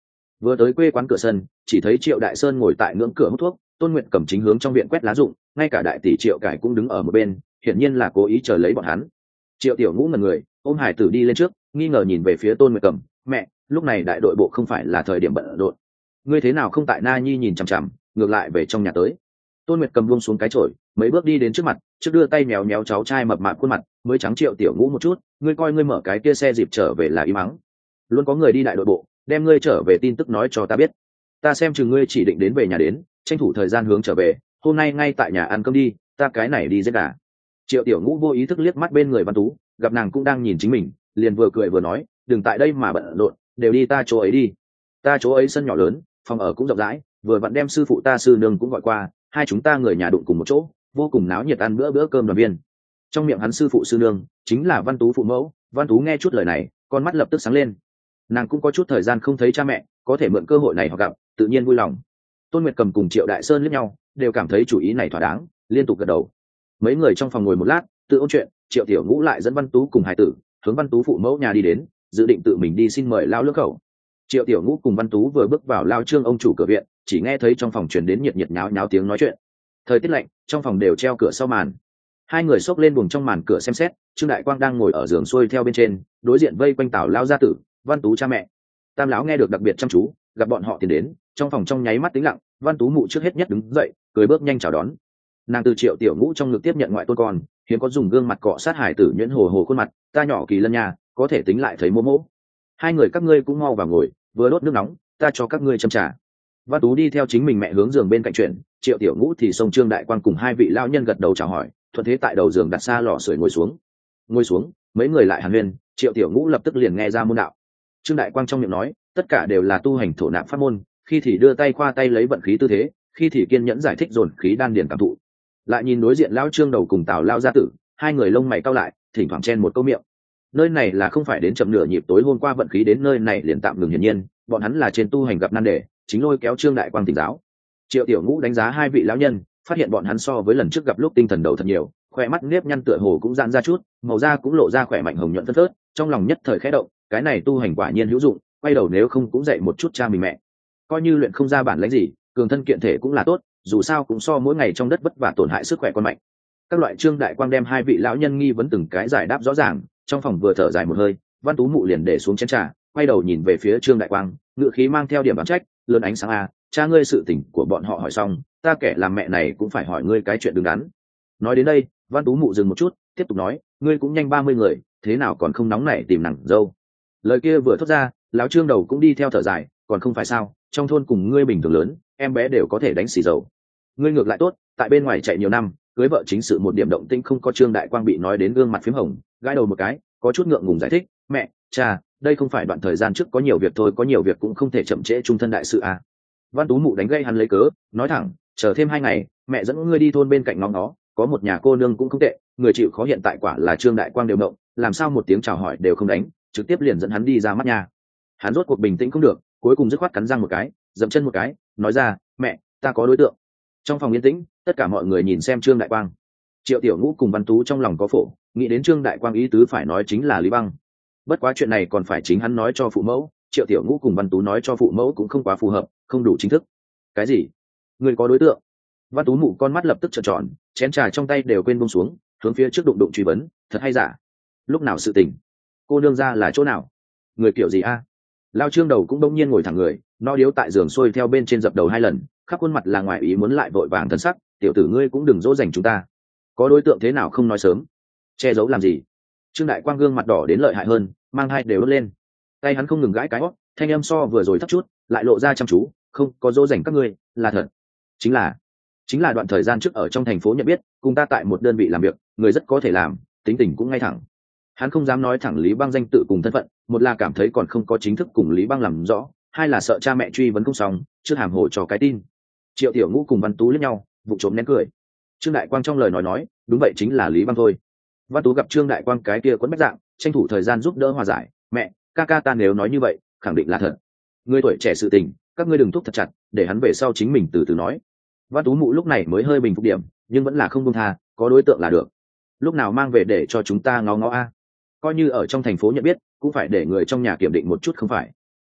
Vừa tới quê quán cửa sân, chỉ thấy Triệu Đại Sơn ngồi tại ngưỡng cửa hút thuốc, Tôn Nguyệt cầm chính hướng trong viện quét lá rụng, ngay cả đại tỷ Triệu Cải cũng đứng ở một bên, hiển nhiên là cố ý chờ lấy bọn hắn. Triệu Tiểu Ngũ ngẩn người, ôm hải tử đi lên trước, nghi ngờ nhìn về phía Tôn Nguyệt cầm, mẹ, lúc này đại đội bộ không phải là thời điểm bận rộn, ngươi thế nào không tại Na Nhi nhìn chằm chằm, ngược lại về trong nhà tới. Tôn Nguyệt cầm buông xuống cái chổi, mấy bước đi đến trước mặt, trước đưa tay méo méo cháu trai mập mạp khuôn mặt, mới trắng Triệu Tiểu Ngũ một chút, ngươi coi ngươi mở cái kia xe dịp trở về là im mắng, luôn có người đi đại đội bộ, đem ngươi trở về tin tức nói cho ta biết, ta xem chừng ngươi chỉ định đến về nhà đến, tranh thủ thời gian hướng trở về, hôm nay ngay tại nhà ăn cơm đi, ta cái này đi giết gà. Triệu Tiểu Ngũ vô ý thức liếc mắt bên người Văn Tú, gặp nàng cũng đang nhìn chính mình, liền vừa cười vừa nói, đừng tại đây mà bận rộn, đều đi ta chỗ ấy đi, ta chỗ ấy sân nhỏ lớn, phòng ở cũng rộng rãi, vừa vặn đem sư phụ ta sư nương cũng gọi qua, hai chúng ta người nhà đụng cùng một chỗ, vô cùng náo nhiệt ăn bữa bữa cơm đoàn viên. Trong miệng hắn sư phụ sư nương chính là Văn Tú phụ mẫu. Văn Tú nghe chút lời này, con mắt lập tức sáng lên, nàng cũng có chút thời gian không thấy cha mẹ, có thể mượn cơ hội này họ gặp, tự nhiên vui lòng. Tôn Nguyệt cầm cùng Triệu Đại Sơn liếc nhau, đều cảm thấy chủ ý này thỏa đáng, liên tục gật đầu. Mấy người trong phòng ngồi một lát, tự ôn chuyện, Triệu Tiểu Ngũ lại dẫn Văn Tú cùng hải tử hướng Văn Tú phụ mẫu nhà đi đến, dự định tự mình đi xin mời lao lưỡng khẩu. Triệu Tiểu Ngũ cùng Văn Tú vừa bước vào lao trương ông chủ cửa viện, chỉ nghe thấy trong phòng truyền đến nhiệt nhiệt nháo nháo tiếng nói chuyện. Thời tiết lạnh, trong phòng đều treo cửa sau màn. Hai người xốc lên buồng trong màn cửa xem xét, Trương Đại Quang đang ngồi ở giường xuôi theo bên trên, đối diện vây quanh Tào lao gia tử, Văn Tú cha mẹ. Tam lão nghe được đặc biệt chăm chú, gặp bọn họ tiến đến, trong phòng trong nháy mắt tĩnh lặng. Văn Tú mụ trước hết nhất đứng dậy, cười bước nhanh chào đón. Nàng từ Triệu Tiểu Ngũ trong ngực tiếp nhận ngoại tôn con, hiếm có dùng gương mặt cọ sát hải tử nhuyễn hồ hồ khuôn mặt, ta nhỏ Kỳ Lân nhà, có thể tính lại thấy mô mỗ. Hai người các ngươi cũng mau vào ngồi, vừa đốt nước nóng, ta cho các ngươi châm trà. Văn Tú đi theo chính mình mẹ hướng giường bên cạnh chuyện, Triệu Tiểu Ngũ thì xông Trương Đại Quang cùng hai vị lão nhân gật đầu chào hỏi, thuận thế tại đầu giường đặt xa lò sưởi ngồi xuống. Ngồi xuống, mấy người lại hàn huyên, Triệu Tiểu Ngũ lập tức liền nghe ra môn đạo. Trương Đại Quang trong miệng nói, tất cả đều là tu hành thổ nạp pháp môn, khi thì đưa tay khoa tay lấy vận khí tư thế, khi thì kiên nhẫn giải thích dồn khí đan điền cảm thụ. Lại nhìn đối diện lão Trương đầu cùng Tào lao gia tử, hai người lông mày cau lại, thỉnh thoảng chen một câu miệng. Nơi này là không phải đến chậm nửa nhịp tối hôm qua vận khí đến nơi này liền tạm ngừng, hiển nhiên, bọn hắn là trên tu hành gặp nan đề, chính lôi kéo Trương Đại Quang tỉnh giáo. Triệu Tiểu Ngũ đánh giá hai vị lão nhân, phát hiện bọn hắn so với lần trước gặp lúc tinh thần đầu thật nhiều, khỏe mắt nếp nhăn tựa hồ cũng giãn ra chút, màu da cũng lộ ra khỏe mạnh hồng nhuận phớt phớt, trong lòng nhất thời khẽ động, cái này tu hành quả nhiên hữu dụng, quay đầu nếu không cũng dạy một chút cha mình mẹ, coi như luyện không ra bản lĩnh gì, cường thân kiện thể cũng là tốt, dù sao cũng so mỗi ngày trong đất vất vả tổn hại sức khỏe con mạnh. Các loại Trương Đại Quang đem hai vị lão nhân nghi vấn từng cái giải đáp rõ ràng, trong phòng vừa thở dài một hơi, Văn Tú mụ liền để xuống chén trà, quay đầu nhìn về phía Trương Đại Quang, ngựa khí mang theo điểm bản trách, lớn ánh sáng a, cha ngươi sự tình của bọn họ hỏi xong, ta kẻ làm mẹ này cũng phải hỏi ngươi cái chuyện đứng đắn. Nói đến đây, Văn Tú mụ dừng một chút, tiếp tục nói, ngươi cũng nhanh ba mươi người, thế nào còn không nóng nảy tìm nàng dâu. Lời kia vừa thốt ra, lão Trương đầu cũng đi theo thở dài, còn không phải sao, trong thôn cùng ngươi bình thường lớn, em bé đều có thể đánh xì dầu. Ngươi ngược lại tốt, tại bên ngoài chạy nhiều năm, cưới vợ chính sự một điểm động tĩnh không có. Trương Đại Quang bị nói đến gương mặt phím hồng, gãi đầu một cái, có chút ngượng ngùng giải thích, mẹ, cha, đây không phải đoạn thời gian trước có nhiều việc thôi, có nhiều việc cũng không thể chậm trễ trung thân đại sự à. Văn Tú mụ đánh gây hắn lấy cớ, nói thẳng, chờ thêm hai ngày, mẹ dẫn ngươi đi thôn bên cạnh ngóng nó, có một nhà cô nương cũng không tệ, người chịu khó hiện tại quả là Trương Đại Quang đều động, làm sao một tiếng chào hỏi đều không đánh, trực tiếp liền dẫn hắn đi ra mắt nhà. Hắn rốt cuộc bình tĩnh không được, cuối cùng dứt khoát cắn răng một cái, dậm chân một cái, nói ra, mẹ, ta có đối tượng. Trong phòng yên tĩnh, tất cả mọi người nhìn xem Trương Đại Quang. Triệu Tiểu Ngũ cùng Văn Tú trong lòng có phổ, nghĩ đến Trương Đại Quang ý tứ phải nói chính là Lý Băng. Bất quá chuyện này còn phải chính hắn nói cho phụ mẫu, Triệu Tiểu Ngũ cùng Văn Tú nói cho phụ mẫu cũng không quá phù hợp, không đủ chính thức. Cái gì? Người có đối tượng? Văn Tú mụ con mắt lập tức trợn tròn, chén trà trong tay đều quên buông xuống, hướng phía trước đụng đụng truy vấn, thật hay giả? Lúc nào sự tình? Cô nương ra là chỗ nào? Người kiểu gì a? Lao Trương đầu cũng đông nhiên ngồi thẳng người, no điếu tại giường xuôi theo bên trên dập đầu hai lần, khắp khuôn mặt là ngoài ý muốn lại vội vàng thân sắc, tiểu tử ngươi cũng đừng dỗ dành chúng ta. Có đối tượng thế nào không nói sớm? Che giấu làm gì? Trương Đại Quang gương mặt đỏ đến lợi hại hơn, mang hai đều đốt lên, tay hắn không ngừng gãi cái hót, thanh âm so vừa rồi thấp chút, lại lộ ra chăm chú, không có dỗ dành các ngươi, là thật. Chính là chính là đoạn thời gian trước ở trong thành phố nhận biết, cùng ta tại một đơn vị làm việc, người rất có thể làm, tính tình cũng ngay thẳng. Hắn không dám nói thẳng Lý Băng danh tự cùng thân phận, một là cảm thấy còn không có chính thức cùng Lý Băng làm rõ, hai là sợ cha mẹ truy vấn không xong, chưa hàm hồ cho cái tin. Triệu Tiểu Ngũ cùng Văn Tú liếc nhau, vụ trộm nén cười. Trương Đại Quang trong lời nói nói, đúng vậy, chính là Lý Băng thôi. Văn Tú gặp Trương Đại Quang cái kia quấn bách dạng, tranh thủ thời gian giúp đỡ hòa giải, mẹ, ca ca ta nếu nói như vậy, khẳng định là thật. Người tuổi trẻ sự tình, các ngươi đừng thúc thật chặt, để hắn về sau chính mình từ từ nói. Văn Tú mụ lúc này mới hơi bình phục điểm, nhưng vẫn là không buông tha, có đối tượng là được. Lúc nào mang về để cho chúng ta ngó ngó a. Coi như ở trong thành phố nhận biết, cũng phải để người trong nhà kiểm định một chút không phải.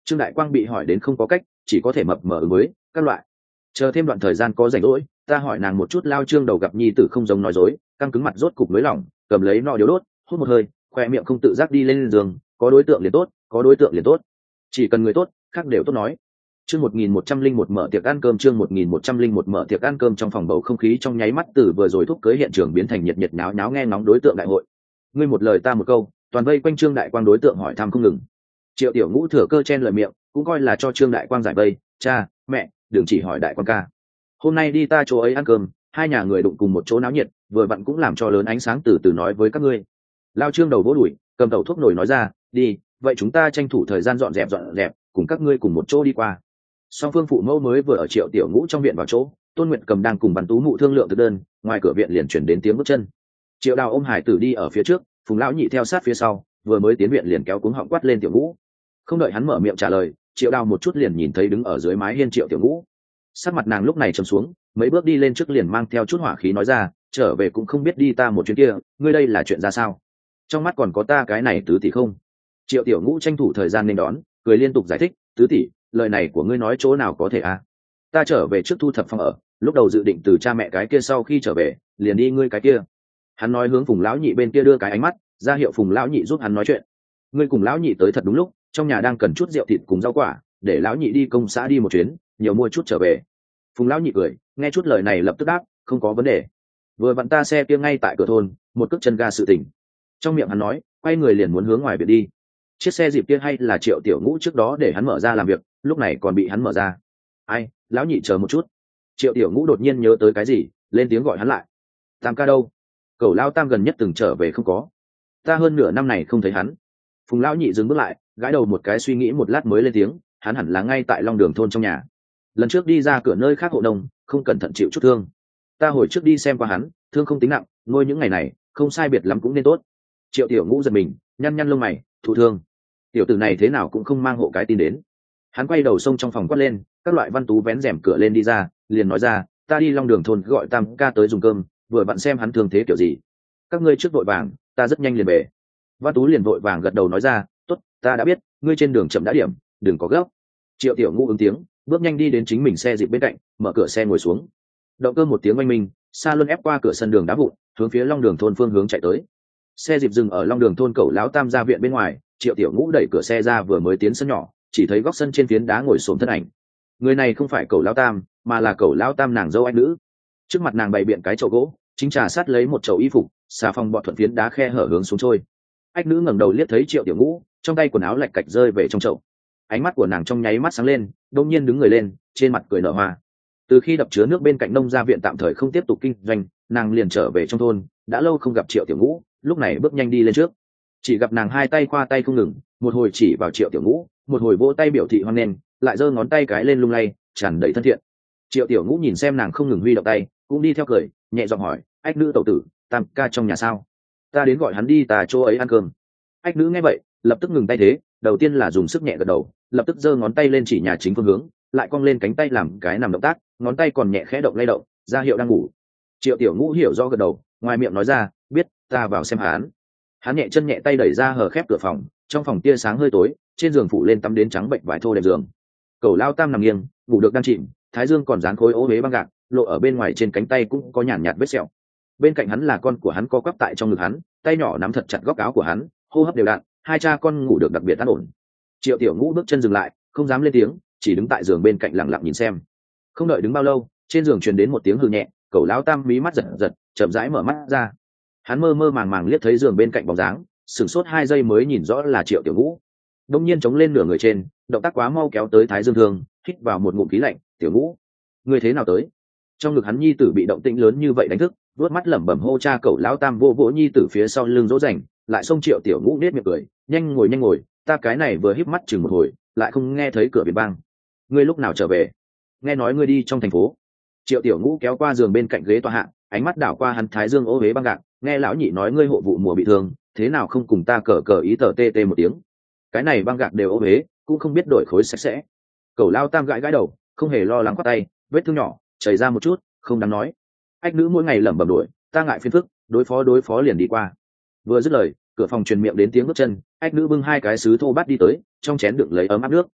Trương Đại Quang bị hỏi đến không có cách, chỉ có thể mập mờ ứng với các loại. Chờ thêm đoạn thời gian có rảnh rỗi, ta hỏi nàng một chút. Lao Trương đầu gặp nhi tử không giống nói dối, căng cứng mặt rốt cục nới lỏng, cầm lấy nọ điếu đốt, hút một hơi, khoe miệng không tự giác đi lên giường. Có đối tượng liền tốt, có đối tượng liền tốt, chỉ cần người tốt, khác đều tốt nói. Chương một nghìn một trăm linh một mở tiệc ăn cơm. Chương một nghìn một trăm linh một mở tiệc ăn cơm. Trong phòng bầu không khí trong nháy mắt từ vừa rồi thúc cưới hiện trường biến thành nhiệt nhiệt náo náo nghe ngóng đối tượng đại hội. Ngươi một lời ta một câu, toàn vây quanh Trương Đại Quang đối tượng hỏi thăm không ngừng. Triệu Tiểu Ngũ thừa cơ chen lời miệng, cũng coi là cho Trương Đại Quang giải vây. Cha, mẹ, đừng chỉ hỏi Đại Quang ca. Hôm nay đi ta chỗ ấy ăn cơm, hai nhà người đụng cùng một chỗ náo nhiệt, vừa vặn cũng làm cho lớn ánh sáng từ từ nói với các ngươi. Lao Trương đầu vỗ đùi, cầm tẩu thuốc nổi nói ra, đi, vậy chúng ta tranh thủ thời gian dọn dẹp dọn dẹp, cùng các ngươi cùng một chỗ đi qua. Song phương phụ mẫu mới vừa ở Triệu Tiểu Ngũ trong viện vào chỗ, Tôn Nguyệt Cầm đang cùng Văn Tú Mụ thương lượng thực đơn, ngoài cửa viện liền chuyển đến tiếng bước chân. Triệu Đào ôm Hải Tử đi ở phía trước, Phùng lão nhị theo sát phía sau, vừa mới tiến viện liền kéo cuống họng quát lên Tiểu Ngũ. Không đợi hắn mở miệng trả lời, Triệu Đào một chút liền nhìn thấy đứng ở dưới mái hiên Triệu Tiểu Ngũ. Sắc mặt nàng lúc này trầm xuống, mấy bước đi lên trước liền mang theo chút hỏa khí nói ra, trở về cũng không biết đi ta một chuyến kia, ngươi đây là chuyện ra sao? Trong mắt còn có ta cái này tứ tỷ không? Triệu Tiểu Ngũ tranh thủ thời gian nên đón, cười liên tục giải thích, tứ tỷ, lời này của ngươi nói chỗ nào có thể à? Ta trở về trước thu thập phòng ở, lúc đầu dự định từ cha mẹ cái kia sau khi trở về, liền đi ngươi cái kia. Hắn nói hướng Phùng lão nhị bên kia đưa cái ánh mắt, ra hiệu Phùng lão nhị giúp hắn nói chuyện. Ngươi cùng lão nhị tới thật đúng lúc, trong nhà đang cần chút rượu thịt cùng rau quả, để lão nhị đi công xã đi một chuyến, nhiều mua chút trở về. Phùng lão nhị cười, nghe chút lời này lập tức đáp, không có vấn đề. Vừa vặn ta xe kia ngay tại cửa thôn, một cước chân ga sự tình. Trong miệng hắn nói, quay người liền muốn hướng ngoài viện đi. Chiếc xe dịp kia hay là Triệu Tiểu Ngũ trước đó để hắn mở ra làm việc, lúc này còn bị hắn mở ra. Ai, lão nhị chờ một chút. Triệu Tiểu Ngũ đột nhiên nhớ tới cái gì, lên tiếng gọi hắn lại. Tam ca đâu? Cậu lao tam gần nhất từng trở về không có. Ta hơn nửa năm này không thấy hắn. Phùng lão nhị dừng bước lại, gãi đầu một cái suy nghĩ một lát mới lên tiếng, hắn hẳn là ngay tại Long Đường thôn trong nhà. Lần trước đi ra cửa nơi khác hộ nông, không cẩn thận chịu chút thương. Ta hồi trước đi xem qua hắn, thương không tính nặng, nuôi những ngày này, không sai biệt lắm cũng nên tốt. Triệu Tiểu Ngũ giật mình, nhăn nhăn lông mày, thụ thương. Tiểu tử này thế nào cũng không mang hộ cái tin đến. Hắn quay đầu xông trong phòng quát lên, các loại Văn Tú vén rèm cửa lên đi ra, liền nói ra, ta đi Long Đường thôn gọi Tam ca tới dùng cơm, vừa vặn xem hắn thương thế kiểu gì. Các ngươi trước vội vàng, ta rất nhanh liền về. Văn Tú liền vội vàng gật đầu nói ra, tốt, ta đã biết, ngươi trên đường chậm đã điểm, đừng có gấp. Triệu Tiểu Ngũ ứng tiếng, bước nhanh đi đến chính mình xe dịp bên cạnh, mở cửa xe ngồi xuống. Động cơ một tiếng oanh minh, xa luân ép qua cửa sân đường đá vụn, hướng phía Long Đường thôn phương hướng chạy tới. Xe dịp dừng ở Long Đường thôn Cẩu Lão Tam gia viện bên ngoài, Triệu Tiểu Ngũ đẩy cửa xe ra vừa mới tiến sân nhỏ, chỉ thấy góc sân trên phiến đá ngồi xổm thân ảnh. Người này không phải Cẩu Lão Tam, mà là Cẩu Lão Tam nàng dâu anh nữ. Trước mặt nàng bày biện cái chậu gỗ, chính trà sát lấy một chậu y phục, xà phòng bọt thuận phiến đá khe hở hướng xuống trôi. Ách nữ ngẩng đầu liếc thấy Triệu Tiểu Ngũ, trong tay quần áo lạch cạch rơi về trong chậu. Ánh mắt của nàng trong nháy mắt sáng lên, đột nhiên đứng người lên, trên mặt cười nở hoa. Từ khi đập chứa nước bên cạnh nông gia viện tạm thời không tiếp tục kinh doanh, nàng liền trở về trong thôn, đã lâu không gặp Triệu Tiểu Ngũ, lúc này bước nhanh đi lên trước. Chỉ gặp nàng hai tay khoa tay không ngừng, một hồi chỉ vào Triệu Tiểu Ngũ, một hồi vỗ tay biểu thị hoan nghênh, lại giơ ngón tay cái lên lung lay, tràn đầy thân thiện. Triệu Tiểu Ngũ nhìn xem nàng không ngừng huy động tay, cũng đi theo cười, nhẹ giọng hỏi, ách nữ tẩu tử, Tam ca trong nhà sao? Ta đến gọi hắn đi tà chỗ ấy ăn cơm. Ách nữ nghe vậy, lập tức ngừng tay thế, đầu tiên là dùng sức nhẹ gật đầu, lập tức giơ ngón tay lên chỉ nhà chính phương hướng, lại cong lên cánh tay làm cái nằm động tác, ngón tay còn nhẹ khẽ động lay động, ra hiệu đang ngủ. Triệu Tiểu Ngũ hiểu do gật đầu, ngoài miệng nói ra, biết, ta vào xem hắn. Hắn nhẹ chân nhẹ tay đẩy ra hở khép cửa phòng, trong phòng tia sáng hơi tối, trên giường phủ lên tắm đến trắng bệnh vải thô đệm giường. Cẩu Lao Tam nằm nghiêng, ngủ được đang chìm, thái dương còn dán khối ố huế băng gạc, lộ ở bên ngoài trên cánh tay cũng có nhàn nhạt vết sẹo. Bên cạnh hắn là con của hắn co quắp tại trong ngực hắn, tay nhỏ nắm thật chặt góc áo của hắn, hô hấp đều đặn, hai cha con ngủ được đặc biệt an ổn. Triệu Tiểu Ngũ bước chân dừng lại, không dám lên tiếng, chỉ đứng tại giường bên cạnh lặng lặng nhìn xem. Không đợi đứng bao lâu, trên giường truyền đến một tiếng hừ nhẹ, Cẩu Lão Tam mí mắt giật giật, chậm rãi mở mắt ra. Hắn mơ mơ màng màng liếc thấy giường bên cạnh bóng dáng, sửng sốt hai giây mới nhìn rõ là Triệu Tiểu Ngũ. Đông nhiên chống lên nửa người trên, động tác quá mau kéo tới thái dương thương, hít vào một ngụm khí lạnh, "Tiểu Ngũ, ngươi thế nào tới?" Trong ngực hắn nhi tử bị động tĩnh lớn như vậy đánh thức, vuốt mắt lẩm bẩm hô cha. Cẩu Lão Tam vô vỗ nhi tử phía sau lưng dỗ dành, lại xông Triệu Tiểu Ngũ nết miệng cười, "Nhanh ngồi nhanh ngồi, ta cái này vừa híp mắt chừng một hồi, lại không nghe thấy cửa viện bang. Ngươi lúc nào trở về? Nghe nói ngươi đi trong thành phố." Triệu Tiểu Ngũ kéo qua giường bên cạnh ghế tọa hạ, ánh mắt đảo qua hắn thái dương ô huế băng gạc, "Nghe lão nhị nói ngươi hộ vụ mùa bị thương, thế nào không cùng ta cờ cờ ý tờ tê tê một tiếng? Cái này băng gạc đều ô huế, cũng không biết đổi khối sạch sẽ." Cẩu Lao Tam gãi gãi đầu, không hề lo lắng khoát tay, "Vết thương nhỏ, chảy ra một chút, không đáng nói." Ách nữ mỗi ngày lẩm bẩm đuổi, "Ta ngại phiền phức, đối phó đối phó liền đi qua." Vừa dứt lời, cửa phòng truyền miệng đến tiếng bước chân, ách nữ bưng hai cái sứ thô bát đi tới, trong chén đựng lấy ấm áp nước.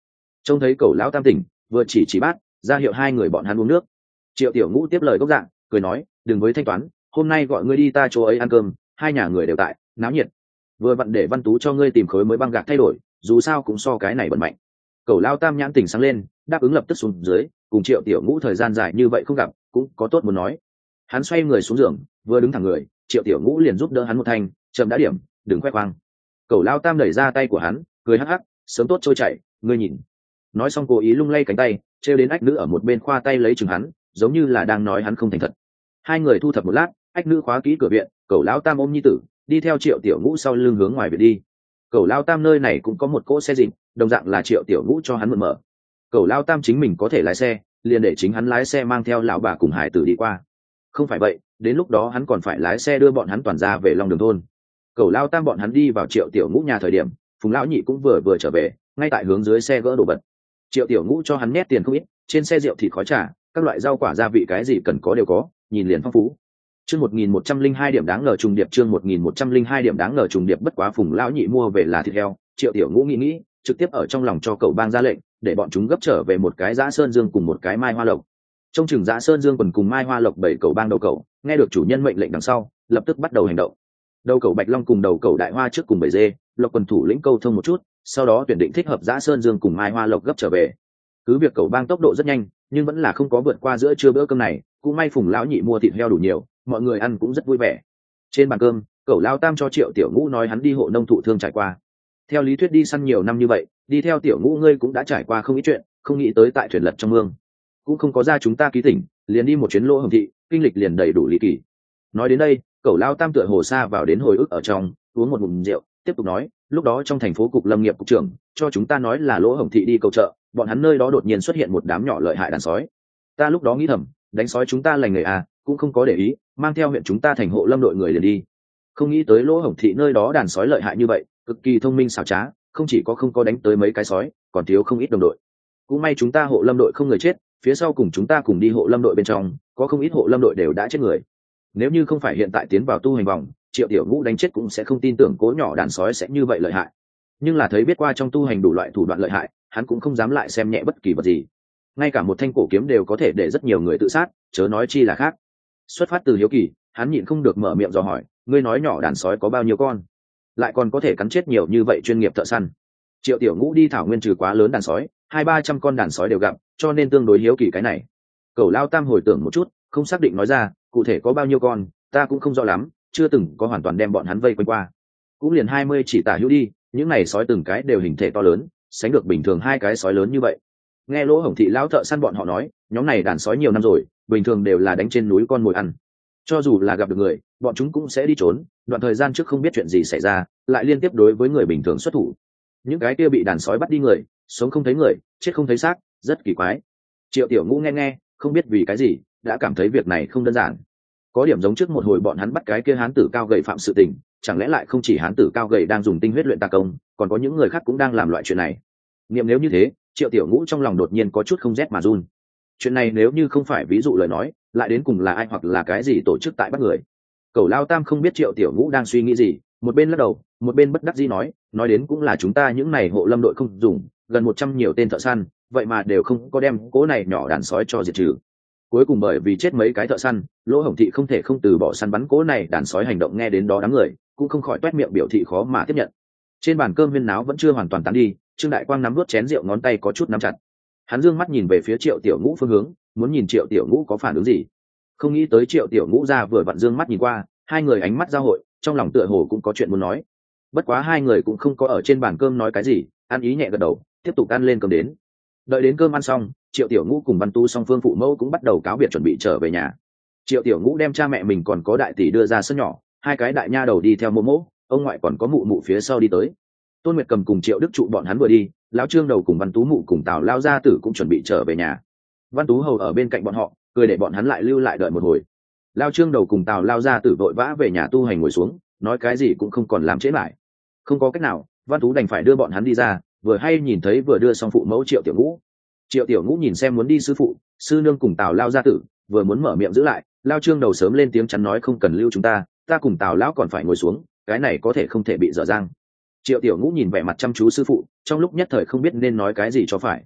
Trông thấy Cẩu lão tam tỉnh, vừa chỉ chỉ bát ra hiệu hai người bọn hắn uống nước. Triệu Tiểu Ngũ tiếp lời gốc dạng, cười nói, đừng với thanh toán, hôm nay gọi ngươi đi ta chỗ ấy ăn cơm, hai nhà người đều tại, náo nhiệt. Vừa vặn để Văn Tú cho ngươi tìm khối mới băng gạc thay đổi, dù sao cũng so cái này bẩn mạnh. Cẩu lao tam nhãn tỉnh sáng lên, đáp ứng lập tức xuống dưới, cùng Triệu Tiểu Ngũ thời gian dài như vậy không gặp, cũng có tốt muốn nói. Hắn xoay người xuống giường, vừa đứng thẳng người, Triệu Tiểu Ngũ liền giúp đỡ hắn một thanh, chậm đã điểm, đừng khoe khoang. Cẩu lao tam đẩy ra tay của hắn, cười hắc hắc, sớm tốt trôi chảy, ngươi nhìn. Nói xong cố ý lung lay cánh tay, trêu đến ách nữ ở một bên khoa tay lấy chừng hắn, giống như là đang nói hắn không thành thật. Hai người thu thập một lát, ách nữ khóa kỹ cửa viện, Cẩu lão tam ôm nhi tử, đi theo Triệu Tiểu Ngũ sau lưng hướng ngoài viện đi. Cẩu lao tam nơi này cũng có một cỗ xe dịp, đồng dạng là Triệu Tiểu Ngũ cho hắn mượn mở. Cẩu lao tam chính mình có thể lái xe, liền để chính hắn lái xe mang theo lão bà cùng hải tử đi qua. Không phải vậy, đến lúc đó hắn còn phải lái xe đưa bọn hắn toàn ra về Long Đường thôn. Cẩu lao tam bọn hắn đi vào Triệu Tiểu Ngũ nhà thời điểm, Phùng lão nhị cũng vừa vừa trở về, ngay tại hướng dưới xe gỡ đồ vật. Triệu Tiểu Ngũ cho hắn nhét tiền không ít, trên xe rượu thịt khói trà, các loại rau quả gia vị cái gì cần có đều có, nhìn liền phong phú. Chương một nghìn một trăm linh hai điểm đáng ngờ trùng điệp, chương một nghìn một trăm linh hai điểm đáng ngờ trùng điệp, bất quá Phùng lão nhị mua về là thịt heo, Triệu Tiểu Ngũ nghĩ nghĩ, trực tiếp ở trong lòng cho cậu bang ra lệnh, để bọn chúng gấp trở về một cái Dã Sơn Dương cùng một cái Mai Hoa Lộc. Trong chừng Dã Sơn Dương quần cùng Mai Hoa Lộc bảy cậu bang đầu cậu, nghe được chủ nhân mệnh lệnh đằng sau, lập tức bắt đầu hành động. Đầu cậu Bạch Long cùng đầu cậu Đại Hoa trước cùng bảy dê, Lộc quần thủ lĩnh câu thông một chút, sau đó tuyển định thích hợp Dã Sơn Dương cùng Mai Hoa Lộc gấp trở về. Cứ việc cậu bang tốc độ rất nhanh, nhưng vẫn là không có vượt qua giữa trưa bữa cơm này, cũng may Phùng lão nhị mua thịt heo đủ nhiều, mọi người ăn cũng rất vui vẻ. Trên bàn cơm, cậu lao tam cho Triệu Tiểu Ngũ nói hắn đi hộ nông thụ thương trải qua. Theo lý thuyết đi săn nhiều năm như vậy, đi theo Tiểu Ngũ ngươi cũng đã trải qua không ít chuyện, không nghĩ tới tại thuyền lật trong mương, cũng không có ra chúng ta ký tỉnh, liền đi một chuyến Lỗ Hồng thị, kinh lịch liền đầy đủ lý kỳ. Nói đến đây, cậu lao tam tựa hồ xa vào đến hồi ức ở trong, uống một ngụm rượu, tiếp tục nói, lúc đó trong thành phố cục lâm nghiệp cục trưởng cho chúng ta nói là Lỗ Hồng thị đi cầu chợ, bọn hắn nơi đó đột nhiên xuất hiện một đám nhỏ lợi hại đàn sói. Ta lúc đó nghĩ thầm, đánh sói chúng ta lành người à, cũng không có để ý, mang theo huyện chúng ta thành hộ lâm đội người liền đi. Không nghĩ tới Lỗ Hồng thị nơi đó đàn sói lợi hại như vậy, cực kỳ thông minh xảo trá, không chỉ có không có đánh tới mấy cái sói, còn thiếu không ít đồng đội. Cũng may chúng ta hộ lâm đội không người chết, phía sau cùng chúng ta cùng đi hộ lâm đội bên trong, có không ít hộ lâm đội đều đã chết người. Nếu như không phải hiện tại tiến vào tu hành vòng, Triệu Tiểu Ngũ đánh chết cũng sẽ không tin tưởng cố nhỏ đàn sói sẽ như vậy lợi hại. Nhưng là thấy biết qua trong tu hành đủ loại thủ đoạn lợi hại, hắn cũng không dám lại xem nhẹ bất kỳ vật gì. Ngay cả một thanh cổ kiếm đều có thể để rất nhiều người tự sát, chớ nói chi là khác. Xuất phát từ hiếu kỳ, hắn nhịn không được mở miệng dò hỏi, ngươi nói nhỏ đàn sói có bao nhiêu con, lại còn có thể cắn chết nhiều như vậy chuyên nghiệp thợ săn? Triệu Tiểu Ngũ đi thảo nguyên trừ quá lớn đàn sói, hai ba trăm con đàn sói đều gặp, cho nên tương đối hiếu kỳ cái này. Cẩu lao tam hồi tưởng một chút, không xác định nói ra, cụ thể có bao nhiêu con, ta cũng không rõ lắm, chưa từng có hoàn toàn đem bọn hắn vây quanh qua. Cũng liền hai mươi chỉ tả hữu đi, những này sói từng cái đều hình thể to lớn, sánh được bình thường hai cái sói lớn như vậy. Nghe Lỗ Hồng thị lão thợ săn bọn họ nói, nhóm này đàn sói nhiều năm rồi, bình thường đều là đánh trên núi con mồi ăn. Cho dù là gặp được người, bọn chúng cũng sẽ đi trốn, đoạn thời gian trước không biết chuyện gì xảy ra, lại liên tiếp đối với người bình thường xuất thủ. Những cái kia bị đàn sói bắt đi người, sống không thấy người, chết không thấy xác, rất kỳ quái. Triệu Tiểu Ngũ nghe nghe, không biết vì cái gì, đã cảm thấy việc này không đơn giản. Có điểm giống trước một hồi bọn hắn bắt cái kia hán tử cao gầy phạm sự tình, chẳng lẽ lại không chỉ hán tử cao gầy đang dùng tinh huyết luyện tà công, còn có những người khác cũng đang làm loại chuyện này. Niệm nếu như thế, Triệu Tiểu Ngũ trong lòng đột nhiên có chút không rét mà run. Chuyện này nếu như không phải ví dụ lời nói, lại đến cùng là ai hoặc là cái gì tổ chức tại bắt người. Cẩu lao tam không biết Triệu Tiểu Ngũ đang suy nghĩ gì, một bên lắc đầu, một bên bất đắc dĩ nói, nói đến cũng là chúng ta những này hộ lâm đội không dùng, gần một trăm nhiều tên thợ săn, vậy mà đều không có đem cố này nhỏ đàn sói cho diệt trừ. Cuối cùng bởi vì chết mấy cái thợ săn, Lỗ Hồng thị không thể không từ bỏ săn bắn cố này đàn sói hành động, nghe đến đó đám người cũng không khỏi toét miệng biểu thị khó mà tiếp nhận. Trên bàn cơm huyên náo vẫn chưa hoàn toàn tán đi, Trương Đại Quang nắm nuốt chén rượu ngón tay có chút nắm chặt. Hắn dương mắt nhìn về phía Triệu Tiểu Ngũ phương hướng, muốn nhìn Triệu Tiểu Ngũ có phản ứng gì. Không nghĩ tới Triệu Tiểu Ngũ ra vừa vặn dương mắt nhìn qua, hai người ánh mắt giao hội, trong lòng tựa hồ cũng có chuyện muốn nói. Bất quá hai người cũng không có ở trên bàn cơm nói cái gì, ăn ý nhẹ gật đầu, tiếp tục ăn lên cơm đến. Đợi đến cơm ăn xong, Triệu Tiểu Ngũ cùng Văn Tu song phương phụ mẫu cũng bắt đầu cáo biệt chuẩn bị trở về nhà. Triệu Tiểu Ngũ đem cha mẹ mình còn có đại tỷ đưa ra sân nhỏ, hai cái đại nha đầu đi theo mô mỗ, ông ngoại còn có mụ mụ phía sau đi tới. Tôn Nguyệt Cầm cùng Triệu Đức Trụ bọn hắn vừa đi, lão Trương Đầu cùng Văn Tú mụ cùng Tào lao gia tử cũng chuẩn bị trở về nhà. Văn Tú hầu ở bên cạnh bọn họ, cười để bọn hắn lại lưu lại đợi một hồi. Lão Trương Đầu cùng Tào lao gia tử vội vã về nhà tu hành ngồi xuống, nói cái gì cũng không còn làm trễ lại. Không có cách nào, Văn Tú đành phải đưa bọn hắn đi ra, vừa hay nhìn thấy vừa đưa xong phụ mẫu Triệu Tiểu Ngũ. Triệu Tiểu Ngũ nhìn xem muốn đi sư phụ, sư nương cùng Tào lao gia tử, vừa muốn mở miệng giữ lại, Lão Trương Đầu sớm lên tiếng chắn nói không cần lưu chúng ta, ta cùng Tào lão còn phải ngồi xuống, cái này có thể không thể bị dở dang. Triệu Tiểu Ngũ nhìn vẻ mặt chăm chú sư phụ, trong lúc nhất thời không biết nên nói cái gì cho phải,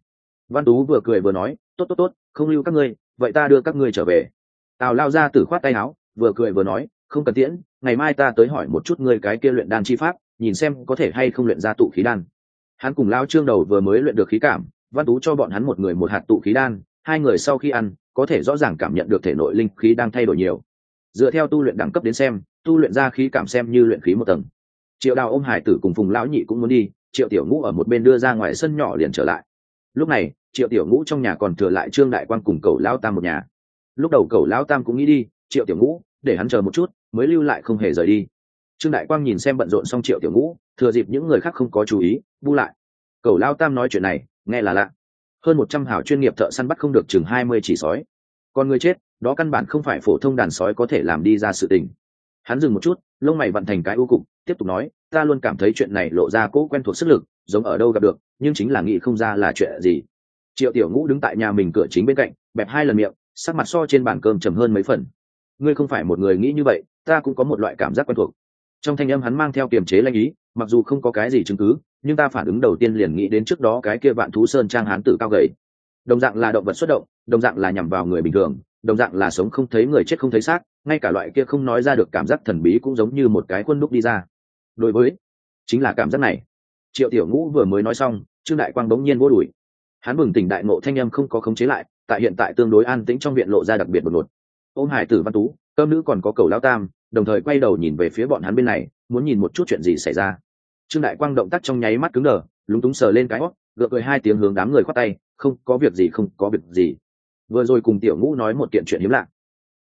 Văn Tú vừa cười vừa nói, tốt tốt tốt, không lưu các ngươi, vậy ta đưa các ngươi trở về. Tào lao ra tử khoát tay áo, vừa cười vừa nói, không cần tiễn, ngày mai ta tới hỏi một chút ngươi cái kia luyện đan chi pháp, nhìn xem có thể hay không luyện ra tụ khí đan. Hắn cùng lao trương đầu vừa mới luyện được khí cảm, Văn Tú cho bọn hắn một người một hạt tụ khí đan, hai người sau khi ăn có thể rõ ràng cảm nhận được thể nội linh khí đang thay đổi nhiều. Dựa theo tu luyện đẳng cấp đến xem, tu luyện ra khí cảm xem như luyện khí một tầng. Triệu Đào ôm Hải Tử cùng Phùng lão nhị cũng muốn đi, Triệu Tiểu Ngũ ở một bên đưa ra ngoài sân nhỏ liền trở lại. Lúc này, Triệu Tiểu Ngũ trong nhà còn thừa lại Trương Đại Quang cùng Cẩu Lão Tam một nhà. Lúc đầu Cẩu Lão Tam cũng nghĩ đi, Triệu Tiểu Ngũ để hắn chờ một chút, mới lưu lại không hề rời đi. Trương Đại Quang nhìn xem bận rộn xong Triệu Tiểu Ngũ, thừa dịp những người khác không có chú ý, bu lại. Cẩu Lão Tam nói chuyện này, nghe là lạ. Hơn một trăm hảo chuyên nghiệp thợ săn bắt không được chừng hai mươi chỉ sói. Còn người chết, đó căn bản không phải phổ thông đàn sói có thể làm đi ra sự tình. Hắn dừng một chút, lông mày vặn thành cái u cục, tiếp tục nói, ta luôn cảm thấy chuyện này lộ ra cố quen thuộc sức lực, giống ở đâu gặp được, nhưng chính là nghĩ không ra là chuyện gì. Triệu Tiểu Ngũ đứng tại nhà mình cửa chính bên cạnh, bẹp hai lần miệng, sắc mặt so trên bàn cơm trầm hơn mấy phần. Ngươi không phải một người nghĩ như vậy, ta cũng có một loại cảm giác quen thuộc. Trong thanh âm hắn mang theo kiềm chế lanh ý, mặc dù không có cái gì chứng cứ, nhưng ta phản ứng đầu tiên liền nghĩ đến trước đó cái kia Vạn Thú Sơn trang hán tử cao gầy. Đồng dạng là động vật xuất động, đồng dạng là nhằm vào người bình thường, đồng dạng là sống không thấy người chết không thấy xác, ngay cả loại kia không nói ra được cảm giác thần bí cũng giống như một cái khuôn đúc đi ra. Đối với chính là cảm giác này. Triệu Tiểu Ngũ vừa mới nói xong, Trương Đại Quang bỗng nhiên vô đuổi. Hắn bừng tỉnh đại ngộ, thanh âm không có khống chế lại, tại hiện tại tương đối an tĩnh trong viện lộ ra đặc biệt đột ngột. Ôm Hải Tử, Văn Tú, Cơm Nữ còn có Cẩu Lão Tam, đồng thời quay đầu nhìn về phía bọn hắn bên này, muốn nhìn một chút chuyện gì xảy ra. Trương Đại Quang động tác trong nháy mắt cứng đờ, lúng túng sờ lên cái hót, gượng cười hai tiếng hướng đám người khoát tay, không có việc gì, không có việc gì. Vừa rồi cùng Tiểu Ngũ nói một kiện chuyện hiếm lạ.